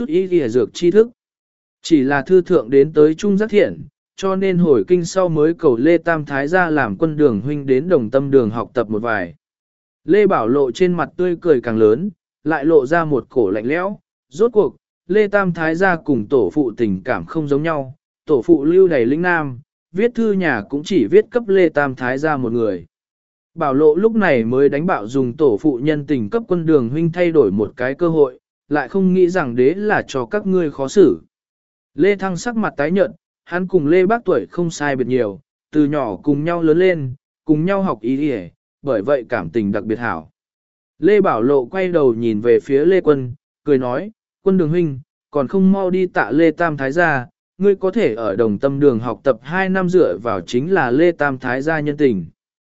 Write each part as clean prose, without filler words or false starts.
chút ý ghi dược tri thức. Chỉ là thư thượng đến tới trung giác thiện, cho nên hồi kinh sau mới cầu Lê Tam Thái gia làm quân đường huynh đến Đồng Tâm đường học tập một vài. Lê Bảo Lộ trên mặt tươi cười càng lớn, lại lộ ra một cổ lạnh lẽo. Rốt cuộc, Lê Tam Thái gia cùng tổ phụ tình cảm không giống nhau, tổ phụ lưu đầy lĩnh nam, viết thư nhà cũng chỉ viết cấp Lê Tam Thái gia một người. Bảo Lộ lúc này mới đánh bạo dùng tổ phụ nhân tình cấp quân đường huynh thay đổi một cái cơ hội, lại không nghĩ rằng đế là cho các ngươi khó xử. Lê Thăng sắc mặt tái nhợt, hắn cùng Lê Bác tuổi không sai biệt nhiều, từ nhỏ cùng nhau lớn lên, cùng nhau học ý y, bởi vậy cảm tình đặc biệt hảo. Lê Bảo Lộ quay đầu nhìn về phía Lê Quân, cười nói, Quân đường huynh, còn không mau đi tạ Lê Tam Thái gia, ngươi có thể ở Đồng Tâm đường học tập 2 năm dựa vào chính là Lê Tam Thái gia nhân tình.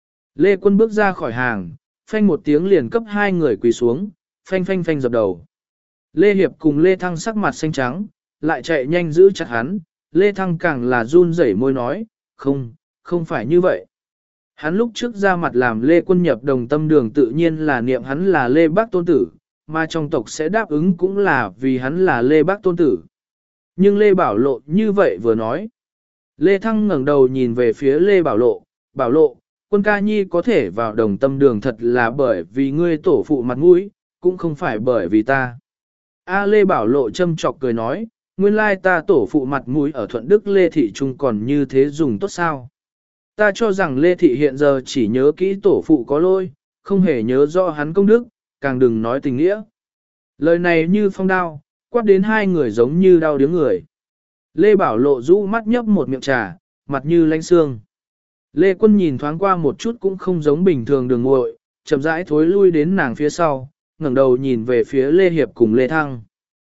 Lê Quân bước ra khỏi hàng, phanh một tiếng liền cấp 2 người quỳ xuống, phanh phanh phanh dập đầu. Lê Hiệp cùng Lê Thăng sắc mặt xanh trắng, lại chạy nhanh giữ chặt hắn, Lê Thăng càng là run rẩy môi nói, không phải như vậy. Hắn lúc trước ra mặt làm Lê Quân nhập Đồng Tâm đường tự nhiên là niệm hắn là Lê Bác tôn tử, mà trong tộc sẽ đáp ứng cũng là vì hắn là Lê Bác tôn tử. Nhưng Lê Bảo Lộ như vậy vừa nói. Lê Thăng ngẩng đầu nhìn về phía Lê Bảo Lộ, Quân ca nhi có thể vào Đồng Tâm đường thật là bởi vì ngươi tổ phụ mặt mũi, cũng không phải bởi vì ta. Lê Bảo Lộ châm chọc cười nói, nguyên lai ta tổ phụ mặt mũi ở Thuận Đức Lê Thị Trung còn như thế dùng tốt sao. Ta cho rằng Lê Thị hiện giờ chỉ nhớ kỹ tổ phụ có lỗi, không hề nhớ rõ hắn công đức, càng đừng nói tình nghĩa. Lời này như phong đao, quát đến 2 người giống như đau điếng người. Lê Bảo Lộ rũ mắt nhấp một miệng trà, mặt như lánh xương. Lê Quân nhìn thoáng qua một chút cũng không giống bình thường đường ngội, chậm rãi thối lui đến nàng phía sau, ngẩng đầu nhìn về phía Lê Hiệp cùng Lê Thăng.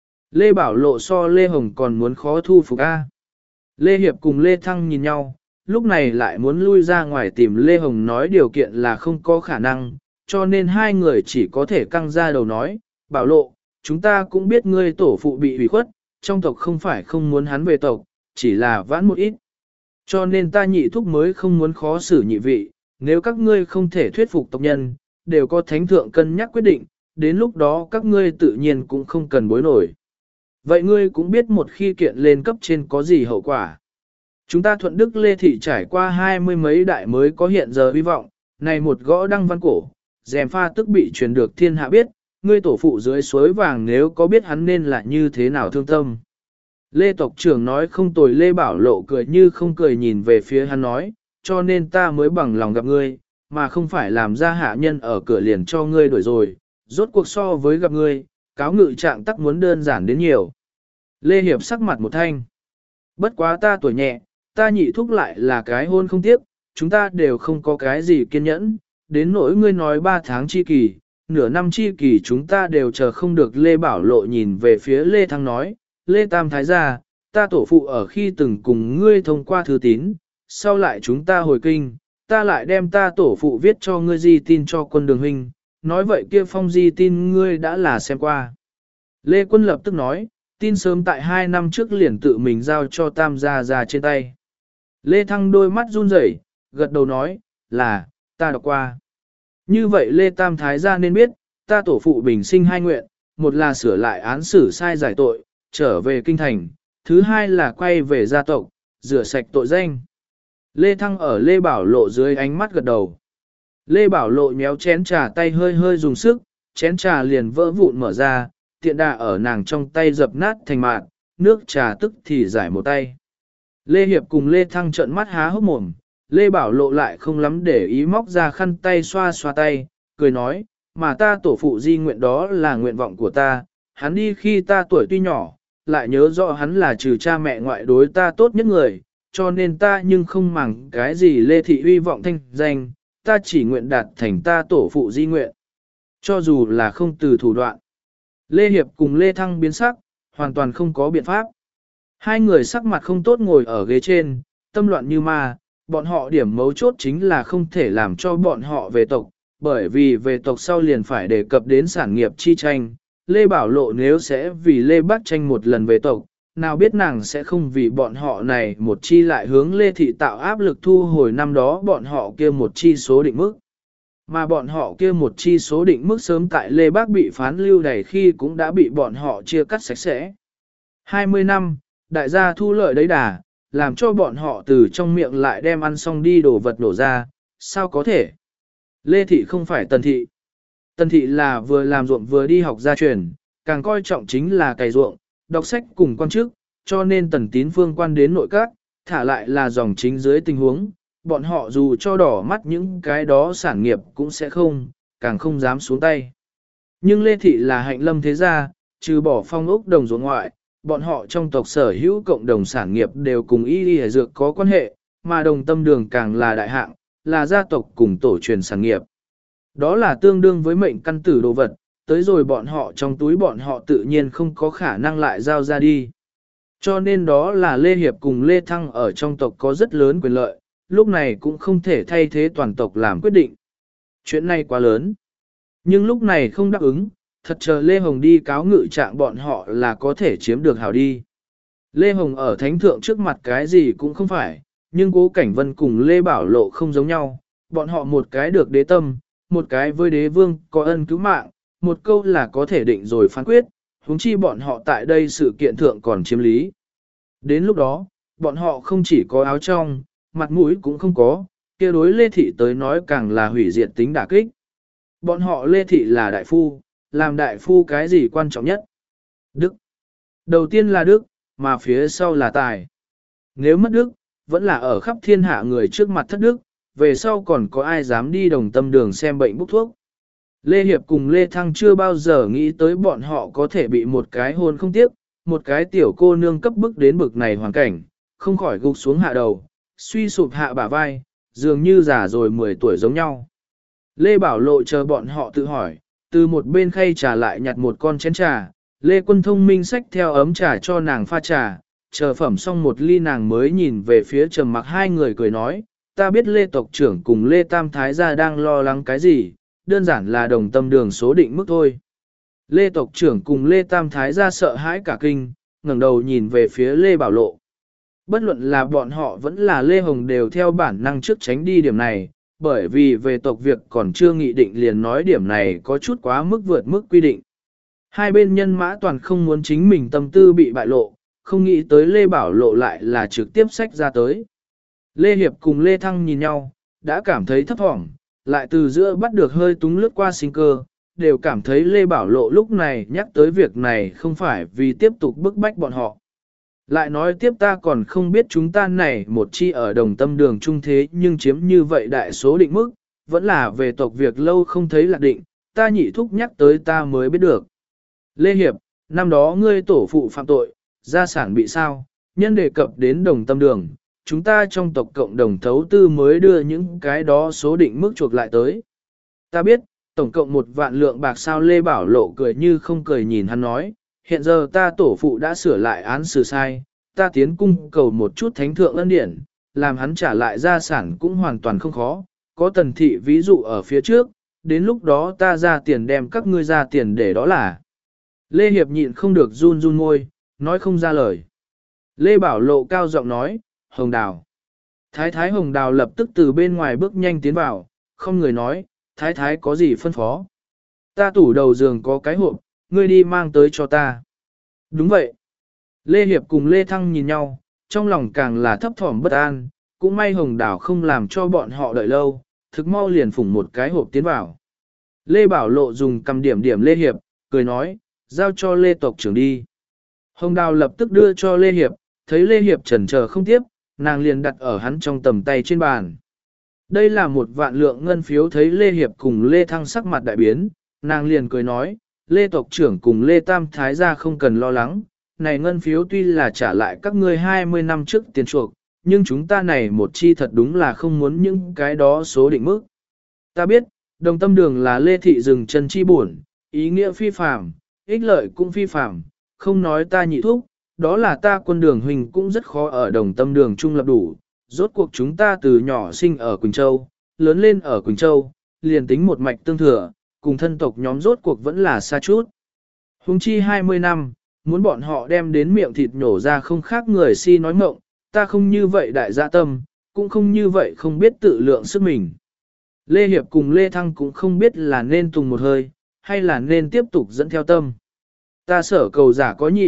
Lê Bảo Lộ so Lê Hồng còn muốn khó thu phục A. Lê Hiệp cùng Lê Thăng nhìn nhau, lúc này lại muốn lui ra ngoài tìm Lê Hồng nói điều kiện là không có khả năng, cho nên 2 người chỉ có thể căng ra đầu nói, Bảo Lộ, chúng ta cũng biết ngươi tổ phụ bị hủy khuất, trong tộc không phải không muốn hắn về tộc, chỉ là vãn một ít. Cho nên ta nhị thúc mới không muốn khó xử nhị vị, nếu các ngươi không thể thuyết phục tộc nhân, đều có thánh thượng cân nhắc quyết định, đến lúc đó các ngươi tự nhiên cũng không cần bối nổi. Vậy ngươi cũng biết một khi kiện lên cấp trên có gì hậu quả. Chúng ta Thuận Đức Lê Thị trải qua 20 mấy đại mới có hiện giờ hy vọng, này một gõ đăng văn cổ, dèm pha tức bị truyền được thiên hạ biết, ngươi tổ phụ dưới suối vàng nếu có biết hắn nên là như thế nào thương tâm. Lê tộc trưởng nói không tồi. Lê Bảo Lộ cười như không cười nhìn về phía hắn nói, cho nên ta mới bằng lòng gặp ngươi, mà không phải làm ra hạ nhân ở cửa liền cho ngươi đuổi rồi, rốt cuộc so với gặp ngươi, cáo ngự trạng tắc muốn đơn giản đến nhiều. Lê Hiệp sắc mặt một thanh. Bất quá ta tuổi nhẹ, ta nhị thúc lại là cái hôn không tiếp, chúng ta đều không có cái gì kiên nhẫn, đến nỗi ngươi nói 3 tháng chi kỳ, nửa năm chi kỳ chúng ta đều chờ không được. Lê Bảo Lộ nhìn về phía Lê Thăng nói, Lê Tam Thái gia, ta tổ phụ ở khi từng cùng ngươi thông qua thư tín, sau lại chúng ta hồi kinh, ta lại đem ta tổ phụ viết cho ngươi di tin cho Quân đường huynh, nói vậy kia phong di tin ngươi đã là xem qua. Lê Quân lập tức nói, tin sớm tại 2 năm trước liền tự mình giao cho Tam gia ra trên tay. Lê Thăng đôi mắt run rẩy, gật đầu nói, là, ta đọc qua. Như vậy Lê Tam Thái gia nên biết, ta tổ phụ bình sinh 2 nguyện, một là sửa lại án xử sai giải tội, trở về kinh thành, thứ 2 là quay về gia tộc, rửa sạch tội danh. Lê Thăng ở Lê Bảo Lộ dưới ánh mắt gật đầu. Lê Bảo Lộ nhéo chén trà tay hơi hơi dùng sức, chén trà liền vỡ vụn mở ra, tiện đà ở nàng trong tay dập nát thành mạt, nước trà tức thì giải một tay. Lê Hiệp cùng Lê Thăng trợn mắt há hốc mồm, Lê Bảo Lộ lại không lắm để ý móc ra khăn tay xoa xoa tay, cười nói, mà ta tổ phụ di nguyện đó là nguyện vọng của ta, hắn đi khi ta tuổi tuy nhỏ, lại nhớ rõ hắn là trừ cha mẹ ngoại đối ta tốt nhất người, cho nên ta nhưng không màng cái gì Lê Thị uy vọng thanh danh, ta chỉ nguyện đạt thành ta tổ phụ di nguyện. Cho dù là không từ thủ đoạn. Lê Hiệp cùng Lê Thăng biến sắc, hoàn toàn không có biện pháp. 2 người sắc mặt không tốt ngồi ở ghế trên, tâm loạn như ma, bọn họ điểm mấu chốt chính là không thể làm cho bọn họ về tộc, bởi vì về tộc sau liền phải đề cập đến sản nghiệp chi tranh. Lê Bảo Lộ nếu sẽ vì Lê Bác tranh một lần về tộc, nào biết nàng sẽ không vì bọn họ này một chi lại hướng Lê Thị tạo áp lực thu hồi năm đó bọn họ kia một chi số định mức. Mà bọn họ kia một chi số định mức sớm tại Lê Bác bị phán lưu đày khi cũng đã bị bọn họ chia cắt sạch sẽ. 20 năm, đại gia thu lợi đấy đà, làm cho bọn họ từ trong miệng lại đem ăn xong đi đồ vật đổ ra, sao có thể? Lê Thị không phải Tần Thị. Tần Thị là vừa làm ruộng vừa đi học gia truyền, càng coi trọng chính là cày ruộng, đọc sách cùng quan chức, cho nên Tần Tín Phương quan đến nội các, thả lại là dòng chính dưới tình huống, bọn họ dù cho đỏ mắt những cái đó sản nghiệp cũng sẽ không, càng không dám xuống tay. Nhưng Lê Thị là hạnh lâm thế gia, trừ bỏ phong ốc đồng ruộng ngoại, bọn họ trong tộc sở hữu cộng đồng sản nghiệp đều cùng y dược có quan hệ, mà đồng tâm đường càng là đại hạng, là gia tộc cùng tổ truyền sản nghiệp. Đó là tương đương với mệnh căn tử đồ vật, tới rồi bọn họ trong túi bọn họ tự nhiên không có khả năng lại giao ra đi. Cho nên đó là Lê Hiệp cùng Lê Thăng ở trong tộc có rất lớn quyền lợi, lúc này cũng không thể thay thế toàn tộc làm quyết định. Chuyện này quá lớn. Nhưng lúc này không đáp ứng, thật chờ Lê Hồng đi cáo ngự trạng bọn họ là có thể chiếm được hảo đi. Lê Hồng ở thánh thượng trước mặt cái gì cũng không phải, nhưng Cố Cảnh Vân cùng Lê Bảo Lộ không giống nhau, bọn họ một cái được đế tâm, một cái với đế vương có ân cứu mạng, một câu là có thể định rồi phán quyết, huống chi bọn họ tại đây sự kiện thượng còn chiếm lý. Đến lúc đó, bọn họ không chỉ có áo trong, mặt mũi cũng không có, kia đối Lê Thị tới nói càng là hủy diệt tính đả kích. Bọn họ Lê Thị là đại phu, làm đại phu cái gì quan trọng nhất? Đức. Đầu tiên là đức, mà phía sau là tài. Nếu mất đức, vẫn là ở khắp thiên hạ người trước mặt thất đức, về sau còn có ai dám đi đồng tâm đường xem bệnh bốc thuốc. Lê Hiệp cùng Lê Thăng chưa bao giờ nghĩ tới bọn họ có thể bị một cái hôn không tiếc, một cái tiểu cô nương cấp bức đến bực này hoàn cảnh, không khỏi gục xuống hạ đầu, suy sụp hạ bả vai, dường như già rồi 10 tuổi giống nhau. Lê Bảo Lộ chờ bọn họ tự hỏi, từ một bên khay trà lại nhặt một con chén trà, Lê Quân thông minh xách theo ấm trà cho nàng pha trà, chờ phẩm xong một ly nàng mới nhìn về phía trầm mặc hai người cười nói, ta biết Lê tộc trưởng cùng Lê Tam Thái gia đang lo lắng cái gì, đơn giản là đồng tâm đường số định mức thôi. Lê tộc trưởng cùng Lê Tam Thái gia sợ hãi cả kinh, ngẩng đầu nhìn về phía Lê Bảo Lộ. Bất luận là bọn họ vẫn là Lê Hồng đều theo bản năng trước tránh đi điểm này, bởi vì về tộc việc còn chưa nghị định liền nói điểm này có chút quá mức vượt mức quy định. Hai bên nhân mã toàn không muốn chính mình tâm tư bị bại lộ, không nghĩ tới Lê Bảo Lộ lại là trực tiếp sách ra tới. Lê Hiệp cùng Lê Thăng nhìn nhau, đã cảm thấy thấp thỏm, lại từ giữa bắt được hơi túng lướt qua sinh cơ, đều cảm thấy Lê Bảo Lộ lúc này nhắc tới việc này không phải vì tiếp tục bức bách bọn họ. Lại nói tiếp ta còn không biết chúng ta này một chi ở đồng tâm đường trung thế nhưng chiếm như vậy đại số định mức, vẫn là về tộc việc lâu không thấy lạc định, ta nhị thúc nhắc tới ta mới biết được. Lê Hiệp, năm đó ngươi tổ phụ phạm tội, gia sản bị sao, nhân đề cập đến đồng tâm đường, chúng ta trong tộc cộng đồng thấu tư mới đưa những cái đó số định mức chuộc lại tới. Ta biết, tổng cộng 1 vạn lượng bạc sao. Lê Bảo Lộ cười như không cười nhìn hắn nói, hiện giờ ta tổ phụ đã sửa lại án xử sai, ta tiến cung cầu một chút thánh thượng ân điển, làm hắn trả lại gia sản cũng hoàn toàn không khó, có Tần thị ví dụ ở phía trước, đến lúc đó ta ra tiền đem các ngươi ra tiền để đó là. Lê Hiệp nhịn không được run run môi, nói không ra lời. Lê Bảo Lộ cao giọng nói, Hồng Đào. Thái thái Hồng Đào lập tức từ bên ngoài bước nhanh tiến vào, không người nói, thái thái có gì phân phó. Ta tủ đầu giường có cái hộp, ngươi đi mang tới cho ta. Đúng vậy. Lê Hiệp cùng Lê Thăng nhìn nhau, trong lòng càng là thấp thỏm bất an, cũng may Hồng Đào không làm cho bọn họ đợi lâu, thực mau liền phủng một cái hộp tiến vào. Lê Bảo Lộ dùng cầm điểm điểm Lê Hiệp, cười nói, giao cho Lê tộc trưởng đi. Hồng Đào lập tức đưa cho Lê Hiệp, thấy Lê Hiệp chần chờ không tiếp, nàng liền đặt ở hắn trong tầm tay trên bàn. Đây là 1 vạn lượng ngân phiếu. Thấy Lê Hiệp cùng Lê Thăng sắc mặt đại biến, nàng liền cười nói, Lê tộc trưởng cùng Lê Tam Thái gia không cần lo lắng, này ngân phiếu tuy là trả lại các ngươi 20 năm trước tiền chuộc, nhưng chúng ta này một chi thật đúng là không muốn những cái đó số định mức. Ta biết, đồng tâm đường là Lê thị dừng chân chi buồn, ý nghĩa phi phàm, ích lợi cũng phi phàm, không nói ta nhị thúc, đó là ta quân đường huynh cũng rất khó ở đồng tâm đường trung lập đủ. Rốt cuộc chúng ta từ nhỏ sinh ở Quỳnh Châu, lớn lên ở Quỳnh Châu, liền tính một mạch tương thừa, cùng thân tộc nhóm rốt cuộc vẫn là xa chút. Hùng chi 20 năm, muốn bọn họ đem đến miệng thịt nhổ ra không khác người si nói mộng, ta không như vậy đại dạ tâm, cũng không như vậy không biết tự lượng sức mình. Lê Hiệp cùng Lê Thăng cũng không biết là nên tùng một hơi, hay là nên tiếp tục dẫn theo tâm. Ta sở cầu giả có nhị,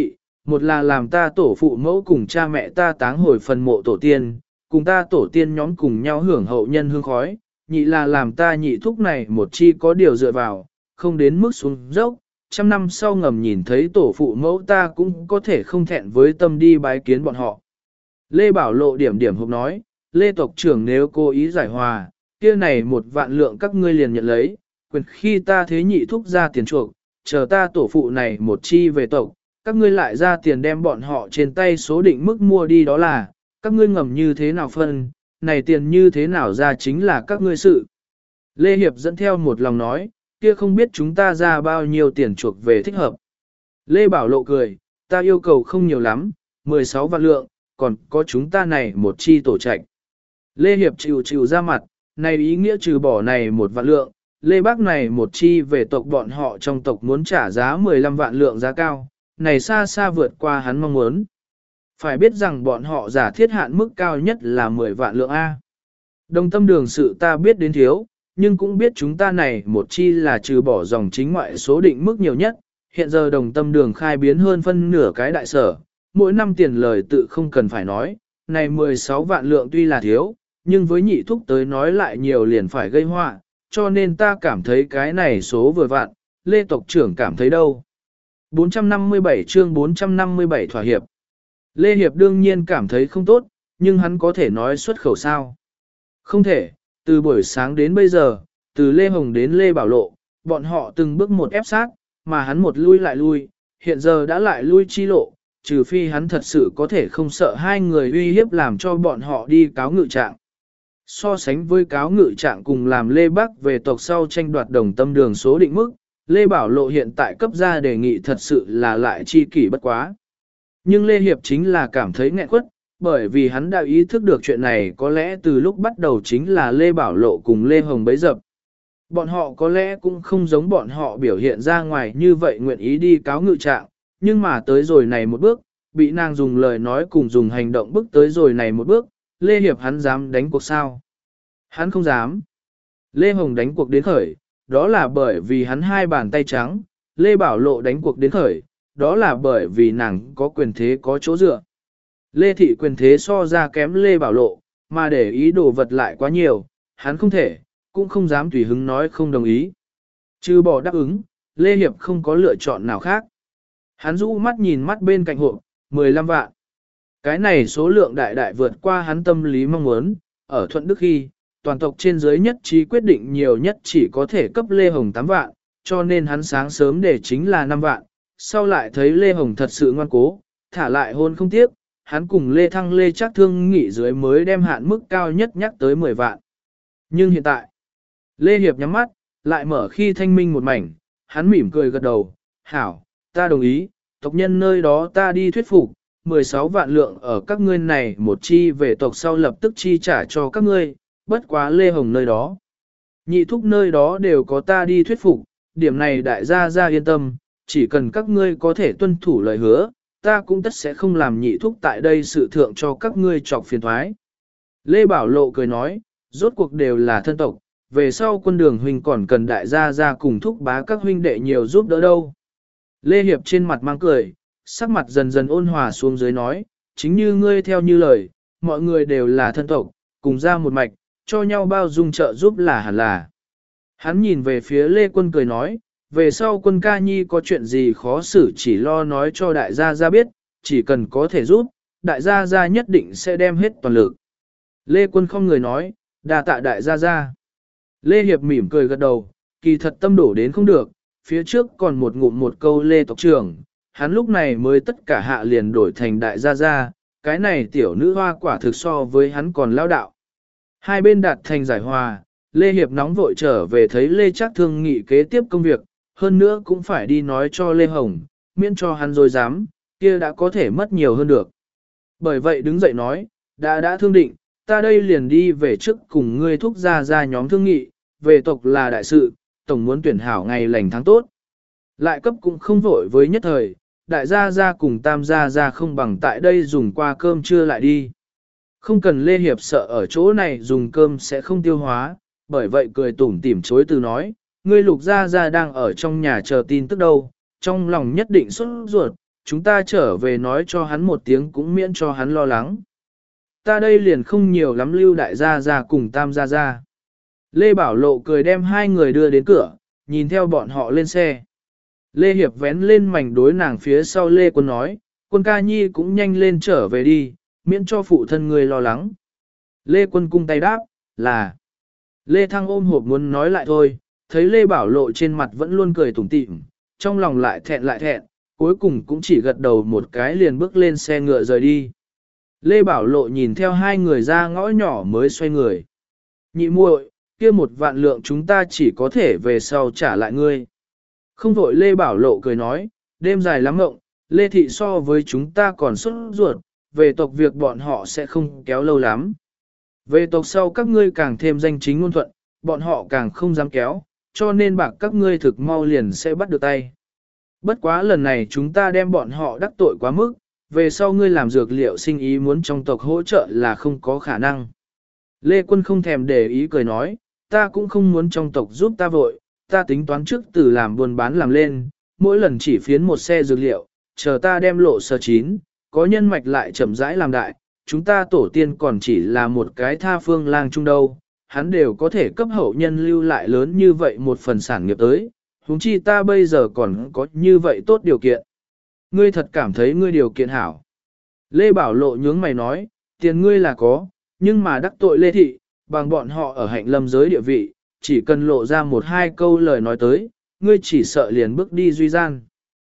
một là làm ta tổ phụ mẫu cùng cha mẹ ta táng hồi phần mộ tổ tiên, cùng ta tổ tiên nhóm cùng nhau hưởng hậu nhân hương khói, nhị là làm ta nhị thúc này một chi có điều dựa vào, không đến mức xuống dốc, trăm năm sau ngầm nhìn thấy tổ phụ mẫu ta cũng có thể không thẹn với tâm đi bái kiến bọn họ. Lê Bảo Lộ điểm điểm hộp nói, Lê tộc trưởng nếu cố ý giải hòa, kia này 1 vạn lượng các ngươi liền nhận lấy, quyền khi ta thế nhị thúc ra tiền chuộc, chờ ta tổ phụ này một chi về tộc, các ngươi lại ra tiền đem bọn họ trên tay số định mức mua đi đó là, các ngươi ngầm như thế nào phân, này tiền như thế nào ra chính là các ngươi sự. Lê Hiệp dẫn theo một lòng nói, kia không biết chúng ta ra bao nhiêu tiền chuộc về thích hợp. Lê Bảo Lộ cười, ta yêu cầu không nhiều lắm, 16 vạn lượng, còn có chúng ta này một chi tổ trạch. Lê Hiệp chịu ra mặt, này ý nghĩa trừ bỏ này 1 vạn lượng, Lê Bác này một chi về tộc bọn họ trong tộc muốn trả giá 15 vạn lượng giá cao, này xa xa vượt qua hắn mong muốn. Phải biết rằng bọn họ giả thiết hạn mức cao nhất là 10 vạn lượng A. Đồng tâm đường sự ta biết đến thiếu, nhưng cũng biết chúng ta này một chi là trừ bỏ dòng chính ngoại số định mức nhiều nhất, hiện giờ đồng tâm đường khai biến hơn phân nửa cái đại sở, mỗi năm tiền lời tự không cần phải nói, này 16 vạn lượng tuy là thiếu, nhưng với nhị thúc tới nói lại nhiều liền phải gây họa, cho nên ta cảm thấy cái này số vừa vạn, Lê tộc trưởng cảm thấy đâu. 457 chương 457 thỏa hiệp. Lê Hiệp đương nhiên cảm thấy không tốt, nhưng hắn có thể nói xuất khẩu sao. Không thể, từ buổi sáng đến bây giờ, từ Lê Hồng đến Lê Bảo Lộ, bọn họ từng bước một ép sát, mà hắn một lui lại lui, hiện giờ đã lại lui chi lộ, trừ phi hắn thật sự có thể không sợ hai người uy hiếp làm cho bọn họ đi cáo ngự trạng. So sánh với cáo ngự trạng cùng làm Lê Bắc về tộc sau tranh đoạt đồng tâm đường số định mức, Lê Bảo Lộ hiện tại cấp ra đề nghị thật sự là lại chi kỷ bất quá. Nhưng Lê Hiệp chính là cảm thấy nghẹn quất, bởi vì hắn đã ý thức được chuyện này có lẽ từ lúc bắt đầu chính là Lê Bảo Lộ cùng Lê Hồng bấy dập. Bọn họ có lẽ cũng không giống bọn họ biểu hiện ra ngoài như vậy nguyện ý đi cáo ngự trạng, nhưng mà tới rồi này một bước, bị nàng dùng lời nói cùng dùng hành động bước tới rồi này một bước, Lê Hiệp hắn dám đánh cuộc sao? Hắn không dám. Lê Hồng đánh cuộc đến khởi, đó là bởi vì hắn hai bàn tay trắng, Lê Bảo Lộ đánh cuộc đến khởi, đó là bởi vì nàng có quyền thế có chỗ dựa. Lê Thị quyền thế so ra kém Lê Bảo Lộ, mà để ý đồ vật lại quá nhiều, hắn không thể, cũng không dám tùy hứng nói không đồng ý. Trừ bỏ đáp ứng, Lê Hiệp không có lựa chọn nào khác. Hắn rũ mắt nhìn mắt bên cạnh hộp, 15 vạn. Cái này số lượng đại đại vượt qua hắn tâm lý mong muốn, ở Thuận Đức khi, toàn tộc trên dưới nhất trí quyết định nhiều nhất chỉ có thể cấp Lê Hồng 8 vạn, cho nên hắn sáng sớm để chính là 5 vạn, sau lại thấy Lê Hồng thật sự ngoan cố, thả lại hôn không tiếc, hắn cùng Lê Thăng Lê Trác Thương nghị dưới mới đem hạn mức cao nhất nhắc tới 10 vạn. Nhưng hiện tại, Lê Hiệp nhắm mắt, lại mở khi thanh minh một mảnh, hắn mỉm cười gật đầu, hảo, ta đồng ý, tộc nhân nơi đó ta đi thuyết phục, 16 vạn lượng ở các ngươi này một chi về tộc sau lập tức chi trả cho các ngươi, bất quá Lê Hồng nơi đó. Nhị thúc nơi đó đều có ta đi thuyết phục, điểm này đại gia yên tâm, chỉ cần các ngươi có thể tuân thủ lời hứa, ta cũng tất sẽ không làm nhị thúc tại đây sự thượng cho các ngươi trọc phiền thoái. Lê Bảo Lộ cười nói, rốt cuộc đều là thân tộc, về sau quân đường huynh còn cần đại gia cùng thúc bá các huynh đệ nhiều giúp đỡ đâu. Lê Hiệp trên mặt mang cười, sắc mặt dần dần ôn hòa xuống dưới nói, chính như ngươi theo như lời, mọi người đều là thân tộc, cùng ra một mạch, cho nhau bao dung trợ giúp là hẳn là. Hắn nhìn về phía Lê Quân cười nói, về sau Quân ca nhi có chuyện gì khó xử chỉ lo nói cho đại gia biết, chỉ cần có thể giúp, đại gia nhất định sẽ đem hết toàn lực. Lê Quân không người nói, đa tạ đại gia. Lê Hiệp mỉm cười gật đầu, kỳ thật tâm đổ đến không được, phía trước còn một ngụm một câu Lê tộc trưởng, hắn lúc này mới tất cả hạ liền đổi thành đại gia, cái này tiểu nữ hoa quả thực so với hắn còn lao đạo. Hai bên đạt thành giải hòa, Lê Hiệp nóng vội trở về thấy Lê Trác Thương nghị kế tiếp công việc, hơn nữa cũng phải đi nói cho Lê Hồng, miễn cho hắn rồi dám, kia đã có thể mất nhiều hơn được. Bởi vậy đứng dậy nói, đã thương định, ta đây liền đi về trước cùng ngươi thúc ra nhóm thương nghị, về tộc là đại sự, tổng muốn tuyển hảo ngày lành tháng tốt. Lại cấp cũng không vội với nhất thời, đại gia cùng tam gia không bằng tại đây dùng qua cơm trưa lại đi. Không cần Lê Hiệp sợ ở chỗ này dùng cơm sẽ không tiêu hóa, bởi vậy cười tủm tỉm chối từ nói, ngươi Lục gia đang ở trong nhà chờ tin tức đâu, trong lòng nhất định sốt ruột, chúng ta trở về nói cho hắn một tiếng cũng miễn cho hắn lo lắng. Ta đây liền không nhiều lắm Lưu đại gia gia cùng Tam gia gia. Lê Bảo Lộ cười đem hai người đưa đến cửa, nhìn theo bọn họ lên xe. Lê Hiệp vén lên mảnh đối nàng phía sau Lê Quân nói, Quân ca nhi cũng nhanh lên trở về đi, miễn cho phụ thân người lo lắng. Lê Quân cung tay đáp, là. Lê Thăng ôm hộp muốn nói lại thôi, thấy Lê Bảo Lộ trên mặt vẫn luôn cười tủm tỉm, trong lòng lại thẹn, cuối cùng cũng chỉ gật đầu một cái liền bước lên xe ngựa rời đi. Lê Bảo Lộ nhìn theo hai người ra ngõ nhỏ mới xoay người. Nhị muội, kia 1 vạn lượng chúng ta chỉ có thể về sau trả lại ngươi. Không vội Lê Bảo Lộ cười nói, đêm dài lắm ngộng, Lê Thị so với chúng ta còn xuất ruột, về tộc việc bọn họ sẽ không kéo lâu lắm. Về tộc sau các ngươi càng thêm danh chính ngôn thuận, bọn họ càng không dám kéo, cho nên bạc các ngươi thực mau liền sẽ bắt được tay. Bất quá lần này chúng ta đem bọn họ đắc tội quá mức, về sau ngươi làm dược liệu sinh ý muốn trong tộc hỗ trợ là không có khả năng. Lê Quân không thèm để ý cười nói, ta cũng không muốn trong tộc giúp ta vội, ta tính toán trước từ làm buôn bán làm lên, mỗi lần chỉ phiến một xe dược liệu, chờ ta đem lộ sơ chín, có nhân mạch lại chậm rãi làm đại, chúng ta tổ tiên còn chỉ là một cái tha phương lang trung đâu, hắn đều có thể cấp hậu nhân lưu lại lớn như vậy một phần sản nghiệp tới, huống chi ta bây giờ còn có như vậy tốt điều kiện. Ngươi thật cảm thấy ngươi điều kiện hảo. Lê Bảo Lộ nhướng mày nói, tiền ngươi là có, nhưng mà đắc tội Lê Thị, bằng bọn họ ở hạnh lâm giới địa vị, chỉ cần lộ ra 1-2 câu lời nói tới, ngươi chỉ sợ liền bước đi duy gian.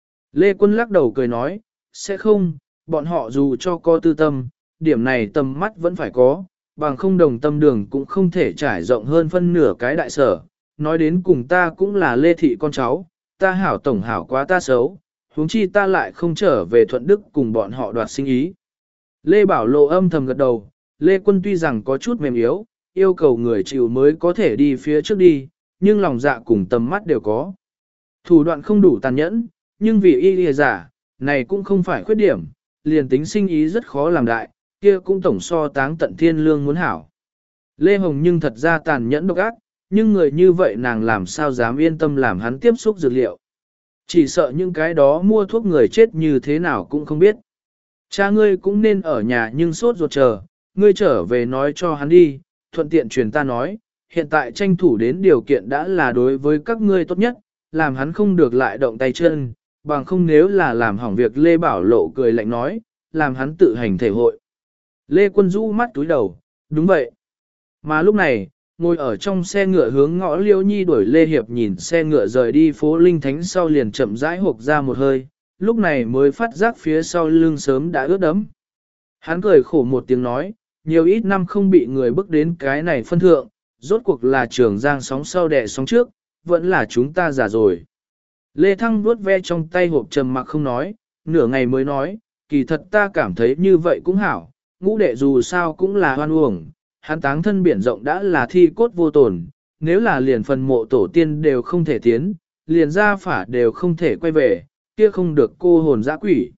Lê Quân lắc đầu cười nói, sẽ không, bọn họ dù cho có tư tâm, điểm này tầm mắt vẫn phải có, bằng không đồng tâm đường cũng không thể trải rộng hơn phân nửa cái đại sở. Nói đến cùng ta cũng là Lê Thị con cháu, ta hảo tổng hảo quá ta xấu, huống chi ta lại không trở về Thuận Đức cùng bọn họ đoạt sinh ý. Lê Bảo Lộ âm thầm gật đầu, Lê Quân tuy rằng có chút mềm yếu, yêu cầu người chịu mới có thể đi phía trước đi, nhưng lòng dạ cùng tầm mắt đều có. Thủ đoạn không đủ tàn nhẫn, nhưng vì y lìa giả, này cũng không phải khuyết điểm, liền tính sinh ý rất khó làm đại, kia cũng tổng so táng tận thiên lương muốn hảo. Lê Hồng nhưng thật ra tàn nhẫn độc ác, nhưng người như vậy nàng làm sao dám yên tâm làm hắn tiếp xúc dược liệu. Chỉ sợ những cái đó mua thuốc người chết như thế nào cũng không biết. Cha ngươi cũng nên ở nhà nhưng sốt ruột chờ, ngươi trở về nói cho hắn đi, thuận tiện truyền ta nói, hiện tại tranh thủ đến điều kiện đã là đối với các ngươi tốt nhất, làm hắn không được lại động tay chân, bằng không nếu là làm hỏng việc Lê Bảo Lộ cười lạnh nói, làm hắn tự hành thể hội. Lê Quân rũ mắt túi đầu, đúng vậy. Mà lúc này, ngồi ở trong xe ngựa hướng ngõ Liêu Nhi đuổi Lê Hiệp nhìn xe ngựa rời đi phố Linh Thánh sau liền chậm rãi hộp ra một hơi, lúc này mới phát giác phía sau lưng sớm đã ướt đẫm. Hắn cười khổ một tiếng nói, nhiều ít năm không bị người bước đến cái này phân thượng, rốt cuộc là Trường Giang sóng sau đẻ sóng trước, vẫn là chúng ta già rồi. Lê Thăng vuốt ve trong tay hộp trầm mặc không nói, nửa ngày mới nói, kỳ thật ta cảm thấy như vậy cũng hảo, ngũ đệ dù sao cũng là hoan uổng, hắn táng thân biển rộng đã là thi cốt vô tổn, nếu là liền phần mộ tổ tiên đều không thể tiến, liền gia phả đều không thể quay về, kia không được cô hồn dã quỷ.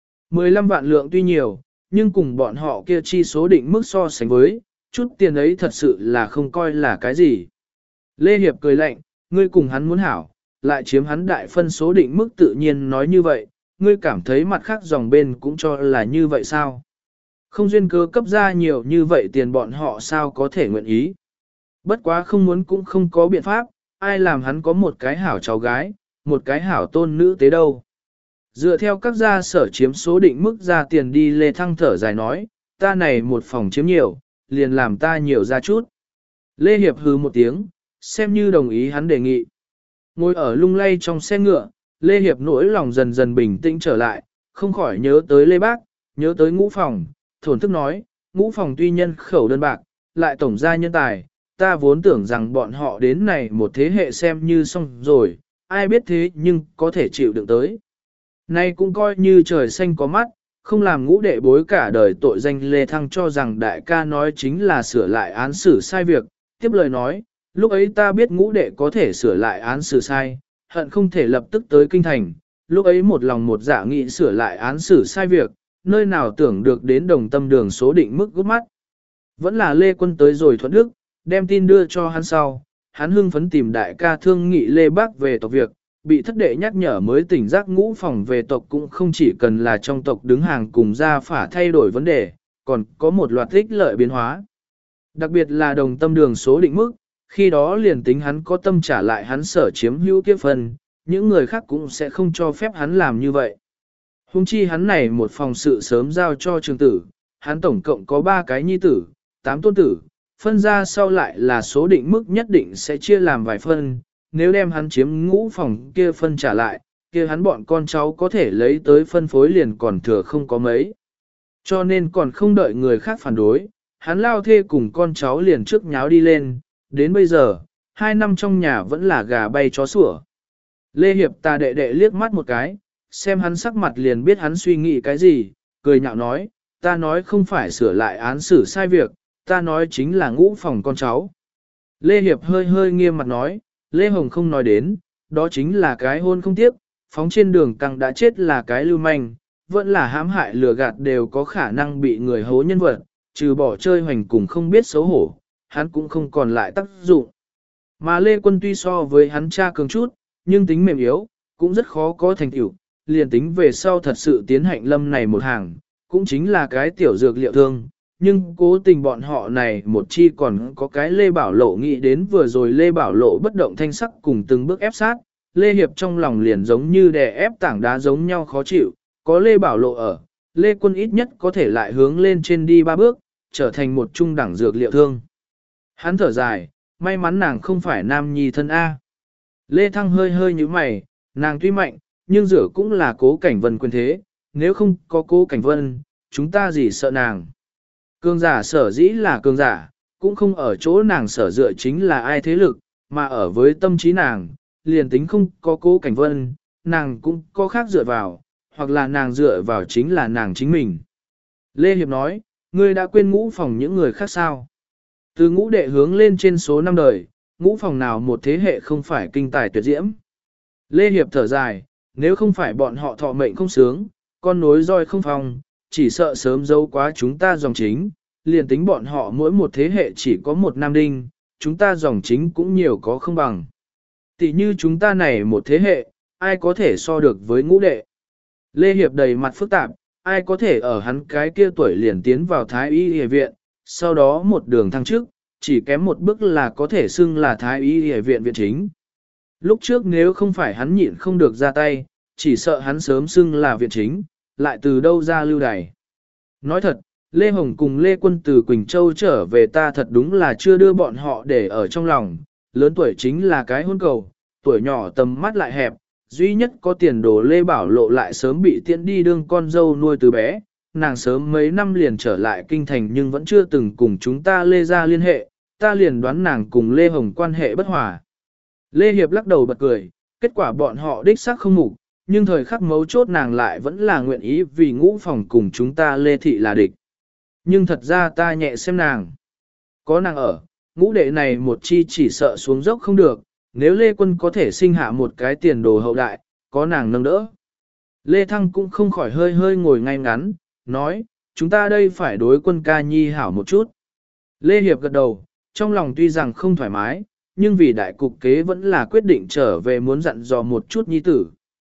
15 vạn lượng tuy nhiều, nhưng cùng bọn họ kia chi số định mức so sánh với, chút tiền ấy thật sự là không coi là cái gì. Lê Hiệp cười lạnh, ngươi cùng hắn muốn hảo, lại chiếm hắn đại phân số định mức tự nhiên nói như vậy, ngươi cảm thấy mặt khác dòng bên cũng cho là như vậy sao? Không duyên cớ cấp ra nhiều như vậy tiền bọn họ sao có thể nguyện ý. Bất quá không muốn cũng không có biện pháp, ai làm hắn có một cái hảo cháu gái, một cái hảo tôn nữ tế đâu. Dựa theo các gia sở chiếm số định mức ra tiền đi Lê Thăng thở dài nói, ta này một phòng chiếm nhiều, liền làm ta nhiều ra chút. Lê Hiệp hừ một tiếng, xem như đồng ý hắn đề nghị. Ngồi ở lung lay trong xe ngựa, Lê Hiệp nỗi lòng dần dần bình tĩnh trở lại, không khỏi nhớ tới Lê Bác, nhớ tới ngũ phòng, thổn thức nói, ngũ phòng tuy nhân khẩu đơn bạc, lại tổng gia nhân tài, ta vốn tưởng rằng bọn họ đến này một thế hệ xem như xong rồi, ai biết thế nhưng có thể chịu đựng tới. Nay cũng coi như trời xanh có mắt, không làm ngũ đệ bối cả đời tội danh Lê Thăng cho rằng đại ca nói chính là sửa lại án xử sai việc, tiếp lời nói, lúc ấy ta biết ngũ đệ có thể sửa lại án xử sai, hận không thể lập tức tới kinh thành, lúc ấy một lòng một dạ nghĩ sửa lại án xử sai việc, nơi nào tưởng được đến đồng tâm đường số định mức gút mắt. Vẫn là Lê Quân tới rồi Thuận Đức, đem tin đưa cho hắn sau, hắn hưng phấn tìm đại ca thương nghị Lê Bác về tộc việc, Bị thất đệ nhắc nhở mới tỉnh giác ngũ phòng về tộc cũng không chỉ cần là trong tộc đứng hàng cùng gia phả thay đổi vấn đề, còn có một loạt ích lợi biến hóa. Đặc biệt là đồng tâm đường số định mức, khi đó liền tính hắn có tâm trả lại hắn sở chiếm hữu kia phần, những người khác cũng sẽ không cho phép hắn làm như vậy. Hùng chi hắn này một phòng sự sớm giao cho trường tử, hắn tổng cộng có 3 cái nhi tử, 8 tôn tử, phân ra sau lại là số định mức nhất định sẽ chia làm vài phân, nếu đem hắn chiếm ngũ phòng kia phân trả lại, kia hắn bọn con cháu có thể lấy tới phân phối liền còn thừa không có mấy. Cho nên còn không đợi người khác phản đối, hắn lao thê cùng con cháu liền trước nháo đi lên, đến bây giờ, 2 năm trong nhà vẫn là gà bay chó sủa. Lê Hiệp ta đệ đệ liếc mắt một cái, xem hắn sắc mặt liền biết hắn suy nghĩ cái gì, cười nhạo nói, ta nói không phải sửa lại án xử sai việc, ta nói chính là ngũ phòng con cháu. Lê Hiệp hơi hơi nghiêm mặt nói, Lê Hồng không nói đến, đó chính là cái hôn không tiếc, phóng trên đường căng đã chết là cái lưu manh, vẫn là hãm hại lừa gạt đều có khả năng bị người hố nhân vật, trừ bỏ chơi hoành cùng không biết xấu hổ, hắn cũng không còn lại tác dụng. Mà Lê Quân tuy so với hắn cha cường chút, nhưng tính mềm yếu, cũng rất khó có thành tựu, liền tính về sau thật sự tiến hạnh lâm này một hàng, cũng chính là cái tiểu dược liệu thương, nhưng cố tình bọn họ này một chi còn có cái Lê Bảo Lộ nghĩ đến vừa rồi Lê Bảo Lộ bất động thanh sắc cùng từng bước ép sát, Lê Hiệp trong lòng liền giống như đè ép tảng đá giống nhau khó chịu, có Lê Bảo Lộ ở, Lê Quân ít nhất có thể lại hướng lên trên đi 3 bước, trở thành một trung đẳng dược liệu thương. Hắn thở dài, may mắn nàng không phải nam nhi thân A. Lê Thăng hơi hơi như mày, nàng tuy mạnh, nhưng rửa cũng là Cố Cảnh Vân quyền thế, nếu không có Cố Cảnh Vân, chúng ta gì sợ nàng. Cường giả sở dĩ là cường giả, cũng không ở chỗ nàng sở dựa chính là ai thế lực, mà ở với tâm trí nàng, liền tính không có Cố Cảnh Vân, nàng cũng có khác dựa vào, hoặc là nàng dựa vào chính là nàng chính mình. Lê Hiệp nói, ngươi đã quên ngũ phòng những người khác sao? Từ ngũ đệ hướng lên trên số 5 đời, ngũ phòng nào một thế hệ không phải kinh tài tuyệt diễm. Lê Hiệp thở dài, nếu không phải bọn họ thọ mệnh không sướng, con nối roi không phòng, chỉ sợ sớm dâu quá chúng ta dòng chính, liền tính bọn họ mỗi một thế hệ chỉ có một nam đinh, chúng ta dòng chính cũng nhiều có không bằng. Tỷ như chúng ta này một thế hệ, ai có thể so được với ngũ đệ. Lê Hiệp đầy mặt phức tạp, ai có thể ở hắn cái kia tuổi liền tiến vào Thái Y Y viện, sau đó một đường thăng trước, chỉ kém một bước là có thể xưng là Thái Y Y viện viện chính. Lúc trước nếu không phải hắn nhịn không được ra tay, chỉ sợ hắn sớm xưng là viện chính, lại từ đâu ra lưu đày. Nói thật, Lê Hồng cùng Lê Quân từ Quỳnh Châu trở về ta thật đúng là chưa đưa bọn họ để ở trong lòng, lớn tuổi chính là cái hôn cầu, tuổi nhỏ tầm mắt lại hẹp, duy nhất có tiền đồ Lê Bảo Lộ lại sớm bị tiễn đi đương con dâu nuôi từ bé, nàng sớm mấy năm liền trở lại kinh thành nhưng vẫn chưa từng cùng chúng ta Lê ra liên hệ, ta liền đoán nàng cùng Lê Hồng quan hệ bất hòa. Lê Hiệp lắc đầu bật cười, kết quả bọn họ đích xác không mục, nhưng thời khắc mấu chốt nàng lại vẫn là nguyện ý vì ngũ phòng cùng chúng ta Lê Thị là địch. Nhưng thật ra ta nhẹ xem nàng. Có nàng ở, ngũ đệ này một chi chỉ sợ xuống dốc không được, nếu Lê Quân có thể sinh hạ một cái tiền đồ hậu đại, có nàng nâng đỡ. Lê Thăng cũng không khỏi hơi hơi ngồi ngay ngắn, nói, chúng ta đây phải đối Quân ca nhi hảo một chút. Lê Hiệp gật đầu, trong lòng tuy rằng không thoải mái, nhưng vì đại cục kế vẫn là quyết định trở về muốn dặn dò một chút nhi tử.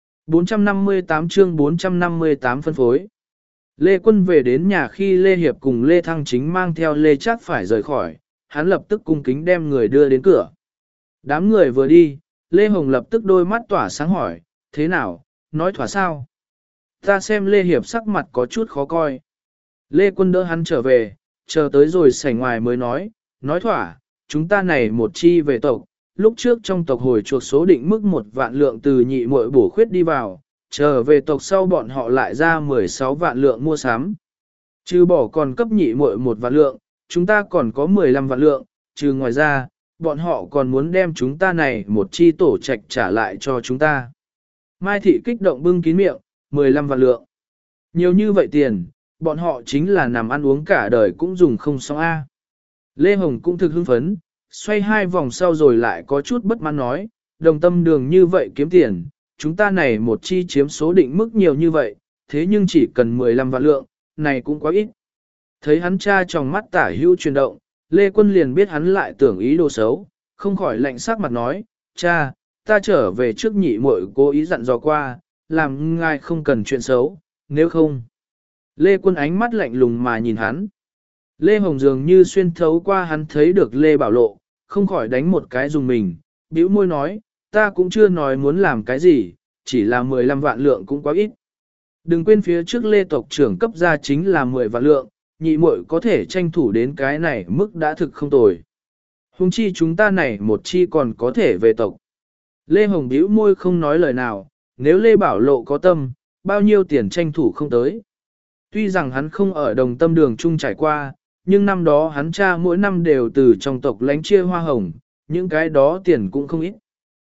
458 chương 458 phân phối. Lê Quân về đến nhà khi Lê Hiệp cùng Lê Thăng chính mang theo Lê Trác phải rời khỏi, hắn lập tức cung kính đem người đưa đến cửa. Đám người vừa đi, Lê Hồng lập tức đôi mắt tỏa sáng hỏi, thế nào, nói thỏa sao? Ta xem Lê Hiệp sắc mặt có chút khó coi. Lê Quân đỡ hắn trở về, chờ tới rồi sảnh ngoài mới nói thỏa, chúng ta này một chi về tộc, lúc trước trong tộc hồi chuộc số định mức 1 vạn lượng từ nhị muội bổ khuyết đi vào, trở về tộc sau bọn họ lại ra 16 vạn lượng mua sắm. Trừ bỏ còn cấp nhị muội 1 vạn lượng, chúng ta còn có 15 vạn lượng, trừ ngoài ra, bọn họ còn muốn đem chúng ta này một chi tổ trạch trả lại cho chúng ta. Mai thị kích động bưng kín miệng, 15 vạn lượng. Nhiều như vậy tiền, bọn họ chính là nằm ăn uống cả đời cũng dùng không xong a. Lê Hồng cũng thực hưng phấn, xoay 2 vòng sau rồi lại có chút bất mãn nói, đồng tâm đường như vậy kiếm tiền, chúng ta này một chi chiếm số định mức nhiều như vậy, thế nhưng chỉ cần 15 vạn lượng, này cũng quá ít. Thấy hắn cha trong mắt tả hữu chuyển động, Lê Quân liền biết hắn lại tưởng ý đồ xấu, không khỏi lạnh sắc mặt nói, cha, ta trở về trước nhị muội cố ý dặn dò qua, làm ngài không cần chuyện xấu, nếu không. Lê Quân ánh mắt lạnh lùng mà nhìn hắn. Lê Hồng dường như xuyên thấu qua hắn thấy được Lê Bảo Lộ, không khỏi đánh một cái dùng mình, bĩu môi nói, ta cũng chưa nói muốn làm cái gì, chỉ là 15 vạn lượng cũng quá ít. Đừng quên phía trước Lê tộc trưởng cấp ra chính là 10 vạn lượng, nhị muội có thể tranh thủ đến cái này mức đã thực không tồi. Hùng chi chúng ta này một chi còn có thể về tộc. Lê Hồng bĩu môi không nói lời nào, nếu Lê Bảo Lộ có tâm, bao nhiêu tiền tranh thủ không tới. Tuy rằng hắn không ở đồng tâm đường chung trải qua, nhưng năm đó hắn cha mỗi năm đều từ trong tộc lánh chia hoa hồng, những cái đó tiền cũng không ít.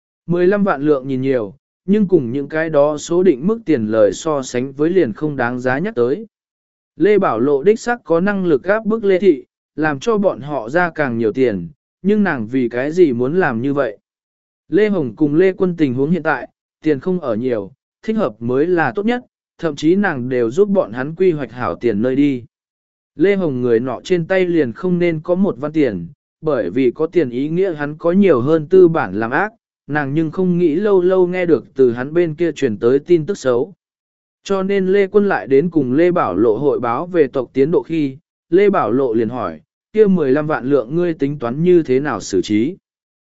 15 vạn lượng nhìn nhiều, nhưng cùng những cái đó số định mức tiền lời so sánh với liền không đáng giá nhắc tới. Lê Bảo Lộ đích sắc có năng lực áp bức Lê Thị, làm cho bọn họ ra càng nhiều tiền, nhưng nàng vì cái gì muốn làm như vậy? Lê Hồng cùng Lê Quân tình huống hiện tại, tiền không ở nhiều, thích hợp mới là tốt nhất, thậm chí nàng đều giúp bọn hắn quy hoạch hảo tiền nơi đi. Lê Hồng người nọ trên tay liền không nên có một văn tiền, bởi vì có tiền ý nghĩa hắn có nhiều hơn tư bản làm ác, nàng nhưng không nghĩ lâu lâu nghe được từ hắn bên kia truyền tới tin tức xấu. Cho nên Lê Quân lại đến cùng Lê Bảo Lộ hội báo về tộc tiến độ khi, Lê Bảo Lộ liền hỏi, kia 15 vạn lượng ngươi tính toán như thế nào xử trí?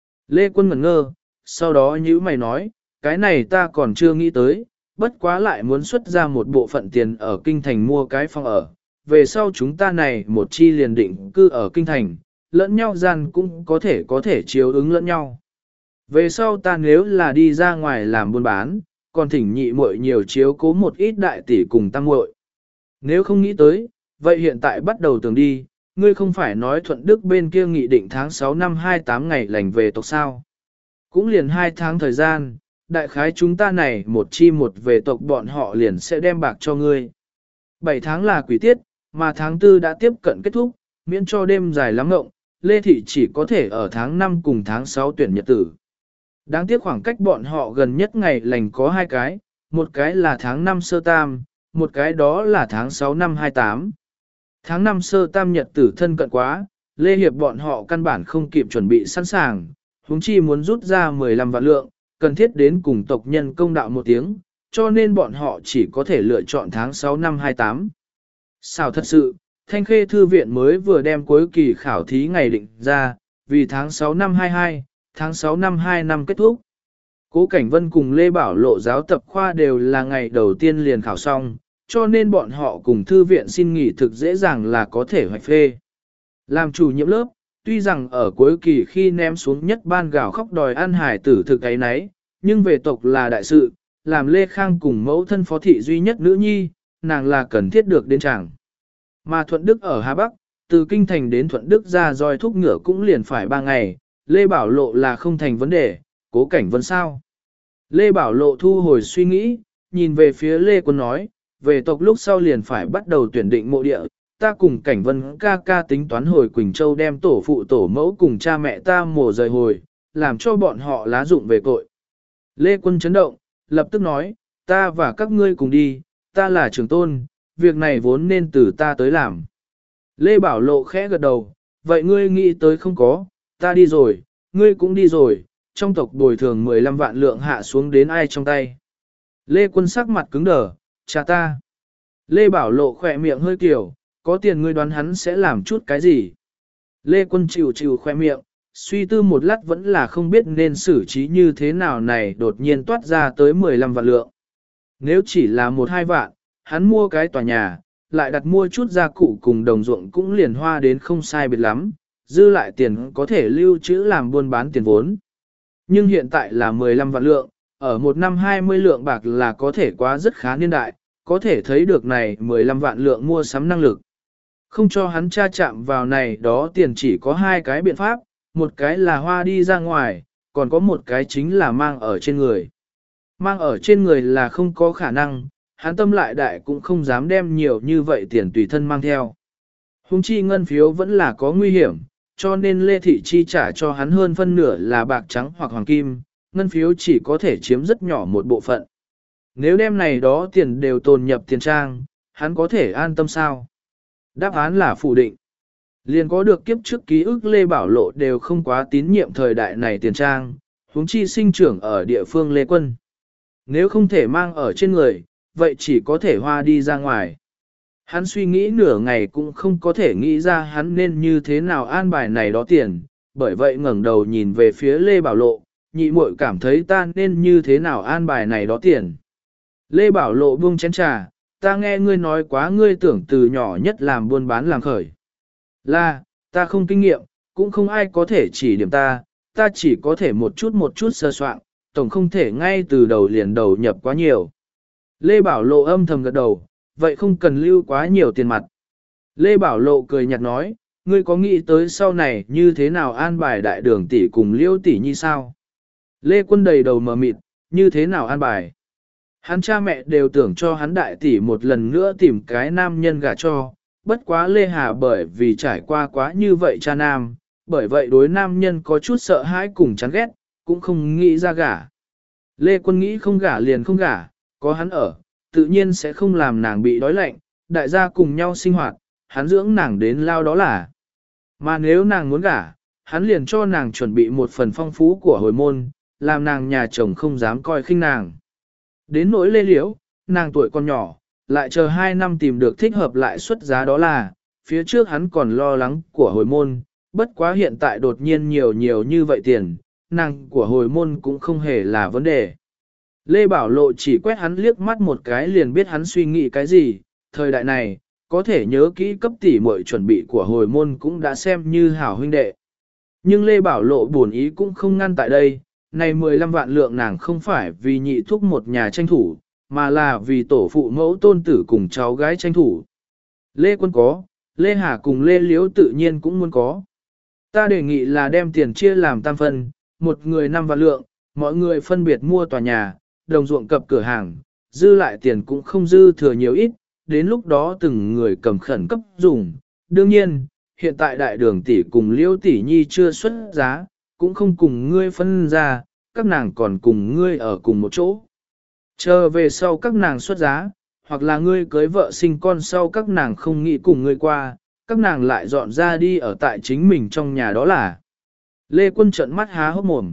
Lê Quân ngẩn ngơ, sau đó nhíu mày nói, cái này ta còn chưa nghĩ tới, bất quá lại muốn xuất ra một bộ phận tiền ở kinh thành mua cái phòng ở. Về sau chúng ta này một chi liền định cư ở kinh thành, lẫn nhau gian cũng có thể chiếu ứng lẫn nhau. Về sau ta nếu là đi ra ngoài làm buôn bán, còn thỉnh nhị muội nhiều chiếu cố một ít đại tỷ cùng tăng muội. Nếu không nghĩ tới, vậy hiện tại bắt đầu tưởng đi, ngươi không phải nói Thuận Đức bên kia nghị định tháng 6 năm 28 ngày lành về tộc sao. Cũng liền 2 tháng thời gian, đại khái chúng ta này một chi một về tộc bọn họ liền sẽ đem bạc cho ngươi. 7 tháng là quỷ tiết, mà tháng 4 đã tiếp cận kết thúc, miễn cho đêm dài lắm ngộng, Lê Thị chỉ có thể ở tháng 5 cùng tháng 6 tuyển nhật tử. Đáng tiếc khoảng cách bọn họ gần nhất ngày lành có 2 cái, một cái là tháng 5 sơ tam, một cái đó là tháng 6 năm 28. Tháng 5 sơ tam nhật tử thân cận quá, Lê Hiệp bọn họ căn bản không kịp chuẩn bị sẵn sàng, huống chi muốn rút ra 15 vạn lượng, cần thiết đến cùng tộc nhân công đạo một tiếng, cho nên bọn họ chỉ có thể lựa chọn tháng 6 năm 28. Sao thật sự, Thanh Khê Thư viện mới vừa đem cuối kỳ khảo thí ngày định ra, vì tháng 6 năm 22, tháng 6 năm 2 năm kết thúc. Cố Cảnh Vân cùng Lê Bảo Lộ giáo tập khoa đều là ngày đầu tiên liền khảo xong, cho nên bọn họ cùng thư viện xin nghỉ thực dễ dàng là có thể hoạch phê. Làm chủ nhiệm lớp, tuy rằng ở cuối kỳ khi ném xuống nhất ban gào khóc đòi ăn hải tử thực ấy nấy, nhưng về tộc là đại sự, làm Lê Khang cùng mẫu thân phó thị duy nhất nữ nhi, nàng là cần thiết được đến chẳng. Mà Thuận Đức ở Hà Bắc, từ Kinh Thành đến Thuận Đức ra roi thúc ngựa cũng liền phải 3 ngày, Lê Bảo Lộ là không thành vấn đề, Cố Cảnh Vân sao. Lê Bảo Lộ thu hồi suy nghĩ, nhìn về phía Lê Quân nói, về tộc lúc sau liền phải bắt đầu tuyển định mộ địa, ta cùng Cảnh Vân ca ca tính toán hồi Quỳnh Châu đem tổ phụ tổ mẫu cùng cha mẹ ta mổ rời hồi, làm cho bọn họ lá dụng về cội. Lê Quân chấn động, lập tức nói, ta và các ngươi cùng đi, ta là trưởng tôn, việc này vốn nên từ ta tới làm. Lê Bảo Lộ khẽ gật đầu, vậy ngươi nghĩ tới không có, ta đi rồi, ngươi cũng đi rồi, trong tộc bồi thường 15 vạn lượng hạ xuống đến ai trong tay. Lê Quân sắc mặt cứng đờ, cha ta. Lê Bảo Lộ khỏe miệng hơi kiểu, có tiền ngươi đoán hắn sẽ làm chút cái gì. Lê Quân chịu khỏe miệng, suy tư một lát vẫn là không biết nên xử trí như thế nào này đột nhiên toát ra tới 15 vạn lượng. Nếu chỉ là 1-2 vạn, hắn mua cái tòa nhà, lại đặt mua chút gia cụ cùng đồng ruộng cũng liền hoa đến không sai biệt lắm, dư lại tiền có thể lưu trữ làm buôn bán tiền vốn. Nhưng hiện tại là 15 vạn lượng, ở một năm 20 lượng bạc là có thể quá rất khá niên đại, có thể thấy được này 15 vạn lượng mua sắm năng lực. Không cho hắn tra chạm vào này đó tiền chỉ có 2 cái biện pháp, một cái là hoa đi ra ngoài, còn có một cái chính là mang ở trên người. Mang ở trên người là không có khả năng, hắn tâm lại đại cũng không dám đem nhiều như vậy tiền tùy thân mang theo. Hùng chi ngân phiếu vẫn là có nguy hiểm, cho nên Lê Thị chi trả cho hắn hơn phân nửa là bạc trắng hoặc hoàng kim, ngân phiếu chỉ có thể chiếm rất nhỏ một bộ phận. Nếu đem này đó tiền đều tồn nhập tiền trang, hắn có thể an tâm sao? Đáp án là phủ định. Liền có được kiếp trước ký ức Lê Bảo Lộ đều không quá tín nhiệm thời đại này tiền trang, huống chi sinh trưởng ở địa phương Lê Quân. Nếu không thể mang ở trên người, vậy chỉ có thể hoa đi ra ngoài. Hắn suy nghĩ nửa ngày cũng không có thể nghĩ ra hắn nên như thế nào an bài này đó tiền, bởi vậy ngẩng đầu nhìn về phía Lê Bảo Lộ, nhị muội cảm thấy ta nên như thế nào an bài này đó tiền. Lê Bảo Lộ buông chén trà, ta nghe ngươi nói quá ngươi tưởng từ nhỏ nhất làm buôn bán làm khởi. Là, ta không kinh nghiệm, cũng không ai có thể chỉ điểm ta chỉ có thể một chút sơ soạn, tổng không thể ngay từ đầu liền đầu nhập quá nhiều. Lê Bảo Lộ âm thầm gật đầu, vậy không cần lưu quá nhiều tiền mặt. Lê Bảo Lộ cười nhạt nói, ngươi có nghĩ tới sau này như thế nào an bài đại đường tỷ cùng Liêu tỷ nhi sao? Lê Quân đầy đầu mờ mịt, như thế nào an bài? Hắn cha mẹ đều tưởng cho hắn đại tỷ một lần nữa tìm cái nam nhân gả cho, bất quá Lê Hà bởi vì trải qua quá như vậy cha nam, bởi vậy đối nam nhân có chút sợ hãi cùng chán ghét, cũng không nghĩ ra gả. Lê Quân nghĩ không gả liền không gả, có hắn ở, tự nhiên sẽ không làm nàng bị đói lạnh, đại gia cùng nhau sinh hoạt, hắn dưỡng nàng đến lao đó là. Mà nếu nàng muốn gả, hắn liền cho nàng chuẩn bị một phần phong phú của hồi môn, làm nàng nhà chồng không dám coi khinh nàng. Đến nỗi Lê Liễu, nàng tuổi còn nhỏ, lại chờ 2 năm tìm được thích hợp lại xuất giá đó là, phía trước hắn còn lo lắng của hồi môn, bất quá hiện tại đột nhiên nhiều như vậy tiền, nàng của hồi môn cũng không hề là vấn đề. Lê Bảo Lộ chỉ quét hắn liếc mắt một cái liền biết hắn suy nghĩ cái gì, thời đại này, có thể nhớ kỹ cấp tỷ muội chuẩn bị của hồi môn cũng đã xem như hảo huynh đệ. Nhưng Lê Bảo Lộ buồn ý cũng không ngăn tại đây, này 15 vạn lượng nàng không phải vì nhị thúc một nhà tranh thủ, mà là vì tổ phụ mẫu tôn tử cùng cháu gái tranh thủ. Lê Quân có, Lê Hà cùng Lê Liễu tự nhiên cũng muốn có. Ta đề nghị là đem tiền chia làm tam phân, một người 5 vạn lượng, mọi người phân biệt mua tòa nhà, đồng ruộng cập cửa hàng, dư lại tiền cũng không dư thừa nhiều ít, đến lúc đó từng người cầm khẩn cấp dùng. Đương nhiên, hiện tại đại đường tỷ cùng Liễu tỷ nhi chưa xuất giá, cũng không cùng ngươi phân ra, các nàng còn cùng ngươi ở cùng một chỗ. Chờ về sau các nàng xuất giá, hoặc là ngươi cưới vợ sinh con sau các nàng không nghĩ cùng ngươi qua, các nàng lại dọn ra đi ở tại chính mình trong nhà đó là. Lê Quân trợn mắt há hốc mồm.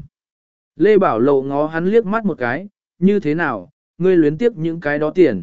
Lê Bảo Lộ ngó hắn liếc mắt một cái, như thế nào, ngươi luyến tiếc những cái đó tiền.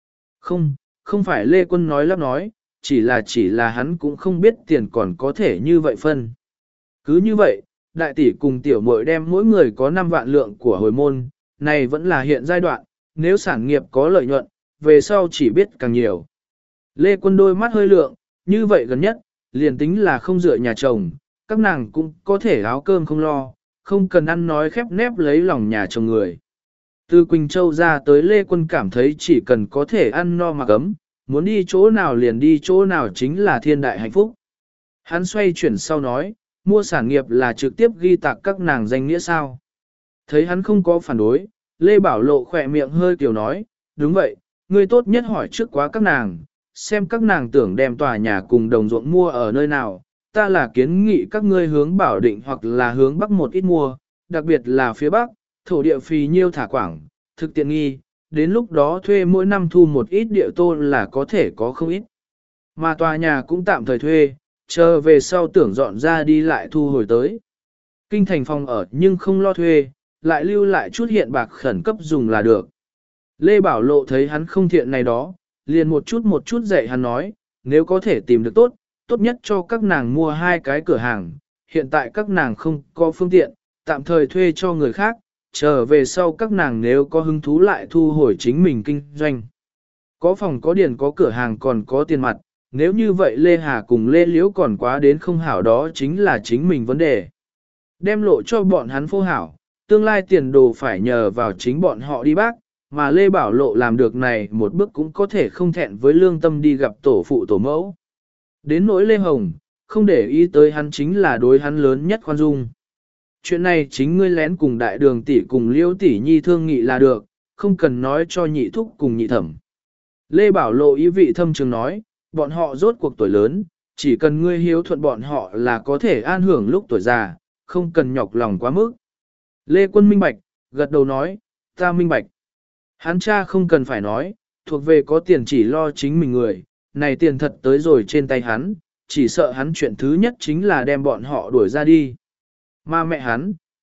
Không phải Lê Quân nói lắp nói, chỉ là hắn cũng không biết tiền còn có thể như vậy phân. Cứ như vậy, đại tỷ cùng tiểu muội đem mỗi người có 5 vạn lượng của hồi môn, này vẫn là hiện giai đoạn, nếu sản nghiệp có lợi nhuận, về sau chỉ biết càng nhiều. Lê Quân đôi mắt hơi lượng, như vậy gần nhất, liền tính là không dựa nhà chồng, các nàng cũng có thể áo cơm không lo, không cần ăn nói khép nép lấy lòng nhà chồng người. Từ Quỳnh Châu ra tới Lê Quân cảm thấy chỉ cần có thể ăn no mặc ấm, muốn đi chỗ nào liền đi chỗ nào chính là thiên đại hạnh phúc. Hắn xoay chuyển sau nói, mua sản nghiệp là trực tiếp ghi tạc các nàng danh nghĩa sao. Thấy hắn không có phản đối, Lê Bảo Lộ khỏe miệng hơi kiểu nói, đúng vậy, ngươi tốt nhất hỏi trước quá các nàng, xem các nàng tưởng đem tòa nhà cùng đồng ruộng mua ở nơi nào, ta là kiến nghị các ngươi hướng Bảo Định hoặc là hướng Bắc một ít mua, đặc biệt là phía Bắc, thổ địa phì nhiêu thả quảng, thực tiện nghi, đến lúc đó thuê mỗi năm thu một ít địa tô là có thể có không ít. Mà tòa nhà cũng tạm thời thuê, chờ về sau tưởng dọn ra đi lại thu hồi tới. Kinh thành phòng ở nhưng không lo thuê, lại lưu lại chút hiện bạc khẩn cấp dùng là được. Lê Bảo Lộ thấy hắn không thiện này đó, liền một chút dạy hắn nói, nếu có thể tìm được tốt nhất cho các nàng mua 2 cái cửa hàng, hiện tại các nàng không có phương tiện, tạm thời thuê cho người khác, trở về sau các nàng nếu có hứng thú lại thu hồi chính mình kinh doanh. Có phòng có điền có cửa hàng còn có tiền mặt, nếu như vậy Lê Hà cùng Lê Liễu còn quá đến không hảo đó chính là chính mình vấn đề. Đem lộ cho bọn hắn phô hảo, tương lai tiền đồ phải nhờ vào chính bọn họ đi bác, mà Lê Bảo Lộ làm được này một bước cũng có thể không thẹn với lương tâm đi gặp tổ phụ tổ mẫu. Đến nỗi Lê Hồng, không để ý tới hắn chính là đối hắn lớn nhất khoan dung. Chuyện này chính ngươi lén cùng đại đường tỷ cùng Liễu tỷ nhi thương nghị là được, không cần nói cho nhị thúc cùng nhị thẩm. Lê Bảo Lộ ý vị thâm trường nói, bọn họ rốt cuộc tuổi lớn, chỉ cần ngươi hiếu thuận bọn họ là có thể an hưởng lúc tuổi già, không cần nhọc lòng quá mức. Lê Quân minh bạch, gật đầu nói, ta minh bạch. Hắn cha không cần phải nói, thuộc về có tiền chỉ lo chính mình người, này tiền thật tới rồi trên tay hắn, chỉ sợ hắn chuyện thứ nhất chính là đem bọn họ đuổi ra đi. Mà mẹ hắn,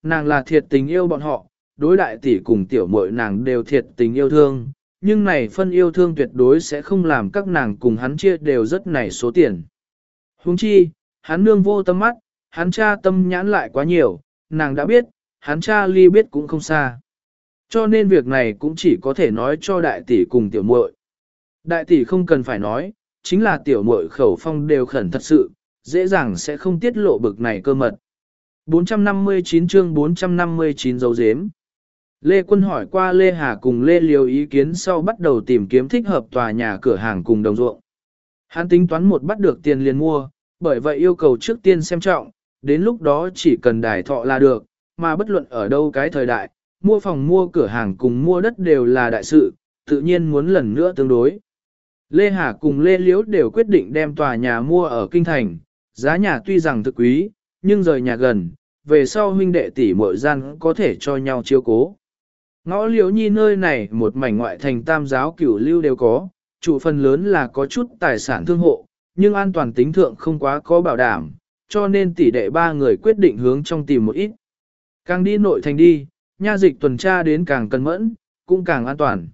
nàng là thiệt tình yêu bọn họ, đối đại tỷ cùng tiểu muội nàng đều thiệt tình yêu thương, nhưng này phân yêu thương tuyệt đối sẽ không làm các nàng cùng hắn chia đều rất nảy số tiền. Huống chi, hắn nương vô tâm mắt, hắn cha tâm nhãn lại quá nhiều, nàng đã biết, hắn cha ly biết cũng không xa. Cho nên việc này cũng chỉ có thể nói cho đại tỷ cùng tiểu muội. Đại tỷ không cần phải nói, chính là tiểu muội khẩu phong đều khẩn thật sự, dễ dàng sẽ không tiết lộ bực này cơ mật. 459 chương 459 dấu dếm. Lê Quân hỏi qua Lê Hà cùng Lê Liêu ý kiến sau bắt đầu tìm kiếm thích hợp tòa nhà cửa hàng cùng đồng ruộng. Hắn tính toán một bắt được tiền liền mua, bởi vậy yêu cầu trước tiên xem trọng, đến lúc đó chỉ cần đài thọ là được, mà bất luận ở đâu cái thời đại, mua phòng mua cửa hàng cùng mua đất đều là đại sự, tự nhiên muốn lần nữa tương đối. Lê Hà cùng Lê Liễu đều quyết định đem tòa nhà mua ở Kinh Thành, giá nhà tuy rằng thực quý, nhưng rời nhà gần, về sau huynh đệ tỷ muội gian có thể cho nhau chiếu cố. Ngõ Liễu Nhi nơi này một mảnh ngoại thành tam giáo cửu lưu đều có, chủ phần lớn là có chút tài sản thương hộ, nhưng an toàn tính thượng không quá có bảo đảm, cho nên tỷ đệ ba người quyết định hướng trong tìm một ít. Càng đi nội thành đi, nha dịch tuần tra đến càng cẩn mẫn, cũng càng an toàn.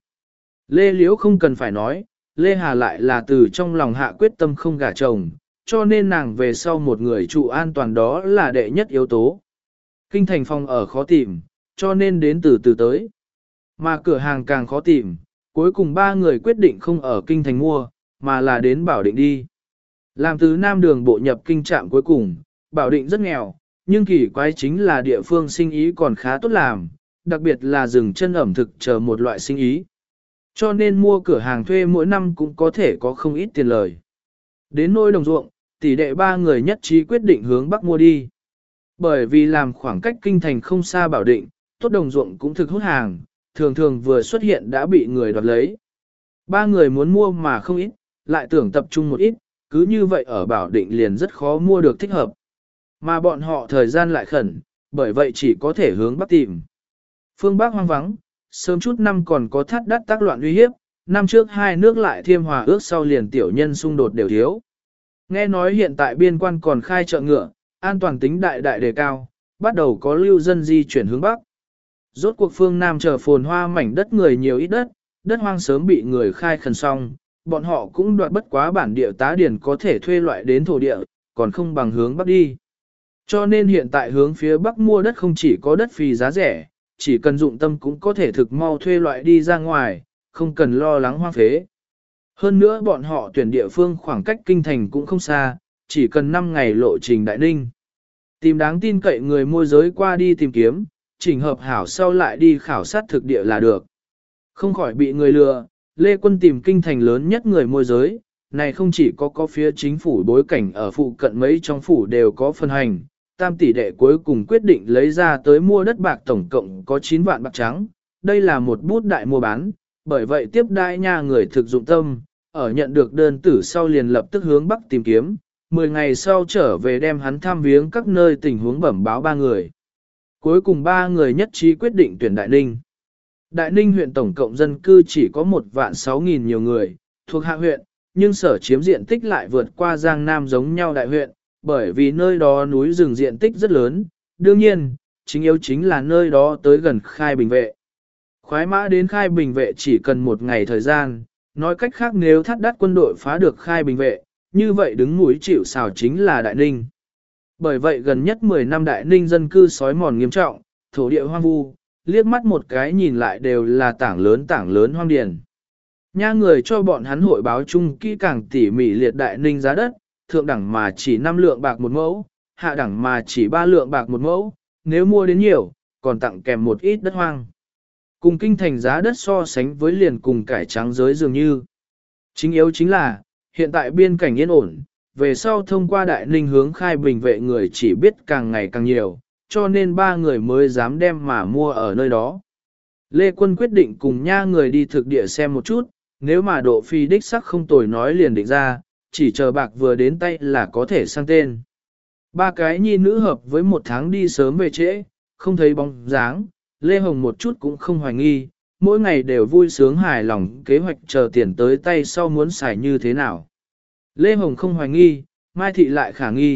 Lê Liễu không cần phải nói, Lê Hà lại là từ trong lòng hạ quyết tâm không gả chồng, cho nên nàng về sau một người trụ an toàn đó là đệ nhất yếu tố. Kinh thành phòng ở khó tìm, cho nên đến từ từ tới. Mà cửa hàng càng khó tìm, cuối cùng ba người quyết định không ở kinh thành mua, mà là đến Bảo Định đi. Làm từ Nam Đường bộ nhập kinh trạm cuối cùng, Bảo Định rất nghèo, nhưng kỳ quái chính là địa phương sinh ý còn khá tốt làm, đặc biệt là dừng chân ẩm thực chờ một loại sinh ý. Cho nên mua cửa hàng thuê mỗi năm cũng có thể có không ít tiền lời. Đến nôi đồng ruộng, tỷ đệ ba người nhất trí quyết định hướng Bắc mua đi. Bởi vì làm khoảng cách kinh thành không xa Bảo Định, tốt đồng ruộng cũng thực hút hàng, thường thường vừa xuất hiện đã bị người đoạt lấy. Ba người muốn mua mà không ít, lại tưởng tập trung một ít, cứ như vậy ở Bảo Định liền rất khó mua được thích hợp. Mà bọn họ thời gian lại khẩn, bởi vậy chỉ có thể hướng Bắc tìm. Phương Bắc hoang vắng, sớm chút năm còn có thắt đắt tác loạn uy hiếp, năm trước hai nước lại thiêm hòa ước sau liền tiểu nhân xung đột đều thiếu. Nghe nói hiện tại biên quan còn khai chợ ngựa, an toàn tính đại đại đề cao, bắt đầu có lưu dân di chuyển hướng Bắc. Rốt cuộc phương Nam chờ phồn hoa mảnh đất người nhiều ít đất, đất hoang sớm bị người khai khẩn xong, bọn họ cũng đoạt bất quá bản địa tá điển có thể thuê loại đến thổ địa, còn không bằng hướng Bắc đi. Cho nên hiện tại hướng phía Bắc mua đất không chỉ có đất phì giá rẻ, chỉ cần dụng tâm cũng có thể thực mau thuê loại đi ra ngoài, không cần lo lắng hoang phế. Hơn nữa bọn họ tuyển địa phương khoảng cách kinh thành cũng không xa, chỉ cần 5 ngày lộ trình Đại Ninh. Tìm đáng tin cậy người môi giới qua đi tìm kiếm, chỉnh hợp hảo sau lại đi khảo sát thực địa là được. Không khỏi bị người lừa, Lê Quân tìm kinh thành lớn nhất người môi giới, này không chỉ có phía chính phủ bối cảnh ở phụ cận mấy trong phủ đều có phân hành, tam tỷ đệ cuối cùng quyết định lấy ra tới mua đất bạc tổng cộng có 9 vạn bạc trắng, đây là một bút đại mua bán, bởi vậy tiếp đãi nha người thực dụng tâm, ở nhận được đơn tử sau liền lập tức hướng Bắc tìm kiếm, 10 ngày sau trở về đem hắn thăm viếng các nơi tình huống bẩm báo ba người. Cuối cùng ba người nhất trí quyết định tuyển Đại Ninh. Đại Ninh huyện tổng cộng dân cư chỉ có 1.600.000 nhiều người, thuộc hạ huyện, nhưng sở chiếm diện tích lại vượt qua Giang Nam giống nhau đại huyện, bởi vì nơi đó núi rừng diện tích rất lớn, đương nhiên, chính yếu chính là nơi đó tới gần Khai Bình Vệ. Khoái mã đến Khai Bình Vệ chỉ cần 1 ngày thời gian, nói cách khác nếu thắt đắt quân đội phá được Khai Bình Vệ, như vậy đứng mũi chịu sào chính là Đại Ninh. Bởi vậy gần nhất 10 năm Đại Ninh dân cư sói mòn nghiêm trọng, thổ địa hoang vu, liếc mắt một cái nhìn lại đều là tảng lớn hoang điền. Nha người cho bọn hắn hội báo chung kỹ càng tỉ mỉ liệt Đại Ninh giá đất, thượng đẳng mà chỉ 5 lượng bạc một mẫu, hạ đẳng mà chỉ 3 lượng bạc một mẫu, nếu mua đến nhiều, còn tặng kèm một ít đất hoang. Cùng kinh thành giá đất so sánh với liền cùng cải trắng giới dường như. Chính yếu chính là, hiện tại biên cảnh yên ổn, về sau thông qua Đại Ninh hướng Khai Bình Vệ người chỉ biết càng ngày càng nhiều, cho nên ba người mới dám đem mà mua ở nơi đó. Lê Quân quyết định cùng nha người đi thực địa xem một chút, nếu mà độ phi đích sắc không tồi nói liền định ra, chỉ chờ bạc vừa đến tay là có thể sang tên. Ba cái nhi nữ hợp với 1 tháng đi sớm về trễ, không thấy bóng dáng, Lê Hồng một chút cũng không hoài nghi, mỗi ngày đều vui sướng hài lòng kế hoạch chờ tiền tới tay sau muốn xài như thế nào. Lê Hồng không hoài nghi, Mai Thị lại khả nghi,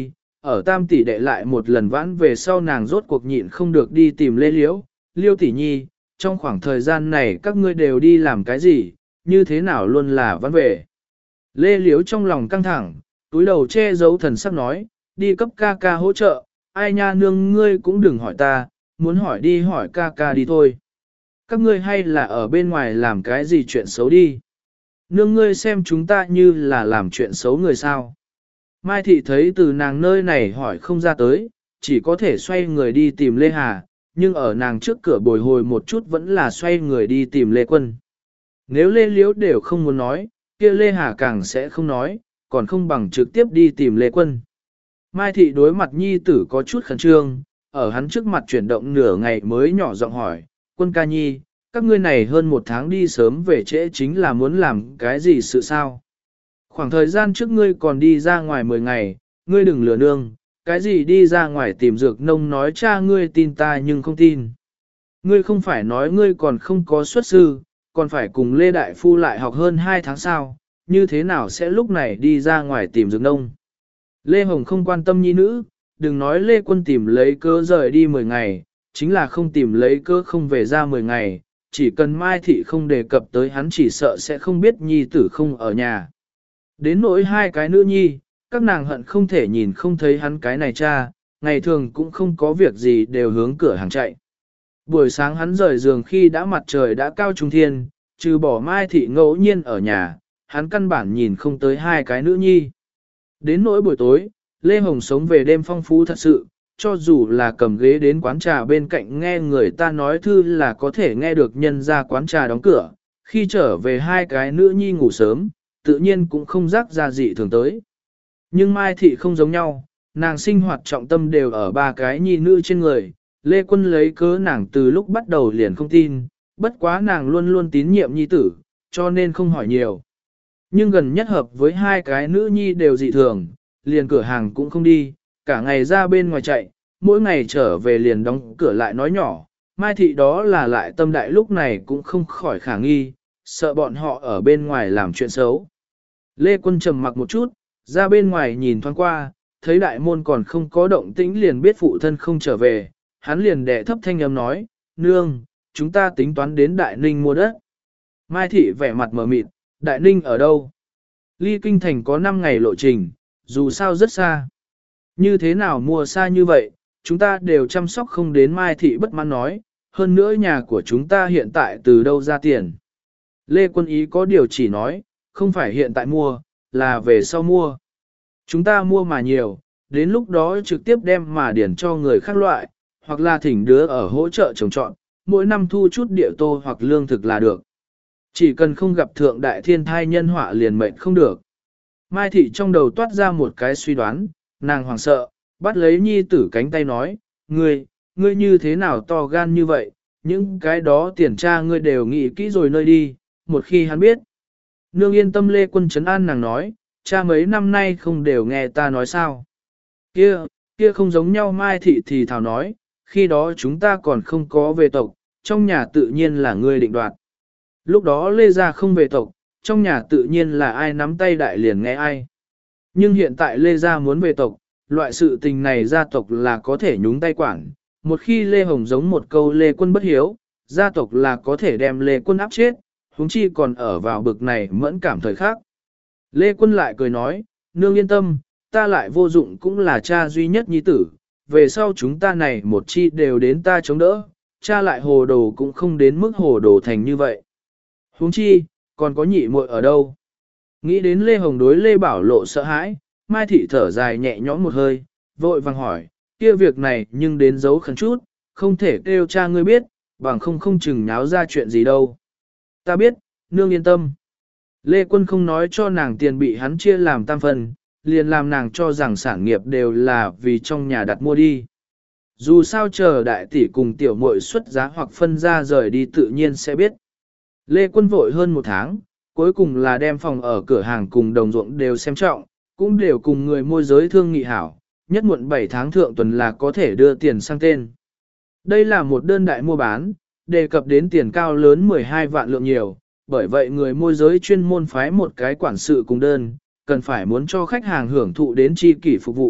ở tam tỷ đệ lại một lần vãn về sau nàng rốt cuộc nhịn không được đi tìm Lê Liễu, Liêu tỷ nhi, trong khoảng thời gian này các ngươi đều đi làm cái gì, như thế nào luôn là vãn về. Lê Liễu trong lòng căng thẳng, túi đầu che giấu thần sắc nói, đi cấp ca ca hỗ trợ, ai nha nương ngươi cũng đừng hỏi ta, muốn hỏi đi hỏi ca ca đi thôi. Các ngươi hay là ở bên ngoài làm cái gì chuyện xấu đi. Nương ngươi xem chúng ta như là làm chuyện xấu người sao. Mai thị thấy từ nàng nơi này hỏi không ra tới, chỉ có thể xoay người đi tìm Lê Hà, nhưng ở nàng trước cửa bồi hồi một chút vẫn là xoay người đi tìm Lê Quân. Nếu Lê Liễu đều không muốn nói, kia Lê Hà càng sẽ không nói, còn không bằng trực tiếp đi tìm Lê Quân. Mai thị đối mặt nhi tử có chút khẩn trương, ở hắn trước mặt chuyển động nửa ngày mới nhỏ giọng hỏi, Quân ca nhi, các ngươi này hơn một tháng đi sớm về trễ chính là muốn làm cái gì sự sao? Khoảng thời gian trước ngươi còn đi ra ngoài 10 ngày, ngươi đừng lừa nương, cái gì đi ra ngoài tìm dược nông nói cha ngươi tin ta nhưng không tin. Ngươi không phải nói ngươi còn không có xuất sư, còn phải cùng Lê Đại Phu lại học hơn 2 tháng sao, như thế nào sẽ lúc này đi ra ngoài tìm dược nông? Lê Hồng không quan tâm nhi nữ, đừng nói Lê Quân tìm lấy cớ rời đi 10 ngày, chính là không tìm lấy cớ không về ra 10 ngày, chỉ cần Mai Thị không đề cập tới hắn chỉ sợ sẽ không biết nhi tử không ở nhà. Đến nỗi hai cái nữ nhi, các nàng hận không thể nhìn không thấy hắn cái này cha, ngày thường cũng không có việc gì đều hướng cửa hàng chạy. Buổi sáng hắn rời giường khi đã mặt trời đã cao trung thiên, trừ bỏ Mai Thị ngẫu nhiên ở nhà, hắn căn bản nhìn không tới hai cái nữ nhi. Đến nỗi buổi tối, Lê Hồng sống về đêm phong phú thật sự, cho dù là cầm ghế đến quán trà bên cạnh nghe người ta nói thư là có thể nghe được nhân ra quán trà đóng cửa, khi trở về hai cái nữ nhi ngủ sớm, tự nhiên cũng không rắc ra dị thường tới. Nhưng Mai Thị không giống nhau, nàng sinh hoạt trọng tâm đều ở ba cái nhi nữ trên người, Lê Quân lấy cớ nàng từ lúc bắt đầu liền không tin, bất quá nàng luôn luôn tín nhiệm nhi tử, cho nên không hỏi nhiều. Nhưng gần nhất hợp với hai cái nữ nhi đều dị thường, liền cửa hàng cũng không đi, cả ngày ra bên ngoài chạy, mỗi ngày trở về liền đóng cửa lại nói nhỏ, Mai Thị đó là lại tâm đại lúc này cũng không khỏi khả nghi, sợ bọn họ ở bên ngoài làm chuyện xấu. Lê Quân trầm mặc một chút, ra bên ngoài nhìn thoáng qua, thấy đại môn còn không có động tĩnh liền biết phụ thân không trở về, hắn liền đẻ thấp thanh âm nói, nương, chúng ta tính toán đến Đại Ninh mua đất. Mai Thị vẻ mặt mờ mịt, Đại Ninh ở đâu? Ly Kinh Thành có 5 ngày lộ trình, dù sao rất xa. Như thế nào mua xa như vậy, chúng ta đều chăm sóc không đến. Mai Thị bất mãn nói, hơn nữa nhà của chúng ta hiện tại từ đâu ra tiền. Lê Quân ý có điều chỉ nói, không phải hiện tại mua, là về sau mua. Chúng ta mua mà nhiều, đến lúc đó trực tiếp đem mà điển cho người khác loại, hoặc là thỉnh đứa ở hỗ trợ trồng trọt, mỗi năm thu chút địa tô hoặc lương thực là được. Chỉ cần không gặp thượng đại thiên thai nhân họa liền mệnh không được. Mai Thị trong đầu toát ra một cái suy đoán, nàng hoảng sợ, bắt lấy nhi tử cánh tay nói, ngươi như thế nào to gan như vậy, những cái đó tiền tra ngươi đều nghĩ kỹ rồi nơi đi, một khi hắn biết. Nương yên tâm. Lê Quân trấn an nàng nói, cha mấy năm nay không đều nghe ta nói sao. Kia không giống nhau. Mai Thị thì thảo nói, khi đó chúng ta còn không có về tộc, trong nhà tự nhiên là ngươi định đoạt. Lúc đó Lê Gia không về tộc, trong nhà tự nhiên là ai nắm tay đại liền nghe ai. Nhưng hiện tại Lê Gia muốn về tộc, loại sự tình này gia tộc là có thể nhúng tay quản. Một khi Lê Hồng giống một câu Lê Quân bất hiếu, gia tộc là có thể đem Lê Quân áp chết, huống chi còn ở vào bực này mẫn cảm thời khác. Lê Quân lại cười nói, nương yên tâm, ta lại vô dụng cũng là cha duy nhất nhi tử, về sau chúng ta này một chi đều đến ta chống đỡ, cha lại hồ đồ cũng không đến mức hồ đồ thành như vậy. Huống chi, còn có nhị muội ở đâu? Nghĩ đến Lê Hồng đối Lê Bảo Lộ sợ hãi, Mai Thị thở dài nhẹ nhõm một hơi, vội vàng hỏi, kia việc này nhưng đến giấu khẩn chút, không thể kêu cha ngươi biết, bằng không chừng nháo ra chuyện gì đâu. Ta biết, nương yên tâm. Lê Quân không nói cho nàng tiền bị hắn chia làm tam phần, liền làm nàng cho rằng sản nghiệp đều là vì trong nhà đặt mua đi. Dù sao chờ đại tỷ cùng tiểu muội xuất giá hoặc phân ra rời đi tự nhiên sẽ biết. Lê Quân vội hơn 1 tháng, cuối cùng là đem phòng ở cửa hàng cùng đồng ruộng đều xem trọng, cũng đều cùng người môi giới thương nghị hảo, nhất muộn 7 tháng thượng tuần là có thể đưa tiền sang tên. Đây là một đơn đại mua bán, đề cập đến tiền cao lớn 12 vạn lượng nhiều, bởi vậy người môi giới chuyên môn phái một cái quản sự cùng đơn, cần phải muốn cho khách hàng hưởng thụ đến chi kỷ phục vụ,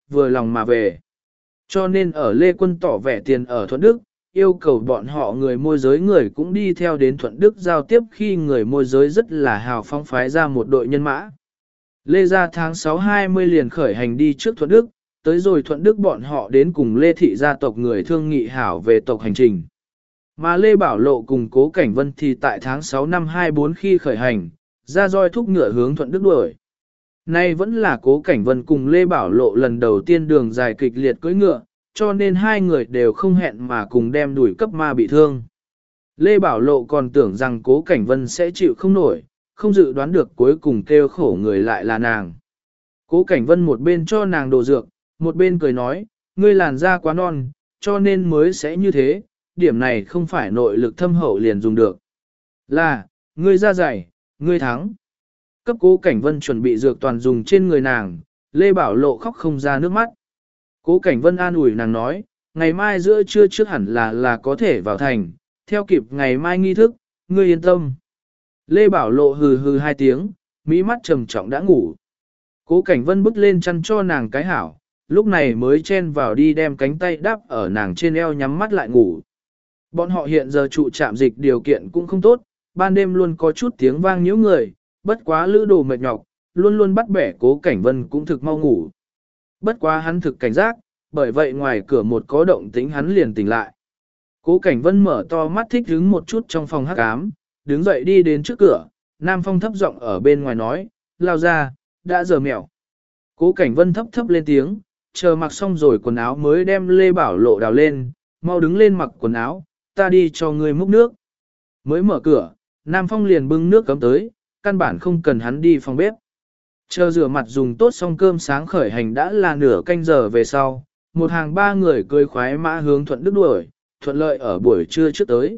vừa lòng mà về. Cho nên ở Lê Quân tỏ vẻ tiền ở Thuận Đức, yêu cầu bọn họ người môi giới người cũng đi theo đến Thuận Đức giao tiếp khi người môi giới rất là hào phóng phái ra một đội nhân mã. Lê gia tháng 6-20 liền khởi hành đi trước Thuận Đức, tới rồi Thuận Đức bọn họ đến cùng Lê thị gia tộc người thương nghị hảo về tộc hành trình. Mà Lê Bảo Lộ cùng Cố Cảnh Vân thì tại tháng 6 năm 24 khi khởi hành, ra roi thúc ngựa hướng Thuận Đức đuổi. Nay vẫn là Cố Cảnh Vân cùng Lê Bảo Lộ lần đầu tiên đường dài kịch liệt cưỡi ngựa, cho nên hai người đều không hẹn mà cùng đem đuổi cấp ma bị thương. Lê Bảo Lộ còn tưởng rằng Cố Cảnh Vân sẽ chịu không nổi, không dự đoán được cuối cùng kêu khổ người lại là nàng. Cố Cảnh Vân một bên cho nàng đồ dược, một bên cười nói, ngươi làn da quá non, cho nên mới sẽ như thế, điểm này không phải nội lực thâm hậu liền dùng được. Là, ngươi da dày, ngươi thắng. Cấp Cố Cảnh Vân chuẩn bị dược toàn dùng trên người nàng, Lê Bảo Lộ khóc không ra nước mắt. Cố Cảnh Vân an ủi nàng nói, ngày mai giữa trưa trước hẳn là có thể vào thành, theo kịp ngày mai nghi thức, ngươi yên tâm. Lê Bảo Lộ hừ hừ hai tiếng, mỹ mắt trầm trọng đã ngủ. Cố Cảnh Vân bước lên chăn cho nàng cái hảo, lúc này mới chen vào đi đem cánh tay đắp ở nàng trên eo nhắm mắt lại ngủ. Bọn họ hiện giờ trụ trạm dịch điều kiện cũng không tốt, ban đêm luôn có chút tiếng vang nhiễu người, bất quá lữ đồ mệt nhọc, luôn luôn bắt bẻ Cố Cảnh Vân cũng thực mau ngủ. Bất quá hắn thực cảnh giác, bởi vậy ngoài cửa một có động tĩnh hắn liền tỉnh lại. Cố Cảnh Vân mở to mắt thích hứng một chút trong phòng hắc ám, đứng dậy đi đến trước cửa, Nam Phong thấp giọng ở bên ngoài nói, lao ra, đã giờ mèo. Cố Cảnh Vân thấp thấp lên tiếng, chờ mặc xong rồi quần áo mới đem Lê Bảo Lộ đào lên, mau đứng lên mặc quần áo, ta đi cho ngươi múc nước. Mới mở cửa, Nam Phong liền bưng nước cấm tới, căn bản không cần hắn đi phòng bếp. Chờ rửa mặt dùng tốt xong cơm sáng khởi hành đã là nửa canh giờ về sau, một hàng ba người cưỡi khoái mã hướng Thuận Đức đuổi, thuận lợi ở buổi trưa trước tới.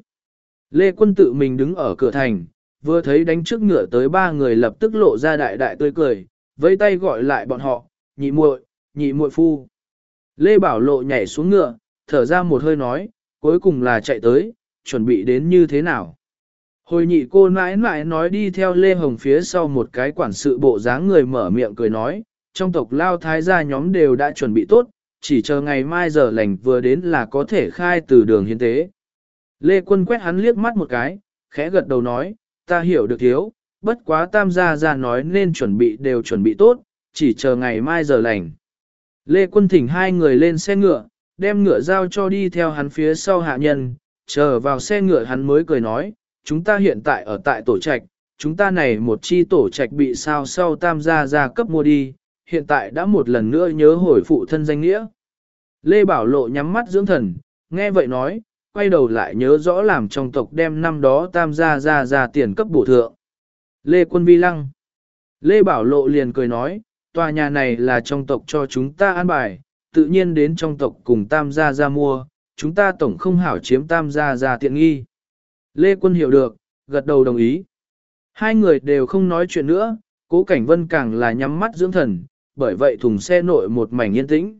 Lê Quân tự mình đứng ở cửa thành, vừa thấy đánh trước ngựa tới ba người lập tức lộ ra đại đại tươi cười, vẫy tay gọi lại bọn họ, nhị muội phu. Lê Bảo Lộ nhảy xuống ngựa, thở ra một hơi nói, cuối cùng là chạy tới, chuẩn bị đến như thế nào. Hồi nhị cô nãi nãi nói đi theo Lê Hồng phía sau một cái quản sự bộ dáng người mở miệng cười nói, trong tộc Lao Thái gia nhóm đều đã chuẩn bị tốt, chỉ chờ ngày mai giờ lành vừa đến là có thể khai từ đường hiến tế. Lê Quân quét hắn liếc mắt một cái, khẽ gật đầu nói, ta hiểu được thiếu, bất quá tam gia ra nói nên chuẩn bị đều chuẩn bị tốt, chỉ chờ ngày mai giờ lành. Lê Quân thỉnh hai người lên xe ngựa, đem ngựa giao cho đi theo hắn phía sau hạ nhân, chờ vào xe ngựa hắn mới cười nói, chúng ta hiện tại ở tại tổ trạch, chúng ta này một chi tổ trạch bị sao sau tam gia gia cấp mua đi, hiện tại đã một lần nữa nhớ hồi phụ thân danh nghĩa. Lê Bảo Lộ nhắm mắt dưỡng thần, nghe vậy nói, quay đầu lại nhớ rõ làm trong tộc đem năm đó tam gia ra tiền cấp bổ thượng. Lê Quân vi lăng. Lê Bảo Lộ liền cười nói, tòa nhà này là trong tộc cho chúng ta an bài, tự nhiên đến trong tộc cùng tam gia ra mua, chúng ta tổng không hảo chiếm tam gia ra tiện nghi. Lê Quân hiểu được, gật đầu đồng ý. Hai người đều không nói chuyện nữa, Cố Cảnh Vân càng là nhắm mắt dưỡng thần, bởi vậy thùng xe nội một mảnh yên tĩnh.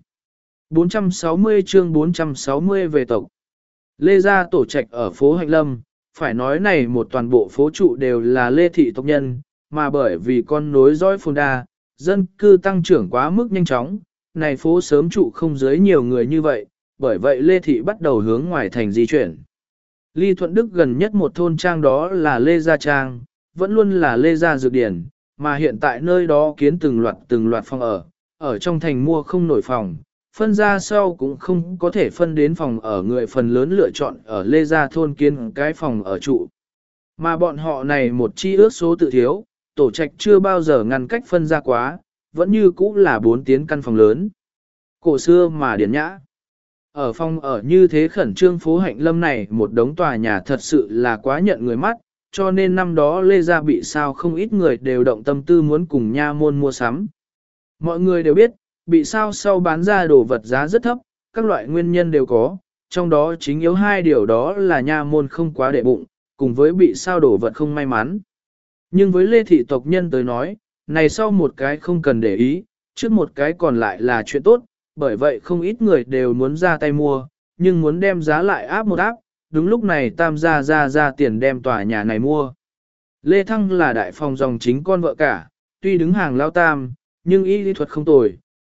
460 chương 460 về tộc. Lê gia tổ trạch ở phố Hạnh Lâm, phải nói này một toàn bộ phố trụ đều là Lê thị tộc nhân, mà bởi vì con nối dõi phồn đa, dân cư tăng trưởng quá mức nhanh chóng, này phố sớm trụ không dưới nhiều người như vậy, bởi vậy Lê thị bắt đầu hướng ngoài thành di chuyển. Ly Thuận Đức gần nhất một thôn trang đó là Lê Gia Trang, vẫn luôn là Lê Gia Dược Điển, mà hiện tại nơi đó kiến từng loạt phòng ở trong thành mua không nổi phòng, phân ra sau cũng không có thể phân đến phòng ở, người phần lớn lựa chọn ở Lê Gia thôn kiến cái phòng ở trụ. Mà bọn họ này một chi ước số tự thiếu, tổ trạch chưa bao giờ ngăn cách phân ra quá, vẫn như cũ là 4 tiến căn phòng lớn. Cổ xưa mà điển nhã. Ở phòng ở như thế khẩn trương phố Hạnh Lâm này một đống tòa nhà thật sự là quá nhận người mắt, cho nên năm đó Lê Gia bị sao không ít người đều động tâm tư muốn cùng nha môn mua sắm. Mọi người đều biết, bị sao sau bán ra đồ vật giá rất thấp, các loại nguyên nhân đều có, trong đó chính yếu hai điều đó là nha môn không quá để bụng, cùng với bị sao đồ vật không may mắn. Nhưng với Lê thị tộc nhân tới nói, này sau một cái không cần để ý, trước một cái còn lại là chuyện tốt, bởi vậy không ít người đều muốn ra tay mua, nhưng muốn đem giá lại áp một áp, đúng lúc này tam gia ra tiền đem tòa nhà này mua. Lê Thăng là đại phòng dòng chính con vợ cả, tuy đứng hàng lao tam, nhưng y lý thuật không tồi,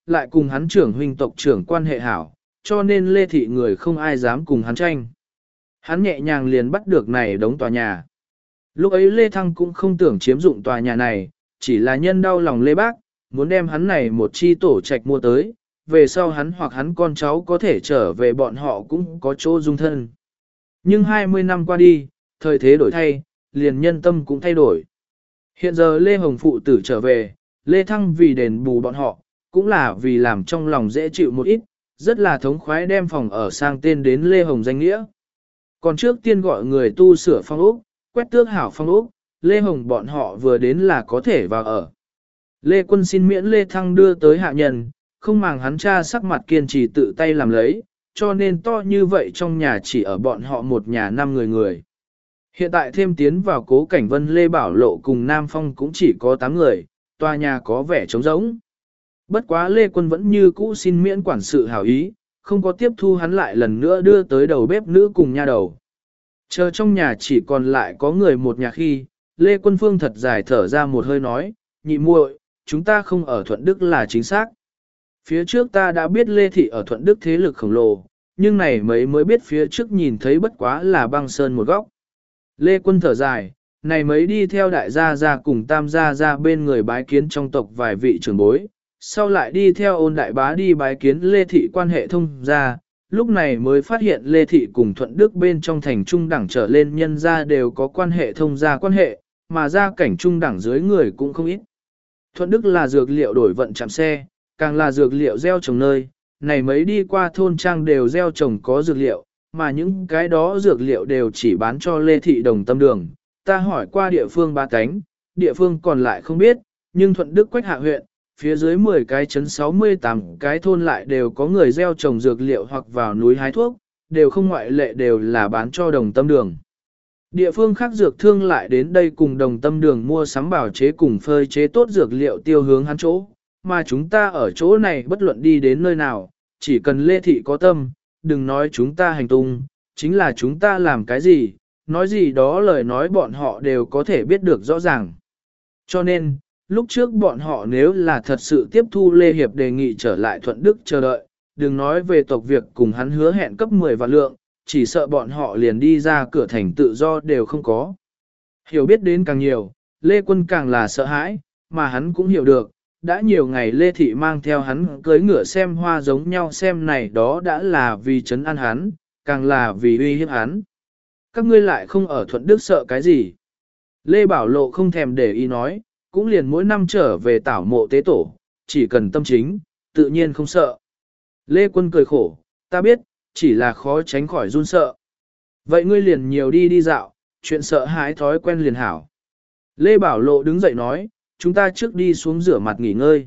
lại cùng hắn trưởng huynh tộc trưởng quan hệ hảo, cho nên Lê Thị người không ai dám cùng hắn tranh. Hắn nhẹ nhàng liền bắt được này đống tòa nhà. Lúc ấy Lê Thăng cũng không tưởng chiếm dụng tòa nhà này, chỉ là nhân đau lòng Lê Bác, muốn đem hắn này một chi tổ trạch mua tới, về sau hắn hoặc hắn con cháu có thể trở về bọn họ cũng có chỗ dung thân. Nhưng 20 năm qua đi, thời thế đổi thay, liền nhân tâm cũng thay đổi. Hiện giờ Lê Hồng phụ tử trở về, Lê Thăng vì đền bù bọn họ, cũng là vì làm trong lòng dễ chịu một ít, rất là thống khoái đem phòng ở sang tên đến Lê Hồng danh nghĩa. Còn trước tiên gọi người tu sửa phong ốc, quét tước hảo phong ốc, Lê Hồng bọn họ vừa đến là có thể vào ở. Lê Quân xin miễn Lê Thăng đưa tới hạ nhân, không màng hắn cha sắc mặt kiên trì tự tay làm lấy, cho nên to như vậy trong nhà chỉ ở bọn họ một nhà 5 người. Hiện tại thêm tiến vào Cố Cảnh Vân, Lê Bảo Lộ cùng Nam Phong cũng chỉ có 8 người, tòa nhà có vẻ trống rỗng. Bất quá Lê Quân vẫn như cũ xin miễn quản sự hảo ý, không có tiếp thu hắn lại lần nữa đưa tới đầu bếp nữ cùng nha đầu. Chờ trong nhà chỉ còn lại có người một nhà khi, Lê Quân Phương thật dài thở ra một hơi nói, nhị muội, chúng ta không ở Thuận Đức là chính xác. Phía trước ta đã biết Lê Thị ở Thuận Đức thế lực khổng lồ, nhưng này mấy mới biết phía trước nhìn thấy bất quá là băng sơn một góc. Lê Quân thở dài, này mấy đi theo đại gia ra cùng tam gia ra bên người bái kiến trong tộc vài vị trưởng bối, sau lại đi theo Ôn đại bá đi bái kiến Lê Thị quan hệ thông gia, lúc này mới phát hiện Lê Thị cùng Thuận Đức bên trong thành trung đẳng trở lên nhân gia đều có quan hệ thông gia quan hệ, mà gia cảnh trung đẳng dưới người cũng không ít. Thuận Đức là dược liệu đổi vận chạm xe, càng là dược liệu gieo trồng nơi, này mấy đi qua thôn trang đều gieo trồng có dược liệu, mà những cái đó dược liệu đều chỉ bán cho Lê Thị Đồng Tâm Đường. Ta hỏi qua địa phương ba cánh, địa phương còn lại không biết, nhưng Thuận Đức Quách Hạ huyện, phía dưới 10 cái trấn 68 cái thôn lại đều có người gieo trồng dược liệu hoặc vào núi hái thuốc, đều không ngoại lệ đều là bán cho Đồng Tâm Đường. Địa phương khác dược thương lại đến đây cùng Đồng Tâm Đường mua sắm bảo chế cùng phơi chế tốt dược liệu tiêu hướng hắn chỗ, mà chúng ta ở chỗ này bất luận đi đến nơi nào, chỉ cần Lê Thị có tâm, đừng nói chúng ta hành tung, chính là chúng ta làm cái gì, nói gì đó lời nói bọn họ đều có thể biết được rõ ràng. Cho nên, lúc trước bọn họ nếu là thật sự tiếp thu Lê Hiệp đề nghị trở lại Thuận Đức chờ đợi, đừng nói về tộc việc cùng hắn hứa hẹn cấp 10 vạn lượng, chỉ sợ bọn họ liền đi ra cửa thành tự do đều không có. Hiểu biết đến càng nhiều, Lê Quân càng là sợ hãi, mà hắn cũng hiểu được, đã nhiều ngày Lê Thị mang theo hắn cưới ngựa xem hoa giống nhau xem này đó đã là vì trấn an hắn, càng là vì uy hiếp hắn. Các ngươi lại không ở Thuận Đức sợ cái gì. Lê Bảo Lộ không thèm để ý nói, cũng liền mỗi năm trở về tảo mộ tế tổ, chỉ cần tâm chính, tự nhiên không sợ. Lê Quân cười khổ, ta biết, chỉ là khó tránh khỏi run sợ. Vậy ngươi liền nhiều đi đi dạo, chuyện sợ hãi thói quen liền hảo. Lê Bảo Lộ đứng dậy nói, chúng ta trước đi xuống rửa mặt nghỉ ngơi.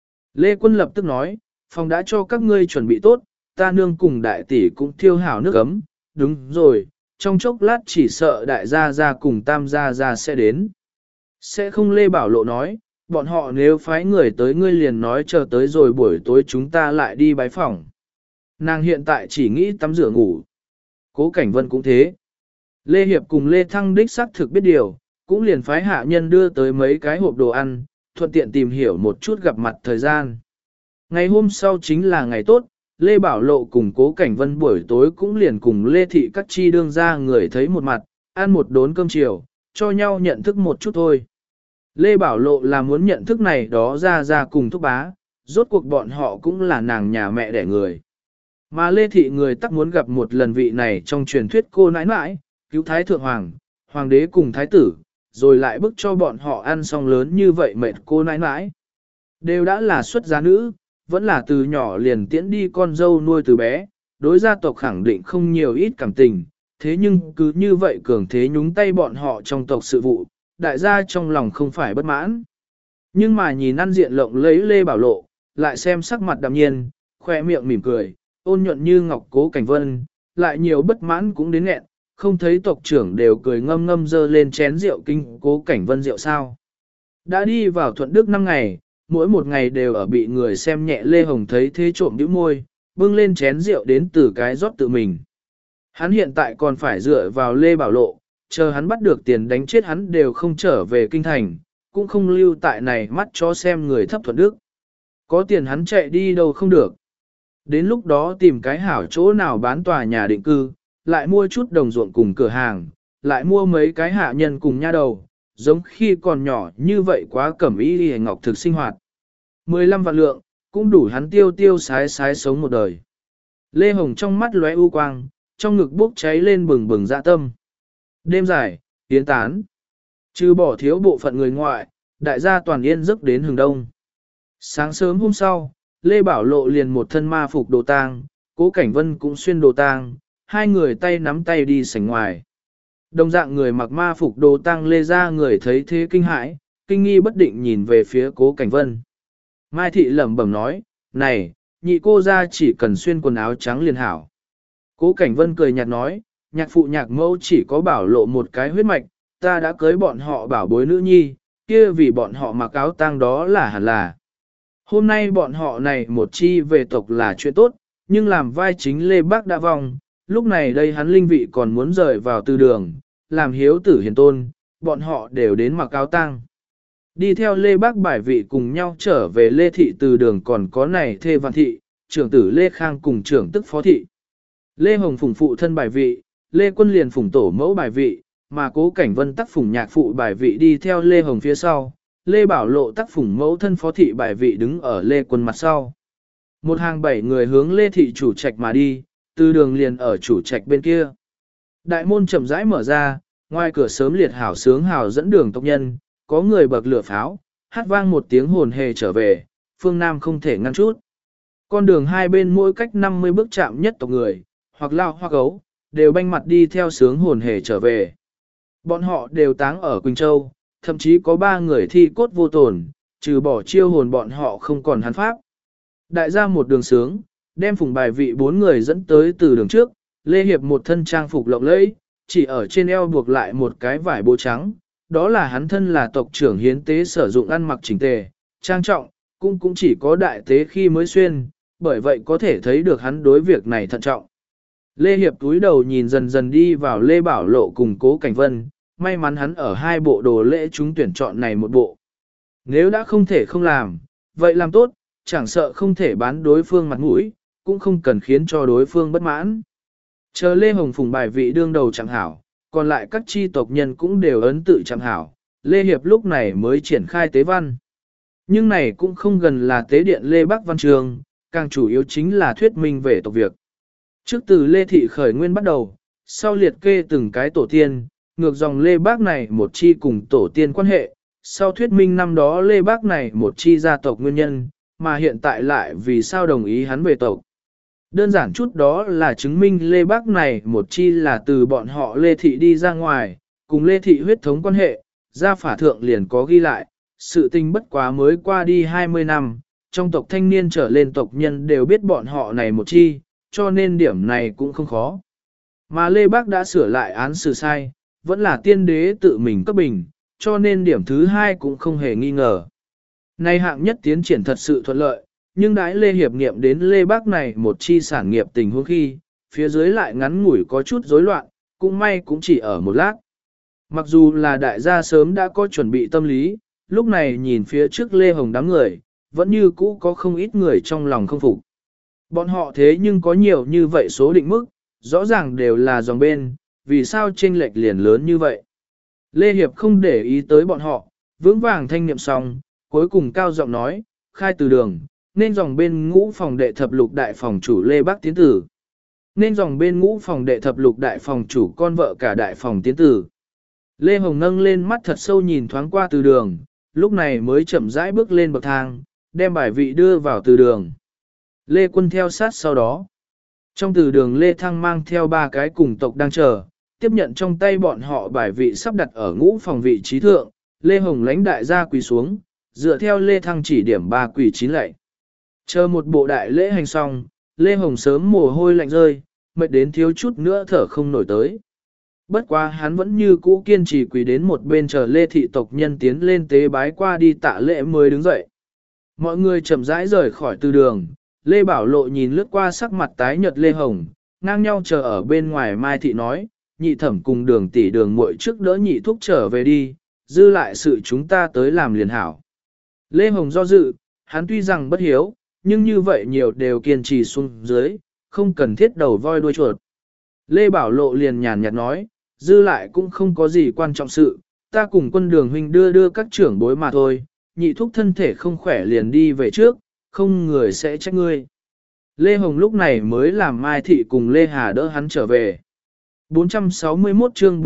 Lê Quân lập tức nói, phòng đã cho các ngươi chuẩn bị tốt, ta nương cùng đại tỷ cũng thiêu hảo nước ấm, đúng rồi, trong chốc lát chỉ sợ đại gia gia cùng tam gia gia sẽ đến. Sẽ không. Lê Bảo Lộ nói, bọn họ nếu phái người tới ngươi liền nói chờ tới rồi buổi tối chúng ta lại đi bái phỏng. Nàng hiện tại chỉ nghĩ tắm rửa ngủ. Cố Cảnh Vân cũng thế. Lê Hiệp cùng Lê Thăng đích xác thực biết điều, cũng liền phái hạ nhân đưa tới mấy cái hộp đồ ăn, thuận tiện tìm hiểu một chút gặp mặt thời gian. Ngày hôm sau chính là ngày tốt, Lê Bảo Lộ cùng Cố Cảnh Vân buổi tối cũng liền cùng Lê Thị Cắt Chi đương ra người thấy một mặt, ăn một đốn cơm chiều, cho nhau nhận thức một chút thôi. Lê Bảo Lộ là muốn nhận thức này đó ra cùng thúc bá, rốt cuộc bọn họ cũng là nàng nhà mẹ đẻ người. Mà Lê Thị người tắc muốn gặp một lần vị này trong truyền thuyết cô nãi nãi, cứu Thái Thượng Hoàng, Hoàng đế cùng Thái tử, rồi lại bức cho bọn họ ăn xong lớn như vậy mệt cô nãi nãi. Đều đã là xuất gia nữ, vẫn là từ nhỏ liền tiễn đi con dâu nuôi từ bé, đối gia tộc khẳng định không nhiều ít cảm tình, thế nhưng cứ như vậy cường thế nhúng tay bọn họ trong tộc sự vụ, đại gia trong lòng không phải bất mãn. Nhưng mà nhìn ăn diện lộng lấy Lê Bảo Lộ, lại xem sắc mặt đạm nhiên, khoe miệng mỉm cười, ôn nhuận như ngọc Cố Cảnh Vân, lại nhiều bất mãn cũng đến nghẹn, không thấy tộc trưởng đều cười ngâm ngâm dơ lên chén rượu kinh Cố Cảnh Vân rượu sao. Đã đi vào Thuận Đức 5 ngày, mỗi một ngày đều ở bị người xem nhẹ. Lê Hồng thấy thế trộm nhíu môi, bưng lên chén rượu đến từ cái rót tự mình. Hắn hiện tại còn phải dựa vào Lê Bảo Lộ, chờ hắn bắt được tiền đánh chết hắn đều không trở về kinh thành, cũng không lưu tại này mắt cho xem người thấp Thuận Đức. Có tiền hắn chạy đi đâu không được. Đến lúc đó tìm cái hảo chỗ nào bán tòa nhà định cư, lại mua chút đồng ruộng cùng cửa hàng, lại mua mấy cái hạ nhân cùng nha đầu, giống khi còn nhỏ như vậy quá cẩm y đi ngọc thực sinh hoạt. 15 vạn lượng, cũng đủ hắn tiêu tiêu sái sái sống một đời. Lê Hồng trong mắt lóe u quang, trong ngực bốc cháy lên bừng bừng dạ tâm. Đêm dài, tiến tán. Trừ bỏ thiếu bộ phận người ngoại, đại gia toàn yên giấc đến hừng đông. Sáng sớm hôm sau, Lê Bảo Lộ liền một thân ma phục đồ tang, Cố Cảnh Vân cũng xuyên đồ tang, hai người tay nắm tay đi sảnh ngoài. Đồng dạng người mặc ma phục đồ tang Lê ra người thấy thế kinh hãi, kinh nghi bất định nhìn về phía Cố Cảnh Vân. Mai Thị lẩm bẩm nói, này, nhị cô ra chỉ cần xuyên quần áo trắng liền hảo. Cố Cảnh Vân cười nhạt nói, nhạc phụ nhạc mẫu chỉ có Bảo Lộ một cái huyết mạch, ta đã cưới bọn họ bảo bối nữ nhi, kia vì bọn họ mặc áo tang đó là hẳn là. Hôm nay bọn họ này một chi về tộc là chuyện tốt, nhưng làm vai chính Lê Bác đã vong, lúc này đây hắn linh vị còn muốn rời vào tư đường, làm hiếu tử hiền tôn, bọn họ đều đến mặc áo tang. Đi theo Lê Bác bài vị cùng nhau trở về Lê Thị từ đường còn có này Thê Văn Thị, trưởng tử Lê Khang cùng trưởng tức Phó Thị. Lê Hồng phủng phụ thân bài vị, Lê Quân liền phủng tổ mẫu bài vị, mà Cố Cảnh Vân tác phủng nhạc phụ bài vị đi theo Lê Hồng phía sau. Lê Bảo Lộ tác phủng mẫu thân Phó Thị bài vị đứng ở Lê Quân mặt sau. Một hàng 7 người hướng Lê Thị chủ trạch mà đi, từ đường liền ở chủ trạch bên kia. Đại môn chậm rãi mở ra, ngoài cửa sớm liệt hảo sướng hào dẫn đường tộc nhân, có người bậc lửa pháo, hát vang một tiếng hồn hề trở về, phương Nam không thể ngăn chút. Con đường hai bên mỗi cách 50 bước chạm nhất tộc người, hoặc lao hoặc gấu, đều banh mặt đi theo sướng hồn hề trở về. Bọn họ đều táng ở Quỳnh Châu, thậm chí có 3 người thi cốt vô tổn, trừ bỏ chiêu hồn bọn họ không còn hắn pháp. Đại gia một đường sướng, đem phùng bài vị 4 người dẫn tới từ đường trước, Lê Hiệp một thân trang phục lộng lẫy, chỉ ở trên eo buộc lại một cái vải bố trắng, đó là hắn thân là tộc trưởng hiến tế sử dụng ăn mặc chỉnh tề, trang trọng, cũng chỉ có đại tế khi mới xuyên, bởi vậy có thể thấy được hắn đối việc này thận trọng. Lê Hiệp túi đầu nhìn dần dần đi vào Lê Bảo Lộ cùng Cố Cảnh Vân, may mắn hắn ở 2 bộ đồ lễ chúng tuyển chọn này một bộ. Nếu đã không thể không làm, vậy làm tốt, chẳng sợ không thể bán đối phương mặt mũi, cũng không cần khiến cho đối phương bất mãn. Chờ Lê Hồng phùng bài vị đương đầu chẳng hảo, còn lại các chi tộc nhân cũng đều ấn tự chẳng hảo, Lê Hiệp lúc này mới triển khai tế văn. Nhưng này cũng không gần là tế điện Lê Bắc Văn Trường, càng chủ yếu chính là thuyết minh về tộc việc. Trước từ Lê Thị khởi nguyên bắt đầu, sau liệt kê từng cái tổ tiên, ngược dòng Lê Bác này một chi cùng tổ tiên quan hệ, sau thuyết minh năm đó Lê Bác này một chi gia tộc nguyên nhân, mà hiện tại lại vì sao đồng ý hắn về tộc. Đơn giản chút đó là chứng minh Lê Bác này một chi là từ bọn họ Lê Thị đi ra ngoài, cùng Lê Thị huyết thống quan hệ, gia phả thượng liền có ghi lại, sự tình bất quá mới qua đi 20 năm, trong tộc thanh niên trở lên tộc nhân đều biết bọn họ này một chi, cho nên điểm này cũng không khó. Mà Lê Bác đã sửa lại án xử sai, vẫn là tiên đế tự mình cấp bình, cho nên điểm thứ 2 cũng không hề nghi ngờ. Nay hạng nhất tiến triển thật sự thuận lợi, nhưng đãi Lê Hiệp nghiệm đến Lê Bác này một chi sản nghiệp tình huống khi, phía dưới lại ngắn ngủi có chút rối loạn, cũng may cũng chỉ ở một lát. Mặc dù là đại gia sớm đã có chuẩn bị tâm lý, lúc này nhìn phía trước Lê Hồng đám người, vẫn như cũ có không ít người trong lòng không phục. Bọn họ thế nhưng có nhiều như vậy số định mức, rõ ràng đều là dòng bên, vì sao chênh lệch liền lớn như vậy. Lê Hiệp không để ý tới bọn họ, vững vàng thanh niệm xong, cuối cùng cao giọng nói, khai từ đường, nên dòng bên ngũ phòng đệ thập lục đại phòng chủ Lê Bác tiến tử. Nên dòng bên ngũ phòng đệ thập lục đại phòng chủ con vợ cả đại phòng tiến tử. Lê Hồng nâng lên mắt thật sâu nhìn thoáng qua từ đường, lúc này mới chậm rãi bước lên bậc thang, đem bài vị đưa vào từ đường. Lê Quân theo sát sau đó. Trong từ đường Lê Thăng mang theo 3 cái cùng tộc đang chờ, tiếp nhận trong tay bọn họ bài vị sắp đặt ở ngũ phòng vị trí thượng, Lê Hồng lãnh đại gia quỳ xuống, dựa theo Lê Thăng chỉ điểm 3 quỳ 9 lạy. Chờ một bộ đại lễ hành xong, Lê Hồng sớm mồ hôi lạnh rơi, mệt đến thiếu chút nữa thở không nổi tới. Bất quá hắn vẫn như cũ kiên trì quỳ đến một bên chờ Lê thị tộc nhân tiến lên tế bái qua đi tạ lễ mới đứng dậy. Mọi người chậm rãi rời khỏi từ đường, Lê Bảo Lộ nhìn lướt qua sắc mặt tái nhợt Lê Hồng, ngang nhau chờ ở bên ngoài Mai Thị nói, nhị thẩm cùng đường tỷ đường muội trước đỡ nhị thúc trở về đi, dư lại sự chúng ta tới làm liền hảo. Lê Hồng do dự, hắn tuy rằng bất hiếu, nhưng như vậy nhiều đều kiên trì xuống dưới, không cần thiết đầu voi đuôi chuột. Lê Bảo Lộ liền nhàn nhạt nói, dư lại cũng không có gì quan trọng sự, ta cùng quân đường huynh đưa các trưởng bối mà thôi, nhị thúc thân thể không khỏe liền đi về trước, không người sẽ trách ngươi. Lê Hồng lúc này mới làm Mai Thị cùng Lê Hà đỡ hắn trở về. 461 chương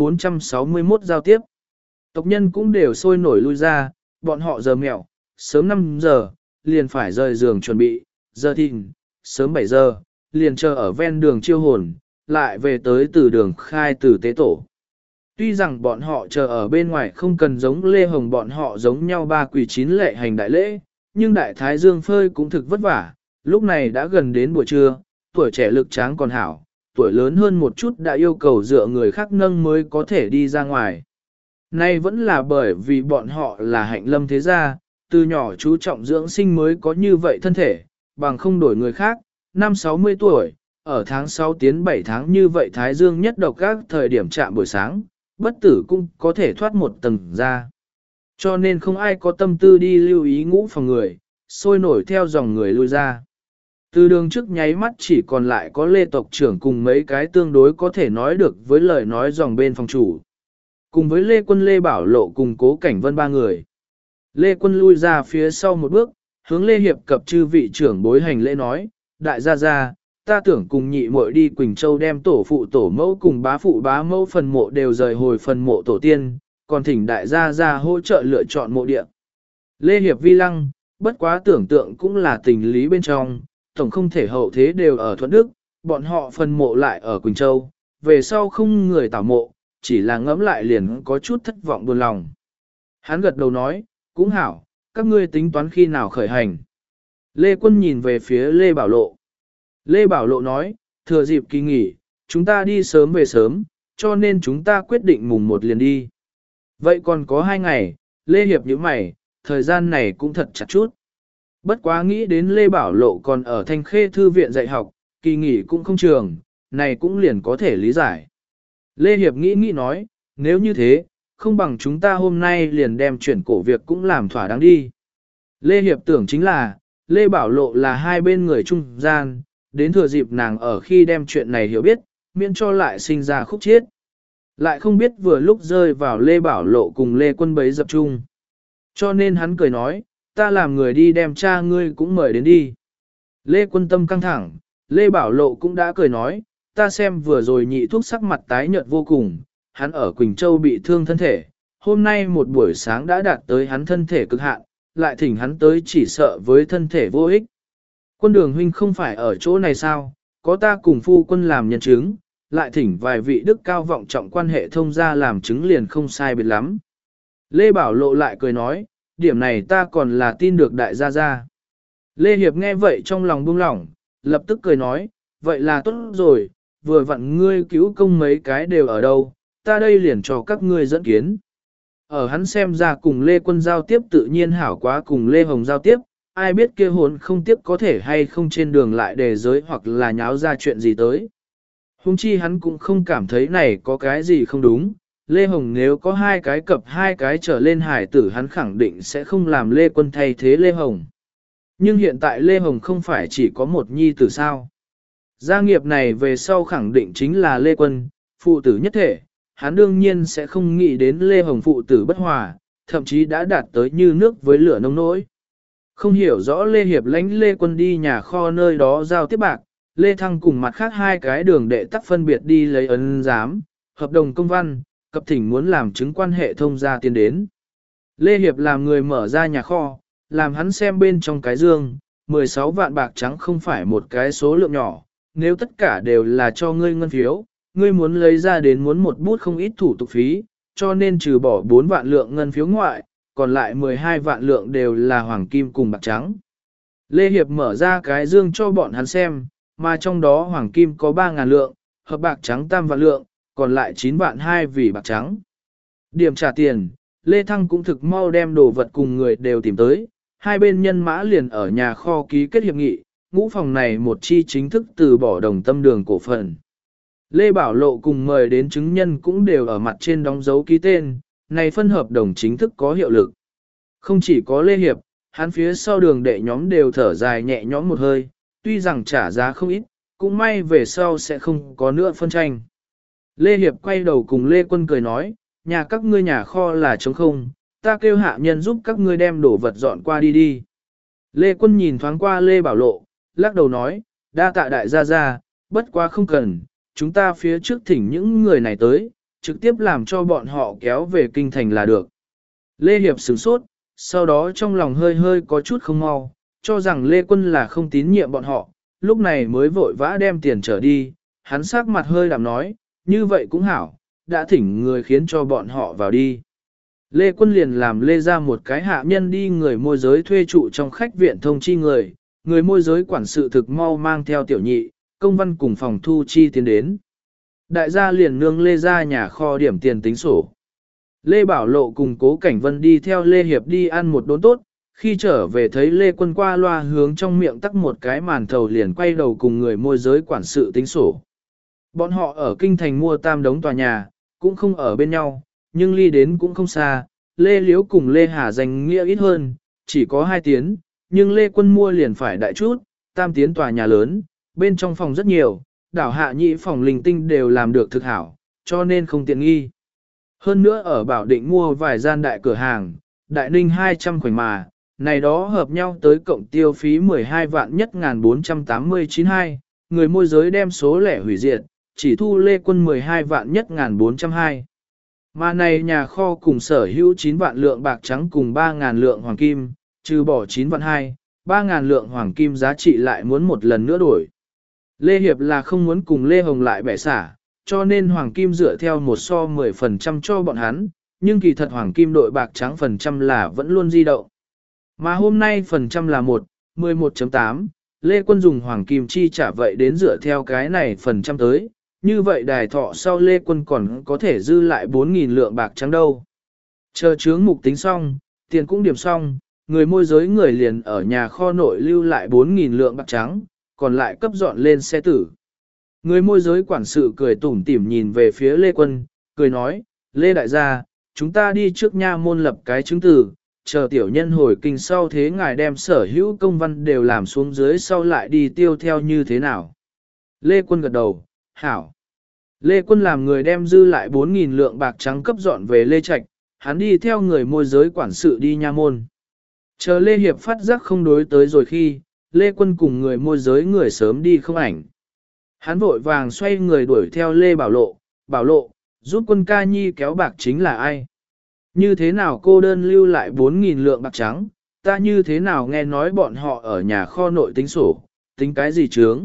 461 giao tiếp. Tộc nhân cũng đều sôi nổi lui ra, bọn họ giờ mẹo, sớm 5 giờ, liền phải rời giường chuẩn bị, giờ thìn, sớm 7 giờ, liền chờ ở ven đường chiêu hồn, lại về tới từ đường khai từ tế tổ. Tuy rằng bọn họ chờ ở bên ngoài không cần giống Lê Hồng bọn họ giống nhau ba quỳ chín lệ hành đại lễ, nhưng đại thái dương phơi cũng thực vất vả, lúc này đã gần đến buổi trưa, tuổi trẻ lực tráng còn hảo, tuổi lớn hơn một chút đã yêu cầu dựa người khác nâng mới có thể đi ra ngoài. Nay vẫn là bởi vì bọn họ là hạnh lâm thế gia, từ nhỏ chú trọng dưỡng sinh mới có như vậy thân thể, bằng không đổi người khác, năm 60 tuổi, ở tháng 6 tiến 7 tháng như vậy thái dương nhất độc các thời điểm chạm buổi sáng, bất tử cũng có thể thoát một tầng ra. Cho nên không ai có tâm tư đi lưu ý ngũ phòng người, sôi nổi theo dòng người lui ra. Từ đường trước nháy mắt chỉ còn lại có Lê tộc trưởng cùng mấy cái tương đối có thể nói được với lời nói dòng bên phòng chủ. Cùng với Lê Quân Lê Bảo Lộ cùng Cố Cảnh Vân ba người. Lê Quân lui ra phía sau một bước, hướng Lê Hiệp cập chư vị trưởng bối hành lễ nói, đại gia gia, ta tưởng cùng nhị muội đi Quỳnh Châu đem tổ phụ tổ mẫu cùng bá phụ bá mẫu phần mộ đều rời hồi phần mộ tổ tiên, còn thỉnh đại gia gia hỗ trợ lựa chọn mộ địa. Lê Hiệp vi lăng, bất quá tưởng tượng cũng là tình lý bên trong, tổng không thể hậu thế đều ở Thuận Đức, bọn họ phần mộ lại ở Quỳnh Châu, về sau không người tảo mộ, chỉ là ngẫm lại liền có chút thất vọng buồn lòng. Hắn gật đầu nói, cũng hảo, các ngươi tính toán khi nào khởi hành. Lê Quân nhìn về phía Lê Bảo Lộ. Lê Bảo Lộ nói, thừa dịp kỳ nghỉ, chúng ta đi sớm về sớm, cho nên chúng ta quyết định mùng 1 liền đi. Vậy còn có 2 ngày, Lê Hiệp nhíu mày, thời gian này cũng thật chặt chút. Bất quá nghĩ đến Lê Bảo Lộ còn ở Thanh Khê Thư viện dạy học, kỳ nghỉ cũng không trường, này cũng liền có thể lý giải. Lê Hiệp nghĩ nói, nếu như thế, không bằng chúng ta hôm nay liền đem chuyển cổ việc cũng làm thỏa đáng đi. Lê Hiệp tưởng chính là, Lê Bảo Lộ là hai bên người trung gian, đến thừa dịp nàng ở khi đem chuyện này hiểu biết, miễn cho lại sinh ra khúc chiết. Lại không biết vừa lúc rơi vào Lê Bảo Lộ cùng Lê Quân bấy dập chung. Cho nên hắn cười nói, ta làm người đi đem cha ngươi cũng mời đến đi. Lê Quân tâm căng thẳng, Lê Bảo Lộ cũng đã cười nói, ta xem vừa rồi nhị thuốc sắc mặt tái nhợt vô cùng, hắn ở Quỳnh Châu bị thương thân thể, hôm nay một buổi sáng đã đạt tới hắn thân thể cực hạn, lại thỉnh hắn tới chỉ sợ với thân thể vô ích. Quân đường huynh không phải ở chỗ này sao, có ta cùng phu quân làm nhân chứng, lại thỉnh vài vị đức cao vọng trọng quan hệ thông gia làm chứng liền không sai biệt lắm. Lê Bảo Lộ lại cười nói, điểm này ta còn là tin được đại gia gia. Lê Hiệp nghe vậy trong lòng buông lỏng, lập tức cười nói, vậy là tốt rồi, vừa vặn ngươi cứu công mấy cái đều ở đâu, ta đây liền cho các ngươi dẫn kiến. Ở hắn xem ra cùng Lê Quân giao tiếp tự nhiên hảo quá cùng Lê Hồng giao tiếp, ai biết kia hồn không tiếp có thể hay không trên đường lại đề giới hoặc là nháo ra chuyện gì tới. Hùng chi hắn cũng không cảm thấy này có cái gì không đúng, Lê Hồng nếu có 2 cái cập 2 cái trở lên hải tử hắn khẳng định sẽ không làm Lê Quân thay thế Lê Hồng. Nhưng hiện tại Lê Hồng không phải chỉ có một nhi tử sao. Gia nghiệp này về sau khẳng định chính là Lê Quân, phụ tử nhất thể, hắn đương nhiên sẽ không nghĩ đến Lê Hồng phụ tử bất hòa, thậm chí đã đạt tới như nước với lửa nông nỗi. Không hiểu rõ Lê Hiệp lãnh Lê Quân đi nhà kho nơi đó giao tiếp bạc, Lê Thăng cùng mặt khác 2 cái đường đệ tắc phân biệt đi lấy ấn giám, hợp đồng công văn, cập thỉnh muốn làm chứng quan hệ thông gia tiến đến. Lê Hiệp làm người mở ra nhà kho, làm hắn xem bên trong cái dương, 16 vạn bạc trắng không phải một cái số lượng nhỏ, nếu tất cả đều là cho ngươi ngân phiếu, ngươi muốn lấy ra đến muốn một bút không ít thủ tục phí, cho nên trừ bỏ 4 vạn lượng ngân phiếu ngoại, còn lại 12 vạn lượng đều là hoàng kim cùng bạc trắng. Lê Hiệp mở ra cái dương cho bọn hắn xem, mà trong đó hoàng kim có 3.000 lượng, hợp bạc trắng tam vạn lượng, còn lại 9 vạn 2 vì bạc trắng. Điểm trả tiền, Lê Thăng cũng thực mau đem đồ vật cùng người đều tìm tới, hai bên nhân mã liền ở nhà kho ký kết hiệp nghị, ngũ phòng này một chi chính thức từ bỏ Đồng Tâm Đường cổ phần. Lê Bảo Lộ cùng mời đến chứng nhân cũng đều ở mặt trên đóng dấu ký tên, này phân hợp đồng chính thức có hiệu lực. Không chỉ có Lê Hiệp, hắn phía sau đường đệ nhóm đều thở dài nhẹ nhõm một hơi, tuy rằng trả giá không ít, cũng may về sau sẽ không có nữa phân tranh. Lê Hiệp quay đầu cùng Lê Quân cười nói, nhà các ngươi nhà kho là trống không, ta kêu hạ nhân giúp các ngươi đem đồ vật dọn qua đi đi. Lê Quân nhìn thoáng qua Lê Bảo Lộ, lắc đầu nói, đa tạ đại gia gia, bất quá không cần, chúng ta phía trước thỉnh những người này tới, trực tiếp làm cho bọn họ kéo về kinh thành là được. Lê Hiệp sửng sốt, sau đó trong lòng hơi hơi có chút không mau, cho rằng Lê Quân là không tín nhiệm bọn họ, lúc này mới vội vã đem tiền trở đi, hắn sắc mặt hơi đạm nói, như vậy cũng hảo, đã thỉnh người khiến cho bọn họ vào đi. Lê Quân liền làm Lê ra một cái hạ nhân đi người môi giới thuê trụ trong khách viện thông chi người môi giới quản sự thực mau mang theo tiểu nhị, công văn cùng phòng thu chi tiến đến. Đại gia liền nương Lê ra nhà kho điểm tiền tính sổ. Lê Bảo Lộ cùng Cố Cảnh Vân đi theo Lê Hiệp đi ăn một đốn tốt, khi trở về thấy Lê Quân qua loa hướng trong miệng tắc một cái màn thầu liền quay đầu cùng người môi giới quản sự tính sổ. Bọn họ ở kinh thành mua tam đống tòa nhà, cũng không ở bên nhau, nhưng ly đến cũng không xa, Lê Liễu cùng Lê Hà danh nghĩa ít hơn, chỉ có 2 tiến, nhưng Lê Quân mua liền phải đại chút, tam tiến tòa nhà lớn, bên trong phòng rất nhiều, đảo hạ nhị phòng linh tinh đều làm được thực hảo, cho nên không tiện nghi. Hơn nữa ở Bảo Định mua vài gian đại cửa hàng, Đại Ninh 200 khoảnh mà, này đó hợp nhau tới cộng tiêu phí 12 vạn nhất 1489 người môi giới đem số lẻ hủy diệt, chỉ thu Lê Quân 12 vạn nhất 1402. Mà này nhà kho cùng sở hữu 9 vạn lượng bạc trắng cùng 3.000 lượng hoàng kim, trừ bỏ 9 vạn 2, 3.000 lượng hoàng kim giá trị lại muốn một lần nữa đổi. Lê Hiệp là không muốn cùng Lê Hồng lại bẻ xả, cho nên hoàng kim dựa theo 1:10% cho bọn hắn, nhưng kỳ thật hoàng kim đội bạc trắng phần trăm là vẫn luôn di động. Mà hôm nay phần trăm là 11.8, Lê Quân dùng hoàng kim chi trả vậy đến dựa theo cái này phần trăm tới, như vậy đài thọ sau Lê Quân còn có thể dư lại 4.000 lượng bạc trắng đâu. Chờ chướng mục tính xong, tiền cũng điểm xong, người môi giới người liền ở nhà kho nội lưu lại 4.000 lượng bạc trắng, còn lại cấp dọn lên xe tử. Người môi giới quản sự cười tủm tỉm nhìn về phía Lê Quân, cười nói, Lê Đại gia, chúng ta đi trước nha môn lập cái chứng từ, chờ tiểu nhân hồi kinh sau thế ngài đem sở hữu công văn đều làm xuống dưới sau lại đi tiêu theo như thế nào. Lê Quân gật đầu, hảo. Lê Quân làm người đem dư lại 4.000 lượng bạc trắng cấp dọn về Lê Trạch, hắn đi theo người môi giới quản sự đi nha môn. Chờ Lê Hiệp phát giác không đối tới rồi khi, Lê Quân cùng người môi giới người sớm đi không ảnh. Hắn vội vàng xoay người đuổi theo Lê Bảo Lộ, giúp Quân ca nhi kéo bạc chính là ai? Như thế nào cô đơn lưu lại 4.000 lượng bạc trắng, ta như thế nào nghe nói bọn họ ở nhà kho nội tính sổ, tính cái gì chướng?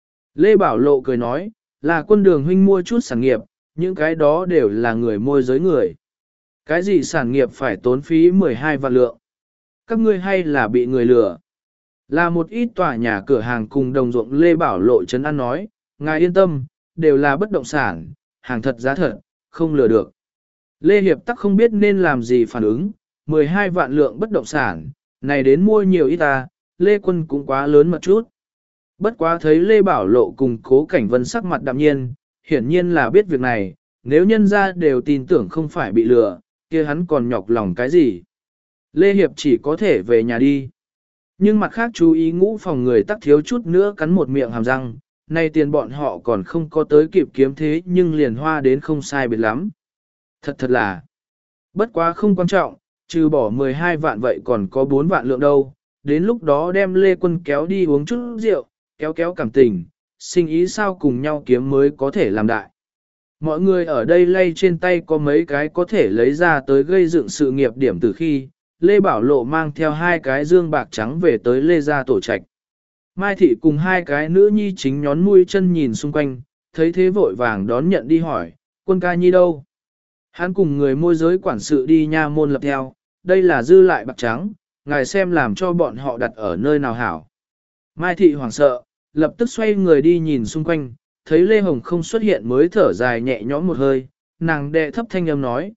Lê Bảo Lộ cười nói, là Quân Đường huynh mua chút sản nghiệp, những cái đó đều là người môi giới người. Cái gì sản nghiệp phải tốn phí 12 vạn lượng? Các ngươi hay là bị người lừa? Là một ít tòa nhà cửa hàng cùng đồng ruộng. Lê Bảo Lộ trấn an nói, ngài yên tâm, đều là bất động sản, hàng thật giá thật, không lừa được. Lê Hiệp tắc không biết nên làm gì phản ứng, 12 vạn lượng bất động sản, này đến mua nhiều ít ta, Lê Quân cũng quá lớn một chút. Bất quá thấy Lê Bảo Lộ cùng Cố Cảnh Vân sắc mặt đạm nhiên, hiển nhiên là biết việc này, nếu nhân ra đều tin tưởng không phải bị lừa, kia hắn còn nhọc lòng cái gì. Lê Hiệp chỉ có thể về nhà đi. Nhưng mặt khác chú ý ngũ phòng người tắc thiếu chút nữa cắn một miệng hàm răng, nay tiền bọn họ còn không có tới kịp kiếm thế nhưng liền hoa đến không sai biệt lắm. Thật là, bất quá không quan trọng, trừ bỏ 12 vạn vậy còn có 4 vạn lượng đâu, đến lúc đó đem Lê Quân kéo đi uống chút rượu, kéo cảm tình, sinh ý sao cùng nhau kiếm mới có thể làm đại. Mọi người ở đây lay trên tay có mấy cái có thể lấy ra tới gây dựng sự nghiệp điểm từ khi, Lê Bảo Lộ mang theo 2 cái dương bạc trắng về tới Lê gia tổ trạch. Mai Thị cùng 2 cái nữ nhi chính nhón mũi chân nhìn xung quanh, thấy thế vội vàng đón nhận đi hỏi, Quân ca nhi đâu? Hắn cùng người môi giới quản sự đi nha môn lập theo, đây là dư lại bạc trắng, ngài xem làm cho bọn họ đặt ở nơi nào hảo. Mai Thị hoảng sợ, lập tức xoay người đi nhìn xung quanh, thấy Lê Hồng không xuất hiện mới thở dài nhẹ nhõm một hơi, nàng đệ thấp thanh âm nói,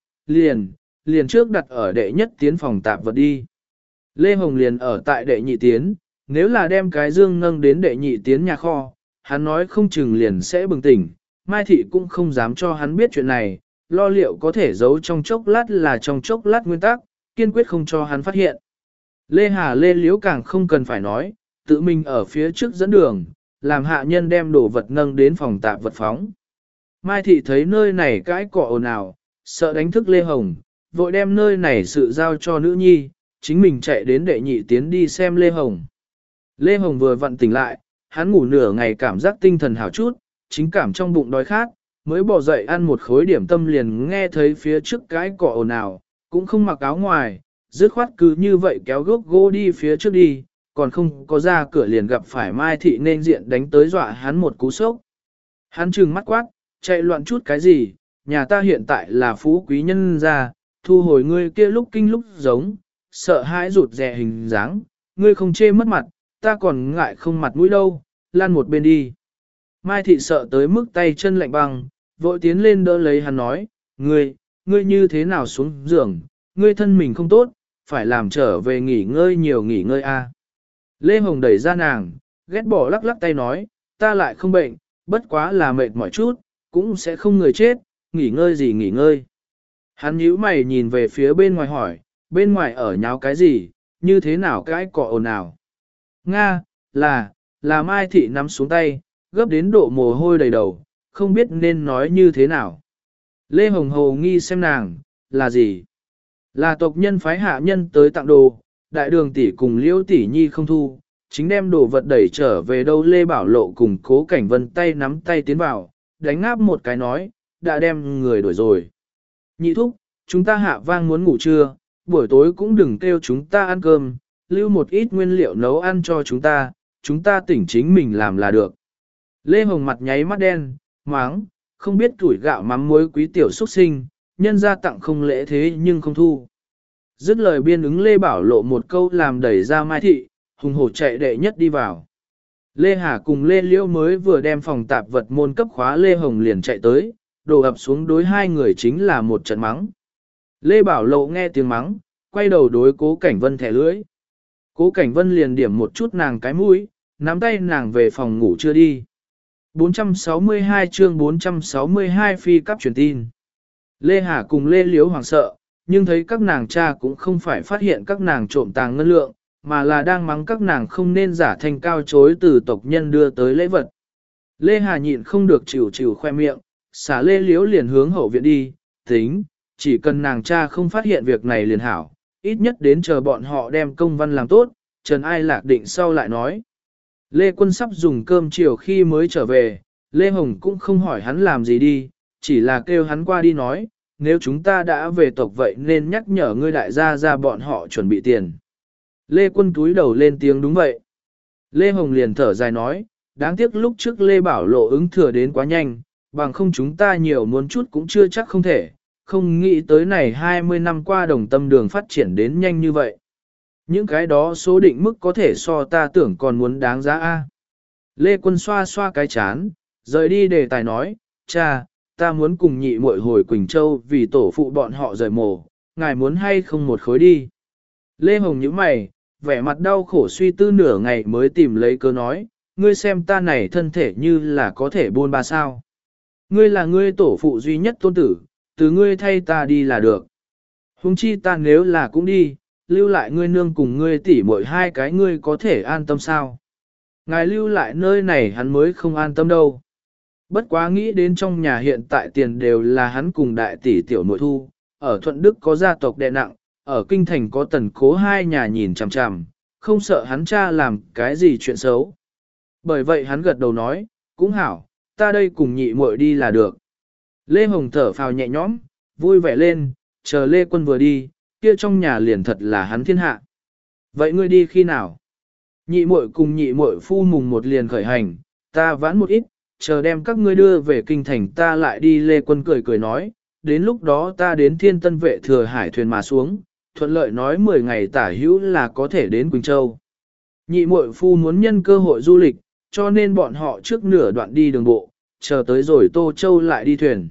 liền trước đặt ở đệ nhất tiến phòng tạp vật đi. Lê Hồng liền ở tại đệ nhị tiến, nếu là đem cái dương nâng đến đệ nhị tiến nhà kho, hắn nói không chừng liền sẽ bừng tỉnh, Mai Thị cũng không dám cho hắn biết chuyện này, lo liệu có thể giấu trong chốc lát là trong chốc lát nguyên tắc, kiên quyết không cho hắn phát hiện. Lê Hà Lê Liễu càng không cần phải nói, tự mình ở phía trước dẫn đường, làm hạ nhân đem đồ vật nâng đến phòng tạp vật phóng. Mai Thị thấy nơi này cãi cọ ồn ào, sợ đánh thức Lê Hồng, vội đem nơi này sự giao cho nữ nhi, chính mình chạy đến đệ nhị tiến đi xem Lê Hồng. Lê Hồng vừa vặn tỉnh lại, hắn ngủ nửa ngày cảm giác tinh thần hảo chút, chính cảm trong bụng đói khát, mới bỏ dậy ăn một khối điểm tâm liền nghe thấy phía trước cái cỏ ồn ào, cũng không mặc áo ngoài, dứt khoát cứ như vậy kéo gốc gỗ đi phía trước đi, còn không có ra cửa liền gặp phải Mai Thị nên diện đánh tới dọa hắn một cú sốc. Hắn trừng mắt quát, chạy loạn chút cái gì, nhà ta hiện tại là phú quý nhân gia, thu hồi ngươi kia lúc kinh lúc giống, sợ hãi rụt rè hình dáng, ngươi không chê mất mặt, ta còn ngại không mặt mũi đâu, lan một bên đi. Mai Thị sợ tới mức tay chân lạnh băng, vội tiến lên đỡ lấy hắn nói, ngươi như thế nào xuống giường, ngươi thân mình không tốt, phải làm trở về nghỉ ngơi nhiều nghỉ ngơi a. Lê Hồng đẩy ra nàng, ghét bỏ lắc lắc tay nói, ta lại không bệnh, bất quá là mệt mỏi chút, cũng sẽ không người chết, nghỉ ngơi gì nghỉ ngơi. Hắn nhíu mày nhìn về phía bên ngoài hỏi, bên ngoài ở nháo cái gì, như thế nào cái cọ ồn ào. Nga, là Mai Thị nắm xuống tay, gấp đến độ mồ hôi đầy đầu, không biết nên nói như thế nào. Lê Hồng Hồ nghi xem nàng, là gì? Là tộc nhân phái hạ nhân tới tặng đồ, đại đường tỷ cùng Liễu tỷ nhi không thu, chính đem đồ vật đẩy trở về đâu. Lê Bảo Lộ cùng Cố Cảnh Vân tay nắm tay tiến vào, đánh ngáp một cái nói, đã đem người đuổi rồi. Nhị thúc, chúng ta hạ vang muốn ngủ trưa, buổi tối cũng đừng kêu chúng ta ăn cơm, lưu một ít nguyên liệu nấu ăn cho chúng ta tỉnh chính mình làm là được. Lê Hồng mặt nháy mắt đen, máng, không biết tuổi gạo mắm muối quý tiểu xuất sinh, nhân ra tặng không lễ thế nhưng không thu. Dứt lời biên ứng Lê Bảo Lộ một câu làm đẩy ra Mai Thị, hùng hổ chạy đệ nhất đi vào. Lê Hà cùng Lê Liễu mới vừa đem phòng tạp vật môn cấp khóa, Lê Hồng liền chạy tới, đổ ập xuống đối hai người chính là một trận mắng. Lê Bảo Lộ nghe tiếng mắng, quay đầu đối Cố Cảnh Vân thẻ lưỡi. Cố Cảnh Vân liền điểm một chút nàng cái mũi, nắm tay nàng về phòng ngủ chưa đi. 462 chương 462 phi cấp truyền tin. Lê Hà cùng Lê Liễu hoảng sợ, nhưng thấy các nàng cha cũng không phải phát hiện các nàng trộm tàng ngân lượng, mà là đang mắng các nàng không nên giả thành cao chối từ tộc nhân đưa tới lễ vật. Lê Hà nhịn không được chịu khoe miệng, xả Lê Liễu liền hướng hậu viện đi, tính, chỉ cần nàng cha không phát hiện việc này liền hảo, ít nhất đến chờ bọn họ đem công văn làm tốt, Trần Ai Lạc định sau lại nói. Lê Quân sắp dùng cơm chiều khi mới trở về, Lê Hồng cũng không hỏi hắn làm gì đi, chỉ là kêu hắn qua đi nói, nếu chúng ta đã về tộc vậy nên nhắc nhở ngươi đại gia ra bọn họ chuẩn bị tiền. Lê Quân túi đầu lên tiếng đúng vậy. Lê Hồng liền thở dài nói, đáng tiếc lúc trước Lê Bảo Lộ ứng thừa đến quá nhanh, bằng không chúng ta nhiều muốn chút cũng chưa chắc không thể, không nghĩ tới này 20 năm qua Đồng Tâm Đường phát triển đến nhanh như vậy. Những cái đó số định mức có thể so ta tưởng còn muốn đáng giá a. Lê Quân xoa xoa cái chán, rời đi đề tài nói, cha, ta muốn cùng nhị muội hồi Quỳnh Châu vì tổ phụ bọn họ rời mồ, ngài muốn hay không một khối đi. Lê Hồng nhíu mày, vẻ mặt đau khổ suy tư nửa ngày mới tìm lấy cớ nói, ngươi xem ta này thân thể như là có thể buôn ba sao. Ngươi là ngươi tổ phụ duy nhất tôn tử, từ ngươi thay ta đi là được. Huống chi ta nếu là cũng đi, lưu lại ngươi nương cùng ngươi tỷ muội hai cái ngươi có thể an tâm sao. Ngài lưu lại nơi này hắn mới không an tâm đâu. Bất quá nghĩ đến trong nhà hiện tại tiền đều là hắn cùng đại tỷ tiểu nội thu, ở Thuận Đức có gia tộc đè nặng, ở Kinh Thành có Tần Cố hai nhà nhìn chằm chằm, không sợ hắn cha làm cái gì chuyện xấu. Bởi vậy hắn gật đầu nói, cũng hảo, ta đây cùng nhị muội đi là được. Lê Hồng thở phào nhẹ nhõm, vui vẻ lên, chờ Lê Quân vừa đi, kia trong nhà liền thật là hắn thiên hạ. Vậy ngươi đi khi nào? Nhị muội cùng nhị muội phu mùng một liền khởi hành, ta vãn một ít, chờ đem các ngươi đưa về Kinh Thành ta lại đi. Lê Quân cười cười nói, đến lúc đó ta đến Thiên Tân Vệ thừa hải thuyền mà xuống, thuận lợi nói 10 ngày tả hữu là có thể đến Quỳnh Châu. Nhị muội phu muốn nhân cơ hội du lịch, cho nên bọn họ trước nửa đoạn đi đường bộ, chờ tới rồi Tô Châu lại đi thuyền.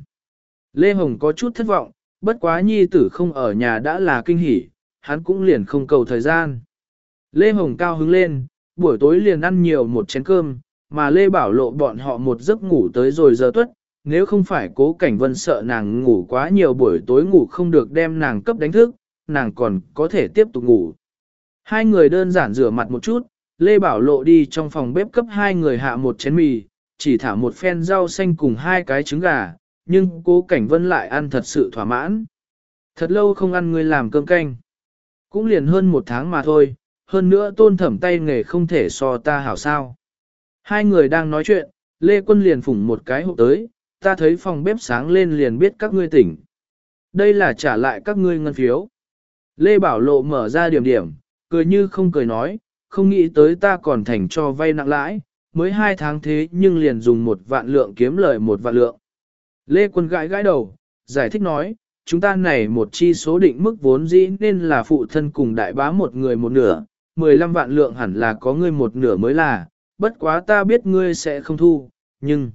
Lê Hồng có chút thất vọng, bất quá nhi tử không ở nhà đã là kinh hỉ, hắn cũng liền không cầu thời gian. Lê Hồng cao hứng lên, buổi tối liền ăn nhiều một chén cơm, mà Lê Bảo Lộ bọn họ một giấc ngủ tới rồi giờ tuất, nếu không phải Cố Cảnh Vân sợ nàng ngủ quá nhiều buổi tối ngủ không được đem nàng cấp đánh thức, nàng còn có thể tiếp tục ngủ. Hai người đơn giản rửa mặt một chút, Lê Bảo Lộ đi trong phòng bếp cấp hai người hạ một chén mì, chỉ thả một phen rau xanh cùng hai cái trứng gà, nhưng Cố Cảnh Vân lại ăn thật sự thỏa mãn. Thật lâu không ăn ngươi làm cơm canh. Cũng liền hơn một tháng mà thôi, hơn nữa Tôn Thẩm tay nghề không thể so ta hảo sao. Hai người đang nói chuyện, Lê Quân liền phủng một cái hộp tới, ta thấy phòng bếp sáng lên liền biết các ngươi tỉnh. Đây là trả lại các ngươi ngân phiếu. Lê Bảo Lộ mở ra điểm điểm, cười như không cười nói, không nghĩ tới ta còn thành cho vay nặng lãi, mới 2 tháng thế nhưng liền dùng 1 vạn lượng kiếm lời 1 vạn lượng. Lê Quân gãi gãi đầu, giải thích nói, chúng ta này một chi số định mức vốn dĩ nên là phụ thân cùng đại bá một người một nửa, 15 vạn lượng hẳn là có ngươi một nửa mới là, bất quá ta biết ngươi sẽ không thu, nhưng...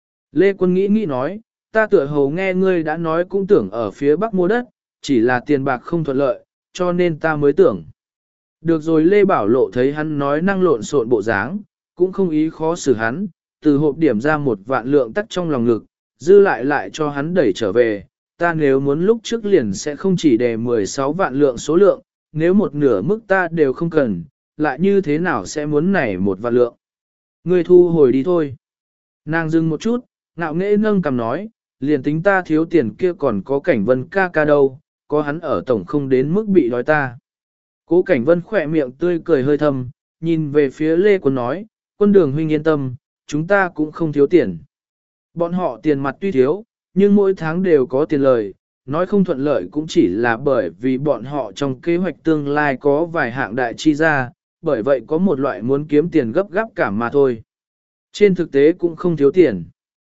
Lê Quân nghĩ nói, ta tựa hồ nghe ngươi đã nói cũng tưởng ở phía bắc mua đất, chỉ là tiền bạc không thuận lợi, cho nên ta mới tưởng. Được rồi Lê Bảo Lộ thấy hắn nói năng lộn xộn bộ dáng, cũng không ý khó xử hắn, từ hộp điểm ra 1 vạn lượng tắc trong lòng ngực, dư lại cho hắn đẩy trở về, ta nếu muốn lúc trước liền sẽ không chỉ đề 16 vạn lượng số lượng, nếu một nửa mức ta đều không cần, lại như thế nào sẽ muốn này 1 vạn lượng. Ngươi thu hồi đi thôi. Nàng dừng một chút, ngạo nghễ nâng cầm nói, liền tính ta thiếu tiền kia còn có Cảnh Vân ca ca đâu, có hắn ở tổng không đến mức bị đói ta. Cố Cảnh Vân khỏe miệng tươi cười hơi thầm, nhìn về phía Lê Quân nói, Quân Đường huynh yên tâm, chúng ta cũng không thiếu tiền. Bọn họ tiền mặt tuy thiếu, nhưng mỗi tháng đều có tiền lời, nói không thuận lợi cũng chỉ là bởi vì bọn họ trong kế hoạch tương lai có vài hạng đại chi ra, bởi vậy có một loại muốn kiếm tiền gấp gáp cảm mà thôi. Trên thực tế cũng không thiếu tiền.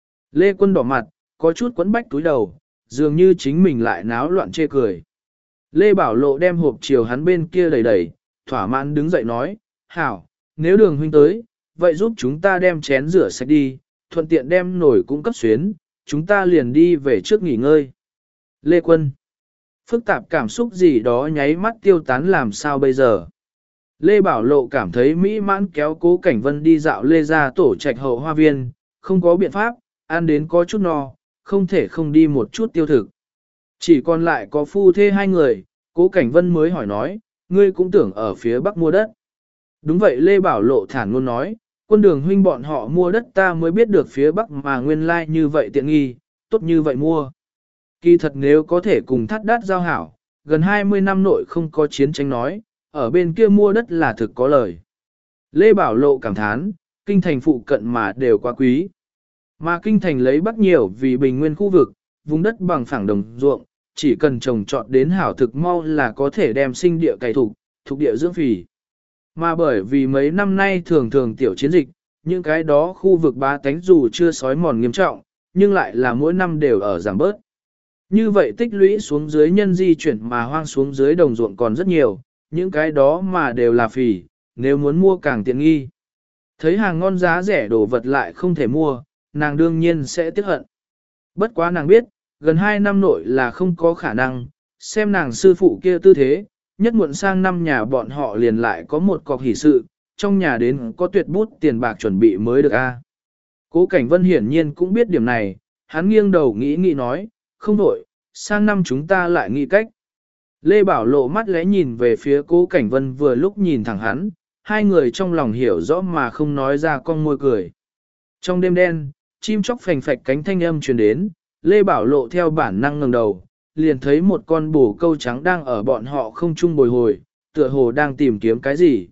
Lê Quân đỏ mặt, có chút quấn bách túi đầu, dường như chính mình lại náo loạn chê cười. Lê Bảo Lộ đem hộp chiều hắn bên kia đẩy, thỏa mãn đứng dậy nói, hảo, nếu Đường huynh tới, vậy giúp chúng ta đem chén rửa sạch đi, thuận tiện đem nồi cũng cấp xuyến, chúng ta liền đi về trước nghỉ ngơi. Lê Quân, phức tạp cảm xúc gì đó nháy mắt tiêu tán làm sao bây giờ. Lê Bảo Lộ cảm thấy mỹ mãn kéo Cố Cảnh Vân đi dạo Lê ra tổ trạch hậu hoa viên, không có biện pháp, ăn đến có chút no, không thể không đi một chút tiêu thực. Chỉ còn lại có phu thê hai người, Cố Cảnh Vân mới hỏi nói, ngươi cũng tưởng ở phía bắc mua đất. Đúng vậy Lê Bảo Lộ thản luôn nói, Quân Đường huynh bọn họ mua đất ta mới biết được phía bắc mà nguyên lai like như vậy tiện nghi, tốt như vậy mua. Kỳ thật nếu có thể cùng Thắt Đát giao hảo, gần 20 năm nội không có chiến tranh nói, ở bên kia mua đất là thực có lời. Lê Bảo Lộ cảm thán, kinh thành phụ cận mà đều quá quý. Mà kinh thành lấy bắc nhiều vì bình nguyên khu vực, vùng đất bằng phẳng đồng ruộng, chỉ cần trồng trọt đến hảo thực mau là có thể đem sinh địa cày thuộc địa dưỡng phì. Mà bởi vì mấy năm nay thường thường tiểu chiến dịch, những cái đó khu vực bá tánh dù chưa sói mòn nghiêm trọng, nhưng lại là mỗi năm đều ở giảm bớt. Như vậy tích lũy xuống dưới nhân di chuyển mà hoang xuống dưới đồng ruộng còn rất nhiều, những cái đó mà đều là phì, nếu muốn mua càng tiện nghi. Thấy hàng ngon giá rẻ đồ vật lại không thể mua, nàng đương nhiên sẽ tiếc hận. Bất quá nàng biết, gần 2 năm nội là không có khả năng, xem nàng sư phụ kia tư thế, nhất muộn sang năm nhà bọn họ liền lại có một cọc hỷ sự, trong nhà đến có tuyệt bút tiền bạc chuẩn bị mới được a. Cố Cảnh Vân hiển nhiên cũng biết điểm này, hắn nghiêng đầu nghĩ nói, không đổi, sang năm chúng ta lại nghĩ cách. Lê Bảo Lộ mắt lẽ nhìn về phía Cố Cảnh Vân vừa lúc nhìn thẳng hắn, hai người trong lòng hiểu rõ mà không nói ra con môi cười. Trong đêm đen, chim chóc phành phạch cánh thanh âm truyền đến, Lê Bảo Lộ theo bản năng ngẩng đầu, liền thấy một con bồ câu trắng đang ở bọn họ không chung bồi hồi, tựa hồ đang tìm kiếm cái gì.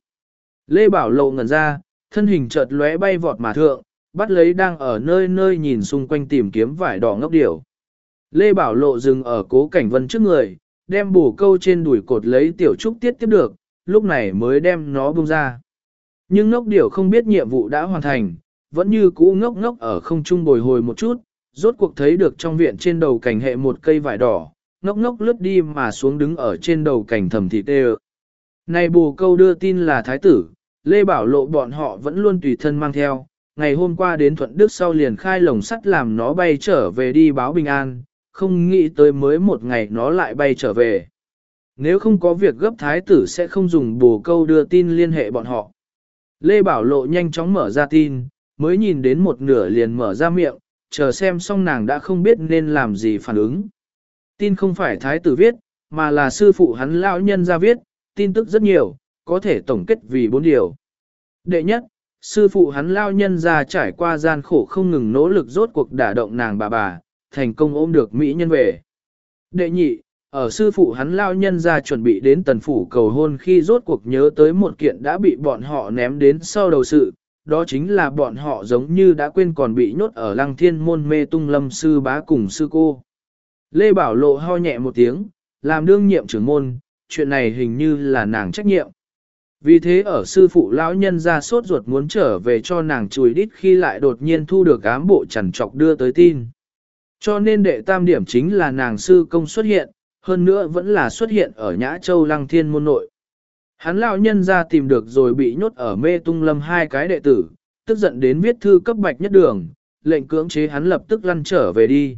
Lê Bảo Lộ ngẩn ra, thân hình chợt lóe bay vọt mà thượng, bắt lấy đang ở nơi nơi nhìn xung quanh tìm kiếm vải đỏ ngốc điểu. Lê Bảo Lộ dừng ở Cố Cảnh Vân trước người, đem bồ câu trên đùi cột lấy tiểu trúc tiết tiếp được, lúc này mới đem nó buông ra. Nhưng ngốc điểu không biết nhiệm vụ đã hoàn thành, vẫn như cũ ngốc ngốc ở không trung bồi hồi một chút, rốt cuộc thấy được trong viện trên đầu cành hệ một cây vải đỏ, ngốc ngốc lướt đi mà xuống đứng ở trên đầu cành thầm thịt đê. Này bồ câu đưa tin là thái tử, Lê Bảo Lộ bọn họ vẫn luôn tùy thân mang theo, ngày hôm qua đến Thuận Đức sau liền khai lồng sắt làm nó bay trở về đi báo bình an, không nghĩ tới mới một ngày nó lại bay trở về. Nếu không có việc gấp thái tử sẽ không dùng bồ câu đưa tin liên hệ bọn họ. Lê Bảo Lộ nhanh chóng mở ra tin, mới nhìn đến một nửa liền mở ra miệng, chờ xem xong nàng đã không biết nên làm gì phản ứng. Tin không phải thái tử viết, mà là sư phụ hắn lão nhân ra viết, tin tức rất nhiều, có thể tổng kết vì 4 điều. Đệ nhất, sư phụ hắn lao nhân ra trải qua gian khổ không ngừng nỗ lực rốt cuộc đả động nàng bà, thành công ôm được mỹ nhân về. Đệ nhị, ở sư phụ hắn lao nhân ra chuẩn bị đến tần phủ cầu hôn khi rốt cuộc nhớ tới một kiện đã bị bọn họ ném đến sau đầu sự, đó chính là bọn họ giống như đã quên còn bị nhốt ở lăng thiên môn mê tung lâm sư bá cùng sư cô. Lê Bảo Lộ ho nhẹ một tiếng, làm đương nhiệm trưởng môn, chuyện này hình như là nàng trách nhiệm. Vì thế ở sư phụ lão nhân ra sốt ruột muốn trở về cho nàng chùi đít khi lại đột nhiên thu được ám bộ chằn trọc đưa tới tin. Cho nên đệ tam điểm chính là nàng sư công xuất hiện, hơn nữa vẫn là xuất hiện ở Nhã Châu Lăng Thiên môn nội. Hắn lão nhân ra tìm được rồi bị nhốt ở mê tung lâm 2 cái đệ tử, tức giận đến viết thư cấp Bạch Nhất Đường, lệnh cưỡng chế hắn lập tức lăn trở về đi.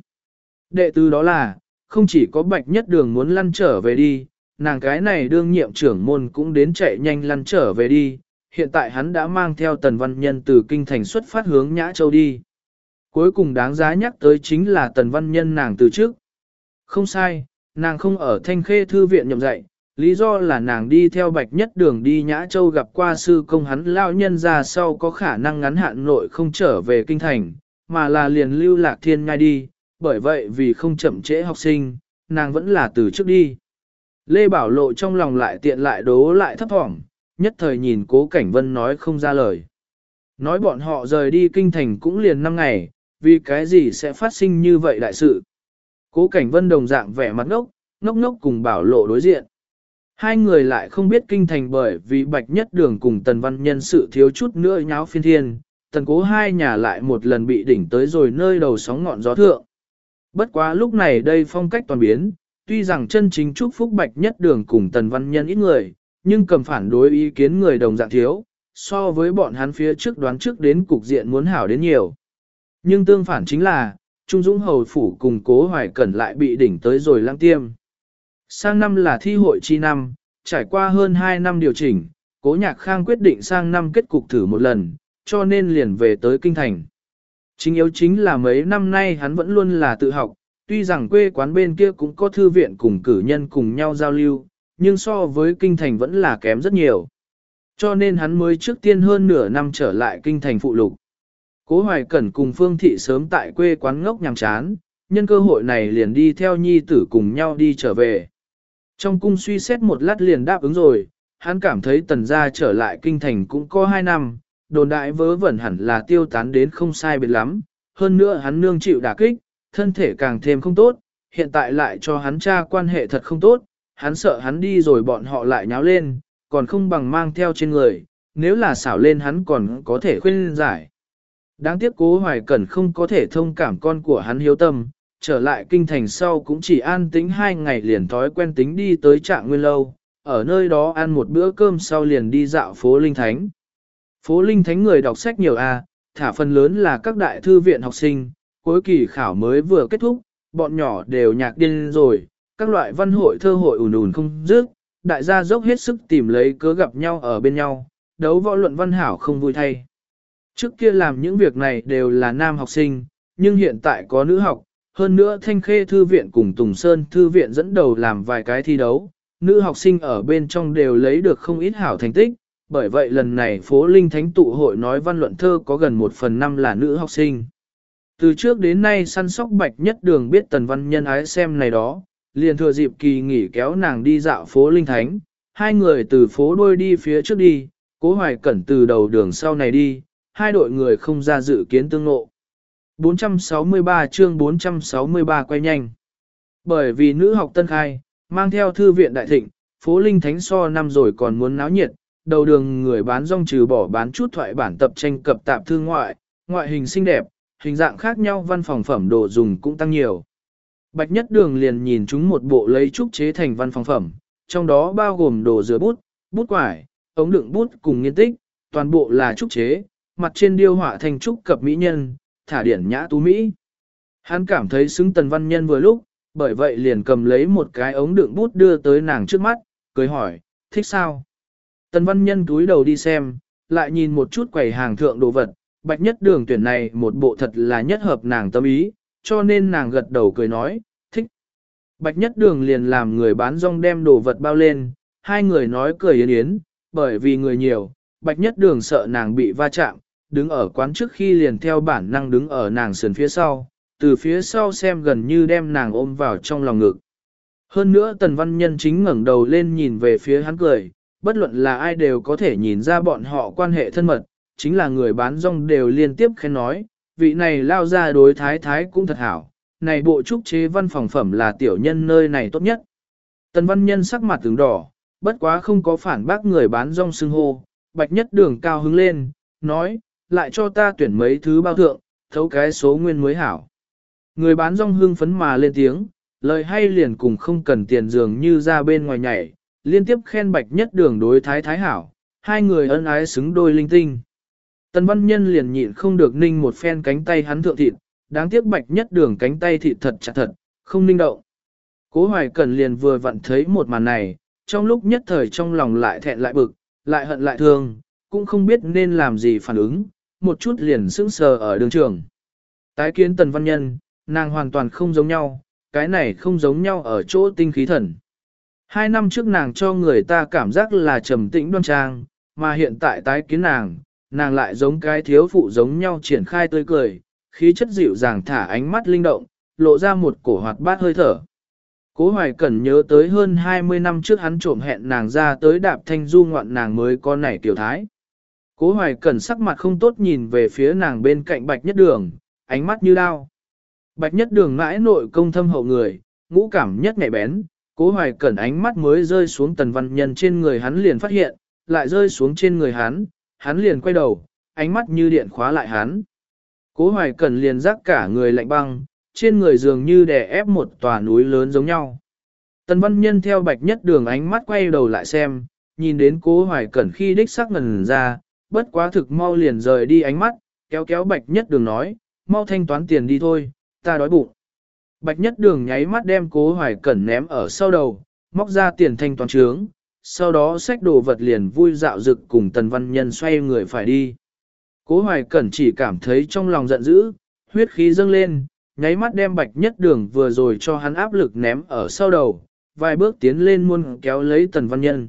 Đệ tử đó là, không chỉ có Bạch Nhất Đường muốn lăn trở về đi, nàng cái này đương nhiệm trưởng môn cũng đến chạy nhanh lăn trở về đi, hiện tại hắn đã mang theo Tần Văn Nhân từ kinh thành xuất phát hướng Nhã Châu đi. Cuối cùng đáng giá nhắc tới chính là Tần Văn Nhân nàng từ trước. Không sai, nàng không ở Thanh Khê Thư viện nhậm dạy, lý do là nàng đi theo Bạch Nhất Đường đi Nhã Châu gặp qua sư công hắn lao nhân ra sau có khả năng ngắn hạn nội không trở về kinh thành, mà là liền lưu lạc thiên ngai đi, bởi vậy vì không chậm trễ học sinh, nàng vẫn là từ trước đi. Lê Bảo Lộ trong lòng lại tiện lại đố lại thấp thỏm, nhất thời nhìn Cố Cảnh Vân nói không ra lời. Nói bọn họ rời đi kinh thành cũng liền 5 ngày, vì cái gì sẽ phát sinh như vậy đại sự. Cố Cảnh Vân đồng dạng vẻ mặt ngốc cùng Bảo Lộ đối diện. Hai người lại không biết kinh thành bởi vì Bạch Nhất Đường cùng Tần Văn Nhân sự thiếu chút nữa nháo phiên thiên, Tần Cố hai nhà lại một lần bị đỉnh tới rồi nơi đầu sóng ngọn gió thượng. Bất quá lúc này đây phong cách toàn biến, tuy rằng chân chính chúc phúc Bạch Nhất Đường cùng Tần Văn Nhân ít người, nhưng cầm phản đối ý kiến người đồng dạng thiếu, so với bọn hắn phía trước đoán trước đến cục diện muốn hảo đến nhiều. Nhưng tương phản chính là, Trung Dũng Hầu Phủ cùng Cố Hoài Cẩn lại bị đỉnh tới rồi Lăng Tiêm. Sang năm là thi hội chi năm, trải qua hơn 2 năm điều chỉnh, Cố Nhạc Khang quyết định sang năm kết cục thử một lần, cho nên liền về tới Kinh Thành. Chính yếu chính là mấy năm nay hắn vẫn luôn là tự học, tuy rằng quê quán bên kia cũng có thư viện cùng cử nhân cùng nhau giao lưu, nhưng so với Kinh Thành vẫn là kém rất nhiều. Cho nên hắn mới trước tiên hơn nửa năm trở lại Kinh Thành phụ lục. Cố Hoài Cẩn cùng Phương Thị sớm tại quê quán ngốc nhàm chán, nhân cơ hội này liền đi theo nhi tử cùng nhau đi trở về. Trong cung suy xét một lát liền đáp ứng rồi, hắn cảm thấy Tần gia trở lại Kinh Thành cũng có 2 năm, đồn đại vớ vẩn hẳn là tiêu tán đến không sai biệt lắm, hơn nữa hắn nương chịu đả kích, thân thể càng thêm không tốt, hiện tại lại cho hắn cha quan hệ thật không tốt, hắn sợ hắn đi rồi bọn họ lại nháo lên, còn không bằng mang theo trên người, nếu là xảo lên hắn còn có thể khuyên giải. Đáng tiếc Cố Hoài Cẩn không có thể thông cảm con của hắn hiếu tâm, trở lại kinh thành sau cũng chỉ an tĩnh 2 ngày liền thói quen tính đi tới Trạng Nguyên Lâu, ở nơi đó ăn một bữa cơm sau liền đi dạo phố Linh Thánh. Phố Linh Thánh người đọc sách nhiều thả phần lớn là các đại thư viện học sinh, cuối kỳ khảo mới vừa kết thúc, bọn nhỏ đều nhạc điên rồi, các loại văn hội thơ hội ùn ùn không dứt, đại gia dốc hết sức tìm lấy cớ gặp nhau ở bên nhau, đấu võ luận văn hảo không vui thay. Trước kia làm những việc này đều là nam học sinh, nhưng hiện tại có nữ học, hơn nữa Thanh Khê Thư viện cùng Tùng Sơn Thư viện dẫn đầu làm vài cái thi đấu, nữ học sinh ở bên trong đều lấy được không ít hảo thành tích, bởi vậy lần này phố Linh Thánh tụ hội nói văn luận thơ có gần 1/5 là nữ học sinh. Từ trước đến nay săn sóc Bạch Nhất Đường biết Tần Văn Nhân ái xem này đó, liền thừa dịp kỳ nghỉ kéo nàng đi dạo phố Linh Thánh, hai người từ phố đuôi đi phía trước đi, Cố Hoài Cẩn từ đầu đường sau này đi, hai đội người không ra dự kiến tương ngộ. 463 chương 463 quay nhanh. Bởi vì nữ học tân khai, mang theo thư viện đại thịnh, phố Linh Thánh so năm rồi còn muốn náo nhiệt, đầu đường người bán rong trừ bỏ bán chút thoại bản tập tranh cập tạp thư ngoại hình xinh đẹp, hình dạng khác nhau văn phòng phẩm đồ dùng cũng tăng nhiều. Bạch Nhất Đường liền nhìn chúng một bộ lấy trúc chế thành văn phòng phẩm, trong đó bao gồm đồ rửa bút, bút quải, ống đựng bút cùng nghiên tích, toàn bộ là trúc chế, mặt trên điêu họa thành trúc cập mỹ nhân, thả điển nhã tú mỹ. Hắn cảm thấy xứng Tần Văn Nhân vừa lúc, bởi vậy liền cầm lấy một cái ống đựng bút đưa tới nàng trước mắt, cười hỏi, thích sao? Tần Văn Nhân túi đầu đi xem, lại nhìn một chút quầy hàng thượng đồ vật, Bạch Nhất Đường tuyển này một bộ thật là nhất hợp nàng tâm ý, cho nên nàng gật đầu cười nói, thích. Bạch Nhất Đường liền làm người bán rong đem đồ vật bao lên, hai người nói cười yến yến, bởi vì người nhiều, Bạch Nhất Đường sợ nàng bị va chạm, đứng ở quán trước khi liền theo bản năng đứng ở nàng sườn phía sau, từ phía sau xem gần như đem nàng ôm vào trong lòng ngực. Hơn nữa Tần Văn Nhân chính ngẩng đầu lên nhìn về phía hắn cười, bất luận là ai đều có thể nhìn ra bọn họ quan hệ thân mật, chính là người bán rong đều liên tiếp khen nói, vị này lao ra đối thái thái cũng thật hảo, này bộ trúc chế văn phòng phẩm là tiểu nhân nơi này tốt nhất. Tần Văn Nhân sắc mặt tướng đỏ, bất quá không có phản bác người bán rong xưng hô, Bạch Nhất Đường cao hứng lên, nói, lại cho ta tuyển mấy thứ bao thượng, thấu cái số nguyên mới hảo. Người bán rong hưng phấn mà lên tiếng, lời hay liền cùng không cần tiền dường như ra bên ngoài nhảy, liên tiếp khen Bạch Nhất Đường đối thái thái hảo, hai người ân ái xứng đôi linh tinh. Tần Văn Nhân liền nhịn không được ninh một phen cánh tay hắn thượng thịt, đáng tiếc Bạch Nhất Đường cánh tay thịt thật chặt thật, không ninh động. Cố Hoài Cẩn liền vừa vặn thấy một màn này, trong lúc nhất thời trong lòng lại thẹn lại bực, lại hận lại thương, cũng không biết nên làm gì phản ứng, một chút liền sững sờ ở đường trường. Tái kiến Tần Văn Nhân, nàng hoàn toàn không giống nhau, cái này không giống nhau ở chỗ tinh khí thần. 2 năm trước nàng cho người ta cảm giác là trầm tĩnh đoan trang, mà hiện tại tái kiến nàng lại giống cái thiếu phụ giống nhau triển khai tươi cười, khí chất dịu dàng thả ánh mắt linh động, lộ ra một cổ hoạt bát hơi thở. Cố Hoài Cẩn nhớ tới hơn 20 năm trước hắn trộm hẹn nàng ra tới đạp thanh du ngoạn nàng mới có nảy tiểu thái. Cố Hoài Cẩn sắc mặt không tốt nhìn về phía nàng bên cạnh Bạch Nhất Đường, ánh mắt như đao. Bạch Nhất Đường mãi nội công thâm hậu người, ngũ cảm nhất nhạy bén, Cố Hoài Cẩn ánh mắt mới rơi xuống Tần Văn Nhân trên người hắn liền phát hiện, lại rơi xuống trên người hắn liền quay đầu, ánh mắt như điện khóa lại hắn. Cố Hoài Cẩn liền rắc cả người lạnh băng, trên người dường như đè ép một tòa núi lớn giống nhau. Tần Văn Nhân theo Bạch Nhất Đường ánh mắt quay đầu lại xem, nhìn đến Cố Hoài Cẩn khi đích sắc ngần ra, bất quá thực mau liền rời đi ánh mắt, kéo kéo Bạch Nhất Đường nói, mau thanh toán tiền đi thôi, ta đói bụng. Bạch Nhất Đường nháy mắt đem Cố Hoài Cẩn ném ở sau đầu, móc ra tiền thanh toán trướng, sau đó xách đồ vật liền vui dạo dực cùng Tần Văn Nhân xoay người phải đi. Cố Hoài Cẩn chỉ cảm thấy trong lòng giận dữ, huyết khí dâng lên, nháy mắt đem Bạch Nhất Đường vừa rồi cho hắn áp lực ném ở sau đầu, vài bước tiến lên muốn kéo lấy Tần Văn Nhân.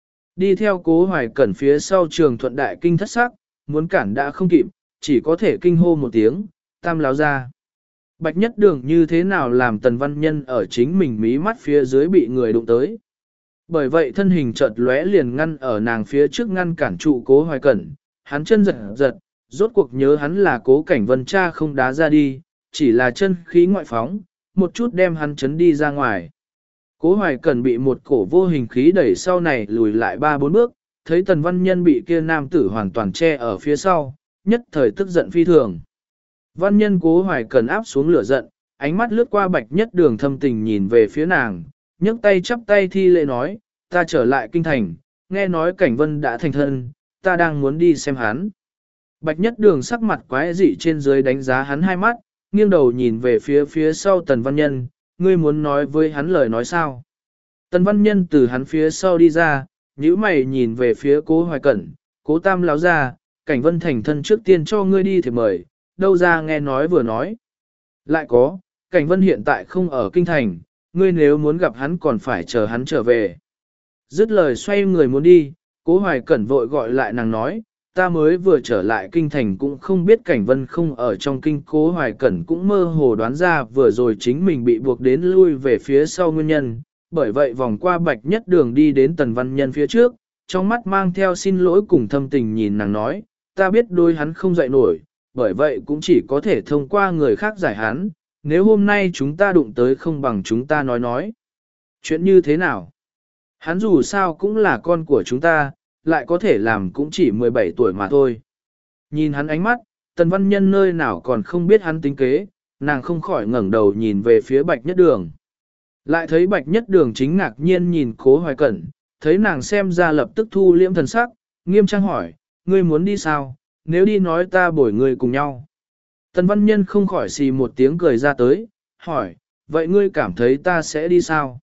Đi theo Cố Hoài Cẩn phía sau Trường Thuận đại kinh thất sắc, muốn cản đã không kịp, chỉ có thể kinh hô một tiếng, tam láo ra. Bạch Nhất Đường như thế nào làm Tần Văn Nhân ở chính mình mí mắt phía dưới bị người đụng tới. Bởi vậy thân hình chợt lóe liền ngăn ở nàng phía trước ngăn cản trụ Cố Hoài Cẩn, hắn chân giật giật, rốt cuộc nhớ hắn là Cố Cảnh Vân cha không đá ra đi, chỉ là chân khí ngoại phóng, một chút đem hắn chấn đi ra ngoài. Cố Hoài Cẩn bị một cổ vô hình khí đẩy sau này lùi lại 3-4 bước, thấy Tần Văn Nhân bị kia nam tử hoàn toàn che ở phía sau, nhất thời tức giận phi thường. Văn Nhân Cố Hoài Cẩn áp xuống lửa giận, ánh mắt lướt qua Bạch Nhất Đường thâm tình nhìn về phía nàng, nhấc tay chắp tay thi lễ nói, ta trở lại kinh thành, nghe nói Cảnh Vân đã thành thân, ta đang muốn đi xem hắn. Bạch Nhất Đường sắc mặt quái dị trên dưới đánh giá hắn hai mắt, nghiêng đầu nhìn về phía sau Tần Văn Nhân, ngươi muốn nói với hắn lời nói sao? Tần Văn Nhân từ hắn phía sau đi ra, nhíu mày nhìn về phía Cố Hoài Cẩn, Cố tam láo ra, Cảnh Vân thành thân trước tiên cho ngươi đi thì mời, đâu ra nghe nói vừa nói. Lại có, Cảnh Vân hiện tại không ở kinh thành, ngươi nếu muốn gặp hắn còn phải chờ hắn trở về. Dứt lời xoay người muốn đi, Cố Hoài Cẩn vội gọi lại nàng nói, ta mới vừa trở lại kinh thành cũng không biết Cảnh Vân không ở trong kinh. Cố Hoài Cẩn cũng mơ hồ đoán ra vừa rồi chính mình bị buộc đến lui về phía sau nguyên nhân, bởi vậy vòng qua Bạch Nhất Đường đi đến Tần Văn Nhân phía trước, trong mắt mang theo xin lỗi cùng thâm tình nhìn nàng nói, ta biết đôi hắn không dậy nổi, bởi vậy cũng chỉ có thể thông qua người khác giải hắn, nếu hôm nay chúng ta đụng tới không bằng chúng ta nói. Chuyện như thế nào? Hắn dù sao cũng là con của chúng ta, lại có thể làm cũng chỉ 17 tuổi mà thôi. Nhìn hắn ánh mắt, Tần Văn Nhân nơi nào còn không biết hắn tính kế, nàng không khỏi ngẩng đầu nhìn về phía Bạch Nhất Đường. Lại thấy Bạch Nhất Đường chính ngạc nhiên nhìn Cố Hoài Cẩn, thấy nàng xem ra lập tức thu liễm thần sắc, nghiêm trang hỏi, ngươi muốn đi sao, nếu đi nói ta bổi ngươi cùng nhau. Tần Văn Nhân không khỏi xì một tiếng cười ra tới, hỏi, vậy ngươi cảm thấy ta sẽ đi sao?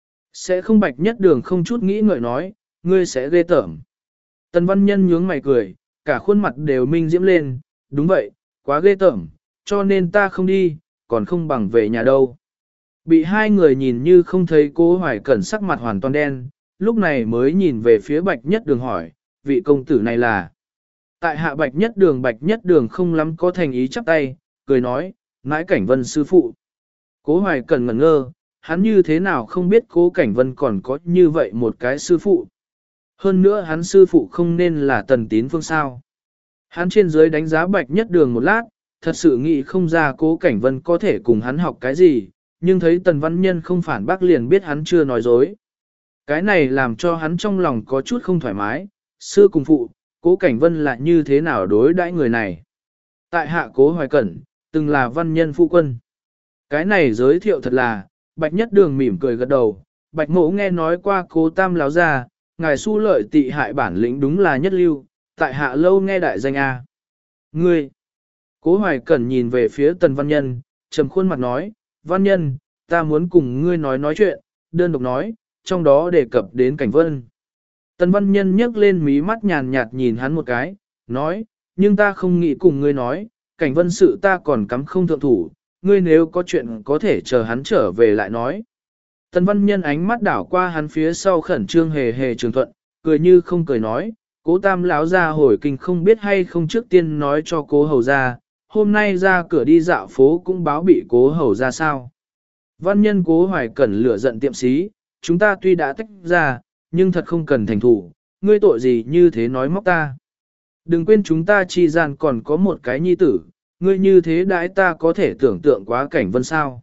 Sẽ không. Bạch Nhất Đường không chút nghĩ ngợi nói, ngươi sẽ ghê tởm. Tần Văn Nhân nhướng mày cười, cả khuôn mặt đều minh diễm lên, đúng vậy, quá ghê tởm, cho nên ta không đi, còn không bằng về nhà đâu. Bị hai người nhìn như không thấy Cố Hoài Cẩn sắc mặt hoàn toàn đen, lúc này mới nhìn về phía Bạch Nhất Đường hỏi, vị công tử này là. Tại hạ Bạch Nhất Đường không lắm có thành ý chắp tay, cười nói, Mãi Cảnh Vân sư phụ. Cố Hoài Cẩn ngẩn ngơ, hắn như thế nào không biết Cố Cảnh Vân còn có như vậy một cái sư phụ. Hơn nữa hắn sư phụ không nên là Tần Tín Phương sao. Hắn trên dưới đánh giá Bạch Nhất Đường một lát, thật sự nghĩ không ra Cố Cảnh Vân có thể cùng hắn học cái gì, nhưng thấy Tần Văn Nhân không phản bác liền biết hắn chưa nói dối. Cái này làm cho hắn trong lòng có chút không thoải mái, sư cùng phụ, Cố Cảnh Vân là như thế nào đối đãi người này. Tại hạ Cố Hoài Cẩn, từng là văn nhân phu quân. Cái này giới thiệu thật là, Bạch Nhất Đường mỉm cười gật đầu, Bạch Mỗ nghe nói qua Cố Tam láo ra, ngài su lợi tị hại bản lĩnh đúng là nhất lưu, tại hạ lâu nghe đại danh A. Ngươi! Cố Hoài Cẩn nhìn về phía Tần Văn Nhân, trầm khuôn mặt nói, Văn Nhân, ta muốn cùng ngươi nói chuyện, đơn độc nói, trong đó đề cập đến Cảnh Vân. Tần Văn Nhân nhấc lên mí mắt nhàn nhạt nhìn hắn một cái, nói, nhưng ta không nghĩ cùng ngươi nói, Cảnh Vân sự ta còn cắm không thượng thủ, ngươi nếu có chuyện có thể chờ hắn trở về lại nói. Tần Văn Nhân ánh mắt đảo qua hắn phía sau khẩn trương hề hề trường thuận, cười như không cười nói, Cố Tam lão ra hồi kinh không biết hay không trước tiên nói cho Cố hầu ra, hôm nay ra cửa đi dạo phố cũng báo bị Cố hầu ra sao. Văn Nhân Cố Hoài Cẩn lửa giận tiệm xí, chúng ta tuy đã tách ra, nhưng thật không cần thành thủ, ngươi tội gì như thế nói móc ta. Đừng quên chúng ta chi gian còn có một cái nhi tử, ngươi như thế đãi ta có thể tưởng tượng quá Cảnh Vân sao.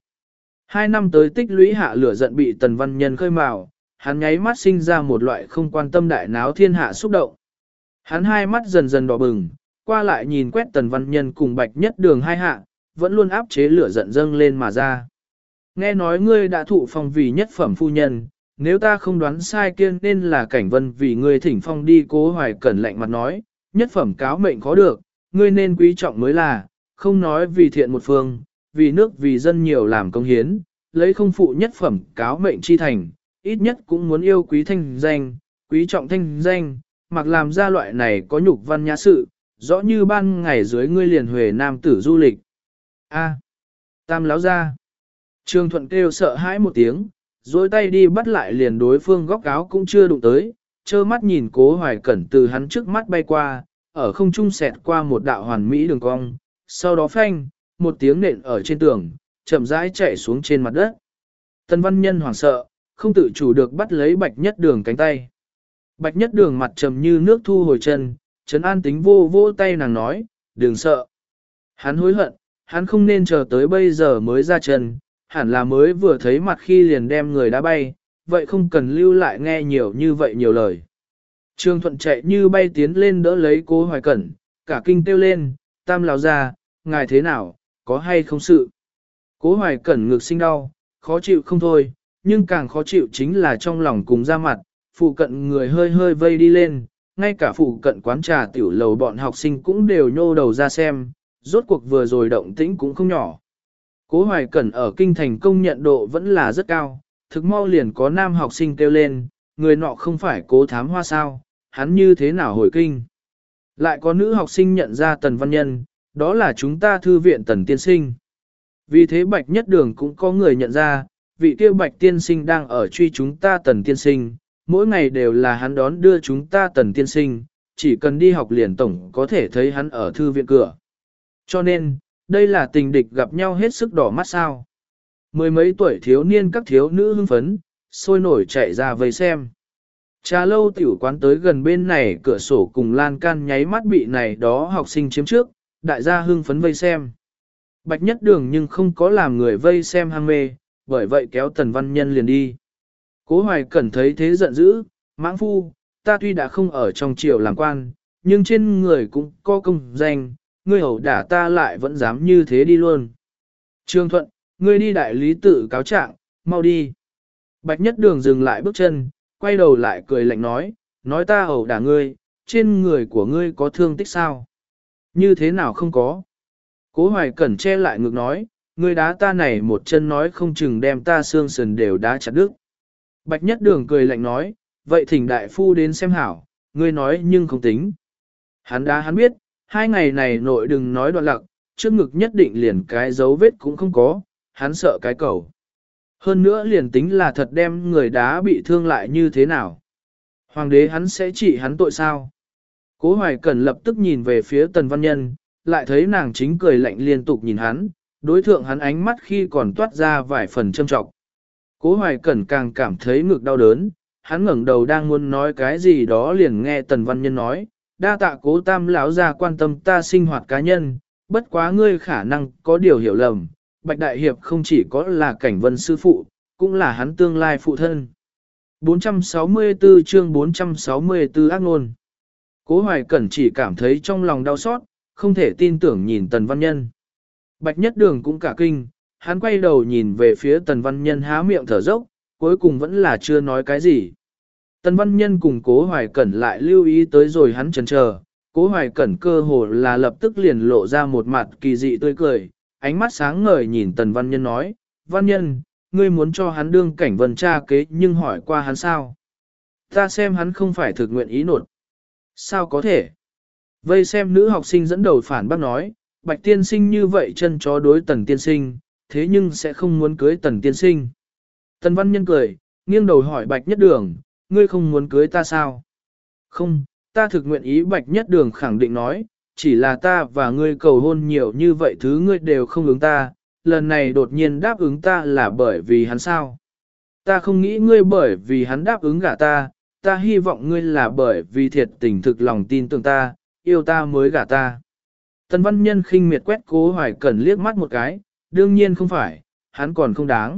2 năm tới tích lũy hạ lửa giận bị Tần Văn Nhân khơi mào, hắn nháy mắt sinh ra một loại không quan tâm đại náo thiên hạ xúc động. Hắn hai mắt dần dần đỏ bừng, qua lại nhìn quét Tần Văn Nhân cùng Bạch Nhất Đường hai hạ, vẫn luôn áp chế lửa giận dâng lên mà ra. Nghe nói ngươi đã thụ phong vì nhất phẩm phu nhân, nếu ta không đoán sai kia nên là Cảnh Vân vì ngươi thỉnh phong đi. Cố Hoài Cẩn lạnh mặt nói, nhất phẩm cáo mệnh khó được, ngươi nên quý trọng mới là, không nói vì thiện một phương, vì nước vì dân nhiều làm công hiến, lấy không phụ nhất phẩm cáo mệnh chi thành, ít nhất cũng muốn yêu quý thanh danh, quý trọng thanh danh, mặc làm ra loại này có nhục văn nhã sự, rõ như ban ngày dưới ngươi liền huề nam tử du lịch. A, Tam láo ra. Trương Thuận kêu sợ hãi một tiếng, dối tay đi bắt lại liền đối phương góc áo cũng chưa đụng tới, trơ mắt nhìn Cố Hoài Cẩn từ hắn trước mắt bay qua, ở không trung xẹt qua một đạo hoàn mỹ đường cong, sau đó phanh, một tiếng nện ở trên tường, chậm rãi chạy xuống trên mặt đất. Tần Văn Nhân hoảng sợ, không tự chủ được bắt lấy Bạch Nhất Đường cánh tay. Bạch Nhất Đường mặt trầm như nước thu hồi chân, trấn an tính vô vô tay nàng nói, đừng sợ. Hắn hối hận, hắn không nên chờ tới bây giờ mới ra chân, hẳn là mới vừa thấy mặt khi liền đem người đá bay, vậy không cần lưu lại nghe nhiều như vậy nhiều lời. Trương Thuận chạy như bay tiến lên đỡ lấy Cố Hoài Cẩn, cả kinh kêu lên, Tam lão ra, ngài thế nào, có hay không sự. Cố Hoài Cẩn ngực sinh đau, khó chịu không thôi, nhưng càng khó chịu chính là trong lòng cùng ra mặt, phụ cận người hơi hơi vây đi lên, ngay cả phụ cận quán trà tiểu lầu bọn học sinh cũng đều nhô đầu ra xem, rốt cuộc vừa rồi động tĩnh cũng không nhỏ. Cố Hoài Cẩn ở kinh thành công nhận độ vẫn là rất cao, thực mau liền có nam học sinh kêu lên, người nọ không phải Cố Thám Hoa sao, hắn như thế nào hồi kinh. Lại có nữ học sinh nhận ra Tần Văn Nhân, đó là chúng ta thư viện Tần Tiên Sinh. Vì thế Bạch Nhất Đường cũng có người nhận ra, vị kia Bạch Tiên Sinh đang ở truy chúng ta Tần Tiên Sinh, mỗi ngày đều là hắn đón đưa chúng ta Tần Tiên Sinh, chỉ cần đi học liền tổng có thể thấy hắn ở thư viện cửa. Cho nên, đây là tình địch gặp nhau hết sức đỏ mắt sao. Mười mấy tuổi thiếu niên các thiếu nữ hưng phấn, sôi nổi chạy ra vây xem. Trà lâu tiểu quán tới gần bên này cửa sổ cùng lan can nháy mắt bị này đó học sinh chiếm trước, đại gia hưng phấn vây xem. Bạch Nhất Đường nhưng không có làm người vây xem ham mê, bởi vậy kéo Tần Văn Nhân liền đi. Cố Hoài Cẩn thấy thế giận dữ, mãng phu, ta tuy đã không ở trong triều làm quan, nhưng trên người cũng có công danh, ngươi ẩu đả ta lại vẫn dám như thế đi luôn. Trương Thuận, ngươi đi đại lý tự cáo trạng, mau đi. Bạch Nhất Đường dừng lại bước chân, quay đầu lại cười lạnh nói ta ẩu đả ngươi, trên người của ngươi có thương tích sao? Như thế nào không có? Cố Hoài Cẩn che lại ngực nói, ngươi đá ta này một chân nói không chừng đem ta xương sườn đều đá chặt đứt. Bạch Nhất Đường cười lạnh nói, vậy thỉnh đại phu đến xem hảo, ngươi nói nhưng không tính. Hắn biết, 2 ngày này nội đừng nói đoạn lặc, trước ngực nhất định liền cái dấu vết cũng không có, hắn sợ cái cầu. Hơn nữa liền tính là thật đem người đá bị thương lại như thế nào. Hoàng đế hắn sẽ trị hắn tội sao? Cố Hoài Cẩn lập tức nhìn về phía Tần Văn Nhân, lại thấy nàng chính cười lạnh liên tục nhìn hắn, đối thượng hắn ánh mắt khi còn toát ra vài phần châm trọng. Cố Hoài Cẩn càng cảm thấy ngực đau đớn, hắn ngẩng đầu đang muốn nói cái gì đó liền nghe Tần Văn Nhân nói, đa tạ Cố Tam lão gia quan tâm ta sinh hoạt cá nhân, bất quá ngươi khả năng có điều hiểu lầm, Bạch Đại Hiệp không chỉ có là cảnh vân sư phụ, cũng là hắn tương lai phụ thân. 464 chương 464 ác ngôn. Cố Hoài Cẩn chỉ cảm thấy trong lòng đau xót, không thể tin tưởng nhìn Tần Văn Nhân. Bạch Nhất Đường cũng cả kinh, hắn quay đầu nhìn về phía Tần Văn Nhân há miệng thở dốc, cuối cùng vẫn là chưa nói cái gì. Tần Văn Nhân cùng Cố Hoài Cẩn lại lưu ý tới rồi hắn chần chờ. Cố Hoài Cẩn cơ hồ là lập tức liền lộ ra một mặt kỳ dị tươi cười, ánh mắt sáng ngời nhìn Tần Văn Nhân nói, Văn Nhân, ngươi muốn cho hắn đương cảnh vân cha kế nhưng hỏi qua hắn sao? Ta xem hắn không phải thực nguyện ý nột. Sao có thể? Vây xem nữ học sinh dẫn đầu phản bác nói, Bạch tiên sinh như vậy chân chó đối Tần tiên sinh, thế nhưng sẽ không muốn cưới Tần tiên sinh. Tần Văn Nhân cười, nghiêng đầu hỏi Bạch Nhất Đường, ngươi không muốn cưới ta sao? Không, ta thực nguyện ý. Bạch Nhất Đường khẳng định nói, chỉ là ta và ngươi cầu hôn nhiều như vậy thứ ngươi đều không ứng ta, lần này đột nhiên đáp ứng ta là bởi vì hắn sao? Ta không nghĩ ngươi bởi vì hắn đáp ứng gả ta, ta hy vọng ngươi là bởi vì thiệt tình thực lòng tin tưởng ta, yêu ta mới gả ta. Tần Văn Nhân khinh miệt quét Cố Hoài Cẩn liếc mắt một cái, đương nhiên không phải, hắn còn không đáng.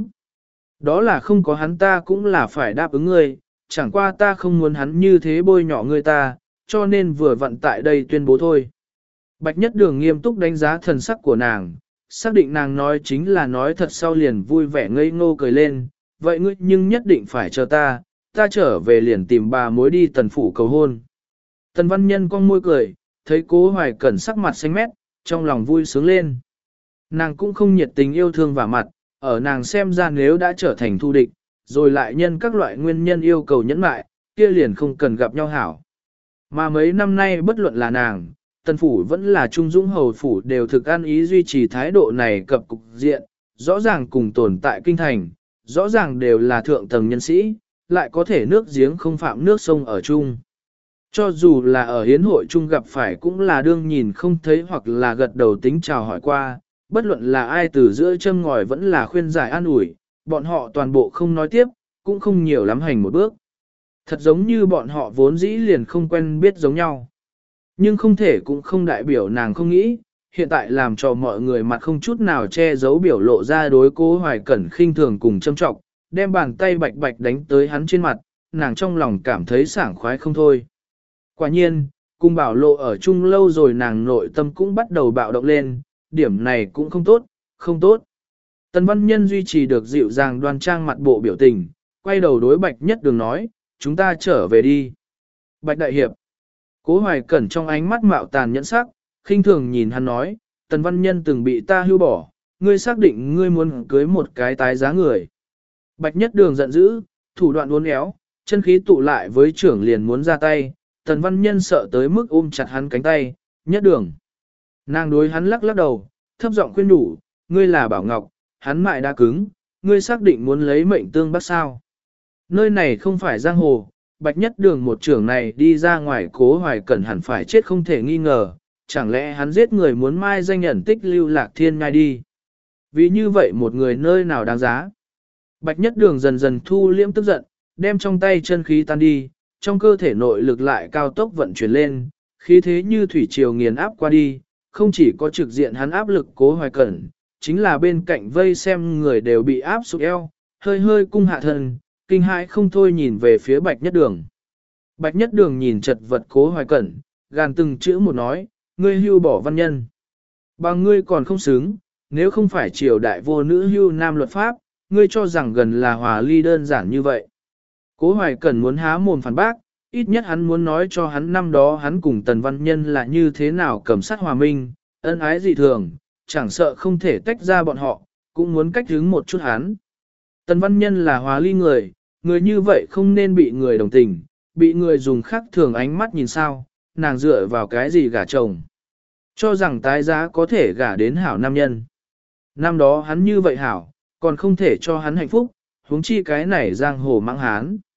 Đó là không có hắn ta cũng là phải đáp ứng ngươi, chẳng qua ta không muốn hắn như thế bôi nhọ ngươi ta, cho nên vừa vặn tại đây tuyên bố thôi. Bạch Nhất Đường nghiêm túc đánh giá thần sắc của nàng, xác định nàng nói chính là nói thật sau liền vui vẻ ngây ngô cười lên, vậy ngươi nhưng nhất định phải chờ ta, ta trở về liền tìm bà mối đi Tần phủ cầu hôn. Tần Văn Nhân cong môi cười, thấy Cố Hoài Cẩn sắc mặt xanh mét, trong lòng vui sướng lên. Nàng cũng không nhiệt tình yêu thương vả mặt, ở nàng xem ra nếu đã trở thành thù địch, rồi lại nhân các loại nguyên nhân yêu cầu nhẫn mại, kia liền không cần gặp nhau hảo. Mà mấy năm nay bất luận là nàng, Tần phủ vẫn là Trung Dũng hầu phủ đều thực an ý duy trì thái độ này cập cục diện, rõ ràng cùng tồn tại kinh thành, rõ ràng đều là thượng tầng nhân sĩ, lại có thể nước giếng không phạm nước sông ở chung. Cho dù là ở hiến hội chung gặp phải cũng là đương nhìn không thấy hoặc là gật đầu tính chào hỏi qua, bất luận là ai từ giữa châm ngòi vẫn là khuyên giải an ủi, bọn họ toàn bộ không nói tiếp, cũng không nhiều lắm hành một bước. Thật giống như bọn họ vốn dĩ liền không quen biết giống nhau. Nhưng không thể cũng không đại biểu nàng không nghĩ, hiện tại làm cho mọi người mặt không chút nào che giấu biểu lộ ra đối Cố Hoài Cẩn khinh thường cùng châm trọng, đem bàn tay bạch bạch đánh tới hắn trên mặt, nàng trong lòng cảm thấy sảng khoái không thôi. Quả nhiên, cùng bảo lộ ở chung lâu rồi nàng nội tâm cũng bắt đầu bạo động lên, điểm này cũng không tốt, không tốt. Tần Văn Nhân duy trì được dịu dàng đoan trang mặt bộ biểu tình, quay đầu đối Bạch Nhất Đường nói, chúng ta trở về đi. Bạch Đại Hiệp. Cố Hoài Cẩn trong ánh mắt mạo tàn nhẫn sắc, khinh thường nhìn hắn nói, Tần Văn Nhân từng bị ta hưu bỏ, ngươi xác định ngươi muốn cưới một cái tái giá người. Bạch Nhất Đường giận dữ, thủ đoạn uốn éo, chân khí tụ lại với trưởng liền muốn ra tay, Tần Văn Nhân sợ tới mức ôm chặt hắn cánh tay, Nhất Đường. Nàng đối hắn lắc lắc đầu, thấp giọng khuyên nhủ, ngươi là Bảo Ngọc, hắn mại đa cứng, ngươi xác định muốn lấy mệnh tương bác sao. Nơi này không phải giang hồ, Bạch Nhất Đường một trưởng này đi ra ngoài Cố Hoài Cẩn hẳn phải chết không thể nghi ngờ, chẳng lẽ hắn giết người muốn mai danh nhận tích lưu lạc thiên ngai đi. Vì như vậy một người nơi nào đáng giá. Bạch Nhất Đường dần dần thu liễm tức giận, đem trong tay chân khí tan đi, trong cơ thể nội lực lại cao tốc vận chuyển lên, khí thế như thủy triều nghiền áp qua đi, không chỉ có trực diện hắn áp lực Cố Hoài Cẩn, chính là bên cạnh vây xem người đều bị áp sụp eo, hơi hơi cung hạ thân, kinh hãi không thôi nhìn về phía Bạch Nhất Đường. Bạch Nhất Đường nhìn chật vật Cố Hoài Cẩn, gàn từng chữ một nói, ngươi hưu bỏ Văn Nhân. Bằng ngươi còn không xứng, nếu không phải triều đại vô nữ hưu nam luật pháp, ngươi cho rằng gần là hòa ly đơn giản như vậy. Cố Hoài Cẩn muốn há mồm phản bác, ít nhất hắn muốn nói cho hắn năm đó hắn cùng Tần Văn Nhân là như thế nào cầm sát hòa minh, ân ái dị thường, chẳng sợ không thể tách ra bọn họ, cũng muốn cách hướng một chút hắn. Tần Văn Nhân là hòa ly người, người như vậy không nên bị người đồng tình, bị người dùng khác thường ánh mắt nhìn sao, nàng dựa vào cái gì gả chồng. Cho rằng tái giá có thể gả đến hảo nam nhân. Năm đó hắn như vậy hảo, còn không thể cho hắn hạnh phúc, huống chi cái này giang hồ mãng hán.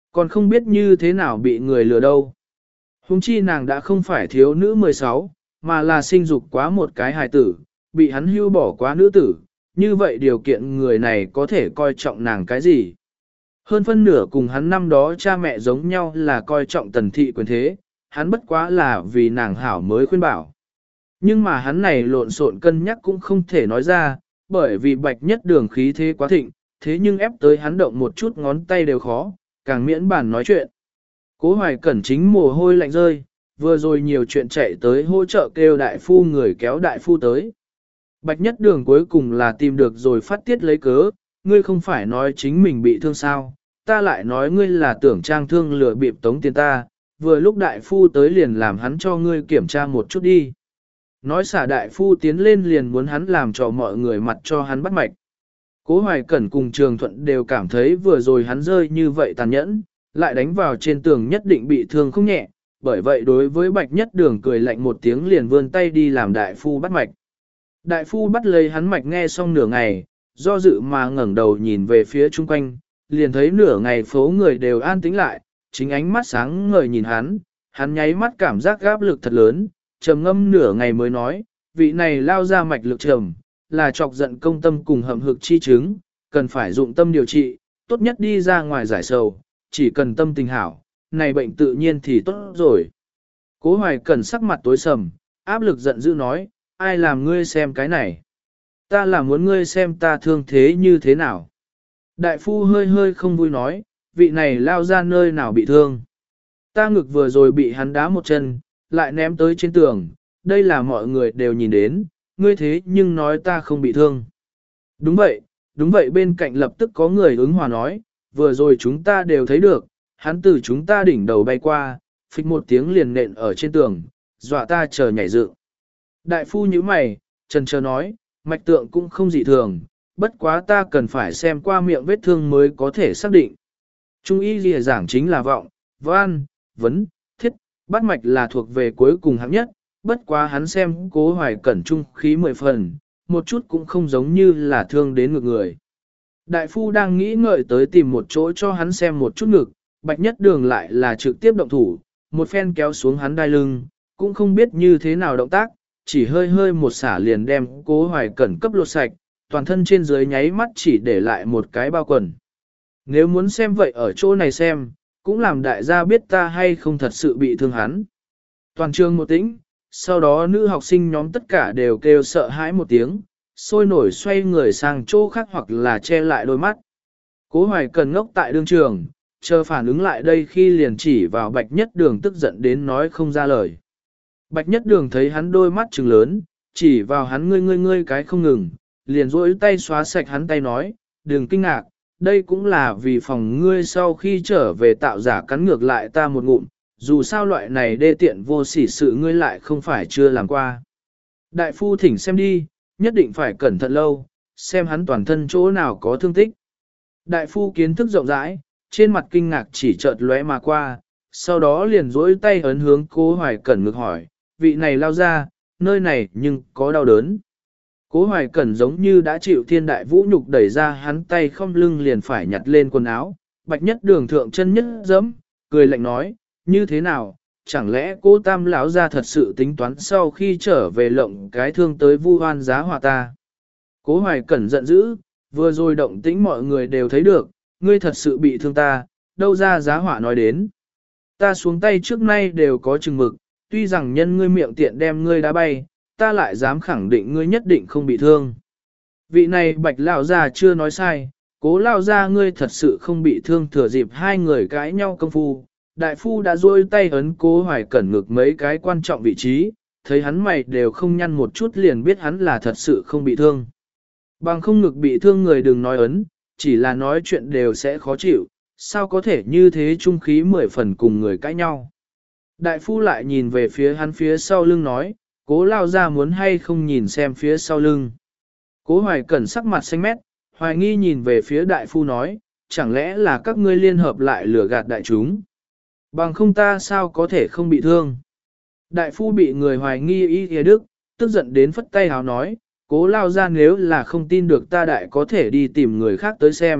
Còn không biết như thế nào bị người lừa đâu. Huống chi nàng đã không phải thiếu nữ 16, mà là sinh dục quá một cái hài tử, bị hắn hưu bỏ quá nữ tử, như vậy điều kiện người này có thể coi trọng nàng cái gì. Hơn phân nửa cùng hắn năm đó cha mẹ giống nhau là coi trọng tần thị quyền thế, hắn bất quá là vì nàng hảo mới khuyên bảo. Nhưng mà hắn này lộn xộn cân nhắc cũng không thể nói ra, bởi vì bạch nhất đường khí thế quá thịnh, thế nhưng ép tới hắn động một chút ngón tay đều khó, càng miễn bản nói chuyện. Cố Hoài Cẩn chính mồ hôi lạnh rơi, vừa rồi nhiều chuyện chạy tới hỗ trợ kêu đại phu người kéo đại phu tới. Bạch nhất đường cuối cùng là tìm được rồi phát tiết lấy cớ, ngươi không phải nói chính mình bị thương sao, ta lại nói ngươi là tưởng trang thương lừa bịp tống tiền ta, vừa lúc đại phu tới liền làm hắn cho ngươi kiểm tra một chút đi. Nói xả đại phu tiến lên liền muốn hắn làm cho mọi người mặt cho hắn bắt mạch. Cố Hoài Cẩn cùng Trường Thuận đều cảm thấy vừa rồi hắn rơi như vậy tàn nhẫn, lại đánh vào trên tường nhất định bị thương không nhẹ, bởi vậy đối với Bạch Nhất Đường cười lạnh một tiếng liền vươn tay đi làm đại phu bắt mạch. Đại phu bắt lấy hắn mạch nghe xong nửa ngày, do dự mà ngẩng đầu nhìn về phía chung quanh, liền thấy nửa ngày phố người đều an tĩnh lại, chính ánh mắt sáng ngời nhìn hắn nháy mắt cảm giác áp lực thật lớn, trầm ngâm nửa ngày mới nói, vị này lao ra mạch lực trầm, là chọc giận công tâm cùng hậm hực chi chứng, cần phải dụng tâm điều trị, tốt nhất đi ra ngoài giải sầu, chỉ cần tâm tình hảo, này bệnh tự nhiên thì tốt rồi. Cố Hoài Cẩn sắc mặt tối sầm, áp lực giận dữ nói, ai làm ngươi xem cái này? Ta là muốn ngươi xem ta thương thế như thế nào? Đại phu hơi hơi không vui nói, vị này lao ra nơi nào bị thương? Ta ngực vừa rồi bị hắn đá một chân, lại ném tới trên tường, đây là mọi người đều nhìn đến, ngươi thế nhưng nói ta không bị thương. Đúng vậy bên cạnh lập tức có người ứng hòa nói, vừa rồi chúng ta đều thấy được, hắn từ chúng ta đỉnh đầu bay qua, phịch một tiếng liền nện ở trên tường, dọa ta chờ nhảy dựng. Đại phu như mày, trần chờ nói, mạch tượng cũng không dị thường, bất quá ta cần phải xem qua miệng vết thương mới có thể xác định. Trung y lìa giảng chính là vọng, văn, vấn, thiết, bắt mạch là thuộc về cuối cùng hạng nhất, bất quá hắn xem Cố Hoài Cẩn trung khí 10 phần, một chút cũng không giống như là thương đến ngực người. Đại phu đang nghĩ ngợi tới tìm một chỗ cho hắn xem một chút ngực, Bạch Nhất Đường lại là trực tiếp động thủ, một phen kéo xuống hắn đai lưng, cũng không biết như thế nào động tác, chỉ hơi hơi một xả liền đem Cố Hoài Cẩn cấp lột sạch, toàn thân trên dưới nháy mắt chỉ để lại một cái bao quần. Nếu muốn xem vậy ở chỗ này xem, cũng làm đại gia biết ta hay không thật sự bị thương hắn. Toàn trường một tĩnh, sau đó nữ học sinh nhóm tất cả đều kêu sợ hãi một tiếng, sôi nổi xoay người sang chỗ khác hoặc là che lại đôi mắt. Cố Hoài Cẩn ngốc tại đương trường, chờ phản ứng lại đây khi liền chỉ vào Bạch Nhất Đường tức giận đến nói không ra lời. Bạch Nhất Đường thấy hắn đôi mắt trừng lớn, chỉ vào hắn ngươi cái không ngừng, liền rỗi tay xóa sạch hắn tay nói, đừng kinh ngạc, đây cũng là vì phòng ngươi sau khi trở về tạo giả cắn ngược lại ta một ngụm, dù sao loại này đê tiện vô sỉ sự ngươi lại không phải chưa làm qua. Đại phu thỉnh xem đi, nhất định phải cẩn thận lâu, xem hắn toàn thân chỗ nào có thương tích. Đại phu kiến thức rộng rãi, trên mặt kinh ngạc chỉ chợt lóe mà qua, sau đó liền duỗi tay ấn hướng Cố Hoài Cẩn ngực hỏi, vị này lao ra, nơi này nhưng có đau đớn. Cố Hoài Cẩn giống như đã chịu thiên đại vũ nhục đẩy ra hắn tay không lưng liền phải nhặt lên quần áo, Bạch Nhất Đường thượng chân nhất giẫm, cười lạnh nói, như thế nào, chẳng lẽ Cố Tam lão ra thật sự tính toán sau khi trở về lộng cái thương tới vu oan giá họa ta. Cố Hoài Cẩn giận dữ, vừa rồi động tĩnh mọi người đều thấy được, ngươi thật sự bị thương ta, đâu ra giá họa nói đến. Ta xuống tay trước nay đều có chừng mực, tuy rằng nhân ngươi miệng tiện đem ngươi đá bay, ta lại dám khẳng định ngươi nhất định không bị thương. Vị này Bạch lão gia chưa nói sai, Cố lão gia ngươi thật sự không bị thương thừa dịp hai người cãi nhau công phu. Đại phu đã duỗi tay ấn Cố Hoài Cẩn ngực mấy cái quan trọng vị trí, thấy hắn mày đều không nhăn một chút liền biết hắn là thật sự không bị thương. Bằng không ngực bị thương người đừng nói ấn, chỉ là nói chuyện đều sẽ khó chịu, sao có thể như thế trung khí 10 phần cùng người cãi nhau. Đại phu lại nhìn về phía hắn phía sau lưng nói, Cố lao ra muốn hay không nhìn xem phía sau lưng. Cố Hoài Cẩn sắc mặt xanh mét, hoài nghi nhìn về phía đại phu nói, chẳng lẽ là các ngươi liên hợp lại lừa gạt đại chúng. Bằng không ta sao có thể không bị thương. Đại phu bị người hoài nghi y đức, tức giận đến phất tay háo nói, Cố lao ra nếu là không tin được ta đại có thể đi tìm người khác tới xem,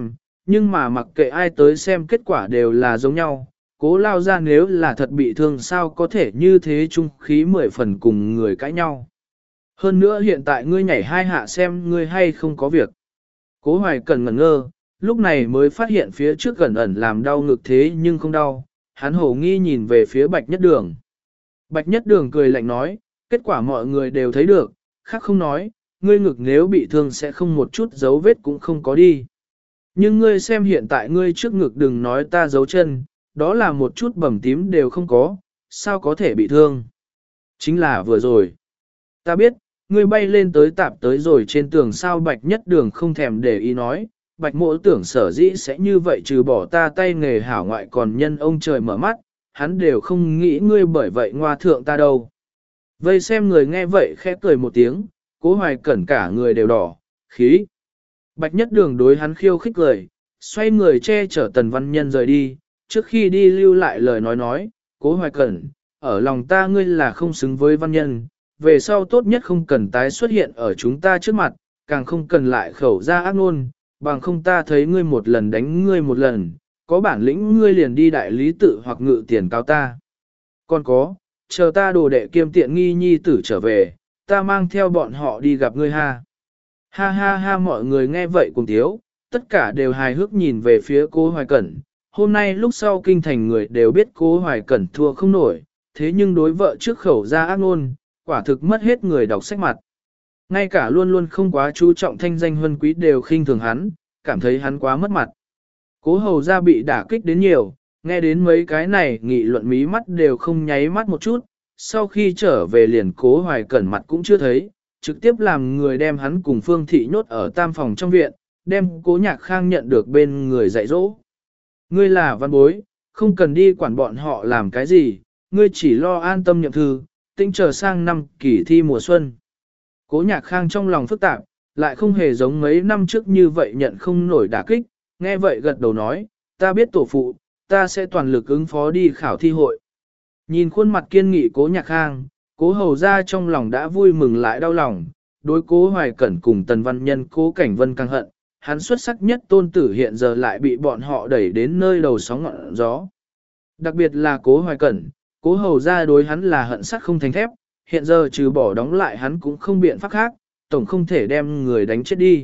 nhưng mà mặc kệ ai tới xem kết quả đều là giống nhau. Cố lao ra nếu là thật bị thương sao có thể như thế trung khí 10 phần cùng người cãi nhau. Hơn nữa hiện tại ngươi nhảy 2 hạ xem ngươi hay không có việc. Cố Hoài Cẩn ngẩn ngơ, lúc này mới phát hiện phía trước gần ẩn làm đau ngực thế nhưng không đau, hắn hổ nghi nhìn về phía Bạch Nhất Đường. Bạch Nhất Đường cười lạnh nói, kết quả mọi người đều thấy được, khác không nói, ngươi ngực nếu bị thương sẽ không một chút dấu vết cũng không có đi. Nhưng ngươi xem hiện tại ngươi trước ngực đừng nói ta giấu chân, đó là một chút bầm tím đều không có, sao có thể bị thương. Chính là vừa rồi. Ta biết, ngươi bay lên tới tạp tới rồi trên tường sao Bạch Nhất Đường không thèm để ý nói, Bạch Mỗ tưởng sở dĩ sẽ như vậy trừ bỏ ta tay nghề hảo ngoại còn nhân ông trời mở mắt, hắn đều không nghĩ ngươi bởi vậy ngoa thượng ta đâu. Vây xem người nghe vậy khẽ cười một tiếng, Cố Hoài Cẩn cả người đều đỏ, khí. Bạch Nhất Đường đối hắn khiêu khích cười, xoay người che chở Tần Văn Nhân rời đi, trước khi đi lưu lại lời nói, Cố Hoài Cẩn, ở lòng ta ngươi là không xứng với Văn Nhân, về sau tốt nhất không cần tái xuất hiện ở chúng ta trước mặt, càng không cần lại khẩu ra ác ngôn, bằng không ta thấy ngươi một lần đánh ngươi một lần, có bản lĩnh ngươi liền đi đại lý tự hoặc ngự tiền cáo ta. Còn có, chờ ta đồ đệ kiêm tiện nghi nhi tử trở về, ta mang theo bọn họ đi gặp ngươi ha. Ha ha ha mọi người nghe vậy cùng thiếu, tất cả đều hài hước nhìn về phía Cố Hoài Cẩn. Hôm nay lúc sau kinh thành người đều biết Cố Hoài Cẩn thua không nổi, thế nhưng đối vợ trước khẩu ra ác ngôn, quả thực mất hết người đọc sách mặt. Ngay cả luôn luôn không quá chú trọng thanh danh huân quý đều khinh thường hắn, cảm thấy hắn quá mất mặt. Cố hầu ra bị đả kích đến nhiều, nghe đến mấy cái này nghị luận mí mắt đều không nháy mắt một chút, sau khi trở về liền Cố Hoài Cẩn mặt cũng chưa thấy, trực tiếp làm người đem hắn cùng Phương Thị nhốt ở tam phòng trong viện, đem Cố Nhạc Khang nhận được bên người dạy dỗ. Ngươi là văn bối, không cần đi quản bọn họ làm cái gì, ngươi chỉ lo an tâm nhậm thư, tinh chờ sang năm kỳ thi mùa xuân. Cố Nhạc Khang trong lòng phức tạp, lại không hề giống mấy năm trước như vậy nhận không nổi đả kích, nghe vậy gật đầu nói, ta biết tổ phụ, ta sẽ toàn lực ứng phó đi khảo thi hội. Nhìn khuôn mặt kiên nghị Cố Nhạc Khang, Cố hầu ra trong lòng đã vui mừng lại đau lòng, đối Cố Hoài Cẩn cùng Tần Văn Nhân Cố Cảnh Vân căng hận, hắn xuất sắc nhất tôn tử hiện giờ lại bị bọn họ đẩy đến nơi đầu sóng ngọn gió. Đặc biệt là Cố Hoài Cẩn, Cố hầu ra đối hắn là hận sắt không thành thép, hiện giờ trừ bỏ đóng lại hắn cũng không biện pháp khác, tổng không thể đem người đánh chết đi.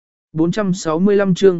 465 chương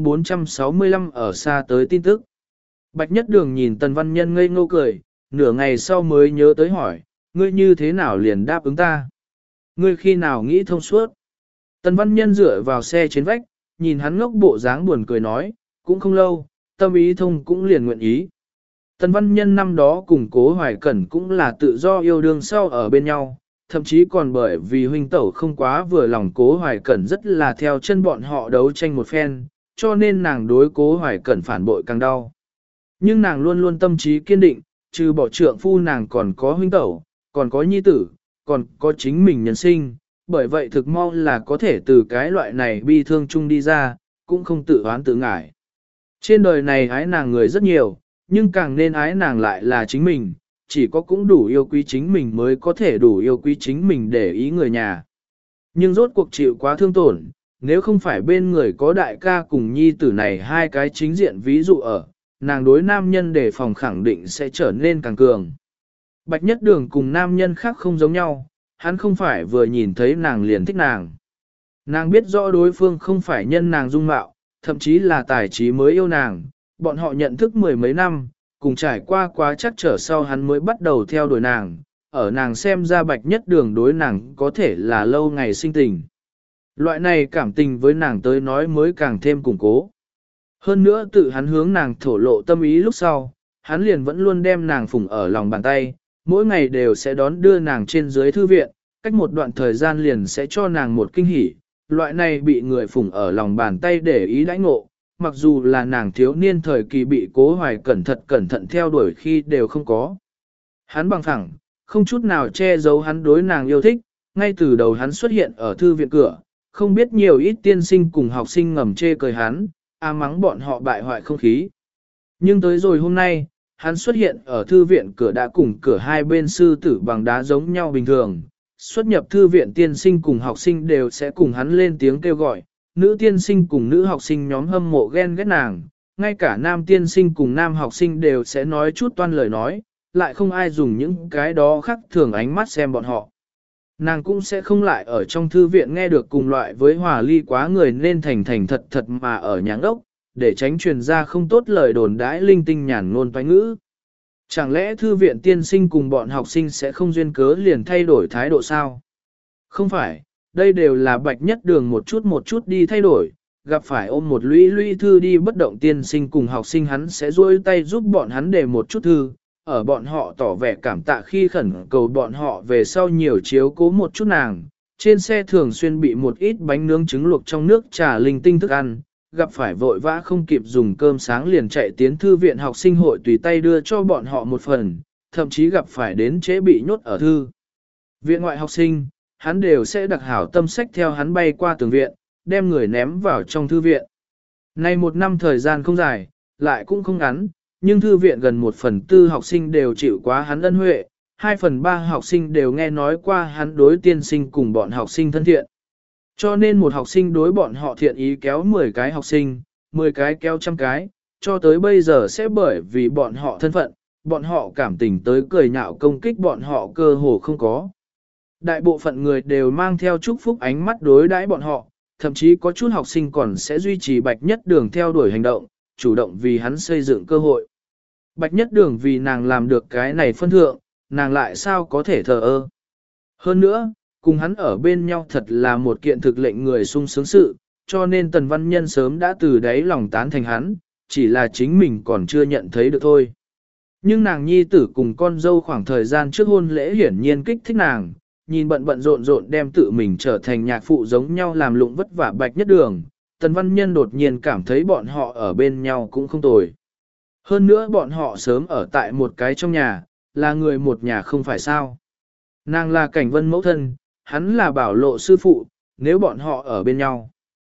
465 ở xa tới tin tức. Bạch Nhất Đường nhìn Tần Văn Nhân ngây ngô cười, nửa ngày sau mới nhớ tới hỏi, ngươi như thế nào liền đáp ứng ta? Ngươi khi nào nghĩ thông suốt? Tần Văn Nhân dựa vào xe trên vách, nhìn hắn ngốc bộ dáng buồn cười nói, cũng không lâu, tâm ý thông cũng liền nguyện ý. Tần Văn Nhân năm đó cùng Cố Hoài Cẩn cũng là tự do yêu đương sau ở bên nhau, thậm chí còn bởi vì huynh tẩu không quá vừa lòng Cố Hoài Cẩn rất là theo chân bọn họ đấu tranh một phen, cho nên nàng đối Cố Hoài Cẩn phản bội càng đau. Nhưng nàng luôn luôn tâm trí kiên định, trừ bỏ trượng phu nàng còn có huynh tẩu, còn có nhi tử, còn có chính mình nhân sinh, bởi vậy thực mong là có thể từ cái loại này bi thương chung đi ra, cũng không tự oán tự ngại. Trên đời này ái nàng người rất nhiều, nhưng càng nên ái nàng lại là chính mình, chỉ có cũng đủ yêu quý chính mình mới có thể đủ yêu quý chính mình để ý người nhà. Nhưng rốt cuộc chịu quá thương tổn, nếu không phải bên người có đại ca cùng nhi tử này hai cái chính diện ví dụ ở, nàng đối nam nhân đề phòng khẳng định sẽ trở nên càng cường. Bạch Nhất Đường cùng nam nhân khác không giống nhau, hắn không phải vừa nhìn thấy nàng liền thích nàng. Nàng biết rõ đối phương không phải nhân nàng dung mạo, thậm chí là tài trí mới yêu nàng, bọn họ nhận thức mười mấy năm, cùng trải qua quá chắc trở sau hắn mới bắt đầu theo đuổi nàng, ở nàng xem ra Bạch Nhất Đường đối nàng có thể là lâu ngày sinh tình. Loại này cảm tình với nàng tới nói mới càng thêm củng cố. Hơn nữa tự hắn hướng nàng thổ lộ tâm ý lúc sau, hắn liền vẫn luôn đem nàng phụng ở lòng bàn tay, mỗi ngày đều sẽ đón đưa nàng trên dưới thư viện, cách một đoạn thời gian liền sẽ cho nàng một kinh hỉ. Loại này bị người phụng ở lòng bàn tay để ý đãi ngộ, mặc dù là nàng thiếu niên thời kỳ bị Cố Hoài cẩn thận theo đuổi khi đều không có. Hắn bằng phẳng, không chút nào che giấu hắn đối nàng yêu thích, ngay từ đầu hắn xuất hiện ở thư viện cửa, không biết nhiều ít tiên sinh cùng học sinh ngầm chê cười hắn, mắng bọn họ bại hoại không khí. Nhưng tới rồi hôm nay, hắn xuất hiện ở thư viện cửa đã cùng cửa hai bên sư tử bằng đá giống nhau bình thường. Xuất nhập thư viện tiên sinh cùng học sinh đều sẽ cùng hắn lên tiếng kêu gọi, nữ tiên sinh cùng nữ học sinh nhóm hâm mộ ghen ghét nàng, ngay cả nam tiên sinh cùng nam học sinh đều sẽ nói chút toan lời nói, lại không ai dùng những cái đó khác thường ánh mắt xem bọn họ. Nàng cũng sẽ không lại ở trong thư viện nghe được cùng loại với Hòa Ly quá người nên thành thành thật thật mà ở nhãng ốc, để tránh truyền ra không tốt lời đồn đãi linh tinh nhàn ngôn toái ngữ. Chẳng lẽ thư viện tiên sinh cùng bọn học sinh sẽ không duyên cớ liền thay đổi thái độ sao? Không phải, đây đều là Bạch Nhất Đường một chút đi thay đổi, gặp phải ôm một lũy lũy thư đi bất động tiên sinh cùng học sinh hắn sẽ duỗi tay giúp bọn hắn để một chút thư, ở bọn họ tỏ vẻ cảm tạ khi khẩn cầu bọn họ về sau nhiều chiếu cố một chút nàng. Trên xe thường xuyên bị một ít bánh nướng trứng luộc trong nước trà linh tinh thức ăn, gặp phải vội vã không kịp dùng cơm sáng liền chạy tiến thư viện học sinh hội tùy tay đưa cho bọn họ một phần, thậm chí gặp phải đến trễ bị nhốt ở thư viện ngoại học sinh, hắn đều sẽ đặc hảo tâm sách theo hắn bay qua tường viện, đem người ném vào trong thư viện. Nay một năm thời gian không dài, lại cũng không ngắn, nhưng thư viện gần 1/4 học sinh đều chịu quá hắn ân huệ, 2/3 học sinh đều nghe nói qua hắn đối tiên sinh cùng bọn học sinh thân thiện. Cho nên một học sinh đối bọn họ thiện ý kéo 10 cái học sinh, 10 cái kéo trăm cái, cho tới bây giờ sẽ bởi vì bọn họ thân phận, bọn họ cảm tình tới cười nhạo công kích bọn họ cơ hồ không có. Đại bộ phận người đều mang theo chúc phúc ánh mắt đối đãi bọn họ, thậm chí có chút học sinh còn sẽ duy trì Bạch Nhất Đường theo đuổi hành động, chủ động vì hắn xây dựng cơ hội. Bạch Nhất Đường vì nàng làm được cái này phân thượng, nàng lại sao có thể thờ ơ. Hơn nữa, cùng hắn ở bên nhau thật là một kiện thực lệnh người sung sướng sự, cho nên Tần Văn Nhân sớm đã từ đáy lòng tán thành hắn, chỉ là chính mình còn chưa nhận thấy được thôi. Nhưng nàng nhi tử cùng con dâu khoảng thời gian trước hôn lễ hiển nhiên kích thích nàng, nhìn bận bận rộn rộn đem tự mình trở thành nhạc phụ giống nhau làm lụng vất vả Bạch Nhất Đường, Tần Văn Nhân đột nhiên cảm thấy bọn họ ở bên nhau cũng không tồi. Hơn nữa bọn họ sớm ở tại một cái trong nhà, là người một nhà không phải sao. Nàng là Cảnh Vân mẫu thân, hắn là Bảo Lộ sư phụ, nếu bọn họ ở bên nhau.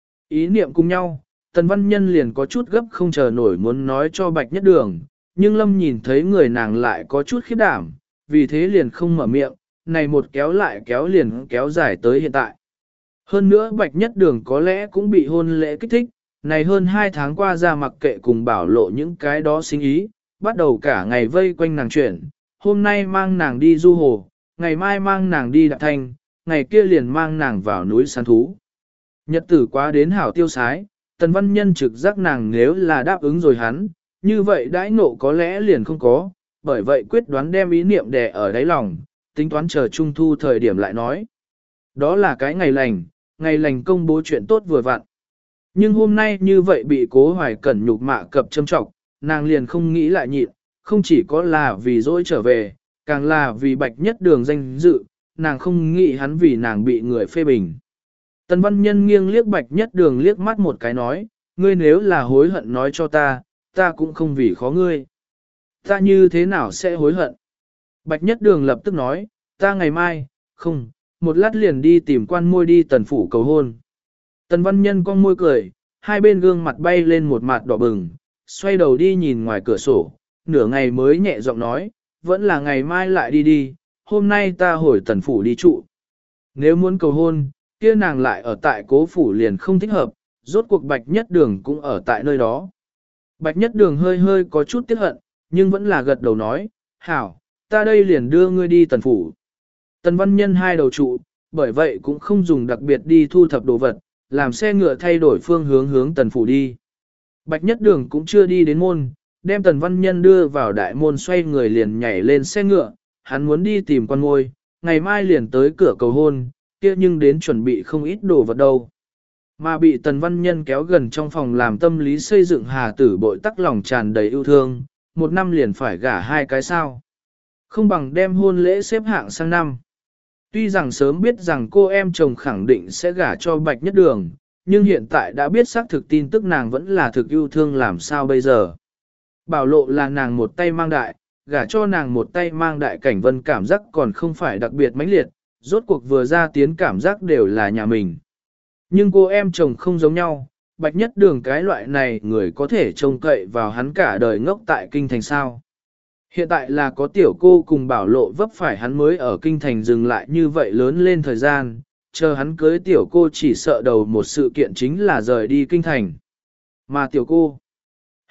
Ý niệm cùng nhau, Tần Văn Nhân liền có chút gấp không chờ nổi muốn nói cho Bạch Nhất Đường, nhưng Lâm nhìn thấy người nàng lại có chút khiếp đảm, vì thế liền không mở miệng, này một kéo lại kéo liền kéo dài tới hiện tại. Hơn nữa Bạch Nhất Đường có lẽ cũng bị hôn lễ kích thích, này hơn 2 tháng qua ra mặc kệ cùng Bảo Lộ những cái đó sinh ý, bắt đầu cả ngày vây quanh nàng chuyển, hôm nay mang nàng đi du hồ, ngày mai mang nàng đi đạp thanh, ngày kia liền mang nàng vào núi săn thú. Nhật tử quá đến hảo tiêu sái, Tần Văn Nhân trực giác nàng nếu là đáp ứng rồi hắn, như vậy đãi nộ có lẽ liền không có, bởi vậy quyết đoán đem ý niệm đè ở đáy lòng, tính toán chờ trung thu thời điểm lại nói. Đó là cái ngày lành công bố chuyện tốt vừa vặn. Nhưng hôm nay như vậy bị Cố Hoài Cẩn nhục mạ cập châm trọng, nàng liền không nghĩ lại nhịn, không chỉ có là vì dỗi trở về, càng là vì Bạch Nhất Đường danh dự, nàng không nghĩ hắn vì nàng bị người phê bình. Tần Văn Nhân nghiêng liếc Bạch Nhất Đường liếc mắt một cái nói, ngươi nếu là hối hận nói cho ta, ta cũng không vì khó ngươi. Ta như thế nào sẽ hối hận? Bạch Nhất Đường lập tức nói, ta ngày mai, không, một lát liền đi tìm quan môi đi Tần phủ cầu hôn. Tần Văn Nhân cong môi cười, hai bên gương mặt bay lên một mặt đỏ bừng, xoay đầu đi nhìn ngoài cửa sổ, nửa ngày mới nhẹ giọng nói, vẫn là ngày mai lại đi đi, hôm nay ta hồi Tần phủ đi trụ. Nếu muốn cầu hôn, kia nàng lại ở tại Cố phủ liền không thích hợp, rốt cuộc Bạch Nhất Đường cũng ở tại nơi đó. Bạch Nhất Đường hơi hơi có chút tiếc hận, nhưng vẫn là gật đầu nói, hảo, ta đây liền đưa ngươi đi Tần phủ. Tần Văn Nhân hai đầu trụ, bởi vậy cũng không dùng đặc biệt đi thu thập đồ vật, làm xe ngựa thay đổi phương hướng Tần phủ đi. Bạch Nhất Đường cũng chưa đi đến môn, đem Tần Văn Nhân đưa vào đại môn xoay người liền nhảy lên xe ngựa, hắn muốn đi tìm con ngôi, ngày mai liền tới cửa cầu hôn, kia nhưng đến chuẩn bị không ít đồ vật đâu. Mà bị Tần Văn Nhân kéo gần trong phòng làm tâm lý xây dựng Hà Tử bội tắc lòng tràn đầy yêu thương, một năm liền phải gả 2 cái sao. Không bằng đem hôn lễ xếp hạng sang năm. Tuy rằng sớm biết rằng cô em chồng khẳng định sẽ gả cho Bạch Nhất Đường, nhưng hiện tại đã biết xác thực tin tức nàng vẫn là thực yêu thương làm sao bây giờ. Bảo Lộ là nàng một tay mang đại, gả cho nàng một tay mang đại Cảnh Vân cảm giác còn không phải đặc biệt mãnh liệt, rốt cuộc vừa ra tiến cảm giác đều là nhà mình. Nhưng cô em chồng không giống nhau, Bạch Nhất Đường cái loại này người có thể trông cậy vào hắn cả đời ngốc tại kinh thành sao. Hiện tại là có tiểu cô cùng Bảo Lộ vấp phải hắn mới ở kinh thành dừng lại như vậy lớn lên thời gian, chờ hắn cưới tiểu cô chỉ sợ đầu một sự kiện chính là rời đi kinh thành. Mà tiểu cô,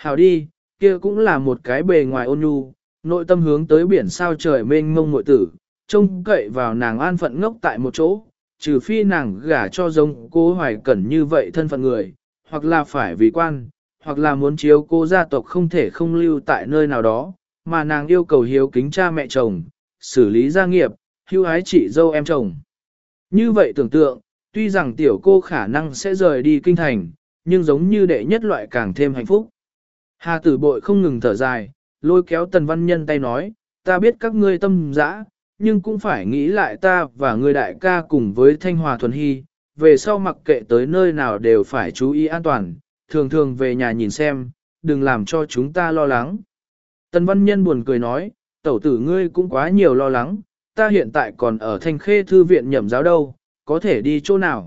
Hảo đi, kia cũng là một cái bề ngoài ôn nhu, nội tâm hướng tới biển sao trời mênh mông muội tử, trông cậy vào nàng an phận ngốc tại một chỗ, trừ phi nàng gả cho giống cô Hoài Cẩn như vậy thân phận người, hoặc là phải vì quan, hoặc là muốn chiếu cô gia tộc không thể không lưu tại nơi nào đó, mà nàng yêu cầu hiếu kính cha mẹ chồng, xử lý gia nghiệp, hưu ái chị dâu em chồng. Như vậy tưởng tượng, tuy rằng tiểu cô khả năng sẽ rời đi kinh thành, nhưng giống như đệ nhất loại càng thêm hạnh phúc. Hà tử bội không ngừng thở dài, lôi kéo tần văn nhân tay nói, ta biết các ngươi tâm dã, nhưng cũng phải nghĩ lại ta và người đại ca cùng với Thanh Hòa Thuần Hy, về sau mặc kệ tới nơi nào đều phải chú ý an toàn, thường thường về nhà nhìn xem, đừng làm cho chúng ta lo lắng. Tần văn nhân buồn cười nói, tẩu tử ngươi cũng quá nhiều lo lắng, ta hiện tại còn ở Thanh Khê Thư viện nhậm giáo đâu, có thể đi chỗ nào.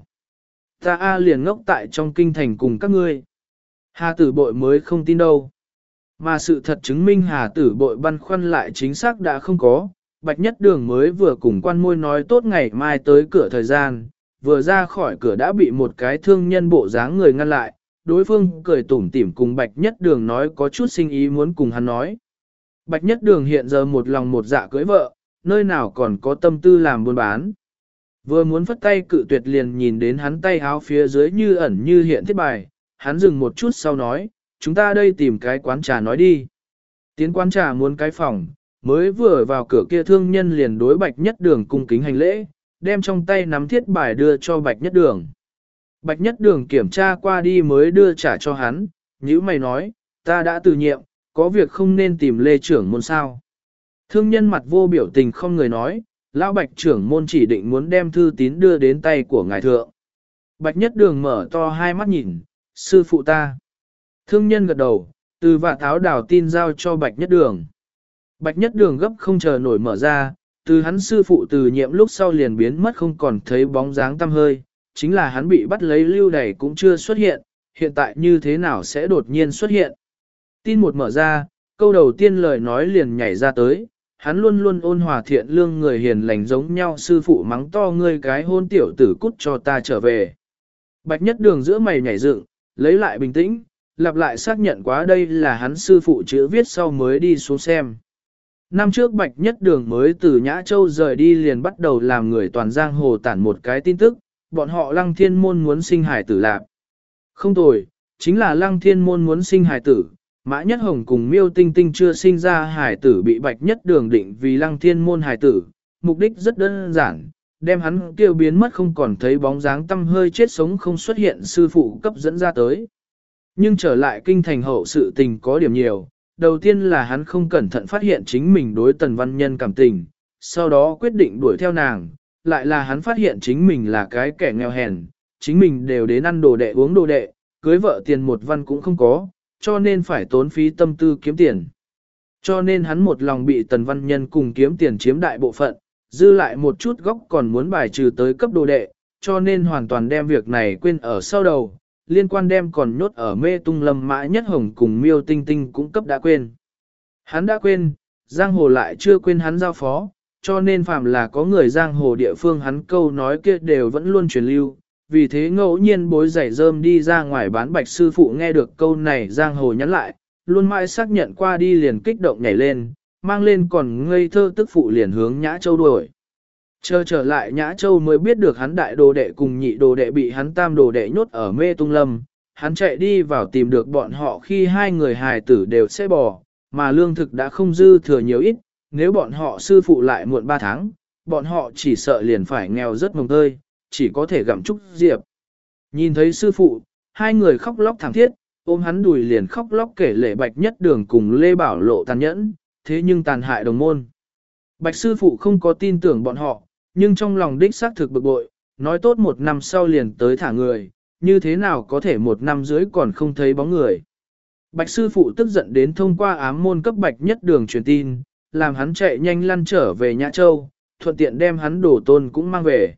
Ta liền ngốc tại trong kinh thành cùng các ngươi. Hà tử bội mới không tin đâu. Mà sự thật chứng minh hà tử bội băn khoăn lại chính xác đã không có. Bạch Nhất Đường mới vừa cùng quan môi nói tốt ngày mai tới cửa thời gian, vừa ra khỏi cửa đã bị một cái thương nhân bộ dáng người ngăn lại. Đối phương cười tủm tỉm cùng Bạch Nhất Đường nói có chút sinh ý muốn cùng hắn nói. Bạch Nhất Đường hiện giờ một lòng một dạ cưới vợ, nơi nào còn có tâm tư làm buôn bán. Vừa muốn phất tay cự tuyệt liền nhìn đến hắn tay háo phía dưới như ẩn như hiện thiết bài, hắn dừng một chút sau nói, chúng ta đây tìm cái quán trà nói đi. Tiến quán trà muốn cái phòng, mới vừa vào cửa kia thương nhân liền đối Bạch Nhất Đường cung kính hành lễ, đem trong tay nắm thiết bài đưa cho Bạch Nhất Đường. Bạch Nhất Đường kiểm tra qua đi mới đưa trả cho hắn, nhữ mày nói, ta đã từ nhiệm, có việc không nên tìm lê trưởng môn sao. Thương nhân mặt vô biểu tình không người nói, lão Bạch trưởng môn chỉ định muốn đem thư tín đưa đến tay của ngài thượng. Bạch Nhất Đường mở to hai mắt nhìn, sư phụ ta. Thương nhân gật đầu, từ vạt áo đào tin giao cho Bạch Nhất Đường. Bạch Nhất Đường gấp không chờ nổi mở ra, từ hắn sư phụ từ nhiệm lúc sau liền biến mất không còn thấy bóng dáng tăm hơi, chính là hắn bị bắt lấy lưu đày cũng chưa xuất hiện, hiện tại như thế nào sẽ đột nhiên xuất hiện. Tin một mở ra, câu đầu tiên lời nói liền nhảy ra tới, hắn luôn luôn ôn hòa thiện lương người hiền lành giống nhau sư phụ mắng to ngươi cái hôn tiểu tử cút cho ta trở về. Bạch Nhất Đường giữa mày nhảy dựng, lấy lại bình tĩnh, lặp lại xác nhận quá đây là hắn sư phụ chữ viết sau mới đi xuống xem. Năm trước Bạch Nhất Đường mới từ Nhã Châu rời đi liền bắt đầu làm người toàn giang hồ tản một cái tin tức, bọn họ Lăng Thiên Môn muốn sinh hải tử lạc. Không tồi, chính là Lăng Thiên Môn muốn sinh hải tử, Mã Nhất Hồng cùng Miêu Tinh Tinh chưa sinh ra hải tử bị Bạch Nhất Đường định vì Lăng Thiên Môn hải tử, mục đích rất đơn giản, đem hắn kêu biến mất không còn thấy bóng dáng tâm hơi chết sống không xuất hiện sư phụ cấp dẫn ra tới. Nhưng trở lại kinh thành hậu sự tình có điểm nhiều, đầu tiên là hắn không cẩn thận phát hiện chính mình đối Tần Văn Nhân cảm tình, sau đó quyết định đuổi theo nàng, lại là hắn phát hiện chính mình là cái kẻ nghèo hèn, chính mình đều đến ăn đồ đệ uống đồ đệ, cưới vợ tiền một văn cũng không có, cho nên phải tốn phí tâm tư kiếm tiền. Cho nên hắn một lòng bị Tần Văn Nhân cùng kiếm tiền chiếm đại bộ phận, dư lại một chút góc còn muốn bài trừ tới cấp đồ đệ, cho nên hoàn toàn đem việc này quên ở sau đầu, liên quan đem còn nhốt ở mê tung lâm Mã Nhất Hồng cùng Miêu Tinh Tinh cũng cấp đã quên. Hắn đã quên, giang hồ lại chưa quên hắn giao phó, cho nên phàm là có người giang hồ địa phương hắn câu nói kia đều vẫn luôn truyền lưu, vì thế ngẫu nhiên bối giày rơm đi ra ngoài bán bạch sư phụ nghe được câu này giang hồ nhắn lại, luôn mãi xác nhận qua đi liền kích động nhảy lên, mang lên còn ngây thơ tức phụ liền hướng Nhã Châu đuổi. Chờ trở lại Nhã Châu mới biết được hắn đại đồ đệ cùng nhị đồ đệ bị hắn tam đồ đệ nhốt ở mê tung lâm, hắn chạy đi vào tìm được bọn họ khi hai người hài tử đều sẽ bò, mà lương thực đã không dư thừa nhiều ít, nếu bọn họ sư phụ lại muộn 3 tháng, bọn họ chỉ sợ liền phải nghèo rất mồng tơi, chỉ có thể gặm trúc diệp. Nhìn thấy sư phụ, hai người khóc lóc thảm thiết, ôm hắn đùi liền khóc lóc kể lể Bạch Nhất Đường cùng Lê Bảo Lộ tàn nhẫn, thế nhưng tàn hại đồng môn. Bạch sư phụ không có tin tưởng bọn họ, nhưng trong lòng đích xác thực bực bội, nói tốt 1 năm sau liền tới thả người, như thế nào có thể 1 năm dưới còn không thấy bóng người. Bạch sư phụ tức giận đến thông qua ám môn cấp Bạch Nhất Đường truyền tin, làm hắn chạy nhanh lăn trở về Nhã Châu, thuận tiện đem hắn đổ tôn cũng mang về.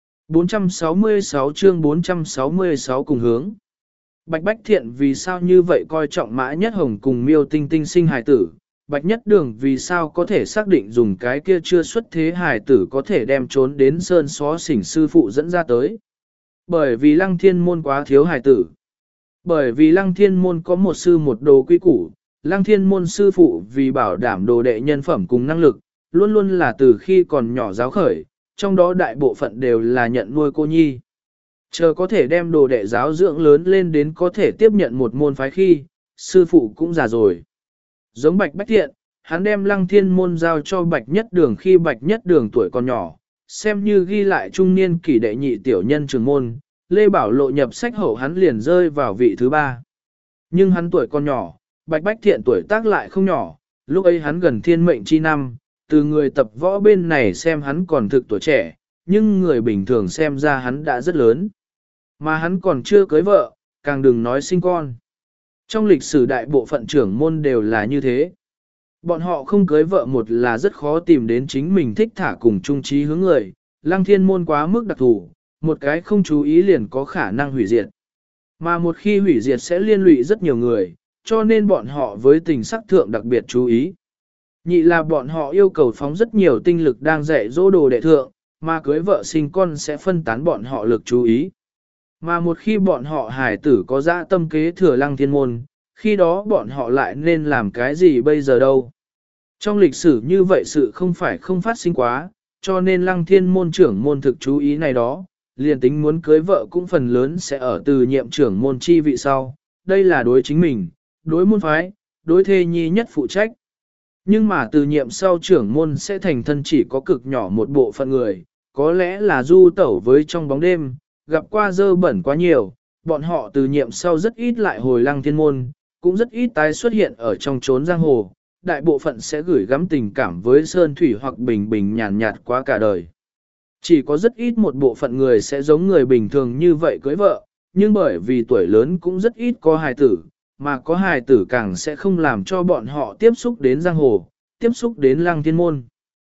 466 chương 466 cùng hướng. Bạch Bách Thiện vì sao như vậy coi trọng Mã Nhất Hồng cùng Miêu Tinh Tinh sinh hài tử, Bạch Nhất Đường vì sao có thể xác định dùng cái kia chưa xuất thế hài tử có thể đem trốn đến sơn xó xỉnh sư phụ dẫn ra tới. Bởi vì Lăng Thiên Môn quá thiếu hài tử. Bởi vì Lăng Thiên Môn có một sư một đồ quy củ, Lăng Thiên Môn sư phụ vì bảo đảm đồ đệ nhân phẩm cùng năng lực, luôn luôn là từ khi còn nhỏ giáo khởi, trong đó đại bộ phận đều là nhận nuôi cô nhi. Chờ có thể đem đồ đệ giáo dưỡng lớn lên đến có thể tiếp nhận một môn phái khi, sư phụ cũng già rồi. Giống Bạch Bách Thiện, hắn đem Lăng Thiên Môn giao cho Bạch Nhất Đường khi Bạch Nhất Đường tuổi còn nhỏ, xem như ghi lại trung niên kỷ đệ nhị tiểu nhân trường môn, Lê Bảo Lộ nhập sách hậu hắn liền rơi vào vị thứ 3. Nhưng hắn tuổi còn nhỏ, Bạch Bách Thiện tuổi tác lại không nhỏ, lúc ấy hắn gần thiên mệnh chi năm, từ người tập võ bên này xem hắn còn thực tuổi trẻ, nhưng người bình thường xem ra hắn đã rất lớn. Mà hắn còn chưa cưới vợ, càng đừng nói sinh con. Trong lịch sử đại bộ phận trưởng môn đều là như thế. Bọn họ không cưới vợ một là rất khó tìm đến chính mình thích thả cùng chung trí hướng người, Lăng Thiên Môn quá mức đặc thù, một cái không chú ý liền có khả năng hủy diệt. Mà một khi hủy diệt sẽ liên lụy rất nhiều người, cho nên bọn họ với tình sắc thượng đặc biệt chú ý. Nhị là bọn họ yêu cầu phóng rất nhiều tinh lực đang dạy dỗ đồ đệ thượng, mà cưới vợ sinh con sẽ phân tán bọn họ lực chú ý. Mà một khi bọn họ hài tử có dã tâm kế thừa Lăng Thiên Môn, khi đó bọn họ lại nên làm cái gì bây giờ đâu. Trong lịch sử như vậy sự không phải không phát sinh quá, cho nên Lăng Thiên Môn trưởng môn thực chú ý này đó, liền tính muốn cưới vợ cũng phần lớn sẽ ở từ nhiệm trưởng môn chi vị sau, đây là đối chính mình, đối môn phái, đối thê nhi nhất phụ trách. Nhưng mà từ nhiệm sau trưởng môn sẽ thành thân chỉ có cực nhỏ một bộ phận người, có lẽ là du tẩu với trong bóng đêm, gặp qua dơ bẩn quá nhiều, bọn họ từ nhiệm sau rất ít lại hồi Lăng Thiên Môn, cũng rất ít tái xuất hiện ở trong chốn giang hồ, đại bộ phận sẽ gửi gắm tình cảm với sơn thủy hoặc bình bình nhàn nhạt quá cả đời. Chỉ có rất ít một bộ phận người sẽ giống người bình thường như vậy cưới vợ, nhưng bởi vì tuổi lớn cũng rất ít có hài tử, mà có hài tử càng sẽ không làm cho bọn họ tiếp xúc đến giang hồ, tiếp xúc đến Lăng Thiên Môn.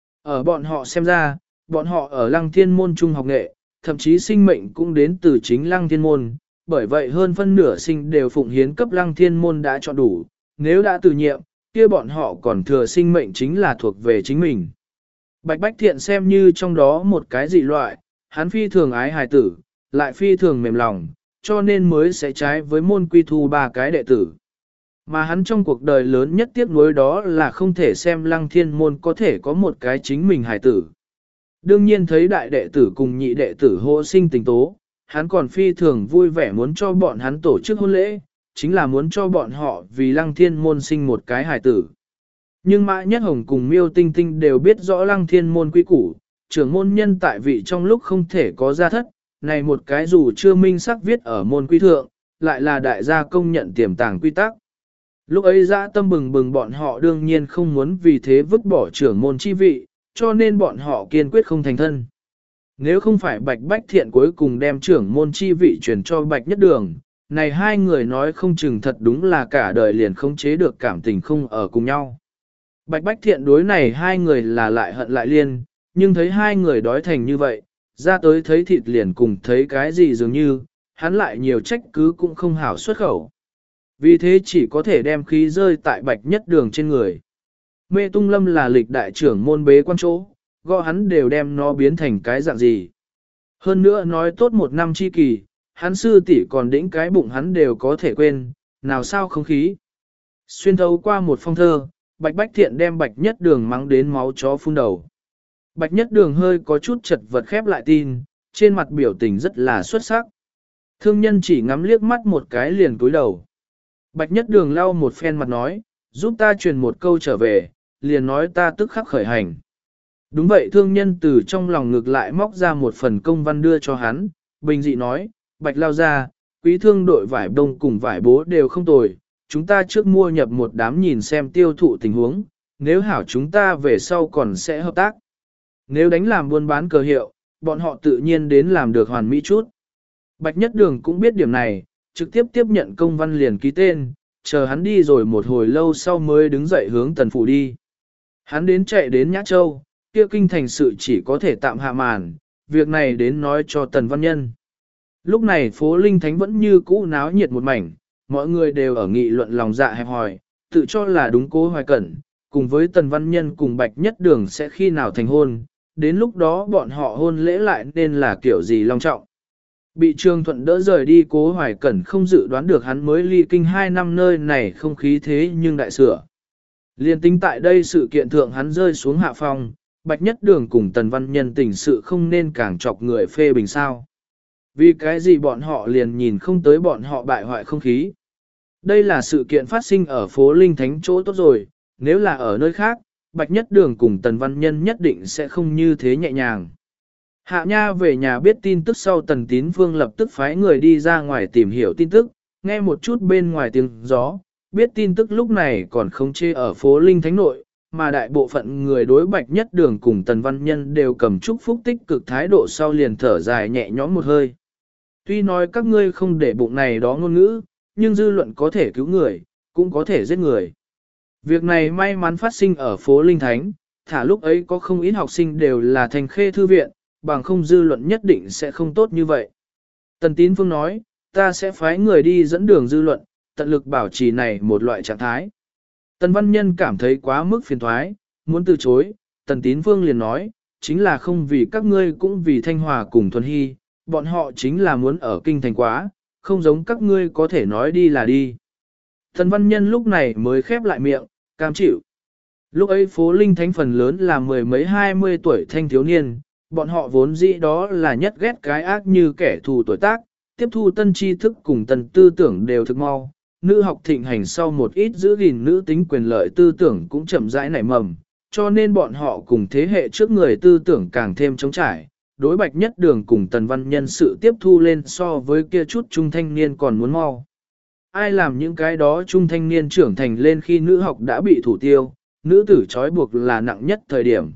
Ở bọn họ xem ra, bọn họ ở Lăng Thiên Môn trung học nghệ, thậm chí sinh mệnh cũng đến từ chính Lăng Thiên Môn, bởi vậy hơn phân nửa sinh đều phụng hiến cấp Lăng Thiên Môn đã chọn đủ, nếu đã từ nhiệm, kia bọn họ còn thừa sinh mệnh chính là thuộc về chính mình. Bạch Bách Thiện xem như trong đó một cái dị loại, hắn phi thường ái hài tử, lại phi thường mềm lòng, cho nên mới sẽ trái với môn quy thu 3 cái đệ tử. Mà hắn trong cuộc đời lớn nhất tiếc nuối đó là không thể xem Lăng Thiên Môn có thể có một cái chính mình hài tử. Đương nhiên thấy đại đệ tử cùng nhị đệ tử hô sinh tình tố, hắn còn phi thường vui vẻ muốn cho bọn hắn tổ chức hôn lễ, chính là muốn cho bọn họ vì Lăng Thiên Môn sinh một cái hài tử. Nhưng Mã Nhất Hồng cùng Miêu Tinh Tinh đều biết rõ Lăng Thiên Môn quy củ, trưởng môn nhân tại vị trong lúc không thể có gia thất, này một cái dù chưa minh xác viết ở môn quy thượng, lại là đại gia công nhận tiềm tàng quy tắc. Lúc ấy dã tâm bừng bừng bọn họ đương nhiên không muốn vì thế vứt bỏ trưởng môn chi vị, cho nên bọn họ kiên quyết không thành thân. Nếu không phải Bạch Bách Thiện cuối cùng đem trưởng môn chi vị chuyển cho Bạch Nhất Đường, này hai người nói không chừng thật đúng là cả đời liền không chế được cảm tình không ở cùng nhau. Bạch Bách Thiện đối này hai người là lại hận lại liên, nhưng thấy hai người đói thành như vậy, ra tới thấy thịt liền cùng thấy cái gì dường như, hắn lại nhiều trách cứ cũng không hảo xuất khẩu. Vì thế chỉ có thể đem khí rơi tại Bạch Nhất Đường trên người. Mê Tung Lâm là lịch đại trưởng môn bế quan chỗ, gõ hắn đều đem nó biến thành cái dạng gì. Hơn nữa nói tốt một năm chi kỳ, hắn sư tỷ còn đĩnh cái bụng hắn đều có thể quên, nào sao không khí. Xuyên thấu qua một phong thơ, Bạch Bách Thiện đem Bạch Nhất Đường mắng đến máu chó phun đầu. Bạch Nhất Đường hơi có chút chật vật khép lại tin, trên mặt biểu tình rất là xuất sắc. Thương nhân chỉ ngắm liếc mắt một cái liền cúi đầu. Bạch Nhất Đường lau một phen mặt nói, giúp ta truyền một câu trở về, liền nói ta tức khắc khởi hành. Đúng vậy, thương nhân từ trong lòng ngực lại móc ra một phần công văn đưa cho hắn, bình dị nói, Bạch lao ra, quý thương đội vải đông cùng vải bố đều không tồi, chúng ta trước mua nhập một đám nhìn xem tiêu thụ tình huống, nếu hảo chúng ta về sau còn sẽ hợp tác. Nếu đánh làm buôn bán cờ hiệu, bọn họ tự nhiên đến làm được hoàn mỹ chút. Bạch Nhất Đường cũng biết điểm này, trực tiếp tiếp nhận công văn liền ký tên, chờ hắn đi rồi một hồi lâu sau mới đứng dậy hướng Tần Phủ đi. Hắn đến chạy đến Nhã Châu, kia kinh thành sự chỉ có thể tạm hạ màn, việc này đến nói cho Tần Văn Nhân. Lúc này phố Linh Thánh vẫn như cũ náo nhiệt một mảnh, mọi người đều ở nghị luận lòng dạ hẹp hòi, tự cho là đúng Cố Hoài Cẩn, cùng với Tần Văn Nhân cùng Bạch Nhất Đường sẽ khi nào thành hôn, đến lúc đó bọn họ hôn lễ lại nên là kiểu gì long trọng. Bị Trương Thuận đỡ rời đi, Cố Hoài Cẩn không dự đoán được hắn mới ly kinh 2 năm nơi này không khí thế nhưng đại sửa. Liên tính tại đây sự kiện thượng hắn rơi xuống hạ phong, Bạch Nhất Đường cùng Tần Văn Nhân tình sự không nên càng chọc người phê bình sao. Vì cái gì bọn họ liền nhìn không tới bọn họ bại hoại không khí. Đây là sự kiện phát sinh ở phố Linh Thánh chỗ tốt rồi, nếu là ở nơi khác, Bạch Nhất Đường cùng Tần Văn Nhân nhất định sẽ không như thế nhẹ nhàng. Hạ Nha về nhà biết tin tức sau, Tần Tín Phương lập tức phái người đi ra ngoài tìm hiểu tin tức, nghe một chút bên ngoài tiếng gió, biết tin tức lúc này còn không chê ở phố Linh Thánh nội, mà đại bộ phận người đối Bạch Nhất Đường cùng Tần Văn Nhân đều cầm chúc phúc tích cực thái độ, sau liền thở dài nhẹ nhõm một hơi. Tuy nói các ngươi không để bụng này đó ngôn ngữ, nhưng dư luận có thể cứu người, cũng có thể giết người. Việc này may mắn phát sinh ở phố Linh Thánh, thả lúc ấy có không ít học sinh đều là Thành Khê Thư viện, bằng không dư luận nhất định sẽ không tốt như vậy. Tần Tín Phương nói, ta sẽ phái người đi dẫn đường dư luận, tận lực bảo trì này một loại trạng thái. Tần Văn Nhân cảm thấy quá mức phiền thoái, muốn từ chối, Tần Tín Phương liền nói, chính là không vì các ngươi cũng vì Thanh Hòa cùng Thuần Hy, bọn họ chính là muốn ở kinh thành quá, không giống các ngươi có thể nói đi là đi. Tần Văn Nhân lúc này mới khép lại miệng, cam chịu. Lúc ấy phố Linh Thánh phần lớn là mười mấy 20 tuổi thanh thiếu niên, bọn họ vốn dĩ đó là nhất ghét cái ác như kẻ thù tuổi tác, tiếp thu tân tri thức cùng tân tư tưởng đều thực mau. Nữ học thịnh hành sau một ít giữ gìn nữ tính quyền lợi tư tưởng cũng chậm rãi nảy mầm, cho nên bọn họ cùng thế hệ trước người tư tưởng càng thêm trống trải. Đối Bạch Nhất Đường cùng Tần Văn Nhân sự tiếp thu lên so với kia chút trung thanh niên còn muốn mau. Ai làm những cái đó trung thanh niên trưởng thành lên khi nữ học đã bị thủ tiêu, nữ tử trói buộc là nặng nhất thời điểm.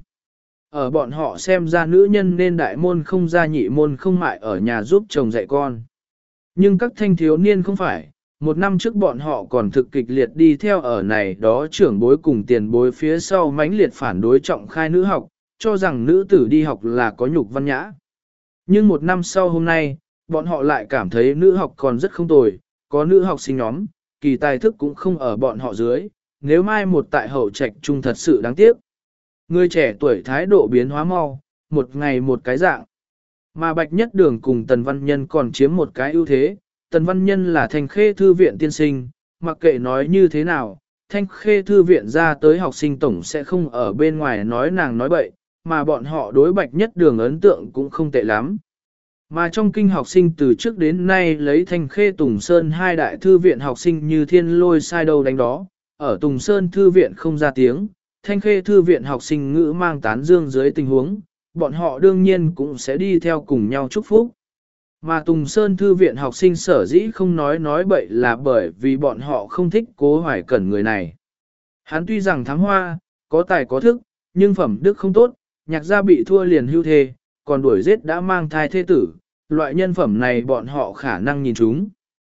Ở bọn họ xem ra nữ nhân nên đại môn không ra nhị môn không mại ở nhà giúp chồng dạy con. Nhưng các thanh thiếu niên không phải, một năm trước bọn họ còn thực kịch liệt đi theo ở này đó trưởng bối cùng tiền bối phía sau mãnh liệt phản đối trọng khai nữ học, cho rằng nữ tử đi học là có nhục văn nhã. Nhưng một năm sau hôm nay, bọn họ lại cảm thấy nữ học còn rất không tồi, có nữ học sinh nhóm, kỳ tài thức cũng không ở bọn họ dưới, nếu mai một tại hậu trạch trung thật sự đáng tiếc. Người trẻ tuổi thái độ biến hóa mau, một ngày một cái dạng. Mà Bạch Nhất Đường cùng Tần Văn Nhân còn chiếm một cái ưu thế, Tần Văn Nhân là Thanh Khê Thư viện tiên sinh, mặc kệ nói như thế nào, Thanh Khê Thư viện ra tới học sinh tổng sẽ không ở bên ngoài nói nàng nói bậy, mà bọn họ đối Bạch Nhất Đường ấn tượng cũng không tệ lắm. Mà trong kinh học sinh từ trước đến nay lấy Thanh Khê Tùng Sơn hai đại thư viện học sinh như thiên lôi sai đâu đánh đó, ở Tùng Sơn Thư viện không ra tiếng, Thanh Khê Thư viện học sinh ngữ mang tán dương dưới tình huống, bọn họ đương nhiên cũng sẽ đi theo cùng nhau chúc phúc. Mà Tùng Sơn Thư viện học sinh sở dĩ không nói bậy là bởi vì bọn họ không thích Cố Hoài Cẩn người này. Hắn tuy rằng thắng hoa, có tài có thức, nhưng phẩm đức không tốt, nhạc gia bị thua liền hưu thê, còn đuổi giết đã mang thai thê tử, loại nhân phẩm này bọn họ khả năng nhìn chúng.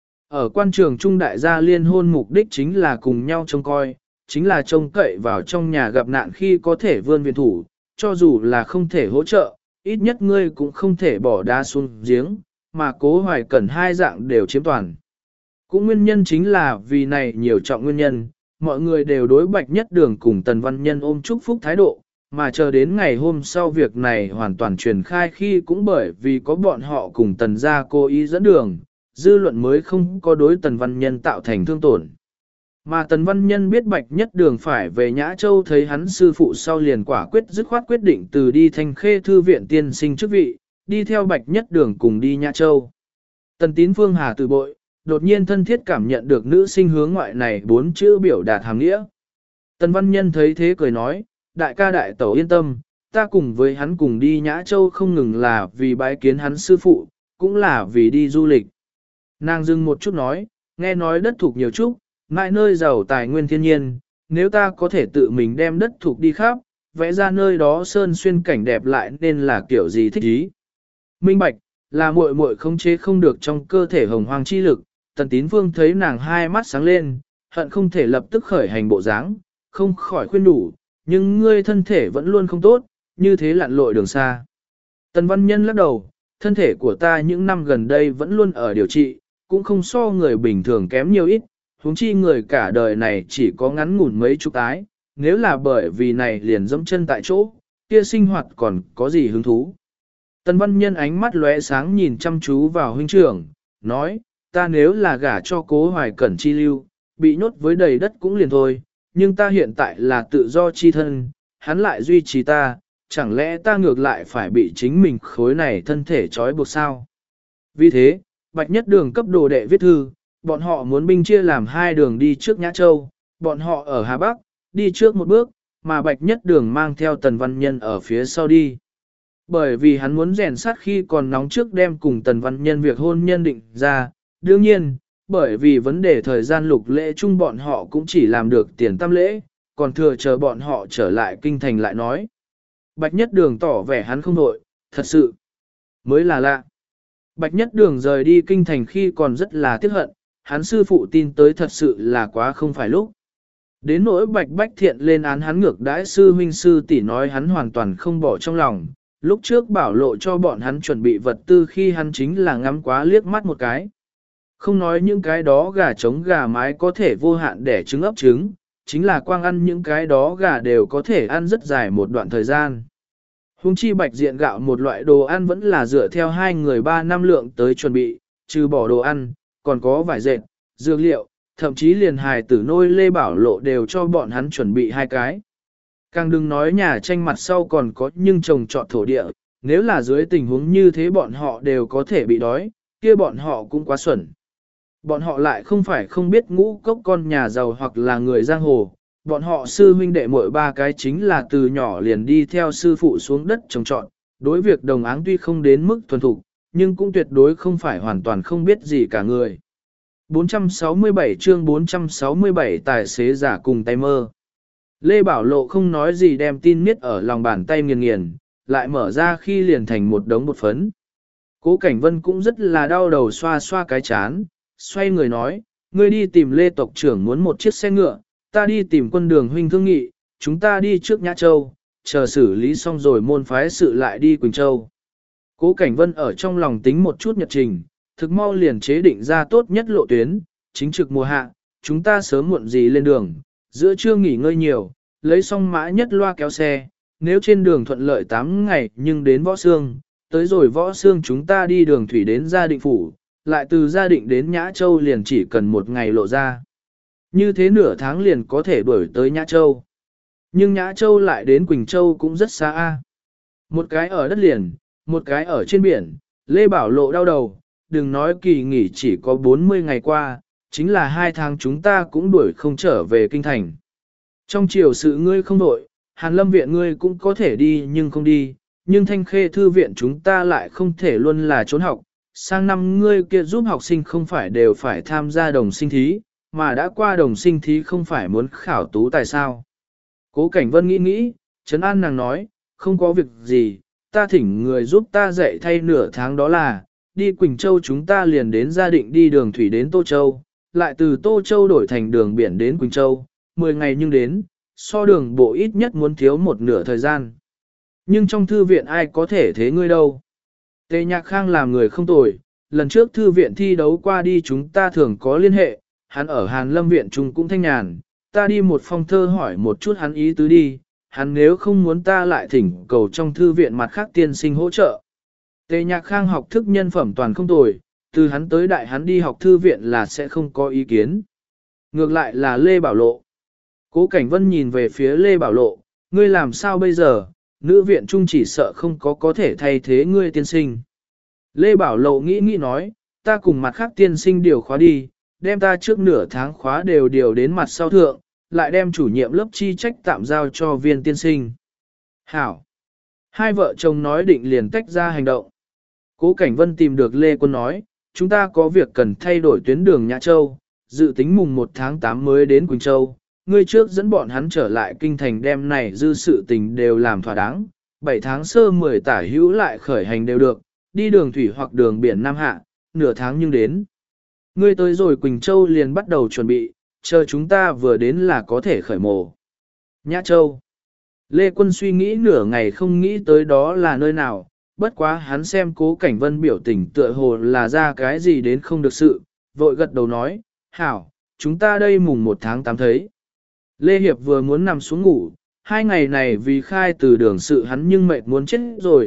Ở quan trường trung đại gia liên hôn mục đích chính là cùng nhau trông coi, chính là trông cậy vào trong nhà gặp nạn khi có thể vươn viện thủ, cho dù là không thể hỗ trợ, ít nhất ngươi cũng không thể bỏ đá xuống giếng, mà Cố Hoài Cẩn hai dạng đều chiếm toàn. Cũng nguyên nhân chính là vì này nhiều trọng nguyên nhân, mọi người đều đối Bạch Nhất Đường cùng Tần Văn Nhân ôm chúc phúc thái độ, mà chờ đến ngày hôm sau việc này hoàn toàn truyền khai khi cũng bởi vì có bọn họ cùng Tần gia cố ý dẫn đường, dư luận mới không có đối Tần Văn Nhân tạo thành thương tổn. Mà Tần Văn Nhân biết Bạch Nhất Đường phải về Nhã Châu thấy hắn sư phụ sau liền quả quyết dứt khoát quyết định từ đi Thanh Khê Thư viện tiên sinh chức vị, đi theo Bạch Nhất Đường cùng đi Nhã Châu. Tần Tín Phương Hà từ bội, đột nhiên thân thiết cảm nhận được nữ sinh hướng ngoại này 4 chữ biểu đạt hàm nghĩa. Tần Văn Nhân thấy thế cười nói, đại ca đại tẩu yên tâm, ta cùng với hắn cùng đi Nhã Châu không ngừng là vì bái kiến hắn sư phụ, cũng là vì đi du lịch. Nàng dừng một chút nói, nghe nói đất thuộc nhiều chút, mãi nơi giàu tài nguyên thiên nhiên, nếu ta có thể tự mình đem đất thuộc đi khắp, vẽ ra nơi đó sơn xuyên cảnh đẹp lại nên là kiểu gì thích ý. Minh bạch, là muội muội không chế không được trong cơ thể hồng hoang chi lực, Tần Tín Phương thấy nàng hai mắt sáng lên, hận không thể lập tức khởi hành bộ dáng, không khỏi khuyên đủ, nhưng ngươi thân thể vẫn luôn không tốt, như thế lặn lội đường xa. Tần Văn Nhân lắc đầu, thân thể của ta những năm gần đây vẫn luôn ở điều trị, cũng không so người bình thường kém nhiều ít, huống chi người cả đời này chỉ có ngắn ngủn mấy chục ái, nếu là bởi vì này liền dẫm chân tại chỗ, kia sinh hoạt còn có gì hứng thú. Tần Văn Nhân ánh mắt lóe sáng nhìn chăm chú vào huynh trưởng, nói, ta nếu là gả cho Cố Hoài Cẩn chi lưu, bị nhốt với đầy đất cũng liền thôi, nhưng ta hiện tại là tự do chi thân, hắn lại duy trì ta, chẳng lẽ ta ngược lại phải bị chính mình khối này thân thể trói buộc sao? Vì thế, Bạch Nhất Đường cấp đồ đệ viết thư, bọn họ muốn binh chia làm 2 đường đi trước Nhã Châu, bọn họ ở Hà Bắc, đi trước một bước, mà Bạch Nhất Đường mang theo Tần Văn Nhân ở phía sau đi. Bởi vì hắn muốn rèn sát khi còn nóng trước đem cùng Tần Văn Nhân việc hôn nhân định ra, đương nhiên, bởi vì vấn đề thời gian lục lễ chung bọn họ cũng chỉ làm được tiền tam lễ, còn thừa chờ bọn họ trở lại kinh thành lại nói. Bạch Nhất Đường tỏ vẻ hắn không đội, thật sự, mới là lạ. Bạch Nhất Đường rời đi kinh thành khi còn rất là tiếc hận, hắn sư phụ tin tới thật sự là quá không phải lúc. Đến nỗi Bạch Bách Thiện lên án hắn ngược đãi sư huynh sư tỷ nói hắn hoàn toàn không bỏ trong lòng, lúc trước bảo lộ cho bọn hắn chuẩn bị vật tư khi hắn chính là ngắm quá liếc mắt một cái. Không nói những cái đó gà trống gà mái có thể vô hạn để trứng ấp trứng, chính là quang ăn những cái đó gà đều có thể ăn rất dài một đoạn thời gian. Hùng chi bạch diện gạo một loại đồ ăn vẫn là dựa theo 2 người 3 năm lượng tới chuẩn bị, trừ bỏ đồ ăn, còn có vải dệt, dược liệu, thậm chí liền hài tử nôi Lê Bảo Lộ đều cho bọn hắn chuẩn bị 2 cái. Càng đừng nói nhà tranh mặt sau còn có nhưng trồng trọt thổ địa, nếu là dưới tình huống như thế bọn họ đều có thể bị đói, kia bọn họ cũng quá xuẩn. Bọn họ lại không phải không biết ngũ cốc con nhà giàu hoặc là người giang hồ, bọn họ sư huynh đệ mỗi 3 cái chính là từ nhỏ liền đi theo sư phụ xuống đất trồng trọt, đối việc đồng áng tuy không đến mức thuần thục, nhưng cũng tuyệt đối không phải hoàn toàn không biết gì cả người. 467 chương 467 tài xế giả cùng tay mơ. Lê Bảo Lộ không nói gì đem tin miết ở lòng bàn tay nghiền nghiền, lại mở ra khi liền thành một đống bột phấn. Cố Cảnh Vân cũng rất là đau đầu xoa xoa cái chán, xoay người nói, ngươi đi tìm Lê tộc trưởng muốn một chiếc xe ngựa, ta đi tìm Quân Đường huynh thương nghị, chúng ta đi trước Nhã Châu, chờ xử lý xong rồi môn phái sự lại đi Quỳnh Châu. Cố Cảnh Vân ở trong lòng tính một chút nhật trình, thực mau liền chế định ra tốt nhất lộ tuyến, chính trực mùa hạ, chúng ta sớm muộn gì lên đường, giữa trưa nghỉ ngơi nhiều, lấy xong mã nhất loa kéo xe, nếu trên đường thuận lợi 8 ngày nhưng đến Võ Xương, tới rồi Võ Xương chúng ta đi đường thủy đến Gia Định Phủ, lại từ Gia Định đến Nhã Châu liền chỉ cần 1 ngày lộ ra. Như thế nửa tháng liền có thể đuổi tới Nhã Châu. Nhưng Nhã Châu lại đến Quỳnh Châu cũng rất xa a. Một cái ở đất liền, một cái ở trên biển, Lê Bảo Lộ đau đầu, đừng nói kỳ nghỉ chỉ có 40 ngày qua, chính là 2 tháng chúng ta cũng đuổi không trở về kinh thành. Trong chiều sự ngươi không đội, Hàn Lâm viện ngươi cũng có thể đi nhưng không đi, nhưng Thanh Khê thư viện chúng ta lại không thể luôn là trốn học. Sang năm ngươi kia giúp học sinh không phải đều phải tham gia đồng sinh thí, mà đã qua đồng sinh thí không phải muốn khảo tú tại sao. Cố Cảnh Vân nghĩ, trấn an nàng nói, không có việc gì, ta thỉnh người giúp ta dạy thay nửa tháng đó là, đi Quỳnh Châu chúng ta liền đến Gia Định đi đường thủy đến Tô Châu, lại từ Tô Châu đổi thành đường biển đến Quỳnh Châu, 10 ngày nhưng đến, so đường bộ ít nhất muốn thiếu 1/2 thời gian. Nhưng trong thư viện ai có thể thế ngươi đâu. Tề Nhạc Khang làm người không tồi, lần trước thư viện thi đấu qua đi chúng ta thường có liên hệ, hắn ở Hàn Lâm viện chúng cũng thanh nhàn, ta đi một phong thơ hỏi một chút hắn ý tứ đi, hắn nếu không muốn ta lại thỉnh cầu trong thư viện mặt khác tiên sinh hỗ trợ. Tề Nhạc Khang học thức nhân phẩm toàn không tồi, từ hắn tới đại hắn đi học thư viện là sẽ không có ý kiến. Ngược lại là Lê Bảo Lộ. Cố Cảnh Vân nhìn về phía Lê Bảo Lộ, ngươi làm sao bây giờ, nữ viện trung chỉ sợ không có thể thay thế ngươi tiên sinh. Lê Bảo Lộ nghĩ nói, ta cùng mặt khác tiên sinh điều khóa đi, đem ta trước nửa tháng khóa đều điều đến mặt sau thượng, lại đem chủ nhiệm lớp chi trách tạm giao cho viên tiên sinh. Hảo! 2 vợ chồng nói định liền tách ra hành động. Cố Cảnh Vân tìm được Lê Quân nói, chúng ta có việc cần thay đổi tuyến đường Nhã Châu, dự tính mùng 1 tháng 8 mới đến Quỳnh Châu. Ngươi trước dẫn bọn hắn trở lại kinh thành đem này dư sự tình đều làm thỏa đáng, 7 tháng sơ 10 tả hữu lại khởi hành đều được, đi đường thủy hoặc đường biển Nam Hạ, nửa tháng nhưng đến. Ngươi tới rồi Quỳnh Châu liền bắt đầu chuẩn bị, chờ chúng ta vừa đến là có thể khởi mổ. Nhã Châu. Lê Quân suy nghĩ nửa ngày không nghĩ tới đó là nơi nào, bất quá hắn xem Cố Cảnh Vân biểu tình tựa hồ là ra cái gì đến không được sự, vội gật đầu nói, hảo, chúng ta đây mùng 1 tháng 8 thấy. Lê Hiệp vừa muốn nằm xuống ngủ, 2 ngày này vì khai từ đường sự hắn nhưng mệt muốn chết rồi,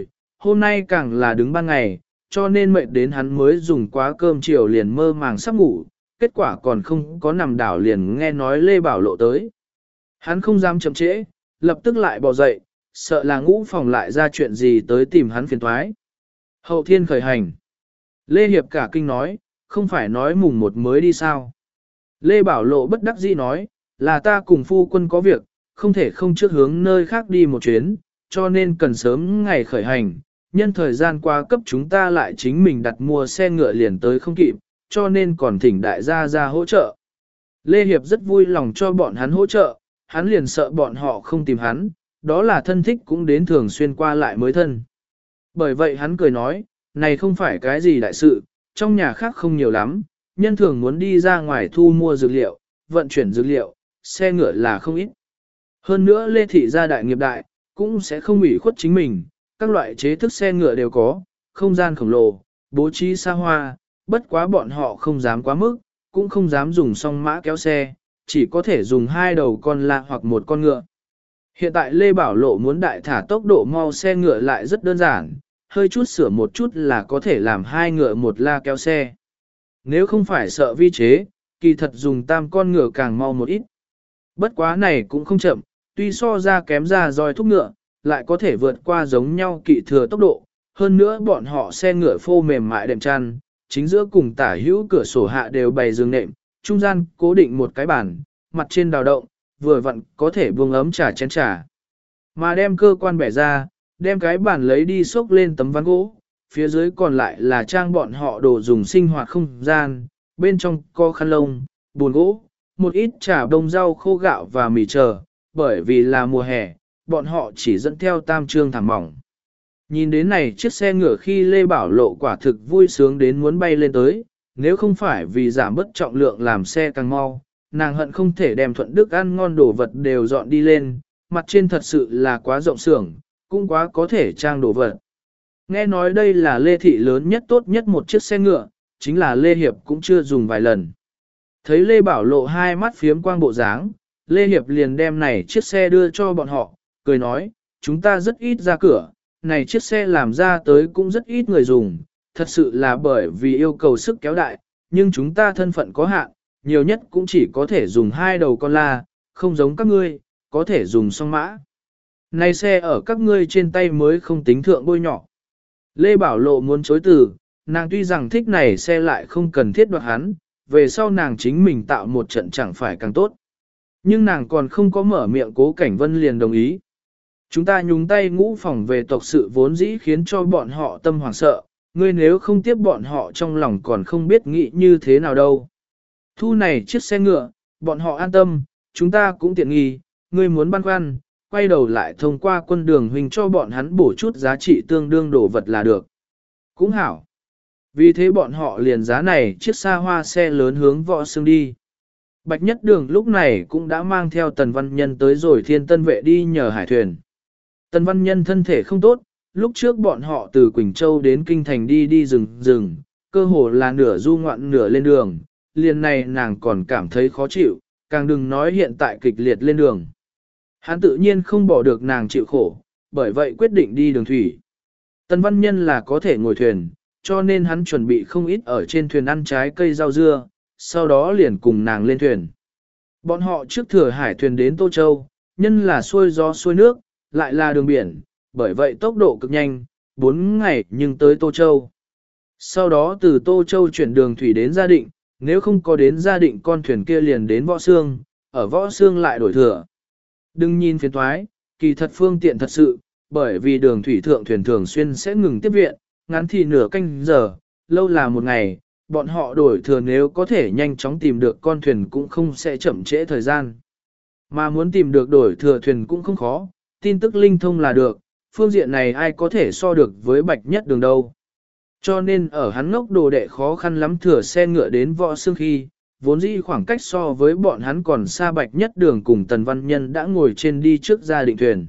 hôm nay càng là đứng ban ngày, cho nên mệt đến hắn mới dùng quá cơm chiều liền mơ màng sắp ngủ, kết quả còn không có nằm đảo liền nghe nói Lê Bảo Lộ tới. Hắn không dám chậm trễ, lập tức lại bò dậy, sợ là Ngũ Phòng lại ra chuyện gì tới tìm hắn phiền toái. Hậu thiên khởi hành. Lê Hiệp cả kinh nói, không phải nói mùng 1 mới đi sao. Lê Bảo Lộ bất đắc dĩ nói, là ta cùng phu quân có việc, không thể không trước hướng nơi khác đi một chuyến, cho nên cần sớm ngày khởi hành. Nhân thời gian qua cấp chúng ta lại chính mình đặt mua xe ngựa liền tới không kịp, cho nên còn thỉnh đại gia ra hỗ trợ. Lê Hiệp rất vui lòng cho bọn hắn hỗ trợ, hắn liền sợ bọn họ không tìm hắn, đó là thân thích cũng đến thường xuyên qua lại mới thân. Bởi vậy hắn cười nói, này không phải cái gì đại sự, trong nhà khác không nhiều lắm, nhân thường muốn đi ra ngoài thu mua dược liệu, vận chuyển dược liệu, xe ngựa là không ít. Hơn nữa Lê Thị gia đại nghiệp đại, cũng sẽ không ủy khuất chính mình, các loại chế thức xe ngựa đều có, không gian khổng lồ, bố trí xa hoa, bất quá bọn họ không dám quá mức, cũng không dám dùng song mã kéo xe, chỉ có thể dùng 2 đầu con la hoặc một con ngựa. Hiện tại Lê Bảo Lộ muốn đại thả tốc độ mau xe ngựa lại rất đơn giản, hơi chút sửa một chút là có thể làm 2 ngựa một la kéo xe. Nếu không phải sợ vi chế, kỳ thật dùng tam con ngựa càng mau một ít. Bất quá này cũng không chậm, tuy so ra kém ra roi thúc ngựa, lại có thể vượt qua giống nhau kỵ thừa tốc độ. Hơn nữa bọn họ xe ngựa phô mềm mại đệm chăn, chính giữa cùng tả hữu cửa sổ hạ đều bày giường nệm, trung gian cố định một cái bàn, mặt trên đào động, vừa vặn có thể buông ấm trà chén trà. Mà đem cơ quan bẻ ra, đem cái bàn lấy đi xốc lên tấm ván gỗ, phía dưới còn lại là trang bọn họ đồ dùng sinh hoạt không gian, bên trong có khăn lông, bùn gỗ, một ít trà đông rau khô gạo và mì chờ, bởi vì là mùa hè, bọn họ chỉ dẫn theo tam trương thảm mỏng. Nhìn đến này chiếc xe ngựa khi Lê Bảo Lộ quả thực vui sướng đến muốn bay lên tới, nếu không phải vì giảm bớt trọng lượng làm xe càng mau, nàng hận không thể đem Thuận Đức ăn ngon đồ vật đều dọn đi lên, mặt trên thật sự là quá rộng xưởng, cũng quá có thể trang đồ vật. Nghe nói đây là Lê Thị lớn nhất tốt nhất một chiếc xe ngựa, chính là Lê Hiệp cũng chưa dùng vài lần. Thấy Lê Bảo Lộ hai mắt phiếm quang bộ dáng, Lê Hiệp liền đem này chiếc xe đưa cho bọn họ, cười nói, chúng ta rất ít ra cửa, này chiếc xe làm ra tới cũng rất ít người dùng, thật sự là bởi vì yêu cầu sức kéo đại, nhưng chúng ta thân phận có hạn, nhiều nhất cũng chỉ có thể dùng 2 đầu con la, không giống các ngươi, có thể dùng song mã. Này xe ở các ngươi trên tay mới không tính thượng bôi nhỏ. Lê Bảo Lộ muốn chối từ, nàng tuy rằng thích này xe lại không cần thiết đoạt hắn, về sau nàng chính mình tạo một trận chẳng phải càng tốt. Nhưng nàng còn không có mở miệng Cố Cảnh Vân liền đồng ý. Chúng ta nhúng tay Ngũ Phòng về tộc sự vốn dĩ khiến cho bọn họ tâm hoảng sợ, ngươi nếu không tiếp bọn họ trong lòng còn không biết nghĩ như thế nào đâu. Thu này chiếc xe ngựa, bọn họ an tâm, chúng ta cũng tiện nghi, ngươi muốn băn khoăn, quay đầu lại thông qua quân đường huynh cho bọn hắn bổ chút giá trị tương đương đồ vật là được. Cũng hảo. Vì thế bọn họ liền giá này chiếc xa hoa xe lớn hướng Võ Xương đi. Bạch Nhất Đường lúc này cũng đã mang theo Tần Văn Nhân tới rồi Thiên Tân Vệ đi nhờ hải thuyền. Tần Văn Nhân thân thể không tốt, lúc trước bọn họ từ Quỳnh Châu đến Kinh Thành đi rừng, cơ hồ là nửa du ngoạn nửa lên đường, liền này nàng còn cảm thấy khó chịu, càng đừng nói hiện tại kịch liệt lên đường. Hắn tự nhiên không bỏ được nàng chịu khổ, bởi vậy quyết định đi đường thủy. Tần Văn Nhân là có thể ngồi thuyền, cho nên hắn chuẩn bị không ít ở trên thuyền ăn trái cây rau dưa, sau đó liền cùng nàng lên thuyền. Bọn họ trước thừa hải thuyền đến Tô Châu, nhân là xuôi gió xuôi nước, lại là đường biển, bởi vậy tốc độ cực nhanh, 4 ngày nhưng tới Tô Châu. Sau đó từ Tô Châu chuyển đường thủy đến Gia Định, nếu không có đến Gia Định con thuyền kia liền đến Võ Xương, ở Võ Xương lại đổi thừa. Đừng nhìn phiền thoái, kỳ thật phương tiện thật sự, bởi vì đường thủy thượng thuyền thường xuyên sẽ ngừng tiếp viện, ngắn thì nửa canh giờ, lâu là 1 ngày, bọn họ đổi thừa nếu có thể nhanh chóng tìm được con thuyền cũng không sẽ chậm trễ thời gian. Mà muốn tìm được đổi thừa thuyền cũng không khó, tin tức linh thông là được, phương diện này ai có thể so được với Bạch Nhất Đường đâu. Cho nên ở hắn ngốc đồ đệ khó khăn lắm thừa xe ngựa đến Võ Xương khi, vốn dĩ khoảng cách so với bọn hắn còn xa Bạch Nhất Đường cùng Tần Văn Nhân đã ngồi trên đi trước Gia Định thuyền.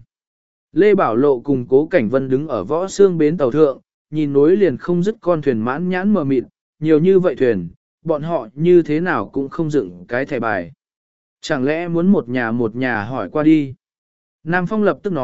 Lê Bảo Lộ cùng Cố Cảnh Vân đứng ở Võ Xương bến tàu thượng, nhìn nối liền không dứt con thuyền mãn nhãn mờ mịt, nhiều như vậy thuyền, bọn họ như thế nào cũng không dựng cái thẻ bài. Chẳng lẽ muốn một nhà hỏi qua đi? Nam Phong lập tức nói,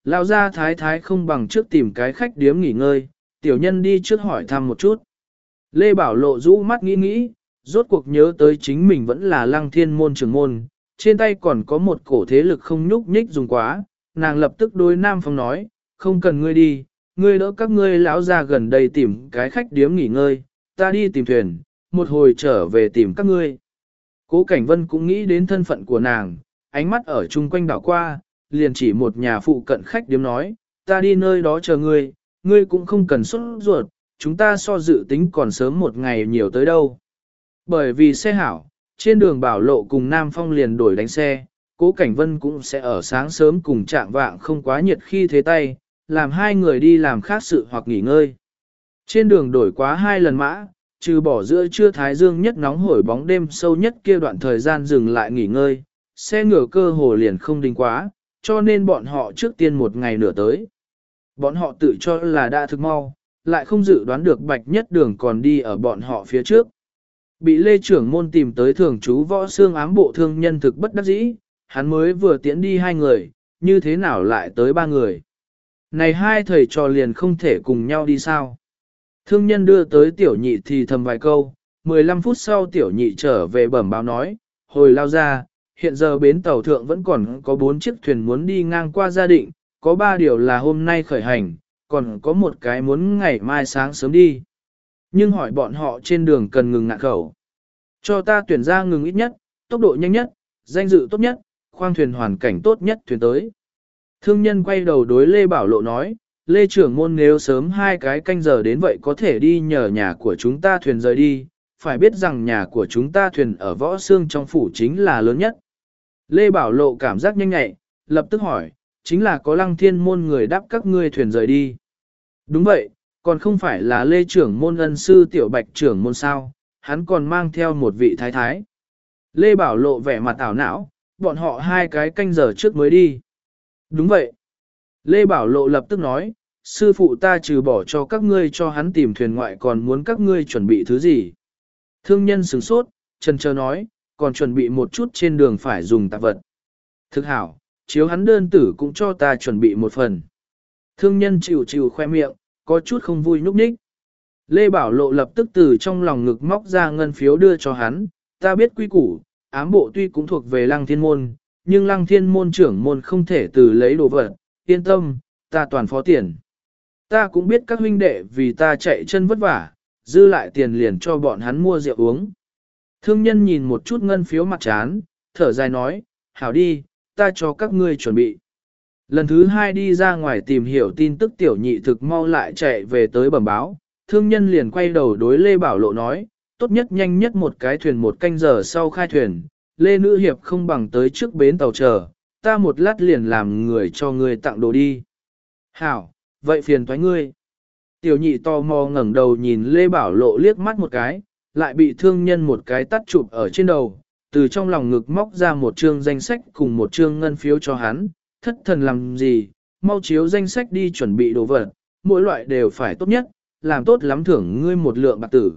lão gia thái thái không bằng trước tìm cái khách điếm nghỉ ngơi, tiểu nhân đi trước hỏi thăm một chút. Lê Bảo Lộ rũ mắt nghĩ nghĩ, rốt cuộc nhớ tới chính mình vẫn là Lăng Thiên môn trưởng môn, trên tay còn có một cổ thế lực không nhúc nhích dùng quá, nàng lập tức đối Nam Phong nói, không cần ngươi đi, ngươi đỡ các ngươi lão ra gần đây tìm cái khách điếm nghỉ ngơi, ta đi tìm thuyền, một hồi trở về tìm các ngươi. Cố Cảnh Vân cũng nghĩ đến thân phận của nàng, ánh mắt ở chung quanh đảo qua, liền chỉ một nhà phụ cận khách điếm nói, ta đi nơi đó chờ ngươi, ngươi cũng không cần xuất ruột, chúng ta so dự tính còn sớm một ngày nhiều tới đâu. Bởi vì xe hảo, trên đường Bảo Lộ cùng Nam Phong liền đổi đánh xe, Cố Cảnh Vân cũng sẽ ở sáng sớm cùng trạng vạng không quá nhiệt khi thế tay, làm hai người đi làm khác sự hoặc nghỉ ngơi. Trên đường đổi quá 2 lần mã, trừ bỏ giữa trưa thái dương nhất nóng hổi bóng đêm sâu nhất kia đoạn thời gian dừng lại nghỉ ngơi, xe ngựa cơ hồ liền không đình quá, cho nên bọn họ trước tiên một ngày nửa tới. Bọn họ tự cho là đã thực mau, lại không dự đoán được bạch nhất đường còn đi ở bọn họ phía trước. Bị Lê trưởng môn tìm tới thường trú võ xương ám bộ thương nhân thực bất đắc dĩ, hắn mới vừa tiễn đi 2 người, như thế nào lại tới 3 người. Này hai thầy trò liền không thể cùng nhau đi sao. Thương nhân đưa tới tiểu nhị thì thầm vài câu, 15 phút sau tiểu nhị trở về bẩm báo nói, hồi lao ra, hiện giờ bến tàu thượng vẫn còn có 4 chiếc thuyền muốn đi ngang qua gia định, có 3 điều là hôm nay khởi hành, còn có một cái muốn ngày mai sáng sớm đi. Nhưng hỏi bọn họ trên đường cần ngừng ngạn khẩu. Cho ta tuyển ra ngừng ít nhất, tốc độ nhanh nhất, danh dự tốt nhất, khoang thuyền hoàn cảnh tốt nhất thuyền tới. Thương nhân quay đầu đối Lê Bảo Lộ nói, Lê trưởng môn nếu sớm 2 cái canh giờ đến vậy có thể đi nhờ nhà của chúng ta thuyền rời đi, phải biết rằng nhà của chúng ta thuyền ở võ xương trong phủ chính là lớn nhất. Lê Bảo Lộ cảm giác nhanh nhạy, lập tức hỏi, chính là có Lăng Thiên môn người đáp các ngươi thuyền rời đi. Đúng vậy, còn không phải là Lê trưởng môn ân sư tiểu bạch trưởng môn sao, hắn còn mang theo một vị thái thái. Lê Bảo Lộ vẻ mặt ảo não, bọn họ 2 cái canh giờ trước mới đi. Đúng vậy. Lê Bảo Lộ lập tức nói, sư phụ ta trừ bỏ cho các ngươi cho hắn tìm thuyền ngoại còn muốn các ngươi chuẩn bị thứ gì. Thương nhân sửng sốt, chần chờ nói, còn chuẩn bị một chút trên đường phải dùng tạp vật. Thực hảo, chiếu hắn đơn tử cũng cho ta chuẩn bị một phần. Thương nhân chịu chịu khoe miệng, có chút không vui nhúc nhích. Lê Bảo Lộ lập tức từ trong lòng ngực móc ra ngân phiếu đưa cho hắn, ta biết quy củ, ám bộ tuy cũng thuộc về Lăng Thiên môn, nhưng Lăng Thiên môn trưởng môn không thể từ lấy đồ vật, yên tâm, ta toàn phó tiền. Ta cũng biết các huynh đệ vì ta chạy chân vất vả, dư lại tiền liền cho bọn hắn mua rượu uống. Thương nhân nhìn một chút ngân phiếu mặt chán, thở dài nói, hảo đi, ta cho các ngươi chuẩn bị. Lần thứ 2 đi ra ngoài tìm hiểu tin tức tiểu nhị thực mau lại chạy về tới bẩm báo, thương nhân liền quay đầu đối Lê Bảo Lộ nói, tốt nhất nhanh nhất một cái thuyền 1 canh giờ sau khai thuyền, Lê Nữ Hiệp không bằng tới trước bến tàu chờ, ta một lát liền làm người cho ngươi tặng đồ đi. Hảo, vậy phiền toái ngươi. Tiểu nhị tò mò ngẩng đầu nhìn Lê Bảo Lộ liếc mắt một cái, lại bị thương nhân một cái tắt chụp ở trên đầu, từ trong lòng ngực móc ra một chương danh sách cùng một chương ngân phiếu cho hắn, thất thần làm gì, mau chiếu danh sách đi chuẩn bị đồ vật, mỗi loại đều phải tốt nhất, làm tốt lắm thưởng ngươi 1 lượng bạc tử.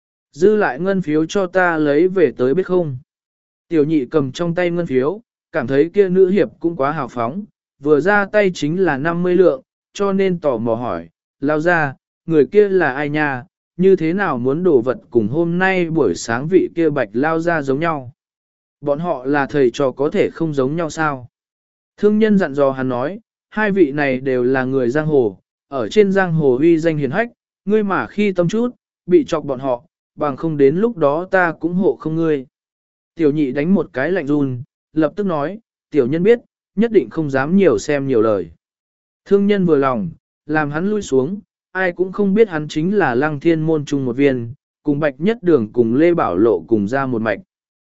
Dư lại ngân phiếu cho ta lấy về tới biết không. Tiểu nhị cầm trong tay ngân phiếu, cảm thấy kia nữ hiệp cũng quá hào phóng, vừa ra tay chính là 50 lượng, cho nên tò mò hỏi, lao ra, người kia là ai nha, như thế nào muốn đồ vật cùng hôm nay buổi sáng vị kia bạch lao ra giống nhau. Bọn họ là thầy trò có thể không giống nhau sao? Thương nhân dặn dò hắn nói, 2 vị này đều là người giang hồ, ở trên giang hồ uy danh hiền hách, ngươi mà khi tâm chút, bị chọc bọn họ, bằng không đến lúc đó ta cũng hộ không ngươi. Tiểu nhị đánh một cái lạnh run, lập tức nói, tiểu nhân biết, nhất định không dám nhiều xem nhiều lời. Thương nhân vừa lòng, làm hắn lui xuống, ai cũng không biết hắn chính là Lăng Thiên môn trung một viên, cùng bạch nhất đường cùng Lê Bảo Lộ cùng ra một mạch.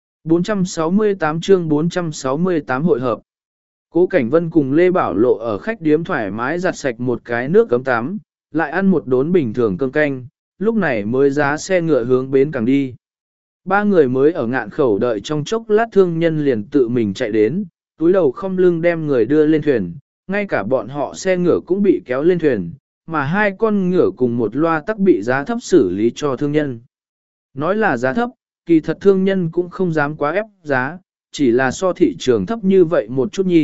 468 chương 468 hội hợp. Cố Cảnh Vân cùng Lê Bảo Lộ ở khách điếm thoải mái giặt sạch một cái nước cấm tắm, lại ăn một đốn bình thường cơm canh, lúc này mới giá xe ngựa hướng bến cảng đi. 3 người mới ở ngạn khẩu đợi trong chốc lát thương nhân liền tự mình chạy đến, túi đầu không lưng đem người đưa lên thuyền, ngay cả bọn họ xe ngựa cũng bị kéo lên thuyền, mà 2 con ngựa cùng một loa tắc bị giá thấp xử lý cho thương nhân. Nói là giá thấp, kỳ thật thương nhân cũng không dám quá ép giá, chỉ là so thị trường thấp như vậy một chút nhi,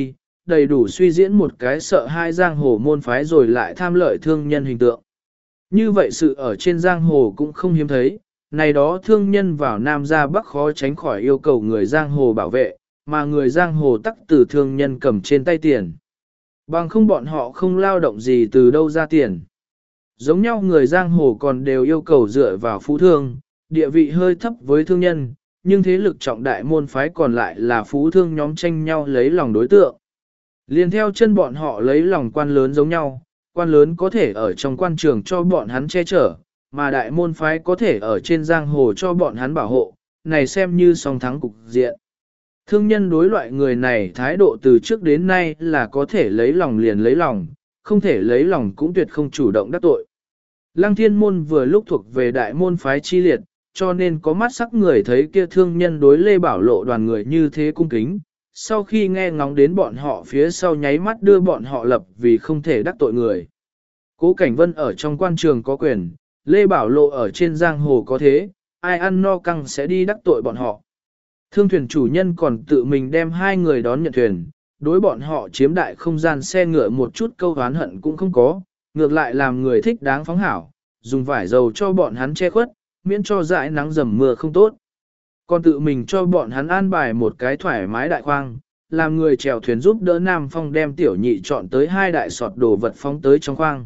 đầy đủ suy diễn một cái sợ hai giang hồ môn phái rồi lại tham lợi thương nhân hình tượng. Như vậy sự ở trên giang hồ cũng không hiếm thấy, này đó thương nhân vào Nam ra Bắc khó tránh khỏi yêu cầu người giang hồ bảo vệ, mà người giang hồ tắc từ thương nhân cầm trên tay tiền. Bằng không bọn họ không lao động gì từ đâu ra tiền. Giống nhau người giang hồ còn đều yêu cầu dựa vào phú thương, địa vị hơi thấp với thương nhân, nhưng thế lực trọng đại môn phái còn lại là phú thương nhóm tranh nhau lấy lòng đối tượng. Liên theo chân bọn họ lấy lòng quan lớn giống nhau, quan lớn có thể ở trong quan trường cho bọn hắn che chở, mà đại môn phái có thể ở trên giang hồ cho bọn hắn bảo hộ, này xem như song thắng cục diện. Thương nhân đối loại người này thái độ từ trước đến nay là có thể lấy lòng liền lấy lòng, không thể lấy lòng cũng tuyệt không chủ động đắc tội. Lăng Thiên Môn vừa lúc thuộc về đại môn phái chi liệt, cho nên có mắt sắc người thấy kia thương nhân đối Lê Bảo Lộ đoàn người như thế cung kính. Sau khi nghe ngóng đến bọn họ phía sau nháy mắt đưa bọn họ lập vì không thể đắc tội người. Cố Cảnh Vân ở trong quan trường có quyền, Lê Bảo Lộ ở trên giang hồ có thế, ai ăn no căng sẽ đi đắc tội bọn họ. Thương thuyền chủ nhân còn tự mình đem hai người đón nhận thuyền, đối bọn họ chiếm đại không gian xe ngựa một chút câu oán hận cũng không có, ngược lại làm người thích đáng phóng hảo, dùng vải dầu cho bọn hắn che khuất, miễn cho dãi nắng dầm mưa không tốt. Còn tự mình cho bọn hắn an bài một cái thoải mái đại khoang, làm người chèo thuyền giúp đỡ Nam Phong đem tiểu nhị chọn tới hai đại sọt đồ vật phóng tới trong khoang.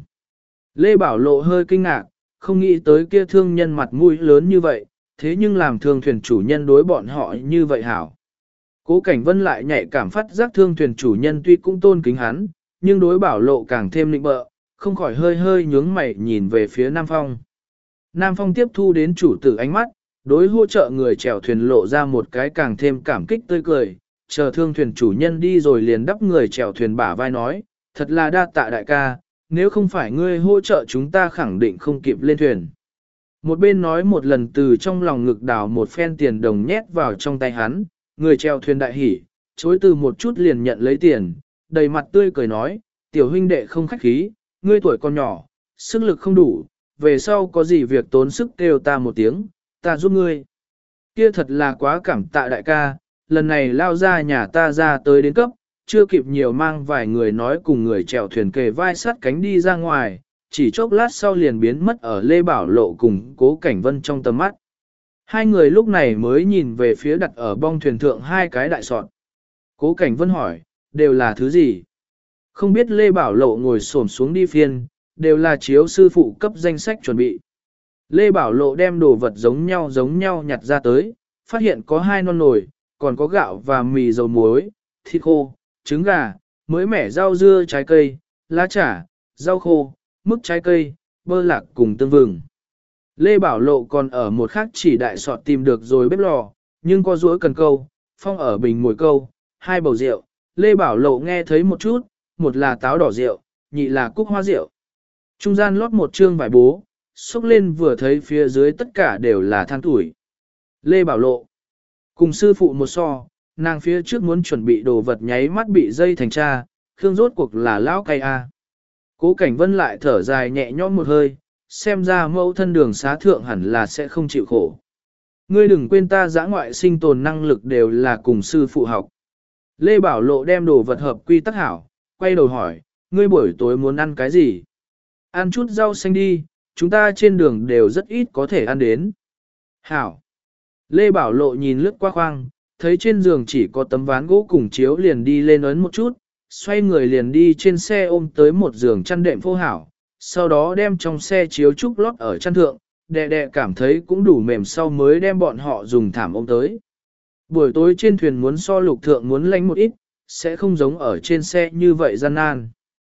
Lê Bảo Lộ hơi kinh ngạc, không nghĩ tới kia thương nhân mặt mũi lớn như vậy, thế nhưng làm thương thuyền chủ nhân đối bọn họ như vậy hảo. Cố Cảnh Vân lại nhạy cảm phát giác thương thuyền chủ nhân tuy cũng tôn kính hắn, nhưng đối Bảo Lộ càng thêm lịnh bợ, không khỏi hơi hơi nhướng mày nhìn về phía Nam Phong. Nam Phong tiếp thu đến chủ tử ánh mắt, đối hỗ trợ người chèo thuyền lộ ra một cái càng thêm cảm kích tươi cười, chờ thương thuyền chủ nhân đi rồi liền đắp người chèo thuyền bả vai nói, thật là đa tạ đại ca, nếu không phải ngươi hỗ trợ chúng ta khẳng định không kịp lên thuyền. Một bên nói một lần từ trong lòng ngực đào một phen tiền đồng nhét vào trong tay hắn, người chèo thuyền đại hỉ, chối từ một chút liền nhận lấy tiền, đầy mặt tươi cười nói, tiểu huynh đệ không khách khí, ngươi tuổi còn nhỏ, sức lực không đủ, về sau có gì việc tốn sức kêu ta một tiếng, ta giúp ngươi. Kia thật là quá cảm tạ đại ca, lần này lao ra nhà ta ra tới đến cấp, chưa kịp nhiều mang vài người nói cùng người chèo thuyền kề vai sát cánh đi ra ngoài, chỉ chốc lát sau liền biến mất ở Lê Bảo Lộ cùng Cố Cảnh Vân trong tầm mắt. Hai người lúc này mới nhìn về phía đặt ở bong thuyền thượng hai cái đại sọt. Cố Cảnh Vân hỏi, đều là thứ gì? Không biết Lê Bảo Lộ ngồi xổm xuống đi phiên, đều là chiếu sư phụ cấp danh sách chuẩn bị. Lê Bảo Lộ đem đồ vật giống nhau nhặt ra tới, phát hiện có hai non nồi, còn có gạo và mì dầu muối, thịt khô, trứng gà, mới mẻ rau dưa trái cây, lá chả, rau khô, mứt trái cây, bơ lạc cùng tương vừng. Lê Bảo Lộ còn ở một khác chỉ đại sọt tìm được rồi bếp lò, nhưng có rũi cần câu, phong ở bình mùi câu, hai bầu rượu. Lê Bảo Lộ nghe thấy một chút, một là táo đỏ rượu, nhị là cúc hoa rượu. Trung gian lót một trương vải bố, xúc lên vừa thấy phía dưới tất cả đều là than tuổi. Lê Bảo Lộ cùng sư phụ một so, nàng phía trước muốn chuẩn bị đồ vật nháy mắt bị dây thành cha, Khương rốt cuộc là lão cay a. Cố Cảnh Vân lại thở dài nhẹ nhõm một hơi, xem ra mẫu thân đường xá thượng hẳn là sẽ không chịu khổ. Ngươi đừng quên ta dã ngoại sinh tồn năng lực đều là cùng sư phụ học. Lê Bảo Lộ đem đồ vật hợp quy tắc hảo, quay đầu hỏi, ngươi buổi tối muốn ăn cái gì? Ăn chút rau xanh đi, chúng ta trên đường đều rất ít có thể ăn đến. Hảo. Lê Bảo Lộ nhìn lướt qua khoang, thấy trên giường chỉ có tấm ván gỗ cùng chiếu liền đi lên ấn một chút, xoay người liền đi trên xe ôm tới một giường chăn đệm phô hảo, sau đó đem trong xe chiếu trúc lót ở chăn thượng, đẹ đẹ cảm thấy cũng đủ mềm sau mới đem bọn họ dùng thảm ôm tới. Buổi tối trên thuyền muốn so lục thượng muốn lánh một ít, sẽ không giống ở trên xe như vậy gian nan.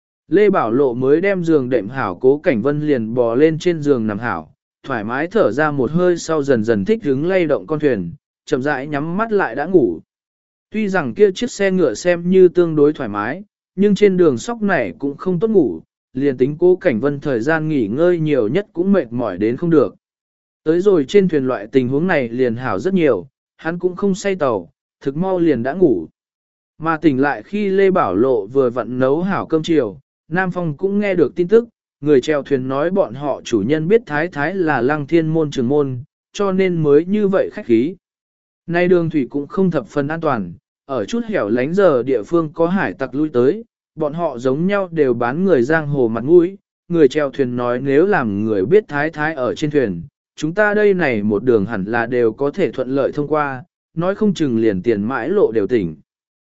Lê Bảo Lộ mới đem giường đệm hảo, Cố Cảnh Vân liền bò lên trên giường nằm hảo, thoải mái thở ra một hơi sau dần dần thích hứng lay động con thuyền, chậm rãi nhắm mắt lại đã ngủ. Tuy rằng kia chiếc xe ngựa xem như tương đối thoải mái, nhưng trên đường sóc này cũng không tốt ngủ, liền tính Cố Cảnh Vân thời gian nghỉ ngơi nhiều nhất cũng mệt mỏi đến không được. Tới rồi trên thuyền loại tình huống này liền hảo rất nhiều, hắn cũng không say tàu, thực mau liền đã ngủ. Mà tỉnh lại khi Lê Bảo Lộ vừa vặn nấu hảo cơm chiều, Nam Phong cũng nghe được tin tức, người chèo thuyền nói bọn họ chủ nhân biết Thái Thái là Lăng Thiên môn trưởng môn, cho nên mới như vậy khách khí. Nay đường thủy cũng không thập phần an toàn, ở chút hẻo lánh giờ địa phương có hải tặc lui tới, bọn họ giống nhau đều bán người giang hồ mặt mũi, người chèo thuyền nói nếu làm người biết thái thái ở trên thuyền, chúng ta đây này một đường hẳn là đều có thể thuận lợi thông qua, nói không chừng liền tiền mãi lộ đều tỉnh.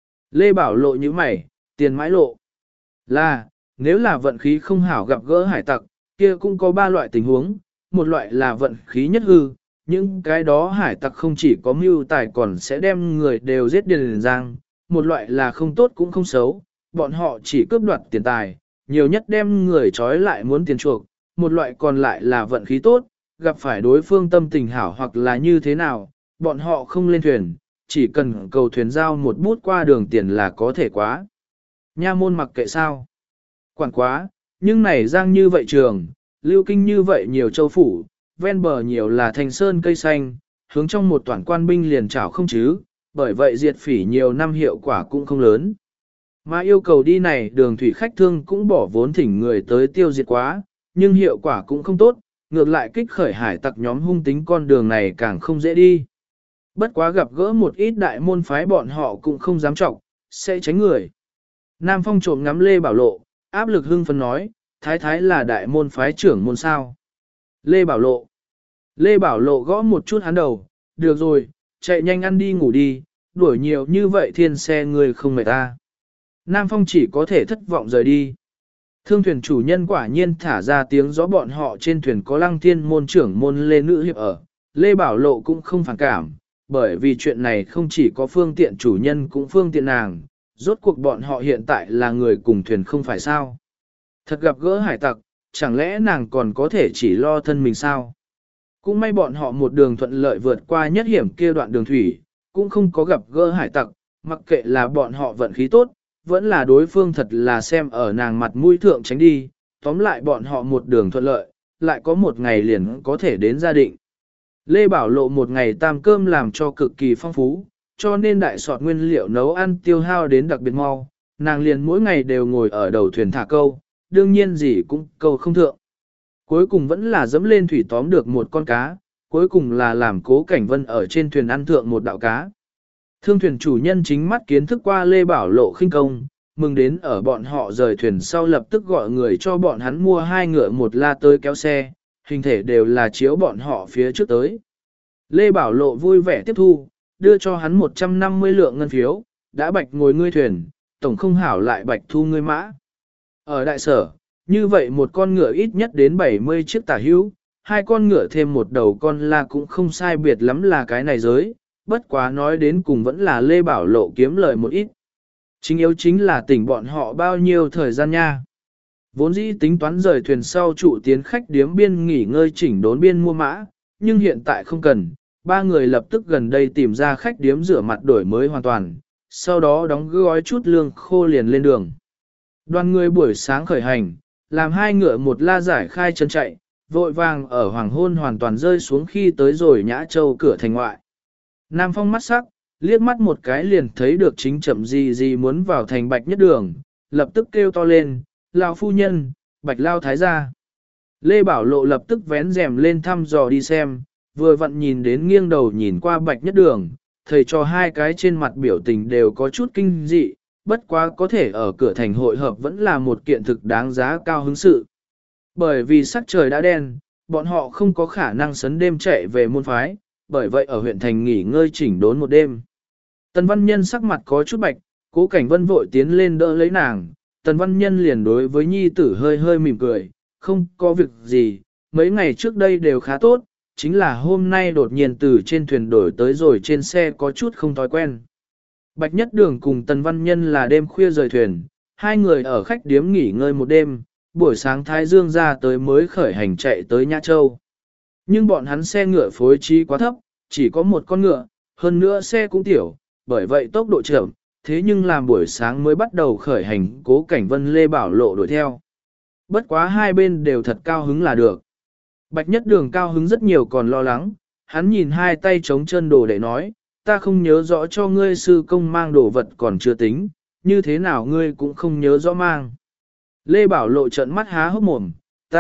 Lê Bảo Lộ như mày, tiền mãi lộ là, nếu là vận khí không hảo gặp gỡ hải tặc, kia cũng có 3 loại tình huống, một loại là vận khí nhất hư, những cái đó hải tặc không chỉ có mưu tài còn sẽ đem người đều giết điền giang, một loại là không tốt cũng không xấu, bọn họ chỉ cướp đoạt tiền tài, nhiều nhất đem người trói lại muốn tiền chuộc, một loại còn lại là vận khí tốt, gặp phải đối phương tâm tình hảo hoặc là như thế nào, bọn họ không lên thuyền, chỉ cần cầu thuyền giao một bút qua đường tiền là có thể quá. Nha môn mặc kệ sao? Quản quá, nhưng này giang như vậy trường, lưu kinh như vậy nhiều châu phủ, ven bờ nhiều là thành sơn cây xanh, hướng trong một toản quan binh liền chảo không chứ, bởi vậy diệt phỉ nhiều năm hiệu quả cũng không lớn. Mà yêu cầu đi này đường thủy khách thương cũng bỏ vốn thỉnh người tới tiêu diệt quá, nhưng hiệu quả cũng không tốt, ngược lại kích khởi hải tặc nhóm hung tính con đường này càng không dễ đi. Bất quá gặp gỡ một ít đại môn phái bọn họ cũng không dám trọng, sẽ tránh người. Nam Phong trộm ngắm Lê Bảo Lộ, áp lực hưng phấn nói, thái thái là đại môn phái trưởng môn sao. Lê Bảo Lộ. Lê Bảo Lộ gõ một chút hắn đầu, được rồi, chạy nhanh ăn đi ngủ đi, đuổi nhiều như vậy thiên xe người không mệt ta. Nam Phong chỉ có thể thất vọng rời đi. Thương thuyền chủ nhân quả nhiên thả ra tiếng gió bọn họ trên thuyền có Lăng Thiên môn trưởng môn Lê Nữ Hiệp ở. Lê Bảo Lộ cũng không phản cảm, bởi vì chuyện này không chỉ có phương tiện chủ nhân cũng phương tiện nàng, rốt cuộc bọn họ hiện tại là người cùng thuyền không phải sao. Thật gặp gỡ hải tặc, chẳng lẽ nàng còn có thể chỉ lo thân mình sao? Cũng may bọn họ một đường thuận lợi vượt qua nhất hiểm kia đoạn đường thủy, cũng không có gặp gỡ hải tặc, mặc kệ là bọn họ vận khí tốt, vẫn là đối phương thật là xem ở nàng mặt mũi thượng tránh đi, tóm lại bọn họ một đường thuận lợi, lại có một ngày liền có thể đến gia định. Lê Bảo Lộ một ngày tam cơm làm cho cực kỳ phong phú, cho nên đại sọt nguyên liệu nấu ăn tiêu hao đến đặc biệt mau, nàng liền mỗi ngày đều ngồi ở đầu thuyền thả câu, đương nhiên gì cũng câu không thượng. Cuối cùng vẫn là dẫm lên thủy tóm được một con cá, cuối cùng là làm Cố Cảnh Vân ở trên thuyền ăn thượng một đạo cá. Thương thuyền chủ nhân chính mắt kiến thức qua Lê Bảo Lộ khinh công, mừng đến ở bọn họ rời thuyền sau lập tức gọi người cho bọn hắn mua 2 ngựa một la tới kéo xe, hình thể đều là chiếu bọn họ phía trước tới. Lê Bảo Lộ vui vẻ tiếp thu, đưa cho hắn 150 lượng ngân phiếu, đã bạch ngồi ngươi thuyền, tổng không hảo lại bạch thu ngươi mã. Ở đại sở, như vậy một con ngựa ít nhất đến 70 chiếc tả hữu, 2 con ngựa thêm một đầu con la cũng không sai biệt lắm là cái này giới, bất quá nói đến cùng vẫn là Lê Bảo Lộ kiếm lời một ít. Chính yếu chính là tỉnh bọn họ bao nhiêu thời gian nha. Vốn dĩ tính toán rời thuyền sau trụ tiến khách điếm biên nghỉ ngơi chỉnh đốn biên mua mã, nhưng hiện tại không cần, 3 người lập tức gần đây tìm ra khách điếm rửa mặt đổi mới hoàn toàn, sau đó đóng gói chút lương khô liền lên đường. Đoàn người buổi sáng khởi hành, làm 2 ngựa một la giải khai chân chạy, vội vàng ở hoàng hôn hoàn toàn rơi xuống khi tới rồi Nhã Châu cửa thành ngoại. Nam Phong mắt sắc, liếc mắt một cái liền thấy được chính chậm gì muốn vào thành Bạch Nhất Đường, lập tức kêu to lên, Lão phu nhân, Bạch Lao thái gia. Lê Bảo Lộ lập tức vén rèm lên thăm dò đi xem, vừa vặn nhìn đến nghiêng đầu nhìn qua Bạch Nhất Đường, thầy cho 2 cái trên mặt biểu tình đều có chút kinh dị, bất quá có thể ở cửa thành hội hợp vẫn là một kiện thực đáng giá cao hứng sự. Bởi vì sắc trời đã đen, bọn họ không có khả năng sấn đêm chạy về môn phái, bởi vậy ở huyện thành nghỉ ngơi chỉnh đốn một đêm. Tần Văn Nhân sắc mặt có chút bạch, Cố Cảnh Vân vội tiến lên đỡ lấy nàng, Tần Văn Nhân liền đối với nhi tử hơi hơi mỉm cười, không có việc gì, mấy ngày trước đây đều khá tốt, chính là hôm nay đột nhiên từ trên thuyền đổi tới rồi trên xe có chút không thói quen. Bạch Nhất Đường cùng Tần Văn Nhân là đêm khuya rời thuyền, 2 người ở khách điếm nghỉ ngơi một đêm, buổi sáng Thái Dương ra tới mới khởi hành chạy tới Nhã Châu. Nhưng bọn hắn xe ngựa phối trí quá thấp, chỉ có một con ngựa, hơn nữa xe cũng tiểu, bởi vậy tốc độ chậm, thế nhưng làm buổi sáng mới bắt đầu khởi hành Cố Cảnh Vân Lê Bảo Lộ đuổi theo. Bất quá hai bên đều thật cao hứng là được. Bạch Nhất Đường cao hứng rất nhiều còn lo lắng, hắn nhìn 2 tay chống chân đồ để nói, ta không nhớ rõ cho ngươi sư công mang đồ vật còn chưa tính, như thế nào ngươi cũng không nhớ rõ mang. Lê Bảo Lộ trợn mắt há hốc mồm,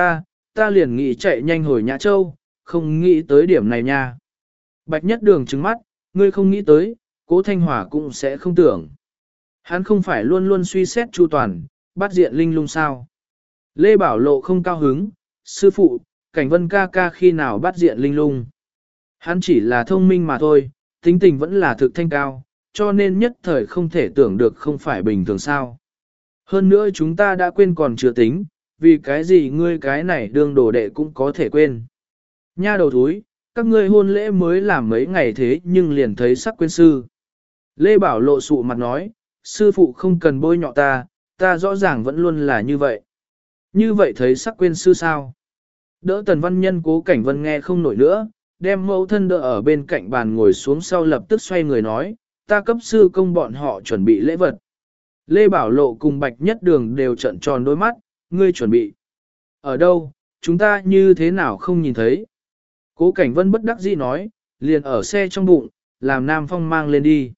ta liền nghĩ chạy nhanh hồi Nhã Châu, không nghĩ tới điểm này nha. Bạch Nhất Đường trừng mắt, ngươi không nghĩ tới, Cố Thanh Hòa cũng sẽ không tưởng. Hắn không phải luôn luôn suy xét chu toàn, bắt diện linh lung sao. Lê Bảo Lộ không cao hứng, sư phụ, Cảnh Vân ca ca khi nào bắt diện linh lung. Hắn chỉ là thông minh mà thôi, tính tình vẫn là thực thanh cao, cho nên nhất thời không thể tưởng được không phải bình thường sao. Hơn nữa chúng ta đã quên còn chưa tính, vì cái gì ngươi cái này đương đồ đệ cũng có thể quên. Nha đầu thúi, các ngươi hôn lễ mới làm mấy ngày thế nhưng liền thấy sắc quên sư. Lê Bảo Lộ sụ mặt nói, sư phụ không cần bôi nhọ ta rõ ràng vẫn luôn là như vậy. Như vậy thấy sắc quên sư sao? Đỡ Tần Văn Nhân Cố Cảnh Vân nghe không nổi nữa, đem mẫu thân đỡ ở bên cạnh bàn ngồi xuống sau lập tức xoay người nói, ta cấp sư công bọn họ chuẩn bị lễ vật. Lê Bảo Lộ cùng Bạch Nhất Đường đều trợn tròn đôi mắt, ngươi chuẩn bị. Ở đâu, chúng ta như thế nào không nhìn thấy? Cố Cảnh Vân bất đắc dĩ nói, liền ở xe trong bụng, làm Nam Phong mang lên đi.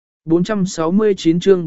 469 chương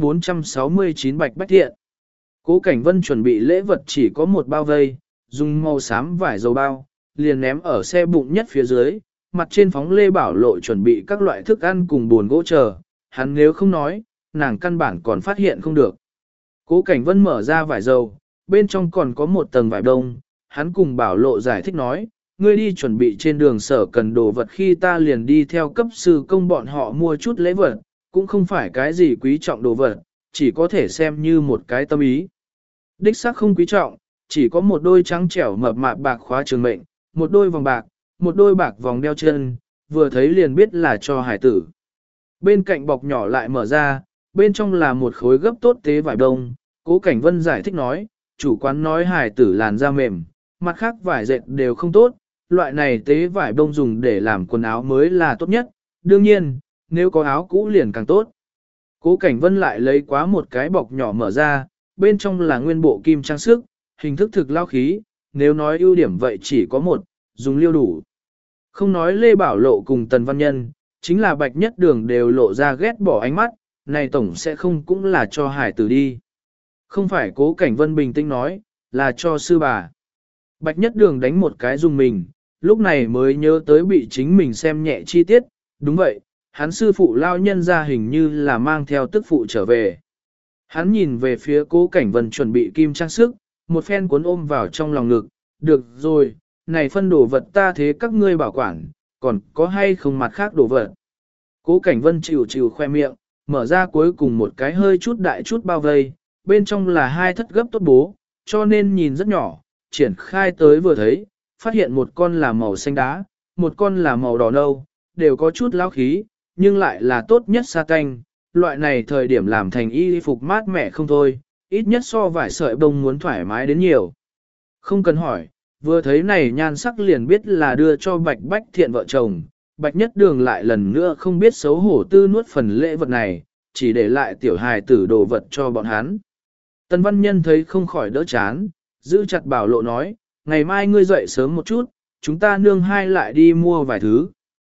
469 Bạch Bách Thiện. Cố Cảnh Vân chuẩn bị lễ vật chỉ có một bao vây, dùng màu xám vải dầu bao, liền ném ở xe bụng nhất phía dưới, mặt trên phóng Lê Bảo Lộ chuẩn bị các loại thức ăn cùng buồn gỗ chờ, hắn nếu không nói, nàng căn bản còn phát hiện không được. Cố Cảnh Vân mở ra vải dầu, bên trong còn có một tầng vải đông, hắn cùng Bảo Lộ giải thích nói, ngươi đi chuẩn bị trên đường sở cần đồ vật khi ta liền đi theo cấp sư công bọn họ mua chút lễ vật, cũng không phải cái gì quý trọng đồ vật, chỉ có thể xem như một cái tâm ý. Đích xác không quý trọng, chỉ có một đôi trắng trẻo mập mạp bạc khóa trường mệnh, một đôi vòng bạc, một đôi bạc vòng đeo chân, vừa thấy liền biết là cho hải tử. Bên cạnh bọc nhỏ lại mở ra, bên trong là một khối gấp tốt tế vải đông. Cố Cảnh Vân giải thích nói, chủ quán nói hải tử làn da mềm, mặt khác vải dệt đều không tốt, loại này tế vải đông dùng để làm quần áo mới là tốt nhất, đương nhiên, nếu có áo cũ liền càng tốt. Cố Cảnh Vân lại lấy quá một cái bọc nhỏ mở ra, bên trong là nguyên bộ kim trang sức, hình thức thực lao khí, nếu nói ưu điểm vậy chỉ có một, dùng liêu đủ. Không nói Lê Bảo Lộ cùng Tần Văn Nhân, chính là Bạch Nhất Đường đều lộ ra ghét bỏ ánh mắt, này tổng sẽ không cũng là cho hải tử đi. Không phải Cố Cảnh Vân bình tĩnh nói, là cho sư bà. Bạch Nhất Đường đánh một cái dùng mình, lúc này mới nhớ tới bị chính mình xem nhẹ chi tiết, đúng vậy, hắn sư phụ lao nhân ra hình như là mang theo tức phụ trở về. Hắn nhìn về phía Cố Cảnh Vân chuẩn bị kim trang sức, một phen cuốn ôm vào trong lòng ngực, được rồi, này phân đồ vật ta thế các ngươi bảo quản, còn có hay không mặt khác đồ vật. Cố Cảnh Vân chịu khoe miệng, mở ra cuối cùng một cái hơi chút đại chút bao vây, bên trong là hai thất gấp tốt bố, cho nên nhìn rất nhỏ, triển khai tới vừa thấy, phát hiện một con là màu xanh đá, một con là màu đỏ nâu, đều có chút lão khí, nhưng lại là tốt nhất sa canh, loại này thời điểm làm thành y phục mát mẻ không thôi, ít nhất so vải sợi bông muốn thoải mái đến nhiều. Không cần hỏi, vừa thấy này nhan sắc liền biết là đưa cho Bạch Bách Thiện vợ chồng, Bạch Nhất Đường lại lần nữa không biết xấu hổ tư nuốt phần lễ vật này, chỉ để lại tiểu hài tử đồ vật cho bọn hắn. Tần Văn Nhân thấy không khỏi đỡ chán, giữ chặt Bảo Lộ nói, ngày mai ngươi dậy sớm một chút, chúng ta nương hai lại đi mua vài thứ.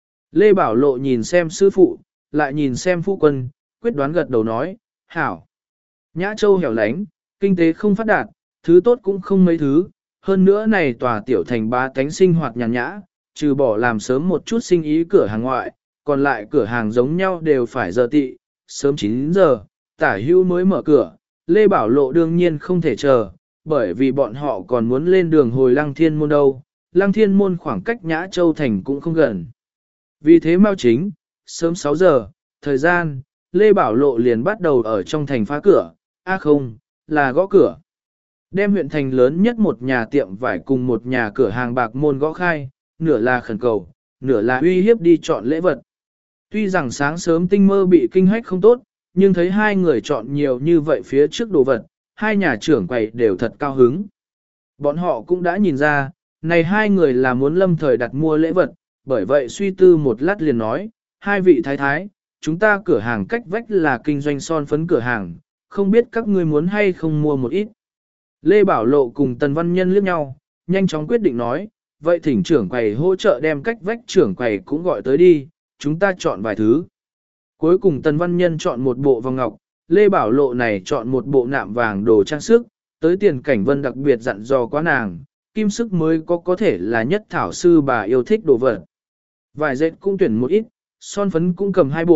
Lê Bảo Lộ nhìn xem sư phụ, lại nhìn xem phụ quân, quyết đoán gật đầu nói, hảo. Nhã Châu hẻo lánh, kinh tế không phát đạt, thứ tốt cũng không mấy thứ, hơn nữa này tòa tiểu thành ba tánh sinh hoạt nhàn nhã, trừ bỏ làm sớm một chút sinh ý cửa hàng ngoại, còn lại cửa hàng giống nhau đều phải giờ tị, sớm 9 giờ, tả hưu mới mở cửa, Lê Bảo Lộ đương nhiên không thể chờ, bởi vì bọn họ còn muốn lên đường hồi Lăng Thiên Môn đâu, Lăng Thiên Môn khoảng cách Nhã Châu thành cũng không gần. Vì thế Mao Chính, sớm 6 giờ, thời gian, Lê Bảo Lộ liền bắt đầu ở trong thành phá cửa, không, là gõ cửa. Đem huyện thành lớn nhất một nhà tiệm vải cùng một nhà cửa hàng bạc môn gõ khai, nửa là khẩn cầu, nửa là uy hiếp đi chọn lễ vật. Tuy rằng sáng sớm tinh mơ bị kinh hách không tốt, nhưng thấy hai người chọn nhiều như vậy phía trước đồ vật, hai nhà trưởng quầy đều thật cao hứng. Bọn họ cũng đã nhìn ra, này hai người là muốn lâm thời đặt mua lễ vật, bởi vậy suy tư một lát liền nói, hai vị thái thái, chúng ta cửa hàng cách vách là kinh doanh son phấn cửa hàng, không biết các ngươi muốn hay không mua một ít. Lê Bảo Lộ cùng Tần Văn Nhân liếc nhau, nhanh chóng quyết định nói, vậy thỉnh trưởng quầy hỗ trợ đem cách vách trưởng quầy cũng gọi tới đi, chúng ta chọn vài thứ. Cuối cùng Tần Văn Nhân chọn một bộ vòng ngọc, Lê Bảo Lộ này chọn một bộ nạm vàng đồ trang sức, tới Tiền Cảnh Vân đặc biệt dặn dò quá nàng, kim sức mới có thể là nhất thảo sư bà yêu thích đồ vật. Vài dệt cũng tuyển một ít, son phấn cũng cầm hai bộ,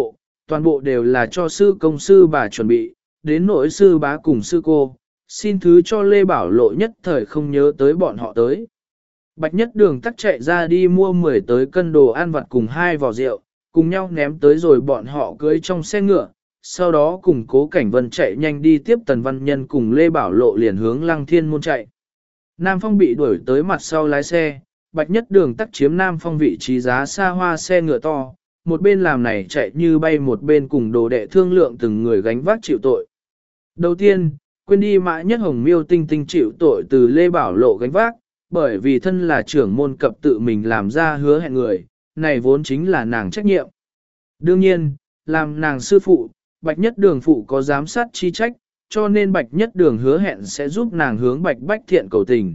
toàn bộ đều là cho sư công sư bà chuẩn bị, đến nỗi sư bá cùng sư cô, xin thứ cho Lê Bảo Lộ nhất thời không nhớ tới bọn họ tới. Bạch Nhất Đường tắc chạy ra đi mua 10 tới cân đồ ăn vặt cùng 2 vò rượu, cùng nhau ném tới rồi bọn họ cưới trong xe ngựa, sau đó cùng Cố Cảnh Vân chạy nhanh đi tiếp Tần Văn Nhân cùng Lê Bảo Lộ liền hướng Lăng Thiên Môn chạy. Nam Phong bị đuổi tới mặt sau lái xe, Bạch Nhất Đường tắc chiếm Nam Phong vị trí giá xa hoa xe ngựa to, một bên làm này chạy như bay một bên cùng đồ đệ thương lượng từng người gánh vác chịu tội. Đầu tiên, quên đi Mã Nhất Hồng Miêu Tinh Tinh chịu tội từ Lê Bảo Lộ gánh vác, bởi vì thân là trưởng môn cập tự mình làm ra hứa hẹn người, này vốn chính là nàng trách nhiệm. Đương nhiên, làm nàng sư phụ, Bạch Nhất Đường phụ có giám sát chi trách, cho nên Bạch Nhất Đường hứa hẹn sẽ giúp nàng hướng Bạch Bách Thiện cầu tình.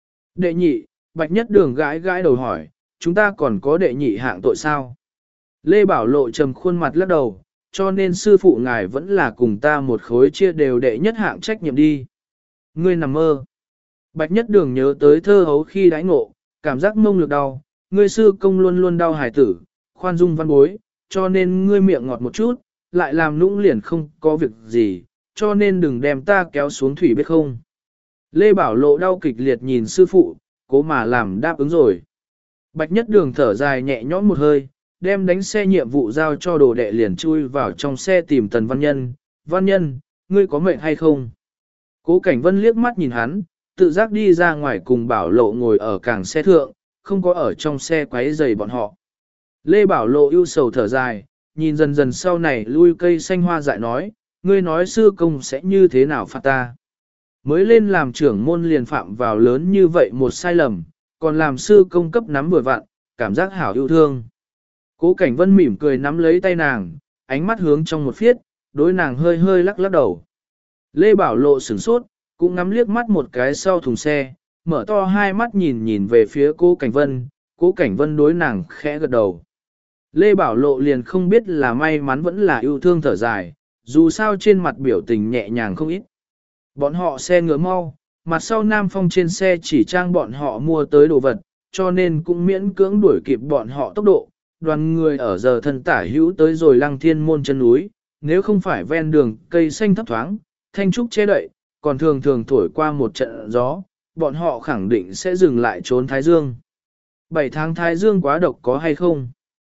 Đệ nhị, Bạch Nhất Đường gãi gãi đầu hỏi, chúng ta còn có đệ nhị hạng tội sao? Lê Bảo Lộ trầm khuôn mặt lắc đầu, cho nên sư phụ ngài vẫn là cùng ta một khối chia đều đệ nhất hạng trách nhiệm đi. Ngươi nằm mơ. Bạch Nhất Đường nhớ tới thơ hấu khi đãi ngộ, cảm giác mông lực đau, ngươi sư công luôn luôn đau hài tử, khoan dung văn bối, cho nên ngươi miệng ngọt một chút, lại làm nũng liền không có việc gì, cho nên đừng đem ta kéo xuống thủy biết không. Lê Bảo Lộ đau kịch liệt nhìn sư phụ, cố mà làm đáp ứng rồi. Bạch Nhất Đường thở dài nhẹ nhõm một hơi, đem đánh xe nhiệm vụ giao cho đồ đệ liền chui vào trong xe tìm Tần Văn Nhân. Văn Nhân, ngươi có mệnh hay không? Cố Cảnh Vân liếc mắt nhìn hắn, tự giác đi ra ngoài cùng Bảo Lộ ngồi ở cảng xe thượng, không có ở trong xe quấy rầy bọn họ. Lê Bảo Lộ ưu sầu thở dài, nhìn dần dần sau này lui cây xanh hoa dại nói, ngươi nói sư công sẽ như thế nào phạt ta? Mới lên làm trưởng môn liền phạm vào lớn như vậy một sai lầm, còn làm sư công cấp nắm vừa vặn, cảm giác hảo yêu thương. Cố Cảnh Vân mỉm cười nắm lấy tay nàng, ánh mắt hướng trong một phiết, đối nàng hơi hơi lắc lắc đầu. Lê Bảo Lộ sửng sốt, cũng ngắm liếc mắt một cái sau thùng xe, mở to hai mắt nhìn về phía Cố Cảnh Vân, Cố Cảnh Vân đối nàng khẽ gật đầu. Lê Bảo Lộ liền không biết là may mắn vẫn là yêu thương thở dài, dù sao trên mặt biểu tình nhẹ nhàng không ít. Bọn họ xe ngựa mau, mặt sau Nam Phong trên xe chỉ trang bọn họ mua tới đồ vật, cho nên cũng miễn cưỡng đuổi kịp bọn họ tốc độ. Đoàn người ở giờ thân tả hữu tới rồi Lăng Thiên Môn chân núi, nếu không phải ven đường cây xanh thấp thoáng, thanh trúc che đậy, còn thường thường thổi qua một trận gió, bọn họ khẳng định sẽ dừng lại trốn Thái Dương. 7 tháng Thái Dương quá độc có hay không?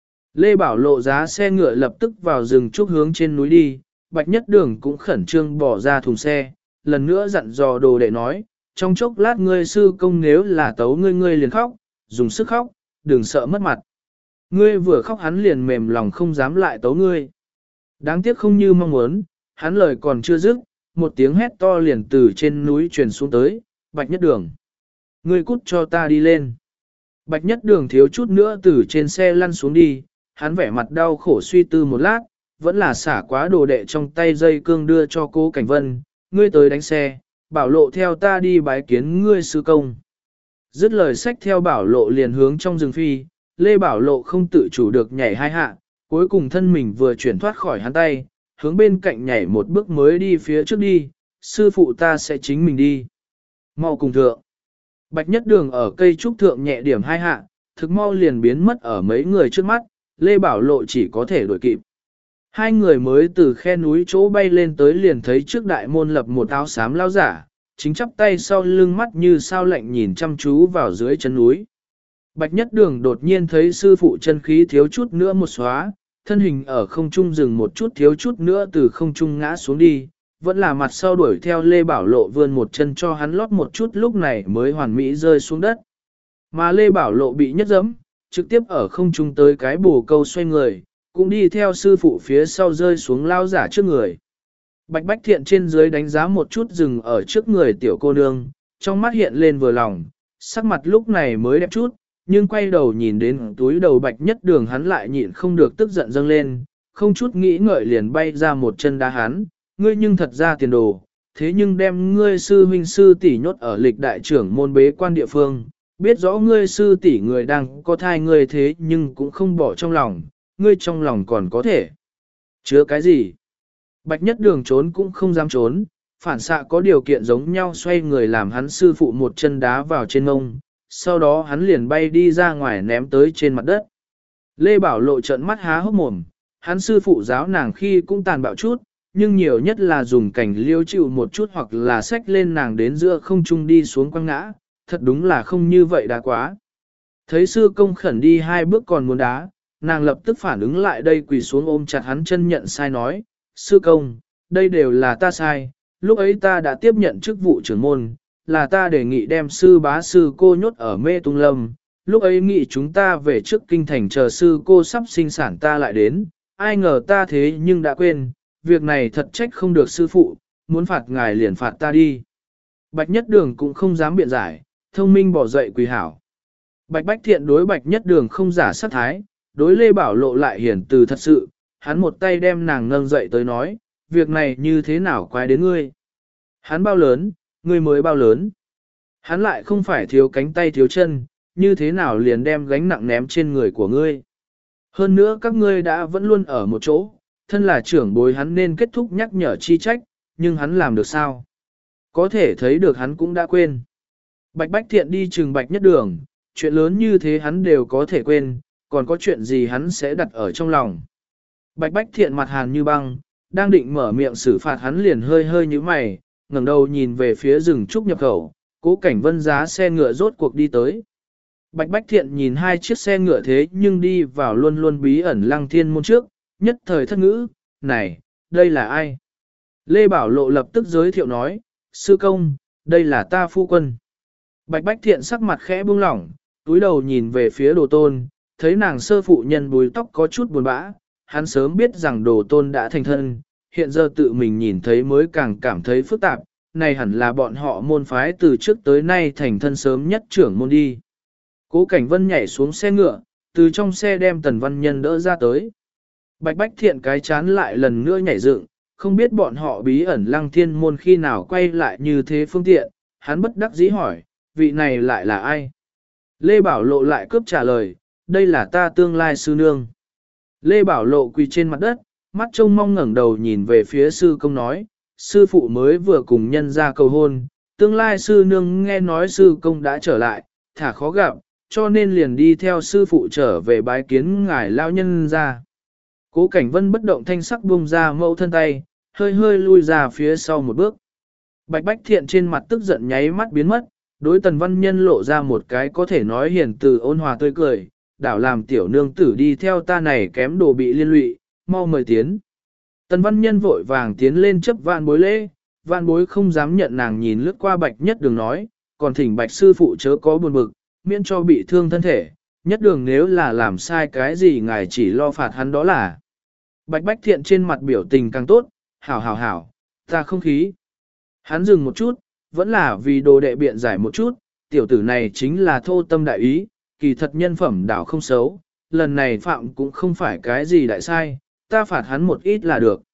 Lê Bảo Lộ giá xe ngựa lập tức vào rừng trúc hướng trên núi đi, Bạch Nhất Đường cũng khẩn trương bỏ ra thùng xe, lần nữa dặn dò đồ đệ nói, trong chốc lát ngươi sư công nếu là tấu ngươi liền khóc, dùng sức khóc, đừng sợ mất mặt. Ngươi vừa khóc hắn liền mềm lòng không dám lại tấu ngươi. Đáng tiếc không như mong muốn, hắn lời còn chưa dứt, một tiếng hét to liền từ trên núi truyền xuống tới, Bạch Nhất Đường. Ngươi cút cho ta đi lên. Bạch Nhất Đường thiếu chút nữa từ trên xe lăn xuống đi, hắn vẻ mặt đau khổ suy tư một lát, vẫn là xả quá đồ đệ trong tay dây cương đưa cho Cố Cảnh Vân, ngươi tới đánh xe, Bảo Lộ theo ta đi bái kiến ngươi sư công. Dứt lời sách theo Bảo Lộ liền hướng trong rừng phi, Lê Bảo Lộ không tự chủ được nhảy hai hạ, cuối cùng thân mình vừa chuyển thoát khỏi hắn tay, hướng bên cạnh nhảy một bước mới đi phía trước đi, sư phụ ta sẽ chính mình đi. Mau cùng thượng. Bạch Nhất Đường ở cây trúc thượng nhẹ điểm hai hạ, thực mau liền biến mất ở mấy người trước mắt, Lê Bảo Lộ chỉ có thể đuổi kịp. Hai người mới từ khe núi chỗ bay lên tới liền thấy trước đại môn lập một áo xám lao giả, chính chắp tay sau lưng mắt như sao lạnh nhìn chăm chú vào dưới chân núi. Bạch Nhất Đường đột nhiên thấy sư phụ chân khí thiếu chút nữa một xóa, thân hình ở không trung dừng một chút thiếu chút nữa từ không trung ngã xuống đi, vẫn là mặt sau đuổi theo Lê Bảo Lộ vươn một chân cho hắn lót một chút lúc này mới hoàn mỹ rơi xuống đất. Mà Lê Bảo Lộ bị nhất dẫm, trực tiếp ở không trung tới cái bồ câu xoay người, cũng đi theo sư phụ phía sau rơi xuống lao giả trước người. Bạch Bách Thiện trên dưới đánh giá một chút dừng ở trước người tiểu cô nương, trong mắt hiện lên vừa lòng, sắc mặt lúc này mới đẹp chút, nhưng quay đầu nhìn đến túi đầu Bạch Nhất Đường hắn lại nhịn không được tức giận dâng lên, không chút nghĩ ngợi liền bay ra một chân đá hắn, ngươi nhưng thật ra tiền đồ, thế nhưng đem ngươi sư huynh sư tỷ nhốt ở lịch đại trưởng môn bế quan địa phương, biết rõ ngươi sư tỷ người đang có thai ngươi thế nhưng cũng không bỏ trong lòng, ngươi trong lòng còn có thể chứa cái gì? Bạch Nhất Đường trốn cũng không dám trốn, phản xạ có điều kiện giống nhau xoay người làm hắn sư phụ một chân đá vào trên ngông, sau đó hắn liền bay đi ra ngoài ném tới trên mặt đất. Lê Bảo Lộ trợn mắt há hốc mồm, hắn sư phụ giáo nàng khi cũng tàn bạo chút, nhưng nhiều nhất là dùng cảnh liêu chịu một chút hoặc là xách lên nàng đến giữa không trung đi xuống quăng ngã, thật đúng là không như vậy đã quá. Thấy sư công khẩn đi 2 bước còn muốn đá, nàng lập tức phản ứng lại đây quỳ xuống ôm chặt hắn chân nhận sai nói, sư công, đây đều là ta sai, lúc ấy ta đã tiếp nhận chức vụ trưởng môn, là ta đề nghị đem sư bá sư cô nhốt ở mê tung lâm, lúc ấy nghĩ chúng ta về trước kinh thành chờ sư cô sắp sinh sản ta lại đến, ai ngờ ta thế nhưng đã quên, việc này thật trách không được sư phụ, muốn phạt ngài liền phạt ta đi. Bạch Nhất Đường cũng không dám biện giải, thông minh bỏ dậy quỳ hảo. Bạch Bách Thiện đối Bạch Nhất Đường không giả sát thái, đối Lê Bảo Lộ lại hiển từ thật sự, hắn một tay đem nàng nâng dậy tới nói, việc này như thế nào quái đến ngươi. Hắn bao lớn, ngươi mới bao lớn. Hắn lại không phải thiếu cánh tay thiếu chân, như thế nào liền đem gánh nặng ném trên người của ngươi. Hơn nữa các ngươi đã vẫn luôn ở một chỗ, thân là trưởng bối hắn nên kết thúc nhắc nhở chi trách, nhưng hắn làm được sao? Có thể thấy được hắn cũng đã quên. Bạch Bách Thiện đi trừng Bạch Nhất Đường, chuyện lớn như thế hắn đều có thể quên, còn có chuyện gì hắn sẽ đặt ở trong lòng. Bạch Bách Thiện mặt hàn như băng, đang định mở miệng xử phạt hắn liền hơi hơi như mày, ngẩng đầu nhìn về phía rừng trúc nhập khẩu, Cố Cảnh Vân giá xe ngựa rốt cuộc đi tới. Bạch Bách Thiện nhìn 2 chiếc xe ngựa thế nhưng đi vào luôn luôn bí ẩn Lăng Thiên môn trước, nhất thời thất ngữ, này, đây là ai? Lê Bảo Lộ lập tức giới thiệu nói, sư công, đây là ta phu quân. Bạch Bách Thiện sắc mặt khẽ buông lỏng, túi đầu nhìn về phía Đồ Tôn, thấy nàng sơ phụ nhân bùi tóc có chút buồn bã, hắn sớm biết rằng Đồ Tôn đã thành thân, hiện giờ tự mình nhìn thấy mới càng cảm thấy phức tạp, này hẳn là bọn họ môn phái từ trước tới nay thành thân sớm nhất trưởng môn đi. Cố Cảnh Vân nhảy xuống xe ngựa, từ trong xe đem Tần Văn Nhân đỡ ra tới. Bạch Bách Thiện cái chán lại lần nữa nhảy dựng, không biết bọn họ bí ẩn Lăng Thiên môn khi nào quay lại như thế phương tiện, hắn bất đắc dĩ hỏi, vị này lại là ai? Lê Bảo Lộ lại cướp trả lời, đây là ta tương lai sư nương. Lê Bảo Lộ quỳ trên mặt đất, mắt trông mong ngẩng đầu nhìn về phía sư công nói, sư phụ mới vừa cùng nhân ra cầu hôn, tương lai sư nương nghe nói sư công đã trở lại, thả khó gặp, cho nên liền đi theo sư phụ trở về bái kiến ngài lao nhân ra. Cố Cảnh Vân bất động thanh sắc buông ra mẫu thân tay, hơi hơi lui ra phía sau một bước. Bạch Bách Thiện trên mặt tức giận nháy mắt biến mất, đối Tần Văn Nhân lộ ra một cái có thể nói hiền từ ôn hòa tươi cười, đảo làm tiểu nương tử đi theo ta này kém đồ bị liên lụy, mau mời tiến. Tần Văn Nhân vội vàng tiến lên chấp vạn bối lễ, vạn bối không dám nhận nàng nhìn lướt qua Bạch Nhất Đường nói, còn thỉnh Bạch sư phụ chớ có buồn bực, miễn cho bị thương thân thể, Nhất Đường nếu là làm sai cái gì ngài chỉ lo phạt hắn đó là. Bạch Bách Thiện trên mặt biểu tình càng tốt, hảo hảo hảo, ta không khí. Hắn dừng một chút, vẫn là vì đồ đệ biện giải một chút, tiểu tử này chính là thô tâm đại ý, kỳ thật nhân phẩm đảo không xấu, lần này phạm cũng không phải cái gì đại sai, ta phạt hắn một ít là được.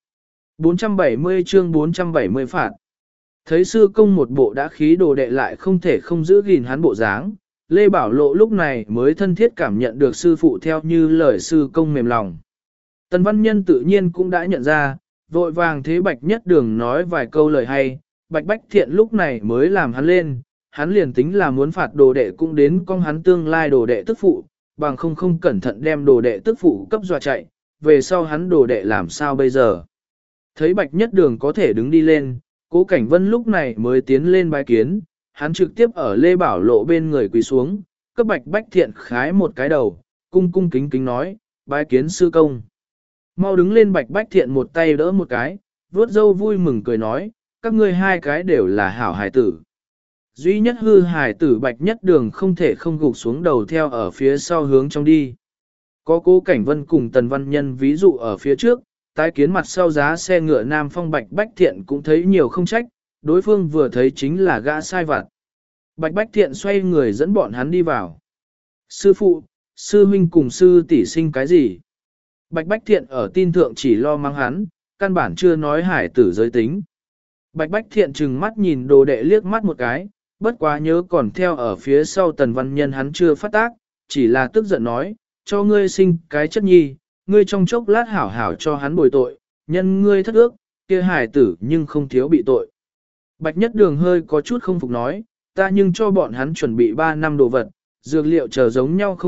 470 chương 470 phạt. Thấy sư công một bộ đã khí đồ đệ lại không thể không giữ gìn hắn bộ dáng, Lê Bảo Lộ lúc này mới thân thiết cảm nhận được sư phụ theo như lời sư công mềm lòng. Tần Văn Nhân tự nhiên cũng đã nhận ra, vội vàng thế Bạch Nhất Đường nói vài câu lời hay, Bạch Bách Thiện lúc này mới làm hắn lên, hắn liền tính là muốn phạt đồ đệ cũng đến con hắn tương lai đồ đệ tức phụ, bằng không cẩn thận đem đồ đệ tức phụ cấp dọa chạy, về sau hắn đồ đệ làm sao bây giờ. Thấy Bạch Nhất Đường có thể đứng đi lên, Cố Cảnh Vân lúc này mới tiến lên bái kiến, hắn trực tiếp ở Lê Bảo Lộ bên người quỳ xuống, cấp Bạch Bách Thiện khái một cái đầu, cung cung kính kính nói, bái kiến sư công. Mau đứng lên Bạch Bách Thiện một tay đỡ một cái, vuốt râu vui mừng cười nói, các ngươi 2 cái đều là hảo hài tử. Duy nhất hư hài tử Bạch Nhất Đường không thể không gục xuống đầu theo ở phía sau hướng trong đi. Có Cố Cảnh Vân cùng Tần Văn Nhân ví dụ ở phía trước, tái kiến mặt sau giá xe ngựa Nam Phong Bạch Bách Thiện cũng thấy nhiều không trách, đối phương vừa thấy chính là gã sai vặt. Bạch Bách Thiện xoay người dẫn bọn hắn đi vào. Sư phụ, sư huynh cùng sư tỷ sinh cái gì? Bạch Bách Thiện ở tin thượng chỉ lo mang hắn, căn bản chưa nói hải tử giới tính. Bạch Bách Thiện trừng mắt nhìn đồ đệ liếc mắt một cái, bất quá nhớ còn theo ở phía sau Tần Văn Nhân hắn chưa phát tác, chỉ là tức giận nói, cho ngươi sinh cái chất nhi, ngươi trong chốc lát hảo hảo cho hắn bồi tội, nhân ngươi thất ước, kia hải tử nhưng không thiếu bị tội. Bạch Nhất Đường hơi có chút không phục nói, ta nhưng cho bọn hắn chuẩn bị 3 năm đồ vật, dược liệu chờ giống nhau không ít,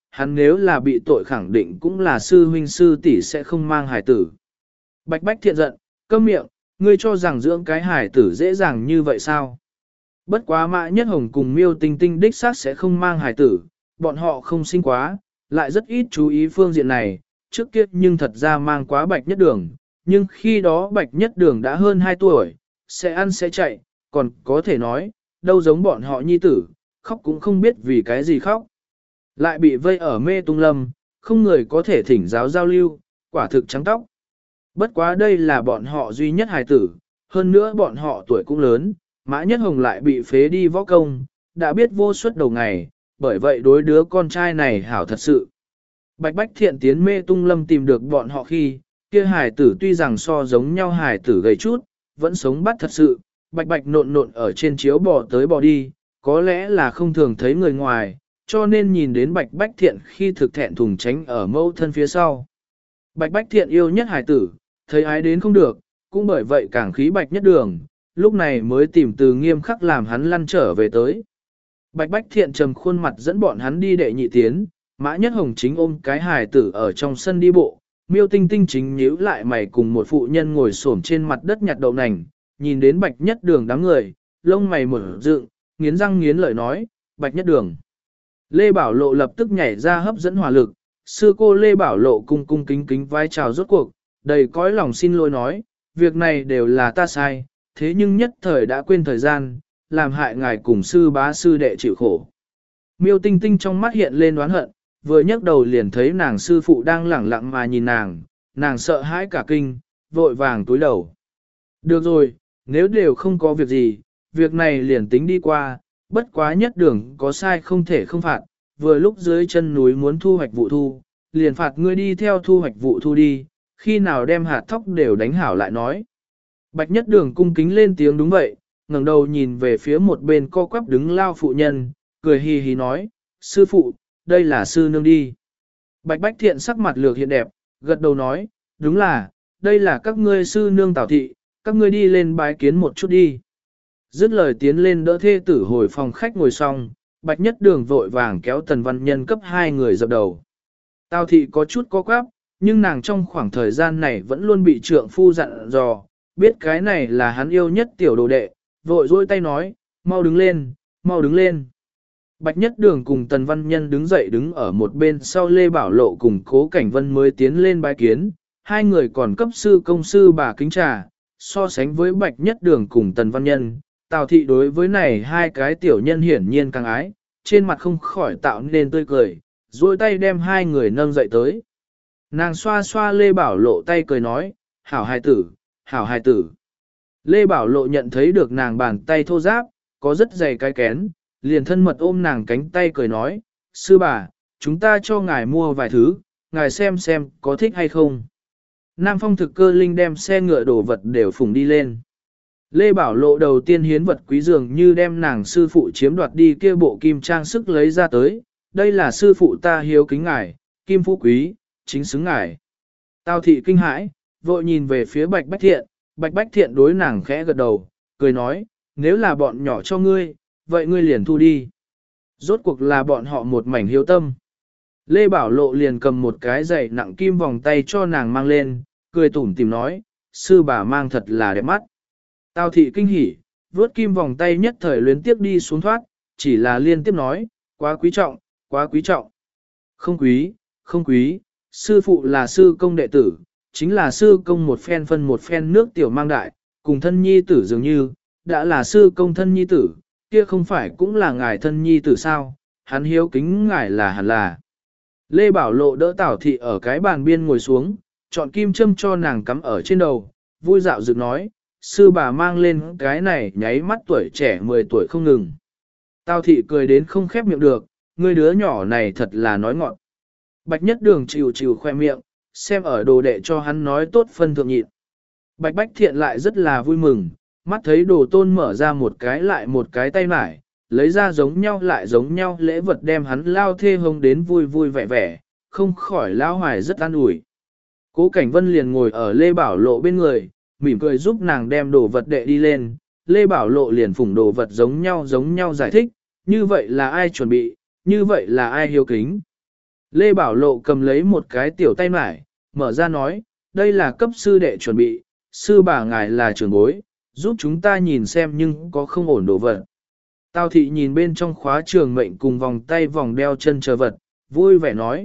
hắn nếu là bị tội khẳng định cũng là sư huynh sư tỷ sẽ không mang hài tử. Bạch Bách Thiện giận, câm miệng, ngươi cho rằng dưỡng cái hài tử dễ dàng như vậy sao? Bất quá Mã Nhất Hồng cùng Miêu Tinh Tinh đích xác sẽ không mang hài tử, bọn họ không sinh quá, lại rất ít chú ý phương diện này, trước kia nhưng thật ra mang quá Bạch Nhất Đường, nhưng khi đó Bạch Nhất Đường đã hơn 2 tuổi, sẽ ăn sẽ chạy, còn có thể nói, đâu giống bọn họ nhi tử, khóc cũng không biết vì cái gì khóc. Lại bị vây ở mê tung lâm, không người có thể thỉnh giáo giao lưu, quả thực trắng tóc. Bất quá đây là bọn họ duy nhất hài tử, hơn nữa bọn họ tuổi cũng lớn, Mã Nhất Hồng lại bị phế đi võ công, đã biết vô suất đầu ngày, bởi vậy đối đứa con trai này hảo thật sự. Bạch Bách Thiện tiến mê tung lâm tìm được bọn họ khi, kia hài tử tuy rằng so giống nhau hài tử gầy chút, vẫn sống bắt thật sự, bạch bạch nộn nộn ở trên chiếu bò tới bò đi, có lẽ là không thường thấy người ngoài, cho nên nhìn đến Bạch Bách Thiện khi thực thẹn thùng tránh ở mẫu thân phía sau. Bạch Bách Thiện yêu nhất hài tử, thấy ái đến không được, cũng bởi vậy càng khí Bạch Nhất Đường, lúc này mới tìm từ nghiêm khắc làm hắn lăn trở về tới. Bạch Bách Thiện trầm khuôn mặt dẫn bọn hắn đi đệ nhị tiến, Mã Nhất Hồng chính ôm cái hài tử ở trong sân đi bộ, Miêu Tinh Tinh chính nhíu lại mày cùng một phụ nhân ngồi xổm trên mặt đất nhặt đậu nành, nhìn đến Bạch Nhất Đường đám người, lông mày mở dựng, nghiến răng nghiến lợi nói, Bạch Nhất Đường. Lê Bảo Lộ lập tức nhảy ra hấp dẫn hỏa lực, sư cô Lê Bảo Lộ cung cung kính kính vai chào rốt cuộc, đầy cõi lòng xin lỗi nói, việc này đều là ta sai, thế nhưng nhất thời đã quên thời gian, làm hại ngài cùng sư bá sư đệ chịu khổ. Miêu Tinh Tinh trong mắt hiện lên oán hận, vừa nhấc đầu liền thấy nàng sư phụ đang lẳng lặng mà nhìn nàng sợ hãi cả kinh, vội vàng túi đầu. Được rồi, nếu đều không có việc gì, việc này liền tính đi qua, bất quá Nhất Đường có sai không thể không phạt, vừa lúc dưới chân núi muốn thu hoạch vụ thu, liền phạt ngươi đi theo thu hoạch vụ thu đi, khi nào đem hạt thóc đều đánh hảo lại nói. Bạch Nhất Đường cung kính lên tiếng đúng vậy, ngẩng đầu nhìn về phía một bên co quắp đứng lao phụ nhân, cười hì hì nói, sư phụ, đây là sư nương đi. Bạch Bách Thiện sắc mặt lược hiện đẹp, gật đầu nói, đúng là, đây là các ngươi sư nương Tào thị, các ngươi đi lên bái kiến một chút đi. Dứt lời tiến lên đỡ thê tử hồi phòng khách ngồi xong, Bạch Nhất Đường vội vàng kéo Tần Văn Nhân cấp 2 người dập đầu. Tào thị có chút co quắp, nhưng nàng trong khoảng thời gian này vẫn luôn bị trượng phu dặn dò, biết cái này là hắn yêu nhất tiểu đồ đệ, vội dôi tay nói, mau đứng lên, mau đứng lên. Bạch Nhất Đường cùng Tần Văn Nhân đứng dậy đứng ở một bên sau Lê Bảo Lộ cùng Cố Cảnh Vân mới tiến lên bái kiến, hai người còn cấp sư công sư bà kính trà, so sánh với Bạch Nhất Đường cùng Tần Văn Nhân, Tào thị đối với này hai cái tiểu nhân hiển nhiên càng ái, trên mặt không khỏi tạo nên tươi cười, duỗi tay đem hai người nâng dậy tới. Nàng xoa xoa Lê Bảo Lộ tay cười nói, hảo hài tử, hảo hài tử. Lê Bảo Lộ nhận thấy được nàng bàn tay thô ráp, có rất dày cái kén, liền thân mật ôm nàng cánh tay cười nói, sư bà, chúng ta cho ngài mua vài thứ, ngài xem có thích hay không. Nam Phong Thực Cơ Linh đem xe ngựa đổ vật đều phùng đi lên. Lê Bảo Lộ đầu tiên hiến vật quý dường như đem nàng sư phụ chiếm đoạt đi kia bộ kim trang sức lấy ra tới, đây là sư phụ ta hiếu kính ngài, kim phú quý, chính xứng ngài. Tào thị kinh hãi, vội nhìn về phía Bạch Bách Thiện đối nàng khẽ gật đầu, cười nói, nếu là bọn nhỏ cho ngươi, vậy ngươi liền thu đi. Rốt cuộc là bọn họ một mảnh hiếu tâm. Lê Bảo Lộ liền cầm một cái giày nặng kim vòng tay cho nàng mang lên, cười tủm tìm nói, sư bà mang thật là đẹp mắt. Tào thị kinh hỉ, vuốt kim vòng tay nhất thời luyến tiếp đi xuống thoát, chỉ là liên tiếp nói, quá quý trọng, quá quý trọng. Không quý, không quý, sư phụ là sư công đệ tử, chính là sư công một phen phân một phen nước tiểu mang đại, cùng thân nhi tử dường như, đã là sư công thân nhi tử, kia không phải cũng là ngài thân nhi tử sao, hắn hiếu kính ngài là hẳn là. Lê Bảo Lộ đỡ Tào thị ở cái bàn biên ngồi xuống, chọn kim châm cho nàng cắm ở trên đầu, vui dạo dựng nói, sư bà mang lên cái này nháy mắt tuổi trẻ 10 tuổi không ngừng. Tào thị cười đến không khép miệng được, ngươi đứa nhỏ này thật là nói ngọn. Bạch Nhất Đường chịu khoe miệng, xem ở đồ đệ cho hắn nói tốt phân thượng nhịn. Bạch Bách Thiện lại rất là vui mừng, mắt thấy đồ tôn mở ra một cái lại một cái tay mải, lấy ra giống nhau lại giống nhau lễ vật đem hắn lao thê hông đến vui vui vẻ vẻ, không khỏi lao hoài rất an ủi. Cố Cảnh Vân liền ngồi ở Lê Bảo Lộ bên người, mỉm cười giúp nàng đem đồ vật đệ đi lên, Lê Bảo Lộ liền phủng đồ vật giống nhau giải thích, như vậy là ai chuẩn bị, như vậy là ai hiếu kính. Lê Bảo Lộ cầm lấy một cái tiểu tay mải, mở ra nói, đây là cấp sư đệ chuẩn bị, sư bà ngài là trưởng bối, giúp chúng ta nhìn xem nhưng có không ổn đồ vật. Tào thị nhìn bên trong khóa trường mệnh cùng vòng tay vòng đeo chân chờ vật, vui vẻ nói,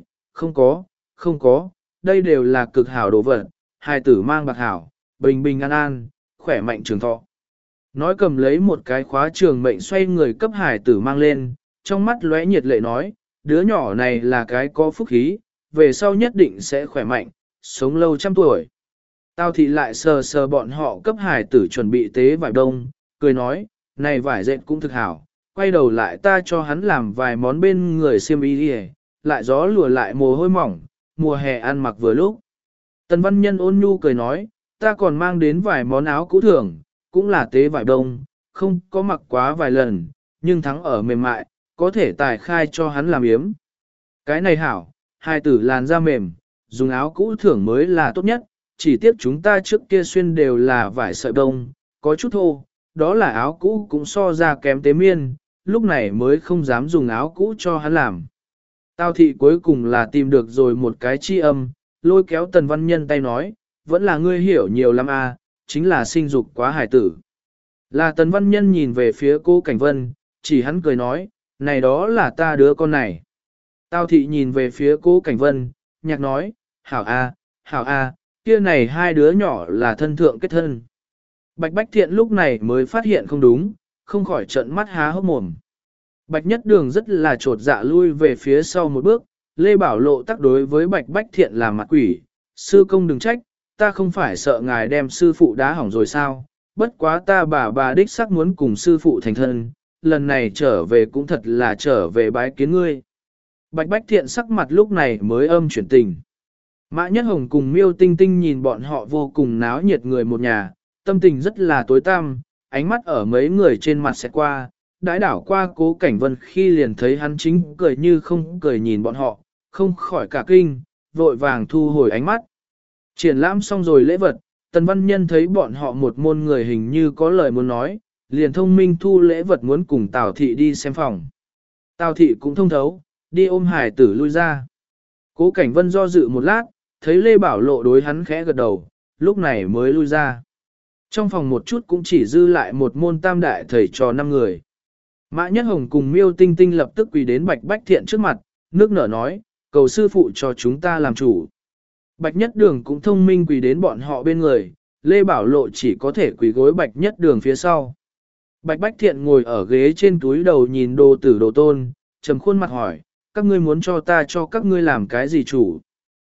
không có, đây đều là cực hảo đồ vật, hài tử mang bạc hảo, bình bình an an, khỏe mạnh trường thọ. Nói cầm lấy một cái khóa trường mệnh xoay người cấp hài tử mang lên, trong mắt lóe nhiệt lệ nói, đứa nhỏ này là cái có phúc khí, về sau nhất định sẽ khỏe mạnh, sống lâu trăm tuổi. Tào thị lại sờ sờ bọn họ cấp hài tử chuẩn bị tế vải đông, cười nói, này vải dệt cũng thực hảo, quay đầu lại ta cho hắn làm vài món bên người xiêm y đi, lại gió lùa lại mồ hôi mỏng, mùa hè ăn mặc vừa lúc. Tần Văn Nhân ôn nhu cười nói, ta còn mang đến vài món áo cũ thưởng, cũng là tế vải đông, không có mặc quá vài lần, nhưng thắng ở mềm mại, có thể tài khai cho hắn làm yếm. Cái này hảo, hai tử làn da mềm, dùng áo cũ thưởng mới là tốt nhất, chỉ tiếc chúng ta trước kia xuyên đều là vải sợi đông, có chút thô, đó là áo cũ cũng so ra kém tế miên, lúc này mới không dám dùng áo cũ cho hắn làm. Tào thị cuối cùng là tìm được rồi một cái chi âm, lôi kéo Tần Văn Nhân tay nói, vẫn là ngươi hiểu nhiều lắm à, chính là sinh dục quá hài tử. Là Tần Văn Nhân nhìn về phía cô Cảnh Vân, chỉ hắn cười nói, này đó là ta đứa con này. Tào thị nhìn về phía cô Cảnh Vân, nhạc nói, hảo a, kia này hai đứa nhỏ là thân thượng kết thân. Bạch Bách Thiện lúc này mới phát hiện không đúng, không khỏi trợn mắt há hốc mồm. Bạch Nhất Đường rất là trột dạ lui về phía sau một bước, Lê Bảo Lộ tác đối với Bạch Bách Thiện là mặt quỷ, sư công đừng trách, ta không phải sợ ngài đem sư phụ đá hỏng rồi sao, bất quá ta bà đích sắc muốn cùng sư phụ thành thân, lần này trở về cũng thật là trở về bái kiến ngươi. Bạch Bách Thiện sắc mặt lúc này mới âm chuyển tình. Mã Nhất Hồng cùng Miêu Tinh Tinh nhìn bọn họ vô cùng náo nhiệt người một nhà, tâm tình rất là tối tăm, ánh mắt ở mấy người trên mặt sẽ qua, đãi đảo qua Cố Cảnh Vân khi liền thấy hắn chính cười như không cười nhìn bọn họ, không khỏi cả kinh, vội vàng thu hồi ánh mắt. Triển lãm xong rồi lễ vật, Tần Văn Nhân thấy bọn họ một môn người hình như có lời muốn nói, liền thông minh thu lễ vật muốn cùng Tào Thị đi xem phòng. Tào Thị cũng thông thấu, đi ôm hải tử lui ra. Cố Cảnh Vân do dự một lát, thấy Lê Bảo Lộ đối hắn khẽ gật đầu, lúc này mới lui ra. Trong phòng một chút cũng chỉ dư lại một môn tam đại thầy trò 5 người. Mã Nhất Hồng cùng Miêu Tinh Tinh lập tức quỳ đến Bạch Bách Thiện trước mặt, nước nở nói, cầu sư phụ cho chúng ta làm chủ. Bạch Nhất Đường cũng thông minh quỳ đến bọn họ bên người, Lê Bảo Lộ chỉ có thể quỳ gối Bạch Nhất Đường phía sau. Bạch Bách Thiện ngồi ở ghế trên túi đầu nhìn đồ tử đồ tôn, trầm khuôn mặt hỏi, các ngươi muốn cho ta cho các ngươi làm cái gì chủ?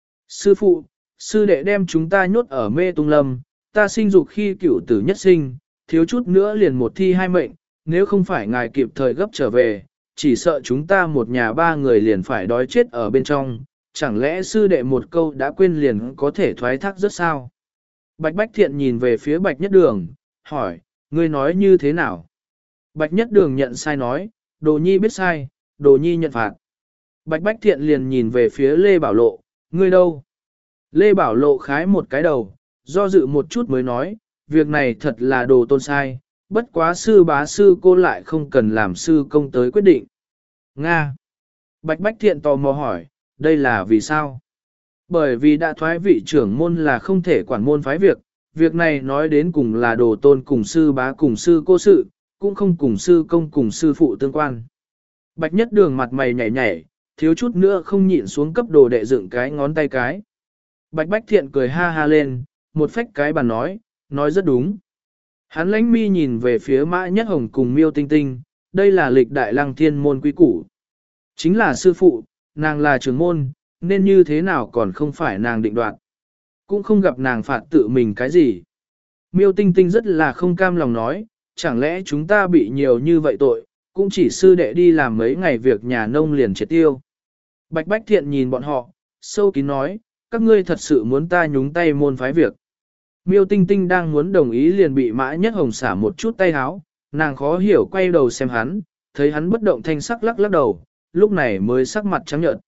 Sư phụ, sư đệ đem chúng ta nhốt ở mê tung lâm, ta sinh dục khi cựu tử nhất sinh, thiếu chút nữa liền một thi hai mệnh, nếu không phải ngài kịp thời gấp trở về, chỉ sợ chúng ta một nhà 3 người liền phải đói chết ở bên trong, chẳng lẽ sư đệ một câu đã quên liền có thể thoái thác rất sao? Bạch Bách Thiện nhìn về phía Bạch Nhất Đường, hỏi, ngươi nói như thế nào? Bạch Nhất Đường nhận sai nói, Đồ Nhi biết sai, Đồ Nhi nhận phạt. Bạch Bách Thiện liền nhìn về phía Lê Bảo Lộ, ngươi đâu? Lê Bảo Lộ khái một cái đầu, do dự một chút mới nói, việc này thật là đồ tôn sai, bất quá sư bá sư cô lại không cần làm sư công tới quyết định. Nga. Bạch Bách Thiện tò mò hỏi, đây là vì sao? Bởi vì đã thoái vị trưởng môn là không thể quản môn phái việc, việc này nói đến cùng là đồ tôn cùng sư bá cùng sư cô sự, cũng không cùng sư công cùng sư phụ tương quan. Bạch Nhất Đường mặt mày nhảy nhảy, thiếu chút nữa không nhịn xuống cấp đồ đệ dựng cái ngón tay cái. Bạch Bách Thiện cười ha ha lên, một phách cái bàn nói rất đúng. Hắn lãnh mi nhìn về phía Mã Nhất Hồng cùng Miêu Tinh Tinh, đây là lịch đại lăng thiên môn quý củ. Chính là sư phụ, nàng là trưởng môn, nên như thế nào còn không phải nàng định đoạt. Cũng không gặp nàng phạt tự mình cái gì. Miêu Tinh Tinh rất là không cam lòng nói, chẳng lẽ chúng ta bị nhiều như vậy tội, cũng chỉ sư đệ đi làm mấy ngày việc nhà nông liền triệt tiêu. Bạch Bách Thiện nhìn bọn họ, sâu kín nói, các ngươi thật sự muốn ta nhúng tay môn phái việc. Miêu Tinh Tinh đang muốn đồng ý liền bị Mã Nhất Hồng xả một chút tay háo, nàng khó hiểu quay đầu xem hắn, thấy hắn bất động thanh sắc lắc đầu, lúc này mới sắc mặt trắng nhợt.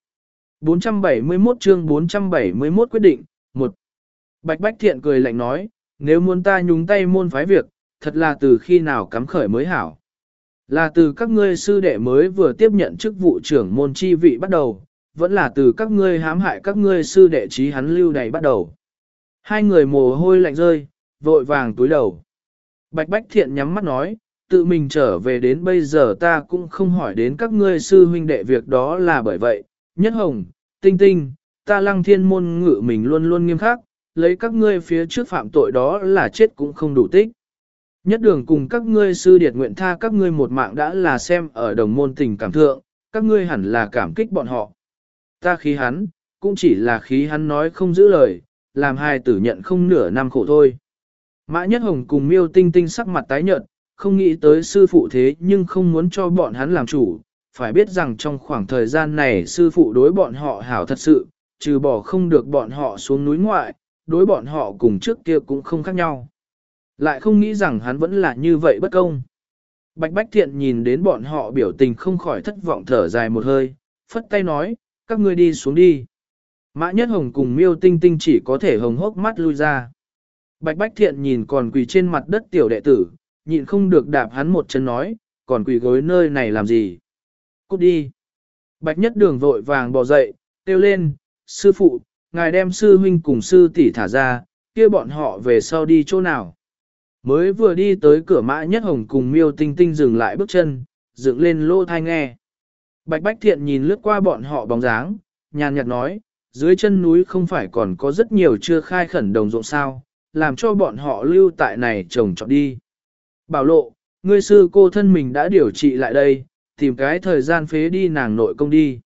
471 chương 471 quyết định, 1. Bạch Bách Thiện cười lạnh nói, nếu muốn ta nhúng tay môn phái việc, thật là từ khi nào cắm khởi mới hảo. Là từ các ngươi sư đệ mới vừa tiếp nhận chức vụ trưởng môn chi vị bắt đầu, vẫn là từ các ngươi hãm hại các ngươi sư đệ trí hắn lưu này bắt đầu. Hai người mồ hôi lạnh rơi, vội vàng túi đầu. Bạch Bách Thiện nhắm mắt nói, tự mình trở về đến bây giờ ta cũng không hỏi đến các ngươi sư huynh đệ việc đó là bởi vậy. Nhất Hồng, Tinh Tinh, ta Lăng Thiên môn ngự mình luôn luôn nghiêm khắc, lấy các ngươi phía trước phạm tội đó là chết cũng không đủ tích. Nhất Đường cùng các ngươi sư điệt nguyện tha các ngươi một mạng đã là xem ở đồng môn tình cảm thượng, các ngươi hẳn là cảm kích bọn họ. Ta khí hắn, cũng chỉ là khí hắn nói không giữ lời, làm hai tử nhận không nửa năm khổ thôi. Mã Nhất Hồng cùng Miêu Tinh Tinh sắc mặt tái nhợt, không nghĩ tới sư phụ thế nhưng không muốn cho bọn hắn làm chủ, phải biết rằng trong khoảng thời gian này sư phụ đối bọn họ hảo thật sự, trừ bỏ không được bọn họ xuống núi ngoại, đối bọn họ cùng trước kia cũng không khác nhau. Lại không nghĩ rằng hắn vẫn là như vậy bất công. Bạch Bách Thiện nhìn đến bọn họ biểu tình không khỏi thất vọng thở dài một hơi, phất tay nói, các ngươi đi xuống đi. Mã Nhất Hồng cùng Miêu Tinh Tinh chỉ có thể hồng hốc mắt lui ra. Bạch Bách Thiện nhìn còn quỳ trên mặt đất tiểu đệ tử, nhịn không được đạp hắn một chân nói, còn quỳ gối nơi này làm gì? Cút đi. Bạch Nhất Đường vội vàng bò dậy, kêu lên, sư phụ, ngài đem sư huynh cùng sư tỷ thả ra, kia bọn họ về sau đi chỗ nào? Mới vừa đi tới cửa Mã Nhất Hồng cùng Miêu Tinh Tinh dừng lại bước chân, dựng lên lô thai nghe. Bạch Bách Thiện nhìn lướt qua bọn họ bóng dáng, nhàn nhạt nói, dưới chân núi không phải còn có rất nhiều chưa khai khẩn đồng ruộng sao, làm cho bọn họ lưu tại này trồng trọt đi. Bảo Lộ, ngươi sư cô thân mình đã điều trị lại đây, tìm cái thời gian phế đi nàng nội công đi.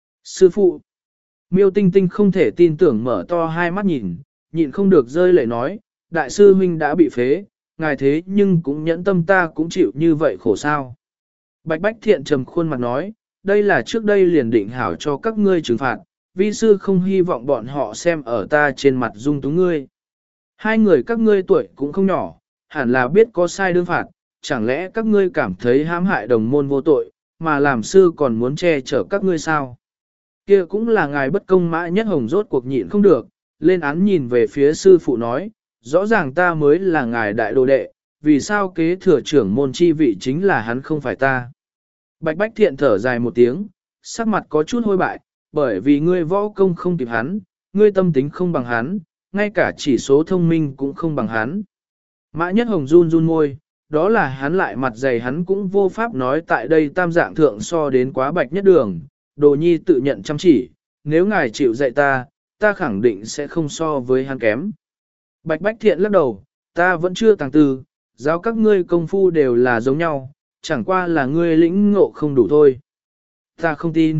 Sư phụ, Miêu Tinh Tinh không thể tin tưởng mở to hai mắt nhìn, nhịn không được rơi lệ nói, đại sư huynh đã bị phế, ngài thế nhưng cũng nhẫn tâm ta cũng chịu như vậy khổ sao. Bạch Bách Thiện trầm khuôn mặt nói, đây là trước đây liền định hảo cho các ngươi trừng phạt, vi sư không hy vọng bọn họ xem ở ta trên mặt dung túng ngươi. Hai người các ngươi tuổi cũng không nhỏ, hẳn là biết có sai đương phạt, chẳng lẽ các ngươi cảm thấy hãm hại đồng môn vô tội, mà làm sư còn muốn che chở các ngươi sao? Kia cũng là ngài bất công. Mã Nhất Hồng rốt cuộc nhịn không được, lên án nhìn về phía sư phụ nói, rõ ràng ta mới là ngài đại đồ đệ, vì sao kế thừa trưởng môn chi vị chính là hắn không phải ta? Bạch Bách Thiện thở dài một tiếng, sắc mặt có chút hôi bại, bởi vì ngươi võ công không kịp hắn, ngươi tâm tính không bằng hắn, ngay cả chỉ số thông minh cũng không bằng hắn. Mã Nhất Hồng run run môi, đó là hắn lại mặt dày hắn cũng vô pháp nói tại đây tam dạng thượng so đến quá Bạch Nhất Đường, Đồ Nhi tự nhận chăm chỉ, nếu ngài chịu dạy ta, ta khẳng định sẽ không so với hắn kém. Bạch Bách Thiện lắc đầu, ta vẫn chưa tàng tư, giáo các ngươi công phu đều là giống nhau, chẳng qua là ngươi lĩnh ngộ không đủ thôi. Ta không tin.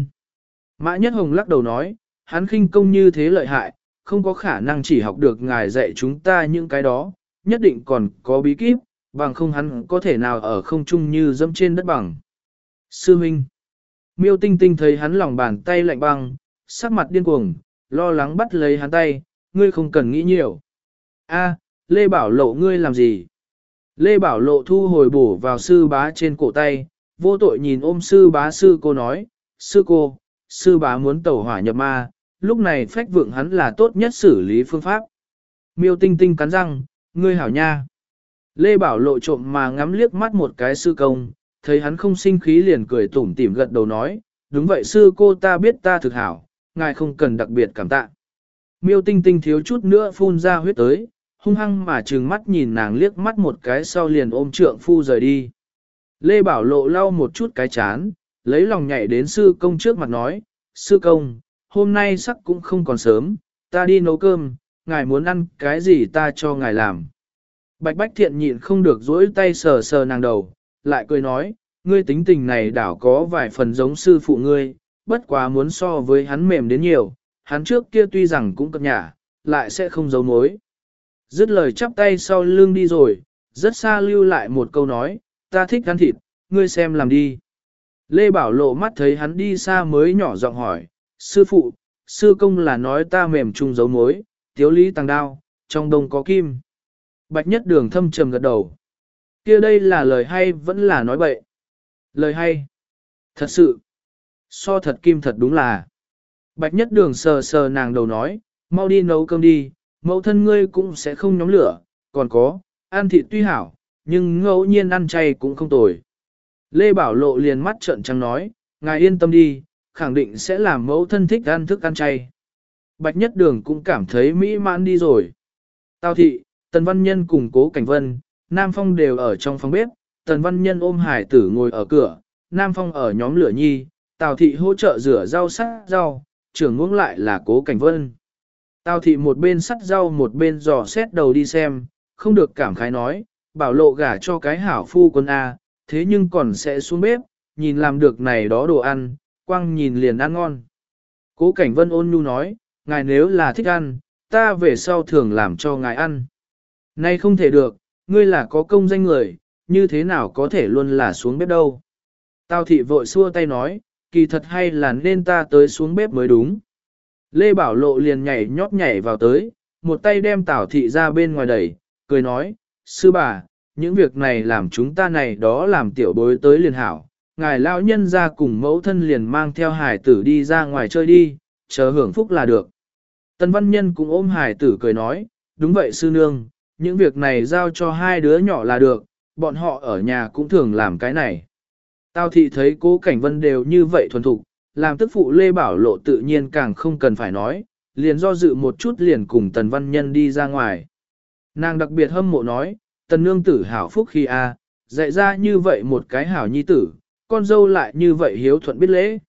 Mã Nhất Hồng lắc đầu nói, hắn khinh công như thế lợi hại, không có khả năng chỉ học được ngài dạy chúng ta những cái đó, nhất định còn có bí kíp, bằng không hắn có thể nào ở không trung như dẫm trên đất bằng. Sư Minh. Miêu Tinh Tinh thấy hắn lòng bàn tay lạnh băng, sắc mặt điên cuồng, lo lắng bắt lấy hắn tay, ngươi không cần nghĩ nhiều. A, Lê Bảo Lộ ngươi làm gì? Lê Bảo Lộ thu hồi bổ vào sư bá trên cổ tay, vô tội nhìn ôm sư bá sư cô nói, sư bá muốn tẩu hỏa nhập ma, lúc này phách vượng hắn là tốt nhất xử lý phương pháp. Miêu Tinh Tinh cắn răng, ngươi hảo nha. Lê Bảo Lộ trộm mà ngắm liếc mắt một cái sư công, thấy hắn không sinh khí liền cười tủm tỉm gật đầu nói, đúng vậy sư cô ta biết ta thực hảo, ngài không cần đặc biệt cảm tạ. Miêu Tinh Tinh thiếu chút nữa phun ra huyết tới, hung hăng mà trừng mắt nhìn nàng liếc mắt một cái sau liền ôm trượng phu rời đi. Lê Bảo Lộ lau một chút cái chán, lấy lòng nhảy đến sư công trước mặt nói, sư công, hôm nay sắc cũng không còn sớm, ta đi nấu cơm, ngài muốn ăn cái gì ta cho ngài làm. Bạch Bách Thiện nhịn không được dỗi tay sờ sờ nàng đầu, lại cười nói, ngươi tính tình này đảo có vài phần giống sư phụ ngươi, bất quá muốn so với hắn mềm đến nhiều, hắn trước kia tuy rằng cũng cập nhả, lại sẽ không giấu mối. Dứt lời chắp tay sau lưng đi rồi, rất xa lưu lại một câu nói, ta thích ăn thịt, ngươi xem làm đi. Lê Bảo Lộ mắt thấy hắn đi xa mới nhỏ giọng hỏi, sư phụ, sư công là nói ta mềm chung giấu mối, tiếu lý tăng đao, trong đông có kim. Bạch Nhất Đường thâm trầm gật đầu. Kia đây là lời hay vẫn là nói bậy? Lời hay. Thật sự. So thật kim thật đúng là. Bạch Nhất Đường sờ sờ nàng đầu nói, mau đi nấu cơm đi, mẫu thân ngươi cũng sẽ không nhóm lửa, còn có, ăn thịt tuy hảo, nhưng ngẫu nhiên ăn chay cũng không tồi. Lê Bảo Lộ liền mắt trợn trắng nói, ngài yên tâm đi, khẳng định sẽ làm mẫu thân thích ăn thức ăn chay. Bạch Nhất Đường cũng cảm thấy mỹ mãn đi rồi. Tào thị, Tần Văn Nhân cùng Cố Cảnh Vân, Nam Phong đều ở trong phòng bếp, Tần Văn Nhân ôm hải tử ngồi ở cửa, Nam Phong ở nhóm lửa nhi, Tào thị hỗ trợ rửa rau sắt rau, trưởng ngưỡng lại là Cố Cảnh Vân. Tào thị một bên sắt rau một bên dò xét đầu đi xem, không được cảm khái nói, bảo lộ gả cho cái hảo phu quân A, thế nhưng còn sẽ xuống bếp, nhìn làm được này đó đồ ăn, quăng nhìn liền ăn ngon. Cố Cảnh Vân ôn nhu nói, ngài nếu là thích ăn, ta về sau thường làm cho ngài ăn. Nay không thể được, ngươi là có công danh người, như thế nào có thể luôn là xuống bếp đâu. Tào thị vội xua tay nói, kỳ thật hay là nên ta tới xuống bếp mới đúng. Lê Bảo Lộ liền nhảy vào tới, một tay đem Tào thị ra bên ngoài đẩy, cười nói, sư bà, những việc này làm chúng ta này đó làm tiểu bối tới liền hảo. Ngài lão nhân ra cùng mẫu thân liền mang theo hải tử đi ra ngoài chơi đi, chờ hưởng phúc là được. Tần Văn Nhân cũng ôm hải tử cười nói, đúng vậy sư nương, những việc này giao cho hai đứa nhỏ là được, bọn họ ở nhà cũng thường làm cái này. Tào thị thấy Cố Cảnh Vân đều như vậy thuần thục, làm tức phụ Lê Bảo Lộ tự nhiên càng không cần phải nói, liền do dự một chút liền cùng Tần Văn Nhân đi ra ngoài. Nàng đặc biệt hâm mộ nói, Tần nương tử hảo phúc khi a, dạy ra như vậy một cái hảo nhi tử, con dâu lại như vậy hiếu thuận biết lễ.